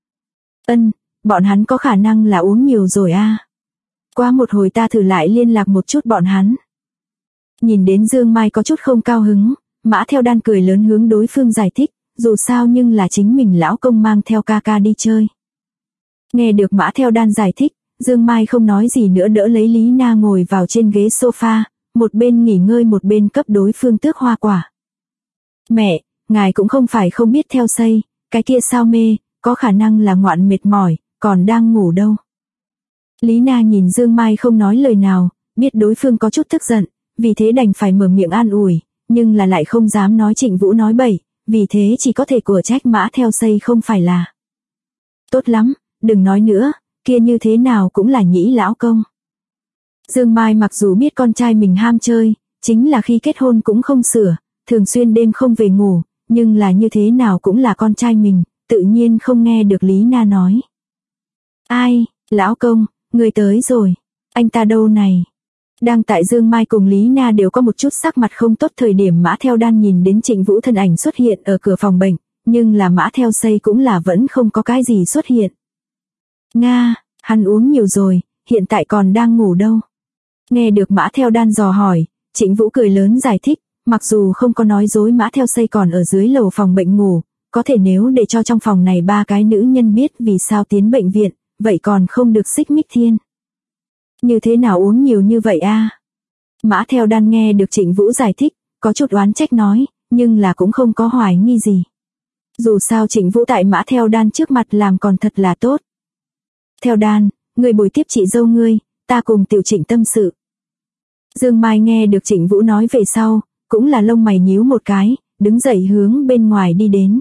Bọn hắn có khả năng là uống nhiều rồi a. Qua một hồi ta thử lại liên lạc một chút bọn hắn. Nhìn đến Dương Mai có chút không cao hứng, Mã Theo Đan cười lớn hướng đối phương giải thích, dù sao nhưng là chính mình lão công mang theo ca ca đi chơi. Nghe được Mã Theo Đan giải thích, Dương Mai không nói gì nữa đỡ lấy Lý Na ngồi vào trên ghế sofa, một bên nghỉ ngơi một bên cấp đối phương tước hoa quả. Mẹ, ngài cũng không phải không biết Theo Xây, cái kia sao mê, có khả năng là ngoạn mệt mỏi, còn đang ngủ đâu. Lý Na nhìn Dương Mai không nói lời nào, biết đối phương có chút tức giận, vì thế đành phải mở miệng an ủi, nhưng là lại không dám nói Trịnh Vũ nói bậy, vì thế chỉ có thể của trách Mã Theo Xây không phải là. Tốt lắm, đừng nói nữa, kia như thế nào cũng là nhĩ lão công. Dương Mai mặc dù biết con trai mình ham chơi, chính là khi kết hôn cũng không sửa, thường xuyên đêm không về ngủ, nhưng là như thế nào cũng là con trai mình, tự nhiên không nghe được Lý Na nói. Ai, lão công, người tới rồi, anh ta đâu này? Đang tại Dương Mai cùng Lý Na đều có một chút sắc mặt không tốt thời điểm Mã Theo Đan nhìn đến Trịnh Vũ thân ảnh xuất hiện ở cửa phòng bệnh, nhưng là Mã Theo Xây cũng là vẫn không có cái gì xuất hiện. Nga, hắn uống nhiều rồi, hiện tại còn đang ngủ đâu. Nghe được Mã Theo Đan dò hỏi, Trịnh Vũ cười lớn giải thích, mặc dù không có nói dối Mã Theo Xây còn ở dưới lầu phòng bệnh ngủ, có thể nếu để cho trong phòng này 3 cái nữ nhân biết vì sao tiến bệnh viện, vậy còn không được xích mích thiên. Như thế nào uống nhiều như vậy a? Mã Theo Đan nghe được Trịnh Vũ giải thích, có chút oán trách nói, nhưng là cũng không có hoài nghi gì. Dù sao Trịnh Vũ tại Mã Theo Đan trước mặt làm còn thật là tốt. Theo Đan, người bồi tiếp chị dâu ngươi, ta cùng Tiểu Trịnh tâm sự. Dương Mai nghe được Trịnh Vũ nói về sau, cũng là lông mày nhíu một cái, đứng dậy hướng bên ngoài đi đến.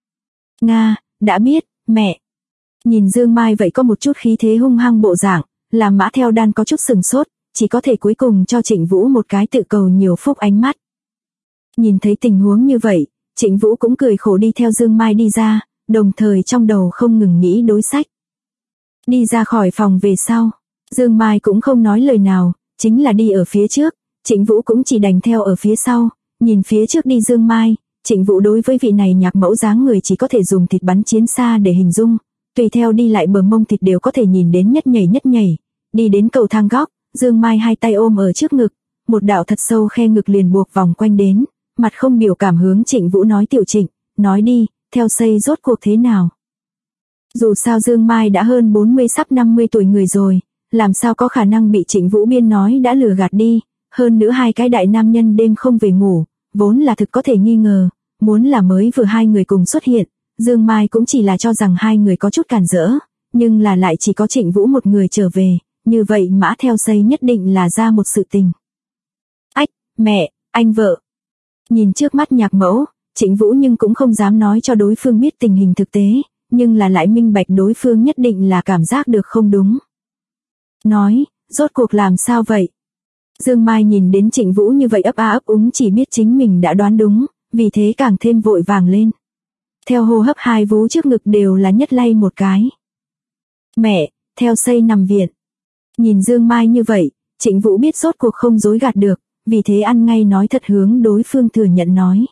Nga, đã biết, mẹ. Nhìn Dương Mai vậy có một chút khí thế hung hăng bộ dạng, làm Mã Theo Đan có chút sừng sốt, chỉ có thể cuối cùng cho Trịnh Vũ một cái tự cầu nhiều phúc ánh mắt. Nhìn thấy tình huống như vậy, Trịnh Vũ cũng cười khổ đi theo Dương Mai đi ra, đồng thời trong đầu không ngừng nghĩ đối sách. Đi ra khỏi phòng về sau, Dương Mai cũng không nói lời nào, chính là đi ở phía trước, Trịnh Vũ cũng chỉ đành theo ở phía sau, nhìn phía trước đi Dương Mai, Trịnh Vũ đối với vị này nhạc mẫu dáng người chỉ có thể dùng thịt bắn chiến xa để hình dung, tùy theo đi lại bờ mông thịt đều có thể nhìn đến nhất nhảy, đi đến cầu thang góc, Dương Mai hai tay ôm ở trước ngực, một đạo thật sâu khe ngực liền buộc vòng quanh đến, mặt không biểu cảm hướng Trịnh Vũ nói Tiểu Trịnh, nói đi, theo xây rốt cuộc thế nào. Dù sao Dương Mai đã hơn 40 sắp 50 tuổi người rồi, làm sao có khả năng bị Trịnh Vũ biên nói đã lừa gạt đi, hơn nữa hai cái đại nam nhân đêm không về ngủ, vốn là thực có thể nghi ngờ, muốn là mới vừa hai người cùng xuất hiện, Dương Mai cũng chỉ là cho rằng hai người có chút cản rỡ, nhưng là lại chỉ có Trịnh Vũ một người trở về, như vậy Mã Theo Xây nhất định là ra một sự tình. Ách, mẹ, anh vợ. Nhìn trước mắt nhạc mẫu, Trịnh Vũ nhưng cũng không dám nói cho đối phương biết tình hình thực tế, nhưng là lại minh bạch đối phương nhất định là cảm giác được không đúng. Nói, rốt cuộc làm sao vậy? Dương Mai nhìn đến Trịnh Vũ như vậy ấp a ấp úng chỉ biết chính mình đã đoán đúng, vì thế càng thêm vội vàng lên. Theo hô hấp hai vú trước ngực đều là nhất lay một cái. Mẹ, Theo Xây nằm viện. Nhìn Dương Mai như vậy, Trịnh Vũ biết rốt cuộc không dối gạt được, vì thế ăn ngay nói thật hướng đối phương thừa nhận nói.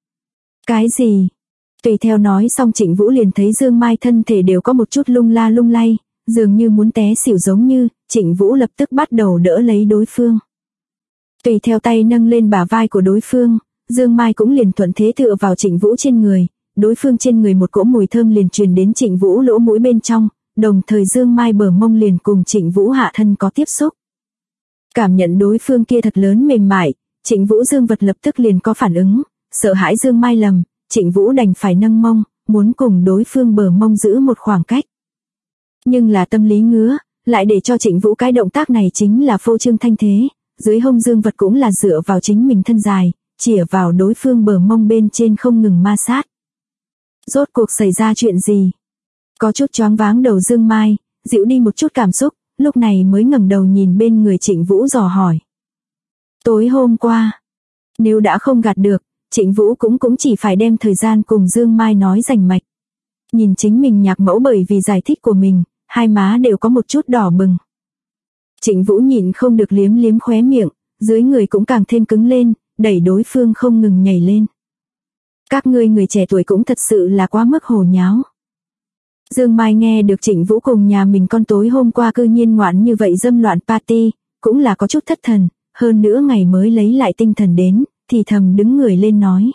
Cái gì? Tùy theo nói xong Trịnh Vũ liền thấy Dương Mai thân thể đều có một chút lung la lung lay, dường như muốn té xỉu giống như, Trịnh Vũ lập tức bắt đầu đỡ lấy đối phương. Tùy theo tay nâng lên bả vai của đối phương, Dương Mai cũng liền thuận thế tựa vào Trịnh Vũ trên người, đối phương trên người một cỗ mùi thơm liền truyền đến Trịnh Vũ lỗ mũi bên trong, đồng thời Dương Mai bờ mông liền cùng Trịnh Vũ hạ thân có tiếp xúc. Cảm nhận đối phương kia thật lớn mềm mại, Trịnh Vũ dương vật lập tức liền có phản ứng, sợ hãi Dương Mai lầm, Trịnh Vũ đành phải nâng mông, muốn cùng đối phương bờ mông giữ một khoảng cách. Nhưng là tâm lý ngứa, lại để cho Trịnh Vũ cái động tác này chính là phô trương thanh thế, dưới hông dương vật cũng là dựa vào chính mình thân dài, chĩa vào đối phương bờ mông bên trên không ngừng ma sát. Rốt cuộc xảy ra chuyện gì? Có chút choáng váng đầu Dương Mai, dịu đi một chút cảm xúc, lúc này mới ngẩng đầu nhìn bên người Trịnh Vũ dò hỏi. Tối hôm qua, nếu đã không gạt được, Trịnh Vũ cũng chỉ phải đem thời gian cùng Dương Mai nói rành mạch. Nhìn chính mình nhạc mẫu bởi vì giải thích của mình, hai má đều có một chút đỏ bừng. Trịnh Vũ nhịn không được liếm liếm khóe miệng, dưới người cũng càng thêm cứng lên, đẩy đối phương không ngừng nhảy lên. Các ngươi người trẻ tuổi cũng thật sự là quá mức hồ nháo. Dương Mai nghe được Trịnh Vũ cùng nhà mình con tối hôm qua cư nhiên ngoạn như vậy dâm loạn party, cũng là có chút thất thần, hơn nữa ngày mới lấy lại tinh thần đến, thì thầm đứng người lên nói.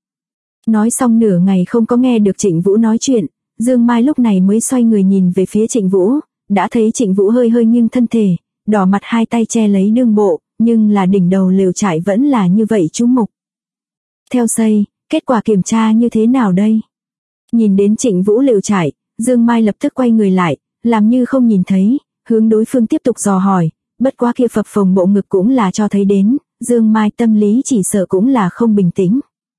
Nói xong nửa ngày không có nghe được Trịnh Vũ nói chuyện, Dương Mai lúc này mới xoay người nhìn về phía Trịnh Vũ, đã thấy Trịnh Vũ hơi hơi nghiêng thân thể, đỏ mặt hai tay che lấy đương bộ, nhưng là đỉnh đầu lều trại vẫn là như vậy chú mục. Theo Xây, kết quả kiểm tra như thế nào đây? Nhìn đến Trịnh Vũ lều trại, Dương Mai lập tức quay người lại, làm như không nhìn thấy, hướng đối phương tiếp tục dò hỏi, bất quá kia phập phồng bộ ngực cũng là cho thấy đến, Dương Mai tâm lý chỉ sợ cũng là không bình tĩnh.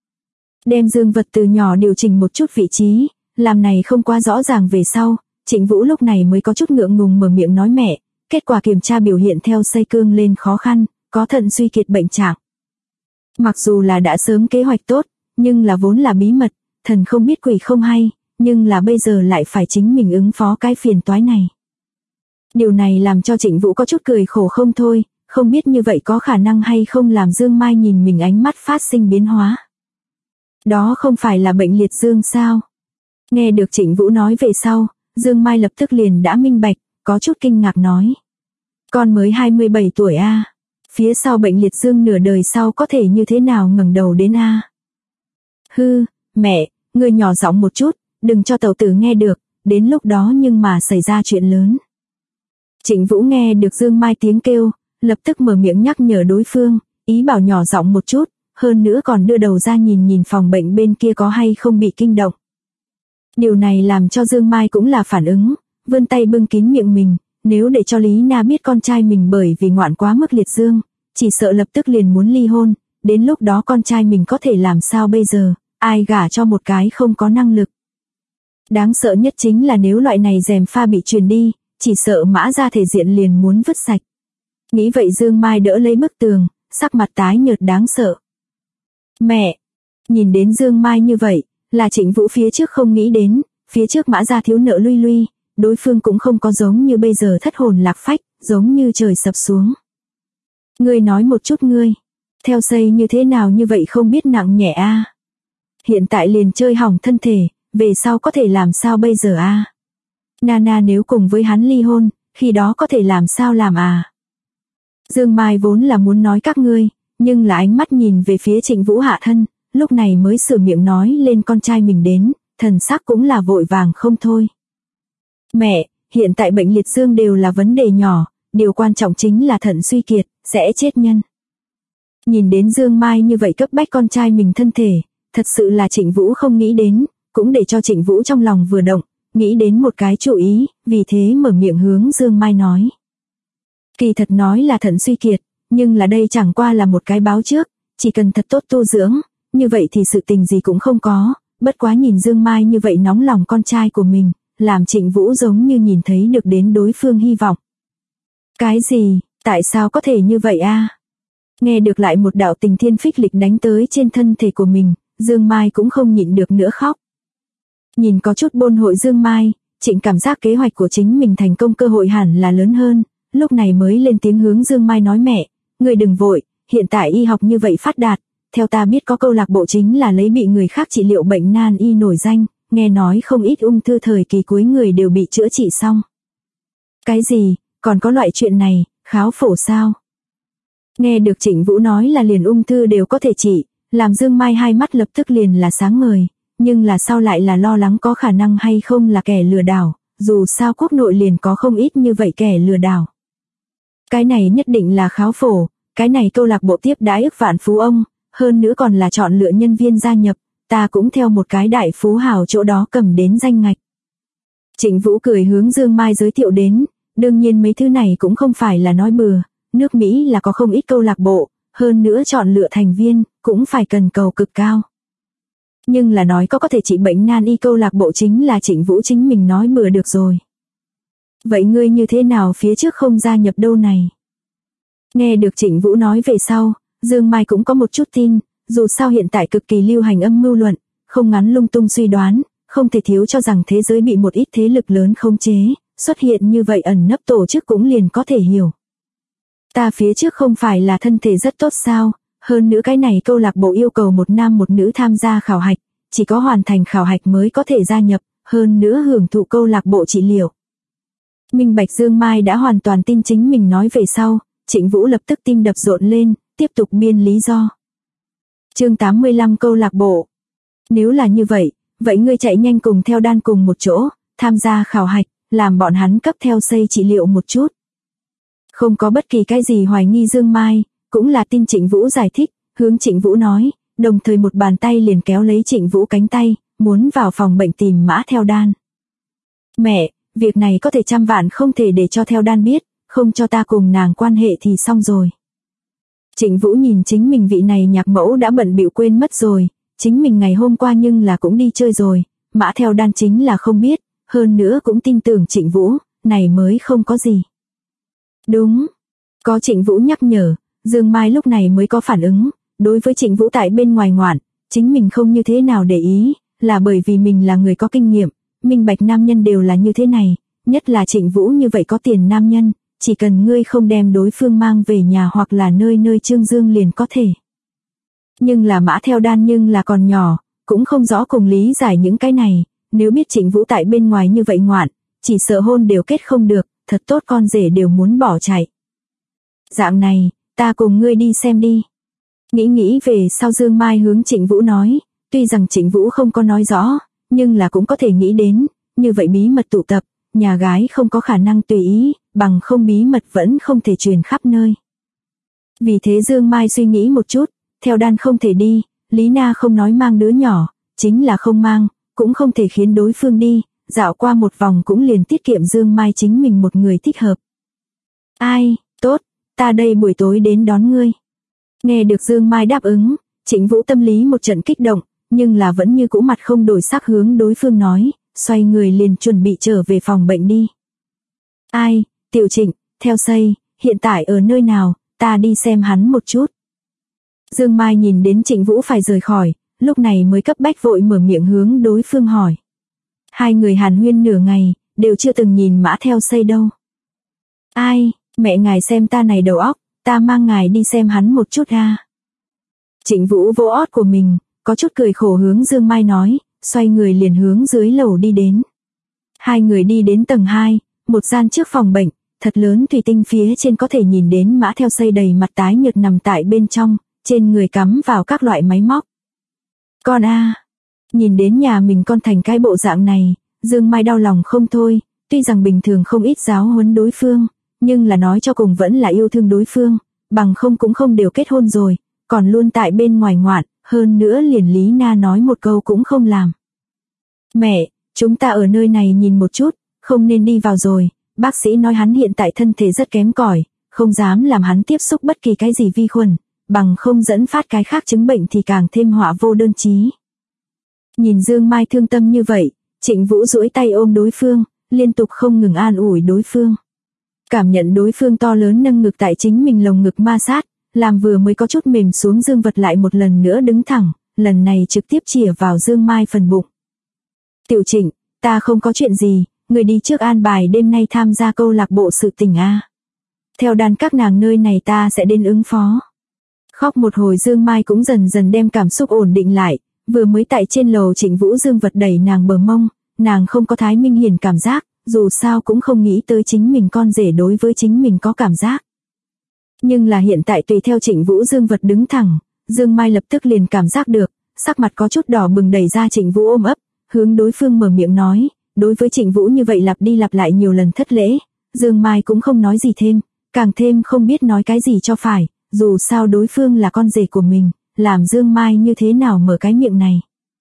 Đem dương vật từ nhỏ điều chỉnh một chút vị trí, làm này không quá rõ ràng về sau, Trịnh Vũ lúc này mới có chút ngượng ngùng mở miệng nói mẹ, kết quả kiểm tra biểu hiện theo Xây cương lên khó khăn, có thận suy kiệt bệnh trạng. Mặc dù là đã sớm kế hoạch tốt, nhưng là vốn là bí mật, thần không biết quỷ không hay, nhưng là bây giờ lại phải chính mình ứng phó cái phiền toái này. Điều này làm cho Trịnh Vũ có chút cười khổ không thôi, không biết như vậy có khả năng hay không làm Dương Mai nhìn mình ánh mắt phát sinh biến hóa. Đó không phải là bệnh liệt dương sao? Nghe được Trịnh Vũ nói về sau, Dương Mai lập tức liền đã minh bạch, có chút kinh ngạc nói. Con mới 27 tuổi a, phía sau bệnh liệt dương nửa đời sau có thể như thế nào ngẩng đầu đến a? Hư, mẹ, ngươi nhỏ giọng một chút, đừng cho tẩu tử nghe được, đến lúc đó nhưng mà xảy ra chuyện lớn. Trịnh Vũ nghe được Dương Mai tiếng kêu, lập tức mở miệng nhắc nhở đối phương, ý bảo nhỏ giọng một chút, hơn nữa còn đưa đầu ra nhìn phòng bệnh bên kia có hay không bị kinh động. Điều này làm cho Dương Mai cũng là phản ứng, vươn tay bưng kín miệng mình, nếu để cho Lý Na biết con trai mình bởi vì ngoạn quá mức liệt dương, chỉ sợ lập tức liền muốn ly hôn, đến lúc đó con trai mình có thể làm sao bây giờ, ai gả cho một cái không có năng lực. Đáng sợ nhất chính là nếu loại này gièm pha bị truyền đi, chỉ sợ Mã gia thể diện liền muốn vứt sạch. Nghĩ vậy Dương Mai đỡ lấy bức tường, sắc mặt tái nhợt đáng sợ. Mẹ! Nhìn đến Dương Mai như vậy, là Trịnh Vũ phía trước không nghĩ đến, phía trước Mã gia thiếu nợ lui lui, đối phương cũng không có giống như bây giờ thất hồn lạc phách, giống như trời sập xuống. Ngươi nói một chút ngươi, theo xây như thế nào như vậy không biết nặng nhẹ a. Hiện tại liền chơi hỏng thân thể, về sau có thể làm sao bây giờ a? Nana nếu cùng với hắn ly hôn, khi đó có thể làm sao làm à? Dương Mai vốn là muốn nói các ngươi, nhưng là ánh mắt nhìn về phía Trịnh Vũ hạ thân, lúc này mới sửa miệng nói lên con trai mình đến, thần sắc cũng là vội vàng không thôi. Mẹ, hiện tại bệnh liệt dương đều là vấn đề nhỏ, điều quan trọng chính là thận suy kiệt, sẽ chết nhân. Nhìn đến Dương Mai như vậy cấp bách con trai mình thân thể, thật sự là Trịnh Vũ không nghĩ đến, cũng để cho Trịnh Vũ trong lòng vừa động, nghĩ đến một cái chủ ý, vì thế mở miệng hướng Dương Mai nói. Kỳ thật nói là thận suy kiệt, nhưng là đây chẳng qua là một cái báo trước, chỉ cần thật tốt tu dưỡng, như vậy thì sự tình gì cũng không có, bất quá nhìn Dương Mai như vậy nóng lòng con trai của mình, làm Trịnh Vũ giống như nhìn thấy được đến đối phương hy vọng. Cái gì, tại sao có thể như vậy a? Nghe được lại một đạo tình thiên phích lịch đánh tới trên thân thể của mình, Dương Mai cũng không nhịn được nữa khóc. Nhìn có chút bôn hội Dương Mai, Trịnh cảm giác kế hoạch của chính mình thành công cơ hội hẳn là lớn hơn, lúc này mới lên tiếng hướng Dương Mai nói mẹ, người đừng vội, hiện tại y học như vậy phát đạt, theo ta biết có câu lạc bộ chính là lấy bị người khác trị liệu bệnh nan y nổi danh, nghe nói không ít ung thư thời kỳ cuối người đều bị chữa trị xong. Cái gì, còn có loại chuyện này, kháo phổ sao? Nghe được Trịnh Vũ nói là liền ung thư đều có thể trị, làm Dương Mai hai mắt lập tức liền là sáng ngời, nhưng là sau lại là lo lắng có khả năng hay không là kẻ lừa đảo, dù sao quốc nội liền có không ít như vậy kẻ lừa đảo. Cái này nhất định là kháo phổ, cái này câu lạc bộ tiếp đãi ức vạn phú ông, hơn nữa còn là chọn lựa nhân viên gia nhập, ta cũng theo một cái đại phú hào chỗ đó cầm đến danh ngạch. Trịnh Vũ cười hướng Dương Mai giới thiệu đến, đương nhiên mấy thứ này cũng không phải là nói bừa, nước Mỹ là có không ít câu lạc bộ, hơn nữa chọn lựa thành viên, cũng phải cần cầu cực cao. Nhưng là nói có thể trị bệnh nan y câu lạc bộ chính là Trịnh Vũ chính mình nói bừa được rồi. Vậy ngươi như thế nào phía trước không gia nhập đâu này? Nghe được Trịnh Vũ nói về sau, Dương Mai cũng có một chút tin, dù sao hiện tại cực kỳ lưu hành âm mưu luận, không ngắn lung tung suy đoán, không thể thiếu cho rằng thế giới bị một ít thế lực lớn khống chế, xuất hiện như vậy ẩn nấp tổ chức cũng liền có thể hiểu. Ta phía trước không phải là thân thể rất tốt sao, hơn nữa cái này câu lạc bộ yêu cầu một nam một nữ tham gia khảo hạch, chỉ có hoàn thành khảo hạch mới có thể gia nhập, hơn nữa hưởng thụ câu lạc bộ trị liệu. Minh bạch Dương Mai đã hoàn toàn tin chính mình nói về sau, Trịnh Vũ lập tức tim đập rộn lên, tiếp tục biên lý do. Chương 85 câu lạc bộ. Nếu là như vậy, vậy ngươi chạy nhanh cùng theo đan cùng một chỗ, tham gia khảo hạch, làm bọn hắn cấp theo xây trị liệu một chút. Không có bất kỳ cái gì hoài nghi Dương Mai, cũng là tin Trịnh Vũ giải thích, hướng Trịnh Vũ nói, đồng thời một bàn tay liền kéo lấy Trịnh Vũ cánh tay, muốn vào phòng bệnh tìm Mã Theo Đan. Mẹ, việc này có thể trăm vạn không thể để cho Theo Đan biết, không cho ta cùng nàng quan hệ thì xong rồi. Trịnh Vũ nhìn chính mình vị này nhạc mẫu đã bận bịu quên mất rồi, chính mình ngày hôm qua nhưng là cũng đi chơi rồi, Mã Theo Đan chính là không biết, hơn nữa cũng tin tưởng Trịnh Vũ, này mới không có gì. Đúng, có Trịnh Vũ nhắc nhở, Dương Mai lúc này mới có phản ứng, đối với Trịnh Vũ tại bên ngoài ngoạn, chính mình không như thế nào để ý, là bởi vì mình là người có kinh nghiệm, minh bạch nam nhân đều là như thế này, nhất là Trịnh Vũ như vậy có tiền nam nhân, chỉ cần ngươi không đem đối phương mang về nhà hoặc là nơi nơi trương dương liền có thể. Nhưng là Mã Theo Đan nhưng là còn nhỏ, cũng không rõ cùng lý giải những cái này, nếu biết Trịnh Vũ tại bên ngoài như vậy ngoạn, chỉ sợ hôn đều kết không được, thật tốt con rể đều muốn bỏ chạy. Dạng này, ta cùng ngươi đi xem đi. Nghĩ về sau Dương Mai hướng Trịnh Vũ nói, tuy rằng Trịnh Vũ không có nói rõ, nhưng là cũng có thể nghĩ đến, như vậy bí mật tụ tập, nhà gái không có khả năng tùy ý, bằng không bí mật vẫn không thể truyền khắp nơi. Vì thế Dương Mai suy nghĩ một chút, Theo Đan không thể đi, Lý Na không nói mang đứa nhỏ, chính là không mang, cũng không thể khiến đối phương đi, dạo qua một vòng cũng liền tiết kiệm Dương Mai chính mình một người thích hợp. Ai, tốt, ta đây buổi tối đến đón ngươi. Nghe được Dương Mai đáp ứng, Trịnh Vũ tâm lý một trận kích động, nhưng là vẫn như cũ mặt không đổi sắc hướng đối phương nói, xoay người liền chuẩn bị trở về phòng bệnh đi. Ai, Tiểu Trịnh, theo xây, hiện tại ở nơi nào, ta đi xem hắn một chút. Dương Mai nhìn đến Trịnh Vũ phải rời khỏi, lúc này mới cấp bách vội mở miệng hướng đối phương hỏi. Hai người hàn huyên nửa ngày, đều chưa từng nhìn Mã Theo Xây đâu. Ai, mẹ ngài xem ta này đầu óc, ta mang ngài đi xem hắn một chút ha. Trịnh Vũ vỗ ót của mình, có chút cười khổ hướng Dương Mai nói, xoay người liền hướng dưới lầu đi đến. Hai người đi đến tầng 2, một gian trước phòng bệnh, thật lớn thủy tinh phía trên có thể nhìn đến Mã Theo Xây đầy mặt tái nhợt nằm tại bên trong, trên người cắm vào các loại máy móc. Con a, nhìn đến nhà mình con thành cái bộ dạng này, Dương Mai đau lòng không thôi, tuy rằng bình thường không ít giáo huấn đối phương, nhưng là nói cho cùng vẫn là yêu thương đối phương, bằng không cũng không đều kết hôn rồi, còn luôn tại bên ngoài ngoạn, hơn nữa liền Lý Na nói một câu cũng không làm. Mẹ, chúng ta ở nơi này nhìn một chút, không nên đi vào rồi, bác sĩ nói hắn hiện tại thân thể rất kém cỏi, không dám làm hắn tiếp xúc bất kỳ cái gì vi khuẩn, bằng không dẫn phát cái khác chứng bệnh thì càng thêm họa vô đơn chí. Nhìn Dương Mai thương tâm như vậy, Trịnh Vũ duỗi tay ôm đối phương, liên tục không ngừng an ủi đối phương. Cảm nhận đối phương to lớn nâng ngực tại chính mình lồng ngực ma sát, làm vừa mới có chút mềm xuống Dương Vật lại một lần nữa đứng thẳng, lần này trực tiếp chĩa vào Dương Mai phần bụng. Tiểu Trịnh, ta không có chuyện gì, người đi trước an bài đêm nay tham gia câu lạc bộ sự tình a. Theo đàn các nàng nơi này ta sẽ đến ứng phó. Khóc một hồi Dương Mai cũng dần dần đem cảm xúc ổn định lại, vừa mới tại trên lầu Trịnh Vũ Dương Vật đẩy nàng bờ mông, nàng không có thái minh hiển cảm giác, dù sao cũng không nghĩ tới chính mình con rể đối với chính mình có cảm giác. Nhưng là hiện tại tùy theo Trịnh Vũ Dương Vật đứng thẳng, Dương Mai lập tức liền cảm giác được, sắc mặt có chút đỏ bừng đẩy ra Trịnh Vũ ôm ấp, hướng đối phương mở miệng nói, đối với Trịnh Vũ như vậy lặp đi lặp lại nhiều lần thất lễ, Dương Mai cũng không nói gì thêm, càng thêm không biết nói cái gì cho phải, dù sao đối phương là con rể của mình, làm Dương Mai như thế nào mở cái miệng này.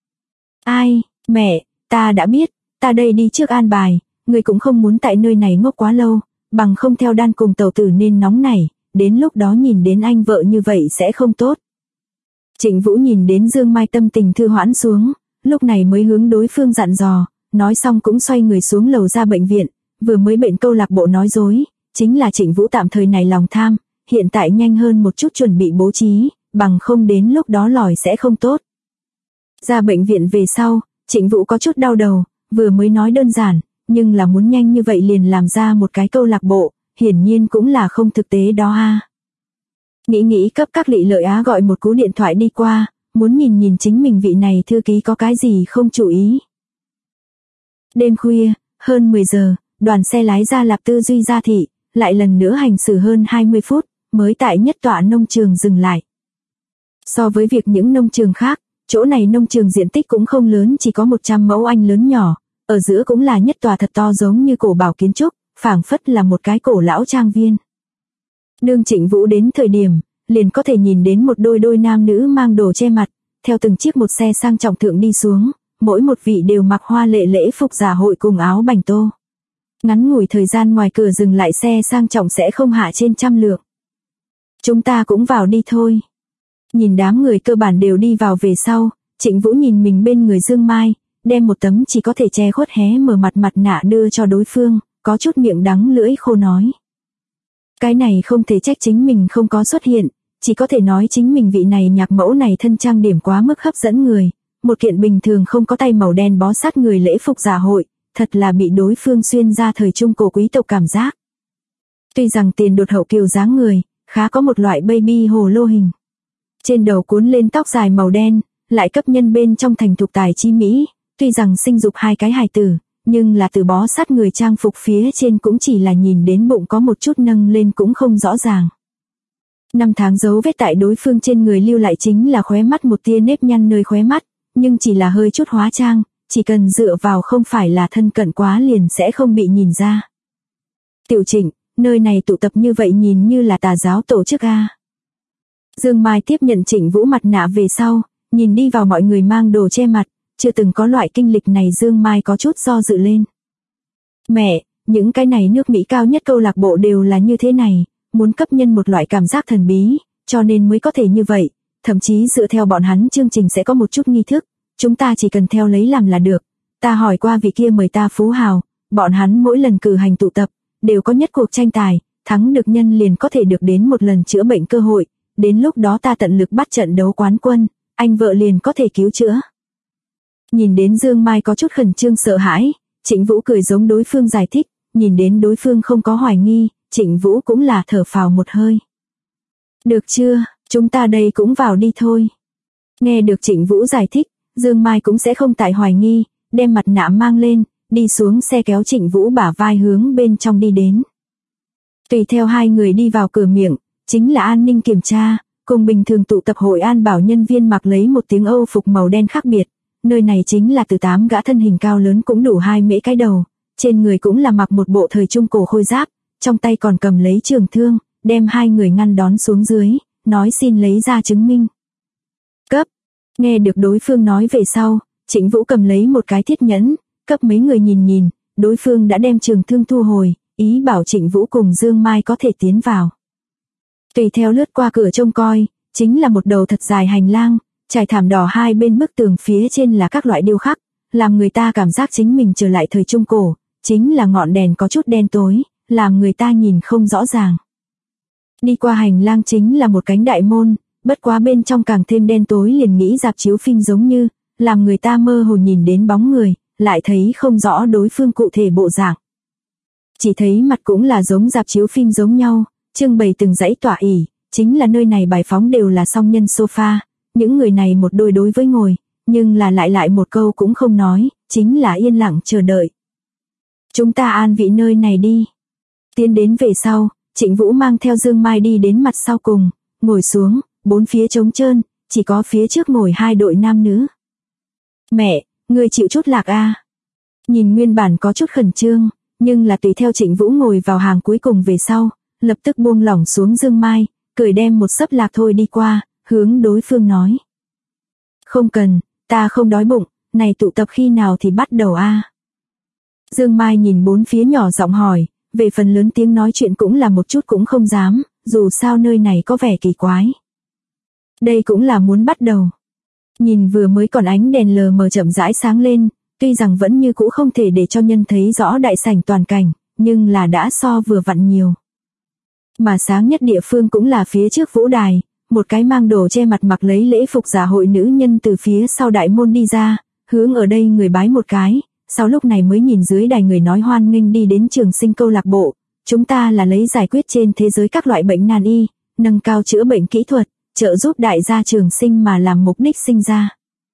Ai, mẹ, ta đã biết, ta đây đi trước an bài, người cũng không muốn tại nơi này ngốc quá lâu, bằng không theo đan cùng tẩu tử nên nóng nảy, đến lúc đó nhìn đến anh vợ như vậy sẽ không tốt. Trịnh Vũ nhìn đến Dương Mai tâm tình thư hoãn xuống, lúc này mới hướng đối phương dặn dò, nói xong cũng xoay người xuống lầu ra bệnh viện, vừa mới bệnh câu lạc bộ nói dối, chính là Trịnh Vũ tạm thời này lòng tham, hiện tại nhanh hơn một chút chuẩn bị bố trí, bằng không đến lúc đó lòi sẽ không tốt. Ra bệnh viện về sau, Trịnh Vũ có chút đau đầu, vừa mới nói đơn giản, nhưng là muốn nhanh như vậy liền làm ra một cái câu lạc bộ, hiển nhiên cũng là không thực tế đó ha. Nghĩ cấp các Lị Lợi Á gọi một cú điện thoại đi qua, muốn nhìn chính mình vị này thư ký có cái gì không chú ý. Đêm khuya, hơn 10 giờ, đoàn xe lái ra Lạp Tư Duy Gia Thị, lại lần nữa hành xử hơn 20 phút, mới tại nhất tọa nông trường dừng lại. So với việc những nông trường khác, chỗ này nông trường diện tích cũng không lớn, chỉ có 100 mẫu anh lớn nhỏ, ở giữa cũng là nhất tòa thật to giống như cổ bảo kiến trúc, phảng phất là một cái cổ lão trang viên. Đương Trịnh Vũ đến thời điểm, liền có thể nhìn đến một đôi nam nữ mang đồ che mặt, theo từng chiếc một xe sang trọng thượng đi xuống, mỗi một vị đều mặc hoa lệ lễ phục dạ hội cùng áo bành tô. Ngắn ngủi thời gian ngoài cửa dừng lại xe sang trọng sẽ không hạ trên 100 lượng. Chúng ta cũng vào đi thôi. Nhìn đám người cơ bản đều đi vào về sau, Trịnh Vũ nhìn mình bên người Dương Mai, đem một tấm chỉ có thể che khuất hé mở mặt nạ đưa cho đối phương, có chút miệng đắng lưỡi khô nói. Cái này không thể trách chính mình không có xuất hiện, chỉ có thể nói chính mình vị này nhạc mẫu này thân trang điểm quá mức hấp dẫn người, một kiện bình thường không có tay màu đen bó sát người lễ phục dạ hội, thật là bị đối phương xuyên ra thời trung cổ quý tộc cảm giác. Tuy rằng tiền đột hậu kiều dáng người, khá có một loại baby hồ lô hình. Trên đầu cuốn lên tóc dài màu đen, lại cấp nhân bên trong thành thục tài chi mỹ, tuy rằng sinh dục 2 cái hài tử, nhưng là từ bó sát người trang phục phía trên cũng chỉ là nhìn đến bụng có một chút nâng lên cũng không rõ ràng. 5 tháng dấu vết tại đối phương trên người lưu lại chính là khóe mắt một tia nếp nhăn nơi khóe mắt, nhưng chỉ là hơi chút hóa trang, chỉ cần dựa vào không phải là thân cận quá liền sẽ không bị nhìn ra. Tiểu Trịnh, nơi này tụ tập như vậy nhìn như là tà giáo tổ chức a. Dương Mai tiếp nhận Trịnh Vũ mặt nạ về sau, nhìn đi vào mọi người mang đồ che mặt, chưa từng có loại kinh lịch này Dương Mai có chút do dự lên. Mẹ, những cái này nước Mỹ cao nhất câu lạc bộ đều là như thế này, muốn cấp nhân một loại cảm giác thần bí, cho nên mới có thể như vậy, thậm chí dựa theo bọn hắn chương trình sẽ có một chút nghi thức, chúng ta chỉ cần theo lấy làm là được. Ta hỏi qua vị kia mời ta phú hào, bọn hắn mỗi lần cử hành tụ tập, đều có nhất cuộc tranh tài, thắng được nhân liền có thể được đến một lần chữa bệnh cơ hội, đến lúc đó ta tận lực bắt trận đấu quán quân, anh vợ liền có thể cứu chữa. Nhìn đến Dương Mai có chút khẩn trương sợ hãi, Trịnh Vũ cười giống đối phương giải thích, nhìn đến đối phương không có hoài nghi, Trịnh Vũ cũng là thở phào một hơi. Được chưa, chúng ta đây cũng vào đi thôi. Nghe được Trịnh Vũ giải thích, Dương Mai cũng sẽ không tại hoài nghi, đem mặt nạ mang lên, đi xuống xe kéo Trịnh Vũ bả vai hướng bên trong đi đến. Tùy theo hai người đi vào cửa miệng, chính là an ninh kiểm tra, cùng bình thường tụ tập hội an bảo nhân viên mặc lấy một tiếng Âu phục màu đen khác biệt. Nơi này chính là từ 8 gã thân hình cao lớn cũng đủ 2 mễ cái đầu, trên người cũng là mặc một bộ thời trung cổ khôi giáp, trong tay còn cầm lấy trường thương, đem hai người ngăn đón xuống dưới, nói xin lấy ra chứng minh. Cấp. Nghe được đối phương nói về sau, Trịnh Vũ cầm lấy một cái thiết nhẫn, cấp mấy người nhìn, đối phương đã đem trường thương thu hồi, ý bảo Trịnh Vũ cùng Dương Mai có thể tiến vào. Tùy theo lướt qua cửa trông coi, chính là một đầu thật dài hành lang, trải thảm đỏ hai bên bức tường phía trên là các loại điêu khắc, làm người ta cảm giác chính mình trở lại thời trung cổ, chính là ngọn đèn có chút đen tối, làm người ta nhìn không rõ ràng. Đi qua hành lang chính là một cánh đại môn, bất quá bên trong càng thêm đen tối liền nghĩ rạp chiếu phim giống như, làm người ta mơ hồ nhìn đến bóng người, lại thấy không rõ đối phương cụ thể bộ dạng. Chỉ thấy mặt cũng là giống rạp chiếu phim giống nhau, trưng bày từng dãy tọa ỷ, chính là nơi này bài phóng đều là song nhân sofa, những người này một đôi đối với ngồi, nhưng là lại một câu cũng không nói, chính là yên lặng chờ đợi. Chúng ta an vị nơi này đi. Tiến đến về sau, Trịnh Vũ mang theo Dương Mai đi đến mặt sau cùng, ngồi xuống, bốn phía trống trơn, chỉ có phía trước ngồi hai đội nam nữ. Mẹ, người chịu chút lạc a. Nhìn nguyên bản có chút khẩn trương, nhưng là tùy theo Trịnh Vũ ngồi vào hàng cuối cùng về sau, lập tức buông lỏng xuống Dương Mai, cười đem một sấp lạc thôi đi qua, hướng đối phương nói. Không cần, ta không đói bụng, này tụ tập khi nào thì bắt đầu a? Dương Mai nhìn bốn phía nhỏ giọng hỏi, về phần lớn tiếng nói chuyện cũng là một chút cũng không dám, dù sao nơi này có vẻ kỳ quái. Đây cũng là muốn bắt đầu. Nhìn vừa mới còn ánh đèn lờ mờ chậm rãi sáng lên, tuy rằng vẫn như cũ không thể để cho nhân thấy rõ đại sảnh toàn cảnh, nhưng là đã so vừa vặn nhiều. Mà sáng nhất địa phương cũng là phía trước vũ đài, một cái mang đồ che mặt mặc lấy lễ phục giả hội nữ nhân từ phía sau đại môn đi ra, hướng ở đây người bái một cái, sau lúc này mới nhìn dưới đài người nói hoan nghênh đi đến Trường Sinh câu lạc bộ, chúng ta là lấy giải quyết trên thế giới các loại bệnh nan y, nâng cao chữa bệnh kỹ thuật, trợ giúp đại gia trường sinh mà làm mục đích sinh ra.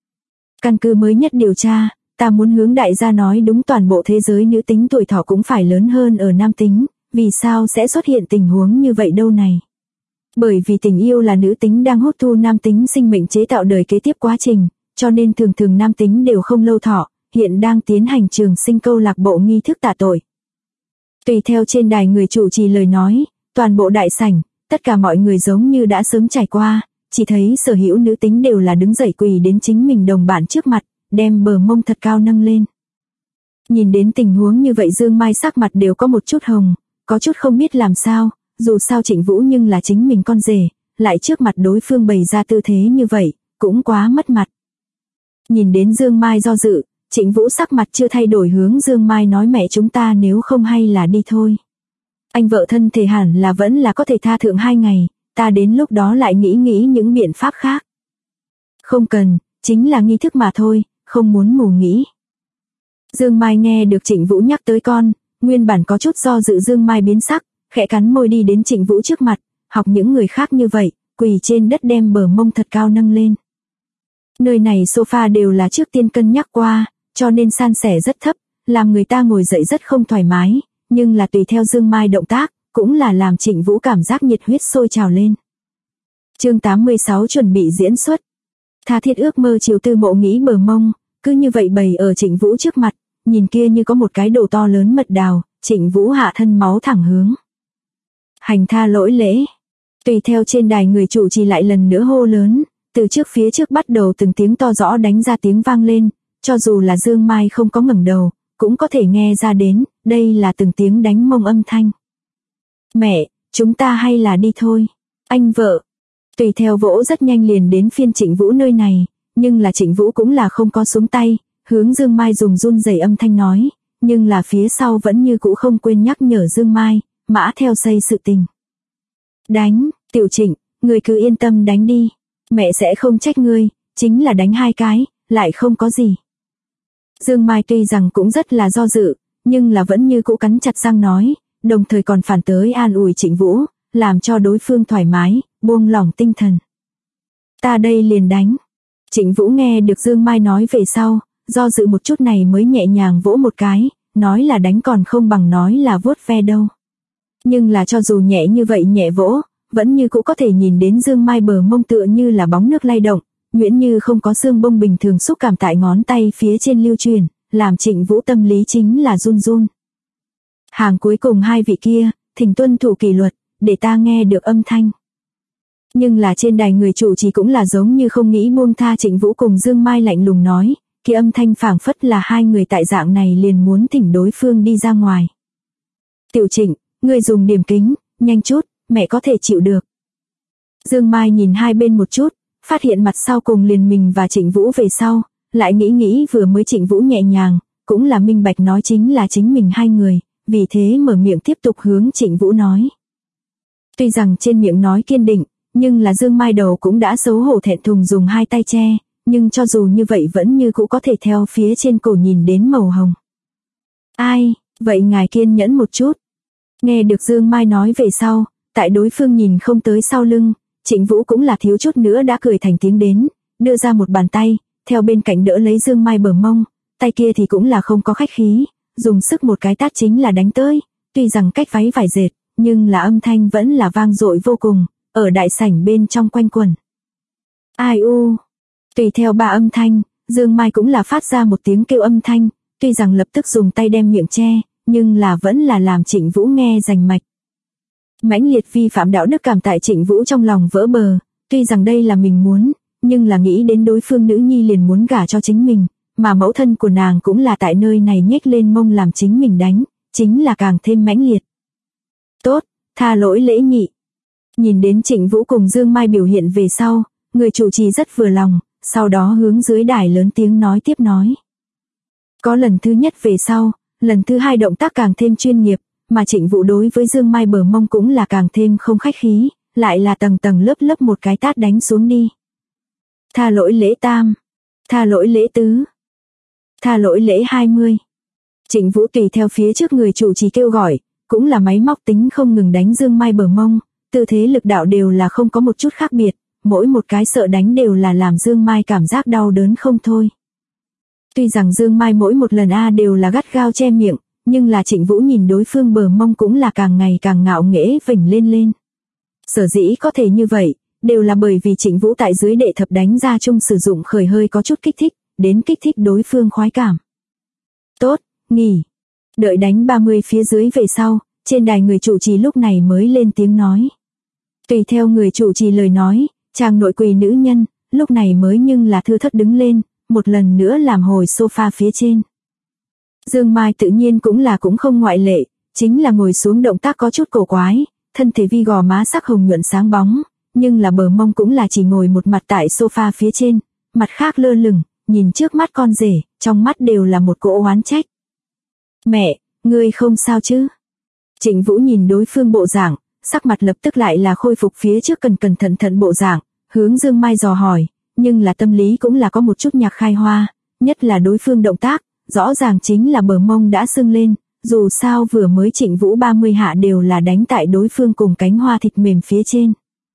Căn cứ mới nhất điều tra, ta muốn hướng đại gia nói đúng toàn bộ thế giới nữ tính tuổi thọ cũng phải lớn hơn ở nam tính, vì sao sẽ xuất hiện tình huống như vậy đâu này? Bởi vì tình yêu là nữ tính đang hút thu nam tính sinh mệnh chế tạo đời kế tiếp quá trình, cho nên thường nam tính đều không lâu thọ, hiện đang tiến hành Trường Sinh câu lạc bộ nghi thức tạ tội. Tùy theo trên đài người chủ trì lời nói, toàn bộ đại sảnh, tất cả mọi người giống như đã sớm trải qua, chỉ thấy sở hữu nữ tính đều là đứng dậy quỳ đến chính mình đồng bạn trước mặt, đem bờ mông thật cao nâng lên. Nhìn đến tình huống như vậy Dương Mai sắc mặt đều có một chút hồng, có chút không biết làm sao, dù sao Trịnh Vũ nhưng là chính mình con rể, lại trước mặt đối phương bày ra tư thế như vậy, cũng quá mất mặt. Nhìn đến Dương Mai do dự, Trịnh Vũ sắc mặt chưa thay đổi hướng Dương Mai nói mẹ chúng ta nếu không hay là đi thôi. Anh vợ thân thể hẳn là vẫn là có thể tha thượng 2 ngày, ta đến lúc đó lại nghĩ những biện pháp khác. Không cần, chính là nghi thức mà thôi, không muốn mù nghĩ. Dương Mai nghe được Trịnh Vũ nhắc tới con, nguyên bản có chút do dự Dương Mai biến sắc, khẽ cắn môi đi đến Trịnh Vũ trước mặt, học những người khác như vậy, quỳ trên đất đem bờ mông thật cao nâng lên. Nơi này sofa đều là trước tiên cân nhắc qua, cho nên san sẻ rất thấp, làm người ta ngồi dậy rất không thoải mái, nhưng là tùy theo Dương Mai động tác, cũng là làm Trịnh Vũ cảm giác nhiệt huyết sôi trào lên. Chương 86 chuẩn bị diễn xuất. Tha thiết ước mơ chiều tư mộ nghĩ bờ mông, cứ như vậy bày ở Trịnh Vũ trước mặt, nhìn kia như có một cái đồ to lớn mật đào, Trịnh Vũ hạ thân máu thẳng hướng. Hành tha lỗi lễ. Tùy theo trên đài người chủ trì lại lần nữa hô lớn, từ trước phía trước bắt đầu từng tiếng to rõ đánh ra tiếng vang lên, cho dù là Dương Mai không có ngẩng đầu, cũng có thể nghe ra đến, đây là từng tiếng đánh mông âm thanh. Mẹ, chúng ta hay là đi thôi. Anh vợ. Tùy theo vỗ rất nhanh liền đến phiên Trịnh Vũ nơi này, nhưng là Trịnh Vũ cũng là không có xuống tay, hướng Dương Mai dùng run rẩy âm thanh nói, nhưng là phía sau vẫn như cũ không quên nhắc nhở Dương Mai, mã theo xây sự tình. Đánh, Tiểu Trịnh, ngươi cứ yên tâm đánh đi, mẹ sẽ không trách ngươi, chính là đánh 2 cái, lại không có gì. Dương Mai tuy rằng cũng rất là do dự, nhưng là vẫn như cũ cắn chặt răng nói, đồng thời còn phản tới an ủi Trịnh Vũ, làm cho đối phương thoải mái, buông lỏng tinh thần. Ta đây liền đánh. Trịnh Vũ nghe được Dương Mai nói về sau, do dự một chút này mới nhẹ nhàng vỗ một cái, nói là đánh còn không bằng nói là vuốt ve đâu. Nhưng là cho dù nhẹ như vậy nhẹ vỗ, vẫn như cũ có thể nhìn đến Dương Mai bờ mông tựa như là bóng nước lay động, nhuyễn như không có xương bông bình thường xúc cảm tại ngón tay phía trên lưu truyền, làm Trịnh Vũ tâm lý chính là run run. Hàng cuối cùng 2 vị kia, thỉnh tuân thủ kỷ luật, để ta nghe được âm thanh. Nhưng là trên đài người chủ trì cũng là giống như không nghĩ buông tha Trịnh Vũ cùng Dương Mai lạnh lùng nói, kia âm thanh phảng phất là 2 người tại dạng này liền muốn thỉnh đối phương đi ra ngoài. Tiểu Trịnh, ngươi dùng điểm kính, nhanh chút, mẹ có thể chịu được. Dương Mai nhìn hai bên một chút, phát hiện mặt sau cùng liền mình và Trịnh Vũ về sau, lại nghĩ vừa mới Trịnh Vũ nhẹ nhàng, cũng là minh bạch nói chính là chính mình 2 người, vì thế mở miệng tiếp tục hướng Trịnh Vũ nói. Tuy rằng trên miệng nói kiên định, nhưng là Dương Mai đầu cũng đã xấu hổ thẹn thùng dùng 2 tay che, nhưng cho dù như vậy vẫn như cũ có thể theo phía trên cổ nhìn đến màu hồng. Ai, vậy ngài kiên nhẫn một chút. Nghe được Dương Mai nói về sau, tại đối phương nhìn không tới sau lưng, Trịnh Vũ cũng là thiếu chút nữa đã cười thành tiếng đến, đưa ra một bàn tay, theo bên cạnh đỡ lấy Dương Mai bờ mông, tay kia thì cũng là không có khách khí, dùng sức một cái tát chính là đánh tới, tuy rằng cách váy vải dệt, nhưng là âm thanh vẫn là vang dội vô cùng, ở đại sảnh bên trong quanh quẩn. Ai u, tùy theo 3 âm thanh, Dương Mai cũng là phát ra một tiếng kêu âm thanh, tuy rằng lập tức dùng tay đem miệng che, nhưng là vẫn là làm Trịnh Vũ nghe rành mạch. Mãnh liệt vi phạm đạo đức cảm tại Trịnh Vũ trong lòng vỡ bờ, tuy rằng đây là mình muốn, nhưng là nghĩ đến đối phương nữ nhi liền muốn gả cho chính mình, mà mẫu thân của nàng cũng là tại nơi này nhếch lên mông làm chính mình đánh, chính là càng thêm mãnh liệt. Tốt, tha lỗi lễ nhị. Nhìn đến Trịnh Vũ cùng Dương Mai biểu hiện về sau, người chủ trì rất vừa lòng, sau đó hướng dưới đài lớn tiếng nói tiếp nói. Có lần thứ nhất về sau, lần thứ 2 động tác càng thêm chuyên nghiệp, mà Trịnh Vũ đối với Dương Mai bờ mông cũng là càng thêm không khách khí, lại là tầng tầng lớp lớp một cái tát đánh xuống đi. Tha lỗi lễ tam, tha lỗi lễ tứ, tha lỗi lễ 20. Trịnh Vũ tùy theo phía trước người chủ trì kêu gọi, cũng là máy móc tính không ngừng đánh Dương Mai bờ mông, tư thế lực đạo đều là không có một chút khác biệt, mỗi một cái sợ đánh đều là làm Dương Mai cảm giác đau đớn không thôi. Tuy rằng Dương Mai mỗi một lần đều là gắt gao che miệng, nhưng là Trịnh Vũ nhìn đối phương bờ mông cũng là càng ngày càng ngạo nghễ vểnh lên. Sở dĩ có thể như vậy, đều là bởi vì Trịnh Vũ tại dưới đệ thập đánh ra chung sử dụng khởi hơi có chút kích thích, đến kích thích đối phương khoái cảm. Tốt, nghỉ. Đợi đánh 30 phía dưới về sau, trên đài người chủ trì lúc này mới lên tiếng nói. Tùy theo người chủ trì lời nói, chàng nội quỳ nữ nhân, lúc này mới nhưng là thưa thất đứng lên, một lần nữa làm hồi sofa phía trên. Dương Mai tự nhiên cũng không ngoại lệ, chính là ngồi xuống động tác có chút cổ quái, thân thể vi gò má sắc hồng nhuận sáng bóng, nhưng là bờ mông cũng là chỉ ngồi một mặt tại sofa phía trên, mặt khác lơ lửng, nhìn trước mắt con rể, trong mắt đều là một cỗ oán trách. Mẹ, ngươi không sao chứ? Trịnh Vũ nhìn đối phương bộ dạng, sắc mặt lập tức lại là khôi phục phía trước cẩn thận bộ dạng, hướng Dương Mai dò hỏi, nhưng là tâm lý cũng là có một chút nhạc khai hoa, nhất là đối phương động tác, rõ ràng chính là bờ mông đã sưng lên, dù sao vừa mới Trịnh Vũ 30 hạ đều là đánh tại đối phương cùng cánh hoa thịt mềm phía trên.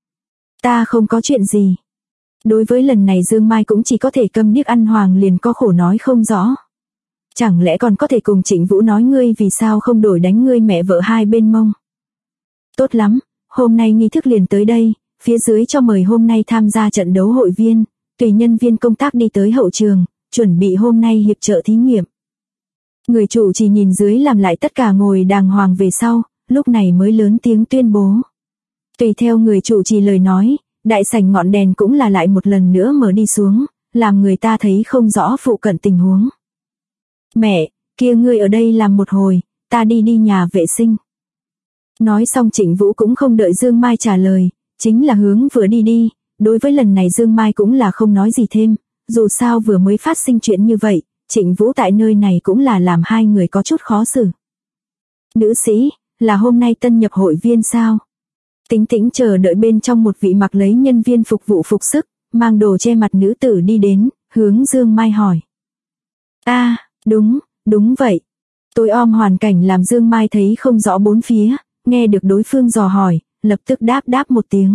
Ta không có chuyện gì. Đối với lần này Dương Mai cũng chỉ có thể câm điếc ăn hoàng liền có khổ nói không rõ. Chẳng lẽ còn có thể cùng Trịnh Vũ nói ngươi vì sao không đổi đánh ngươi mẹ vợ hai bên mông. Tốt lắm, hôm nay nghi thức liền tới đây, phía dưới cho mời hôm nay tham gia trận đấu hội viên, tùy nhân viên công tác đi tới hậu trường, chuẩn bị hôm nay hiệp trợ thí nghiệm. Người chủ chỉ nhìn dưới làm lại tất cả ngồi đàng hoàng về sau, lúc này mới lớn tiếng tuyên bố. Tùy theo người chủ trì lời nói, đại sảnh ngọn đèn cũng là lại một lần nữa mở đi xuống, làm người ta thấy không rõ phụ cận tình huống. Mẹ, kia ngươi ở đây làm một hồi, ta đi nhà vệ sinh. Nói xong Trịnh Vũ cũng không đợi Dương Mai trả lời, chính là hướng vừa đi đi, đối với lần này Dương Mai cũng là không nói gì thêm, dù sao vừa mới phát sinh chuyện như vậy, Trịnh Vũ tại nơi này cũng là làm hai người có chút khó xử. Nữ sĩ, là hôm nay tân nhập hội viên sao? Tính tĩnh chờ đợi bên trong một vị mặc lấy nhân viên phục vụ phục sức, mang đồ che mặt nữ tử đi đến, hướng Dương Mai hỏi. Đúng vậy. Tối om hoàn cảnh làm Dương Mai thấy không rõ bốn phía, nghe được đối phương dò hỏi, lập tức đáp một tiếng.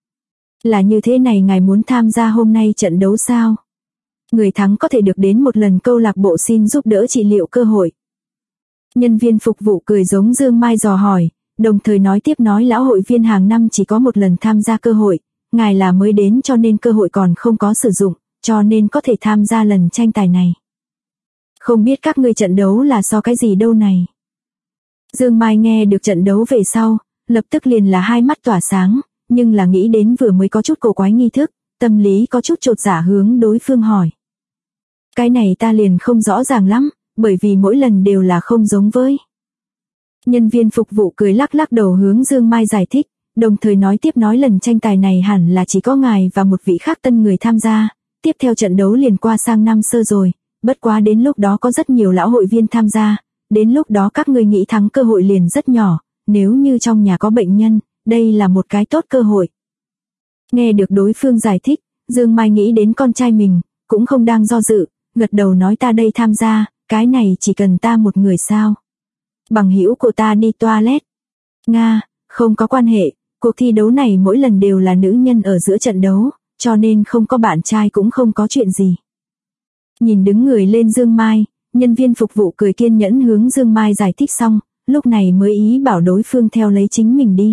Là như thế này, ngài muốn tham gia hôm nay trận đấu sao? Người thắng có thể được đến một lần câu lạc bộ xin giúp đỡ trị liệu cơ hội. Nhân viên phục vụ cười giống Dương Mai dò hỏi, đồng thời nói tiếp nói lão hội viên hàng năm chỉ có một lần tham gia cơ hội, ngài là mới đến cho nên cơ hội còn không có sử dụng, cho nên có thể tham gia lần tranh tài này. Không biết các ngươi trận đấu là so cái gì đâu này. Dương Mai nghe được trận đấu về sau, lập tức liền là hai mắt tỏa sáng, nhưng là nghĩ đến vừa mới có chút cổ quái nghi thức, tâm lý có chút chột dạ hướng đối phương hỏi. Cái này ta liền không rõ ràng lắm, bởi vì mỗi lần đều là không giống với. Nhân viên phục vụ cười lắc đầu hướng Dương Mai giải thích, đồng thời nói tiếp nói lần tranh tài này hẳn là chỉ có ngài và một vị khác tân người tham gia, tiếp theo trận đấu liền qua sang năm sơ rồi, bất quá đến lúc đó có rất nhiều lão hội viên tham gia, đến lúc đó các ngươi nghĩ thắng cơ hội liền rất nhỏ, nếu như trong nhà có bệnh nhân, đây là một cái tốt cơ hội. Nghe được đối phương giải thích, Dương Mai nghĩ đến con trai mình, cũng không đang do dự, gật đầu nói ta đây tham gia, cái này chỉ cần ta một người sao. Bằng hữu của ta đi toilet. Nga, không có quan hệ, cuộc thi đấu này mỗi lần đều là nữ nhân ở giữa trận đấu, cho nên không có bạn trai cũng không có chuyện gì. Nhìn đứng người lên Dương Mai, nhân viên phục vụ cười kiên nhẫn hướng Dương Mai giải thích xong, lúc này mới ý bảo đối phương theo lấy chính mình đi.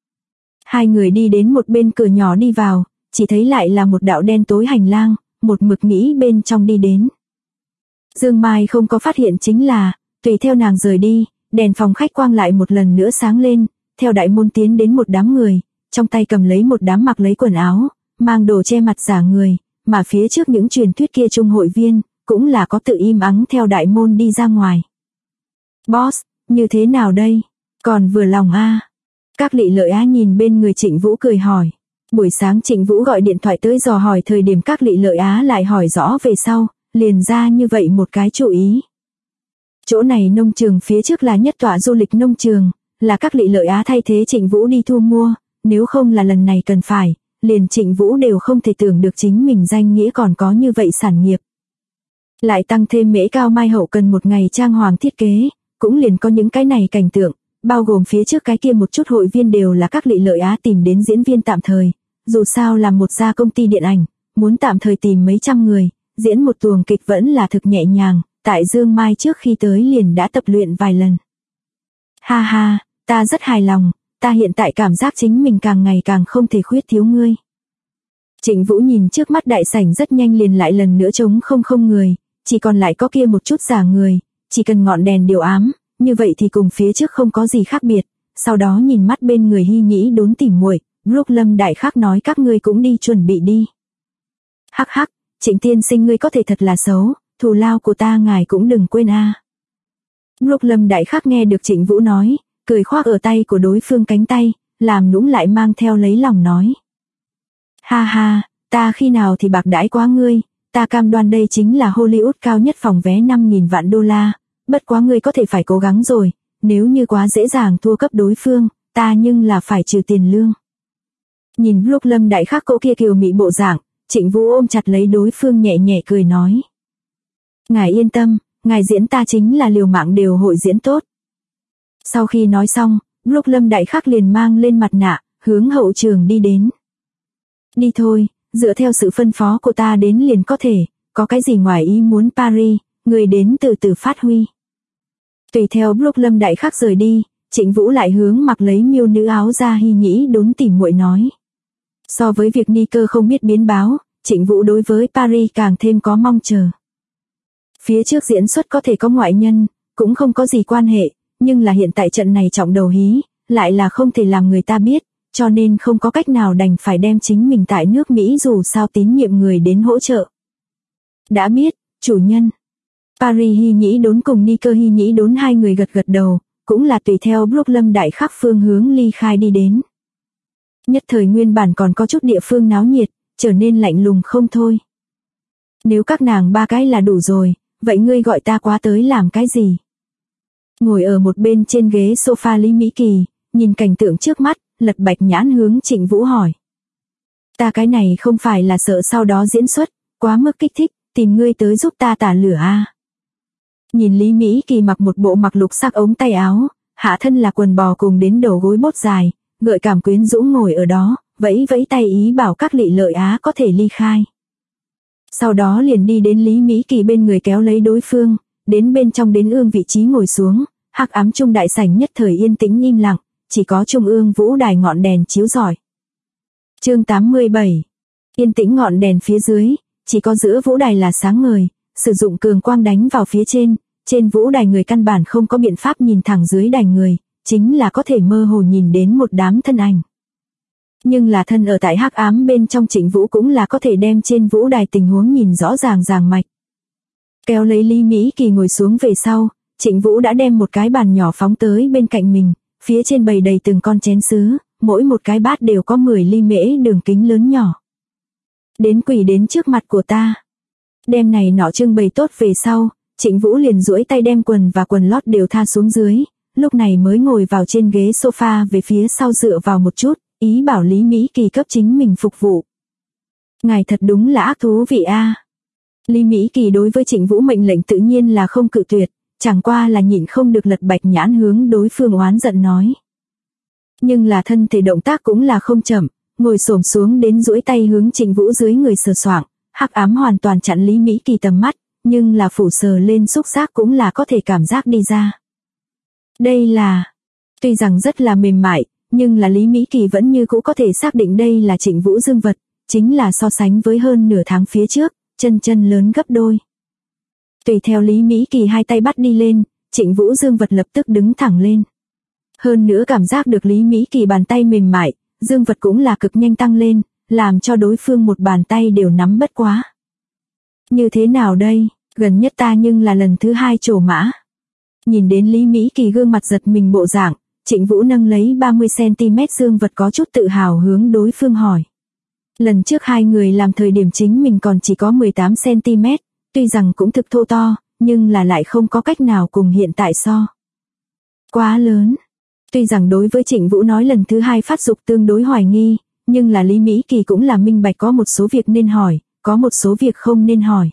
Hai người đi đến một bên cửa nhỏ đi vào, chỉ thấy lại là một đạo đen tối hành lang, một mực nghĩ bên trong đi đến. Dương Mai không có phát hiện chính là, tùy theo nàng rời đi, đèn phòng khách quang lại một lần nữa sáng lên, theo đại môn tiến đến một đám người, trong tay cầm lấy một đám mặc lấy quần áo, mang đồ che mặt giả người, mà phía trước những truyền thuyết kia trung hội viên, cũng là có tự im ắng theo đại môn đi ra ngoài. Boss, như thế nào đây? Còn vừa lòng a? Các Lị Lợi Á nhìn bên người Trịnh Vũ cười hỏi. Buổi sáng Trịnh Vũ gọi điện thoại tới dò hỏi thời điểm các Lị Lợi Á lại hỏi rõ về sau, liền ra như vậy một cái chú ý. Chỗ này nông trường phía trước là nhất tọa du lịch nông trường, là các Lị Lợi Á thay thế Trịnh Vũ đi thu mua, nếu không là lần này cần phải, liền Trịnh Vũ đều không thể tưởng được chính mình danh nghĩa còn có như vậy sản nghiệp. Lại tăng thêm Mễ Cao Mai hậu cần một ngày trang hoàng thiết kế, cũng liền có những cái này cảnh tượng, bao gồm phía trước cái kia một chút hội viên đều là các Lị Lợi Á tìm đến diễn viên tạm thời, dù sao là một gia công ty điện ảnh, muốn tạm thời tìm mấy trăm người, diễn một tuồng kịch vẫn là thực nhẹ nhàng, tại Dương Mai trước khi tới liền đã tập luyện vài lần. Ha ha, ta rất hài lòng, ta hiện tại cảm giác chính mình càng ngày càng không thể khuyết thiếu ngươi. Trịnh Vũ nhìn trước mắt đại sảnh rất nhanh liền lại lần nữa trống không người, chỉ còn lại có kia một chút giả người, chỉ cần ngọn đèn điều ám, như vậy thì cùng phía trước không có gì khác biệt, sau đó nhìn mắt bên người Hy Nhĩ Đốn tỉ muội, Brooke Lâm đại khắc nói các ngươi cũng đi chuẩn bị đi. Hắc hắc, Trịnh tiên sinh ngươi có thể thật là xấu, thù lao của ta ngài cũng đừng quên a. Brooke Lâm đại khắc nghe được Trịnh Vũ nói, cười khoác ở tay của đối phương cánh tay, làm nũng lại mang theo lấy lòng nói. Ha ha, ta khi nào thì bạc đãi quá ngươi, ta cam đoan đây chính là Hollywood cao nhất phòng vé 5.000 vạn đô la, bất quá ngươi có thể phải cố gắng rồi, nếu như quá dễ dàng thua cấp đối phương, ta nhưng là phải trừ tiền lương. Nhìn Brooke Lâm đại khắc cỗ kia kiều mị bộ dạng, Trịnh Vũ ôm chặt lấy đối phương nhẹ nhẹ cười nói. Ngài yên tâm, ngài diễn ta chính là liều mạng đều hội diễn tốt. Sau khi nói xong, Brooke Lâm đại khắc liền mang lên mặt nạ, hướng hậu trường đi đến. Đi thôi, dựa theo sự phân phó của ta đến liền có thể, có cái gì ngoài ý muốn Paris, người đến từ từ phát huy. Tùy theo Brooke Lâm đại khắc rời đi, Trịnh Vũ lại hướng mặc lấy miêu nữ áo ra Hy Nhĩ Đốn tỉ muội nói. So với việc ni cơ không biết biến báo, Trịnh Vũ đối với Paris càng thêm có mong chờ. Phía trước diễn xuất có thể có ngoại nhân, cũng không có gì quan hệ, nhưng là hiện tại trận này trọng đầu hí, lại là không thể làm người ta biết, cho nên không có cách nào đành phải đem chính mình tại nước Mỹ dù sao tín nhiệm người đến hỗ trợ. Đã biết, chủ nhân. Paris Hy Nhĩ Đốn cùng ni cơ Hy Nhĩ Đốn hai người gật đầu, cũng là tùy theo Brooke Lâm Đại Khắc phương hướng ly khai đi đến. Nhất thời nguyên bản còn có chút địa phương náo nhiệt, trở nên lạnh lùng không thôi. Nếu các nàng ba cái là đủ rồi, vậy ngươi gọi ta quá tới làm cái gì? Ngồi ở một bên trên ghế sofa Lý Mỹ Kỳ, nhìn cảnh tượng trước mắt, lật bạch nhãn hướng Trịnh Vũ hỏi. Ta cái này không phải là sợ sau đó diễn xuất, quá mức kích thích, tìm ngươi tới giúp ta tả lửa a. Nhìn Lý Mỹ Kỳ mặc một bộ mặc lục sắc ống tay áo, hạ thân là quần bò cùng đến đầu gối bốt dài, gợi cảm quyến rũ ngồi ở đó, vẫy vẫy tay ý bảo các lị lợi á có thể ly khai. Sau đó liền đi đến Lý Mỹ Kỳ bên người kéo lấy đối phương, đến bên trong đến ương vị trí ngồi xuống, hắc ám trung đại sảnh nhất thời yên tĩnh im lặng, chỉ có trung ương vũ đài ngọn đèn chiếu rọi. Chương 87. Yên tĩnh ngọn đèn phía dưới, chỉ có giữa vũ đài là sáng ngời, sử dụng cường quang đánh vào phía trên vũ đài người căn bản không có biện pháp nhìn thẳng dưới đài người, chính là có thể mơ hồ nhìn đến một đám thân ảnh. Nhưng là thân ở tại hắc ám bên trong Trịnh Vũ cũng là có thể đem trên vũ đài tình huống nhìn rõ ràng ràng mạch. Kéo lấy Lý Mỹ Kỳ ngồi xuống về sau, Trịnh Vũ đã đem một cái bàn nhỏ phóng tới bên cạnh mình, phía trên bày đầy từng con chén sứ, mỗi một cái bát đều có 10 ly mễ đường kính lớn nhỏ. Đến quỳ đến trước mặt của ta. Đem này nọ trưng bày tốt về sau, Trịnh Vũ liền duỗi tay đem quần và quần lót đều tha xuống dưới, lúc này mới ngồi vào trên ghế sofa về phía sau dựa vào một chút, ý bảo Lý Mỹ Kỳ cấp chính mình phục vụ. Ngài thật đúng là ác thú vị a. Lý Mỹ Kỳ đối với Trịnh Vũ mệnh lệnh tự nhiên là không cự tuyệt, chẳng qua là nhịn không được lật bạch nhãn hướng đối phương oán giận nói. Nhưng là thân thể động tác cũng là không chậm, ngồi xổm xuống đến duỗi tay hướng Trịnh Vũ dưới người sờ soạng, hắc ám hoàn toàn chặn Lý Mỹ Kỳ tầm mắt, nhưng là phủ sờ lên xúc giác cũng là có thể cảm giác đi ra. Đây là, tuy rằng rất là mềm mại, nhưng là Lý Mỹ Kỳ vẫn như cũ có thể xác định đây là Trịnh Vũ dương vật, chính là so sánh với hơn nửa tháng phía trước, chân lớn gấp đôi. Tùy theo Lý Mỹ Kỳ hai tay bắt đi lên, Trịnh Vũ dương vật lập tức đứng thẳng lên. Hơn nữa cảm giác được Lý Mỹ Kỳ bàn tay mềm mại, dương vật cũng là cực nhanh tăng lên, làm cho đối phương một bàn tay đều nắm bất quá. Như thế nào đây, gần nhất ta nhưng là lần thứ 2 trổ mã. Nhìn đến Lý Mỹ Kỳ gương mặt giật mình bộ dạng, Trịnh Vũ nâng lấy 30cm dương vật có chút tự hào hướng đối phương hỏi. Lần trước hai người làm thời điểm chính mình còn chỉ có 18cm, tuy rằng cũng thực thô to, nhưng là lại không có cách nào cùng hiện tại so. Quá lớn. Tuy rằng đối với Trịnh Vũ nói lần thứ 2 phát dục tương đối hoài nghi, nhưng là Lý Mỹ Kỳ cũng là minh bạch có một số việc nên hỏi, có một số việc không nên hỏi.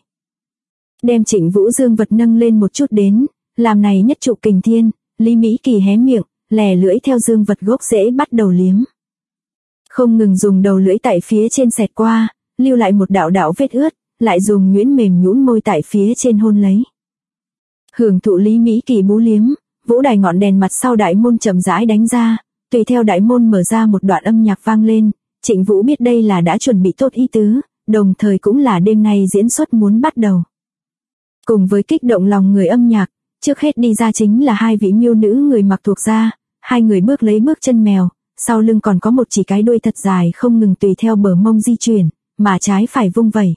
Đem Trịnh Vũ dương vật nâng lên một chút đến, làm này nhất trụ kình thiên, Lý Mỹ Kỳ hé miệng, lè lưỡi theo dương vật gốc rễ bắt đầu liếm. Không ngừng dùng đầu lưỡi tại phía trên xẹt qua, lưu lại một đạo đạo vết ướt, lại dùng nhuyễn mềm nhũn môi tại phía trên hôn lấy. Hưởng thụ Lý Mỹ Kỳ bú liếm, vũ đài ngọn đèn mặt sau đại môn chậm rãi đánh ra, tùy theo đại môn mở ra một đoạn âm nhạc vang lên, Trịnh Vũ biết đây là đã chuẩn bị tốt ý tứ, đồng thời cũng là đêm nay diễn xuất muốn bắt đầu. Cùng với kích động lòng người âm nhạc, trước hết đi ra chính là hai vị miêu nữ người mặc thuộc ra, hai người bước lấy bước chân mèo, sau lưng còn có một chỉ cái đuôi thật dài không ngừng tùy theo bờ mông di chuyển, mà trái phải vung vẩy.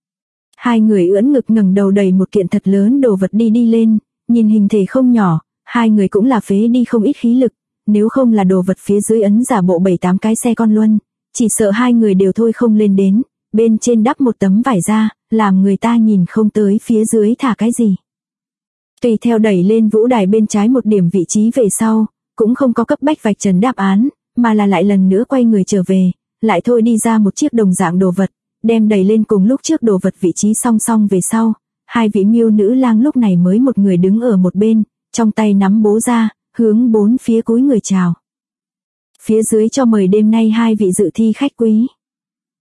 Hai người ưỡn ngực ngẩng đầu đầy một kiện thật lớn đồ vật đi lên, nhìn hình thể không nhỏ, hai người cũng là phế đi không ít khí lực, nếu không là đồ vật phía dưới ấn giả bộ 7-8 cái xe con luân, chỉ sợ hai người đều thôi không lên đến, bên trên đắp một tấm vải ra, làm người ta nhìn không tới phía dưới thả cái gì. Tùy theo đẩy lên vũ đài bên trái một điểm vị trí về sau, cũng không có cấp bách vạch trần đáp án, mà là lại lần nữa quay người trở về, lại thôi đi ra một chiếc đồng dạng đồ vật, đem đẩy lên cùng lúc trước đồ vật vị trí song song về sau, hai vị miêu nữ lang lúc này mới một người đứng ở một bên, trong tay nắm bố ra, hướng bốn phía cúi người chào. Phía dưới cho mời đêm nay hai vị dự thi khách quý.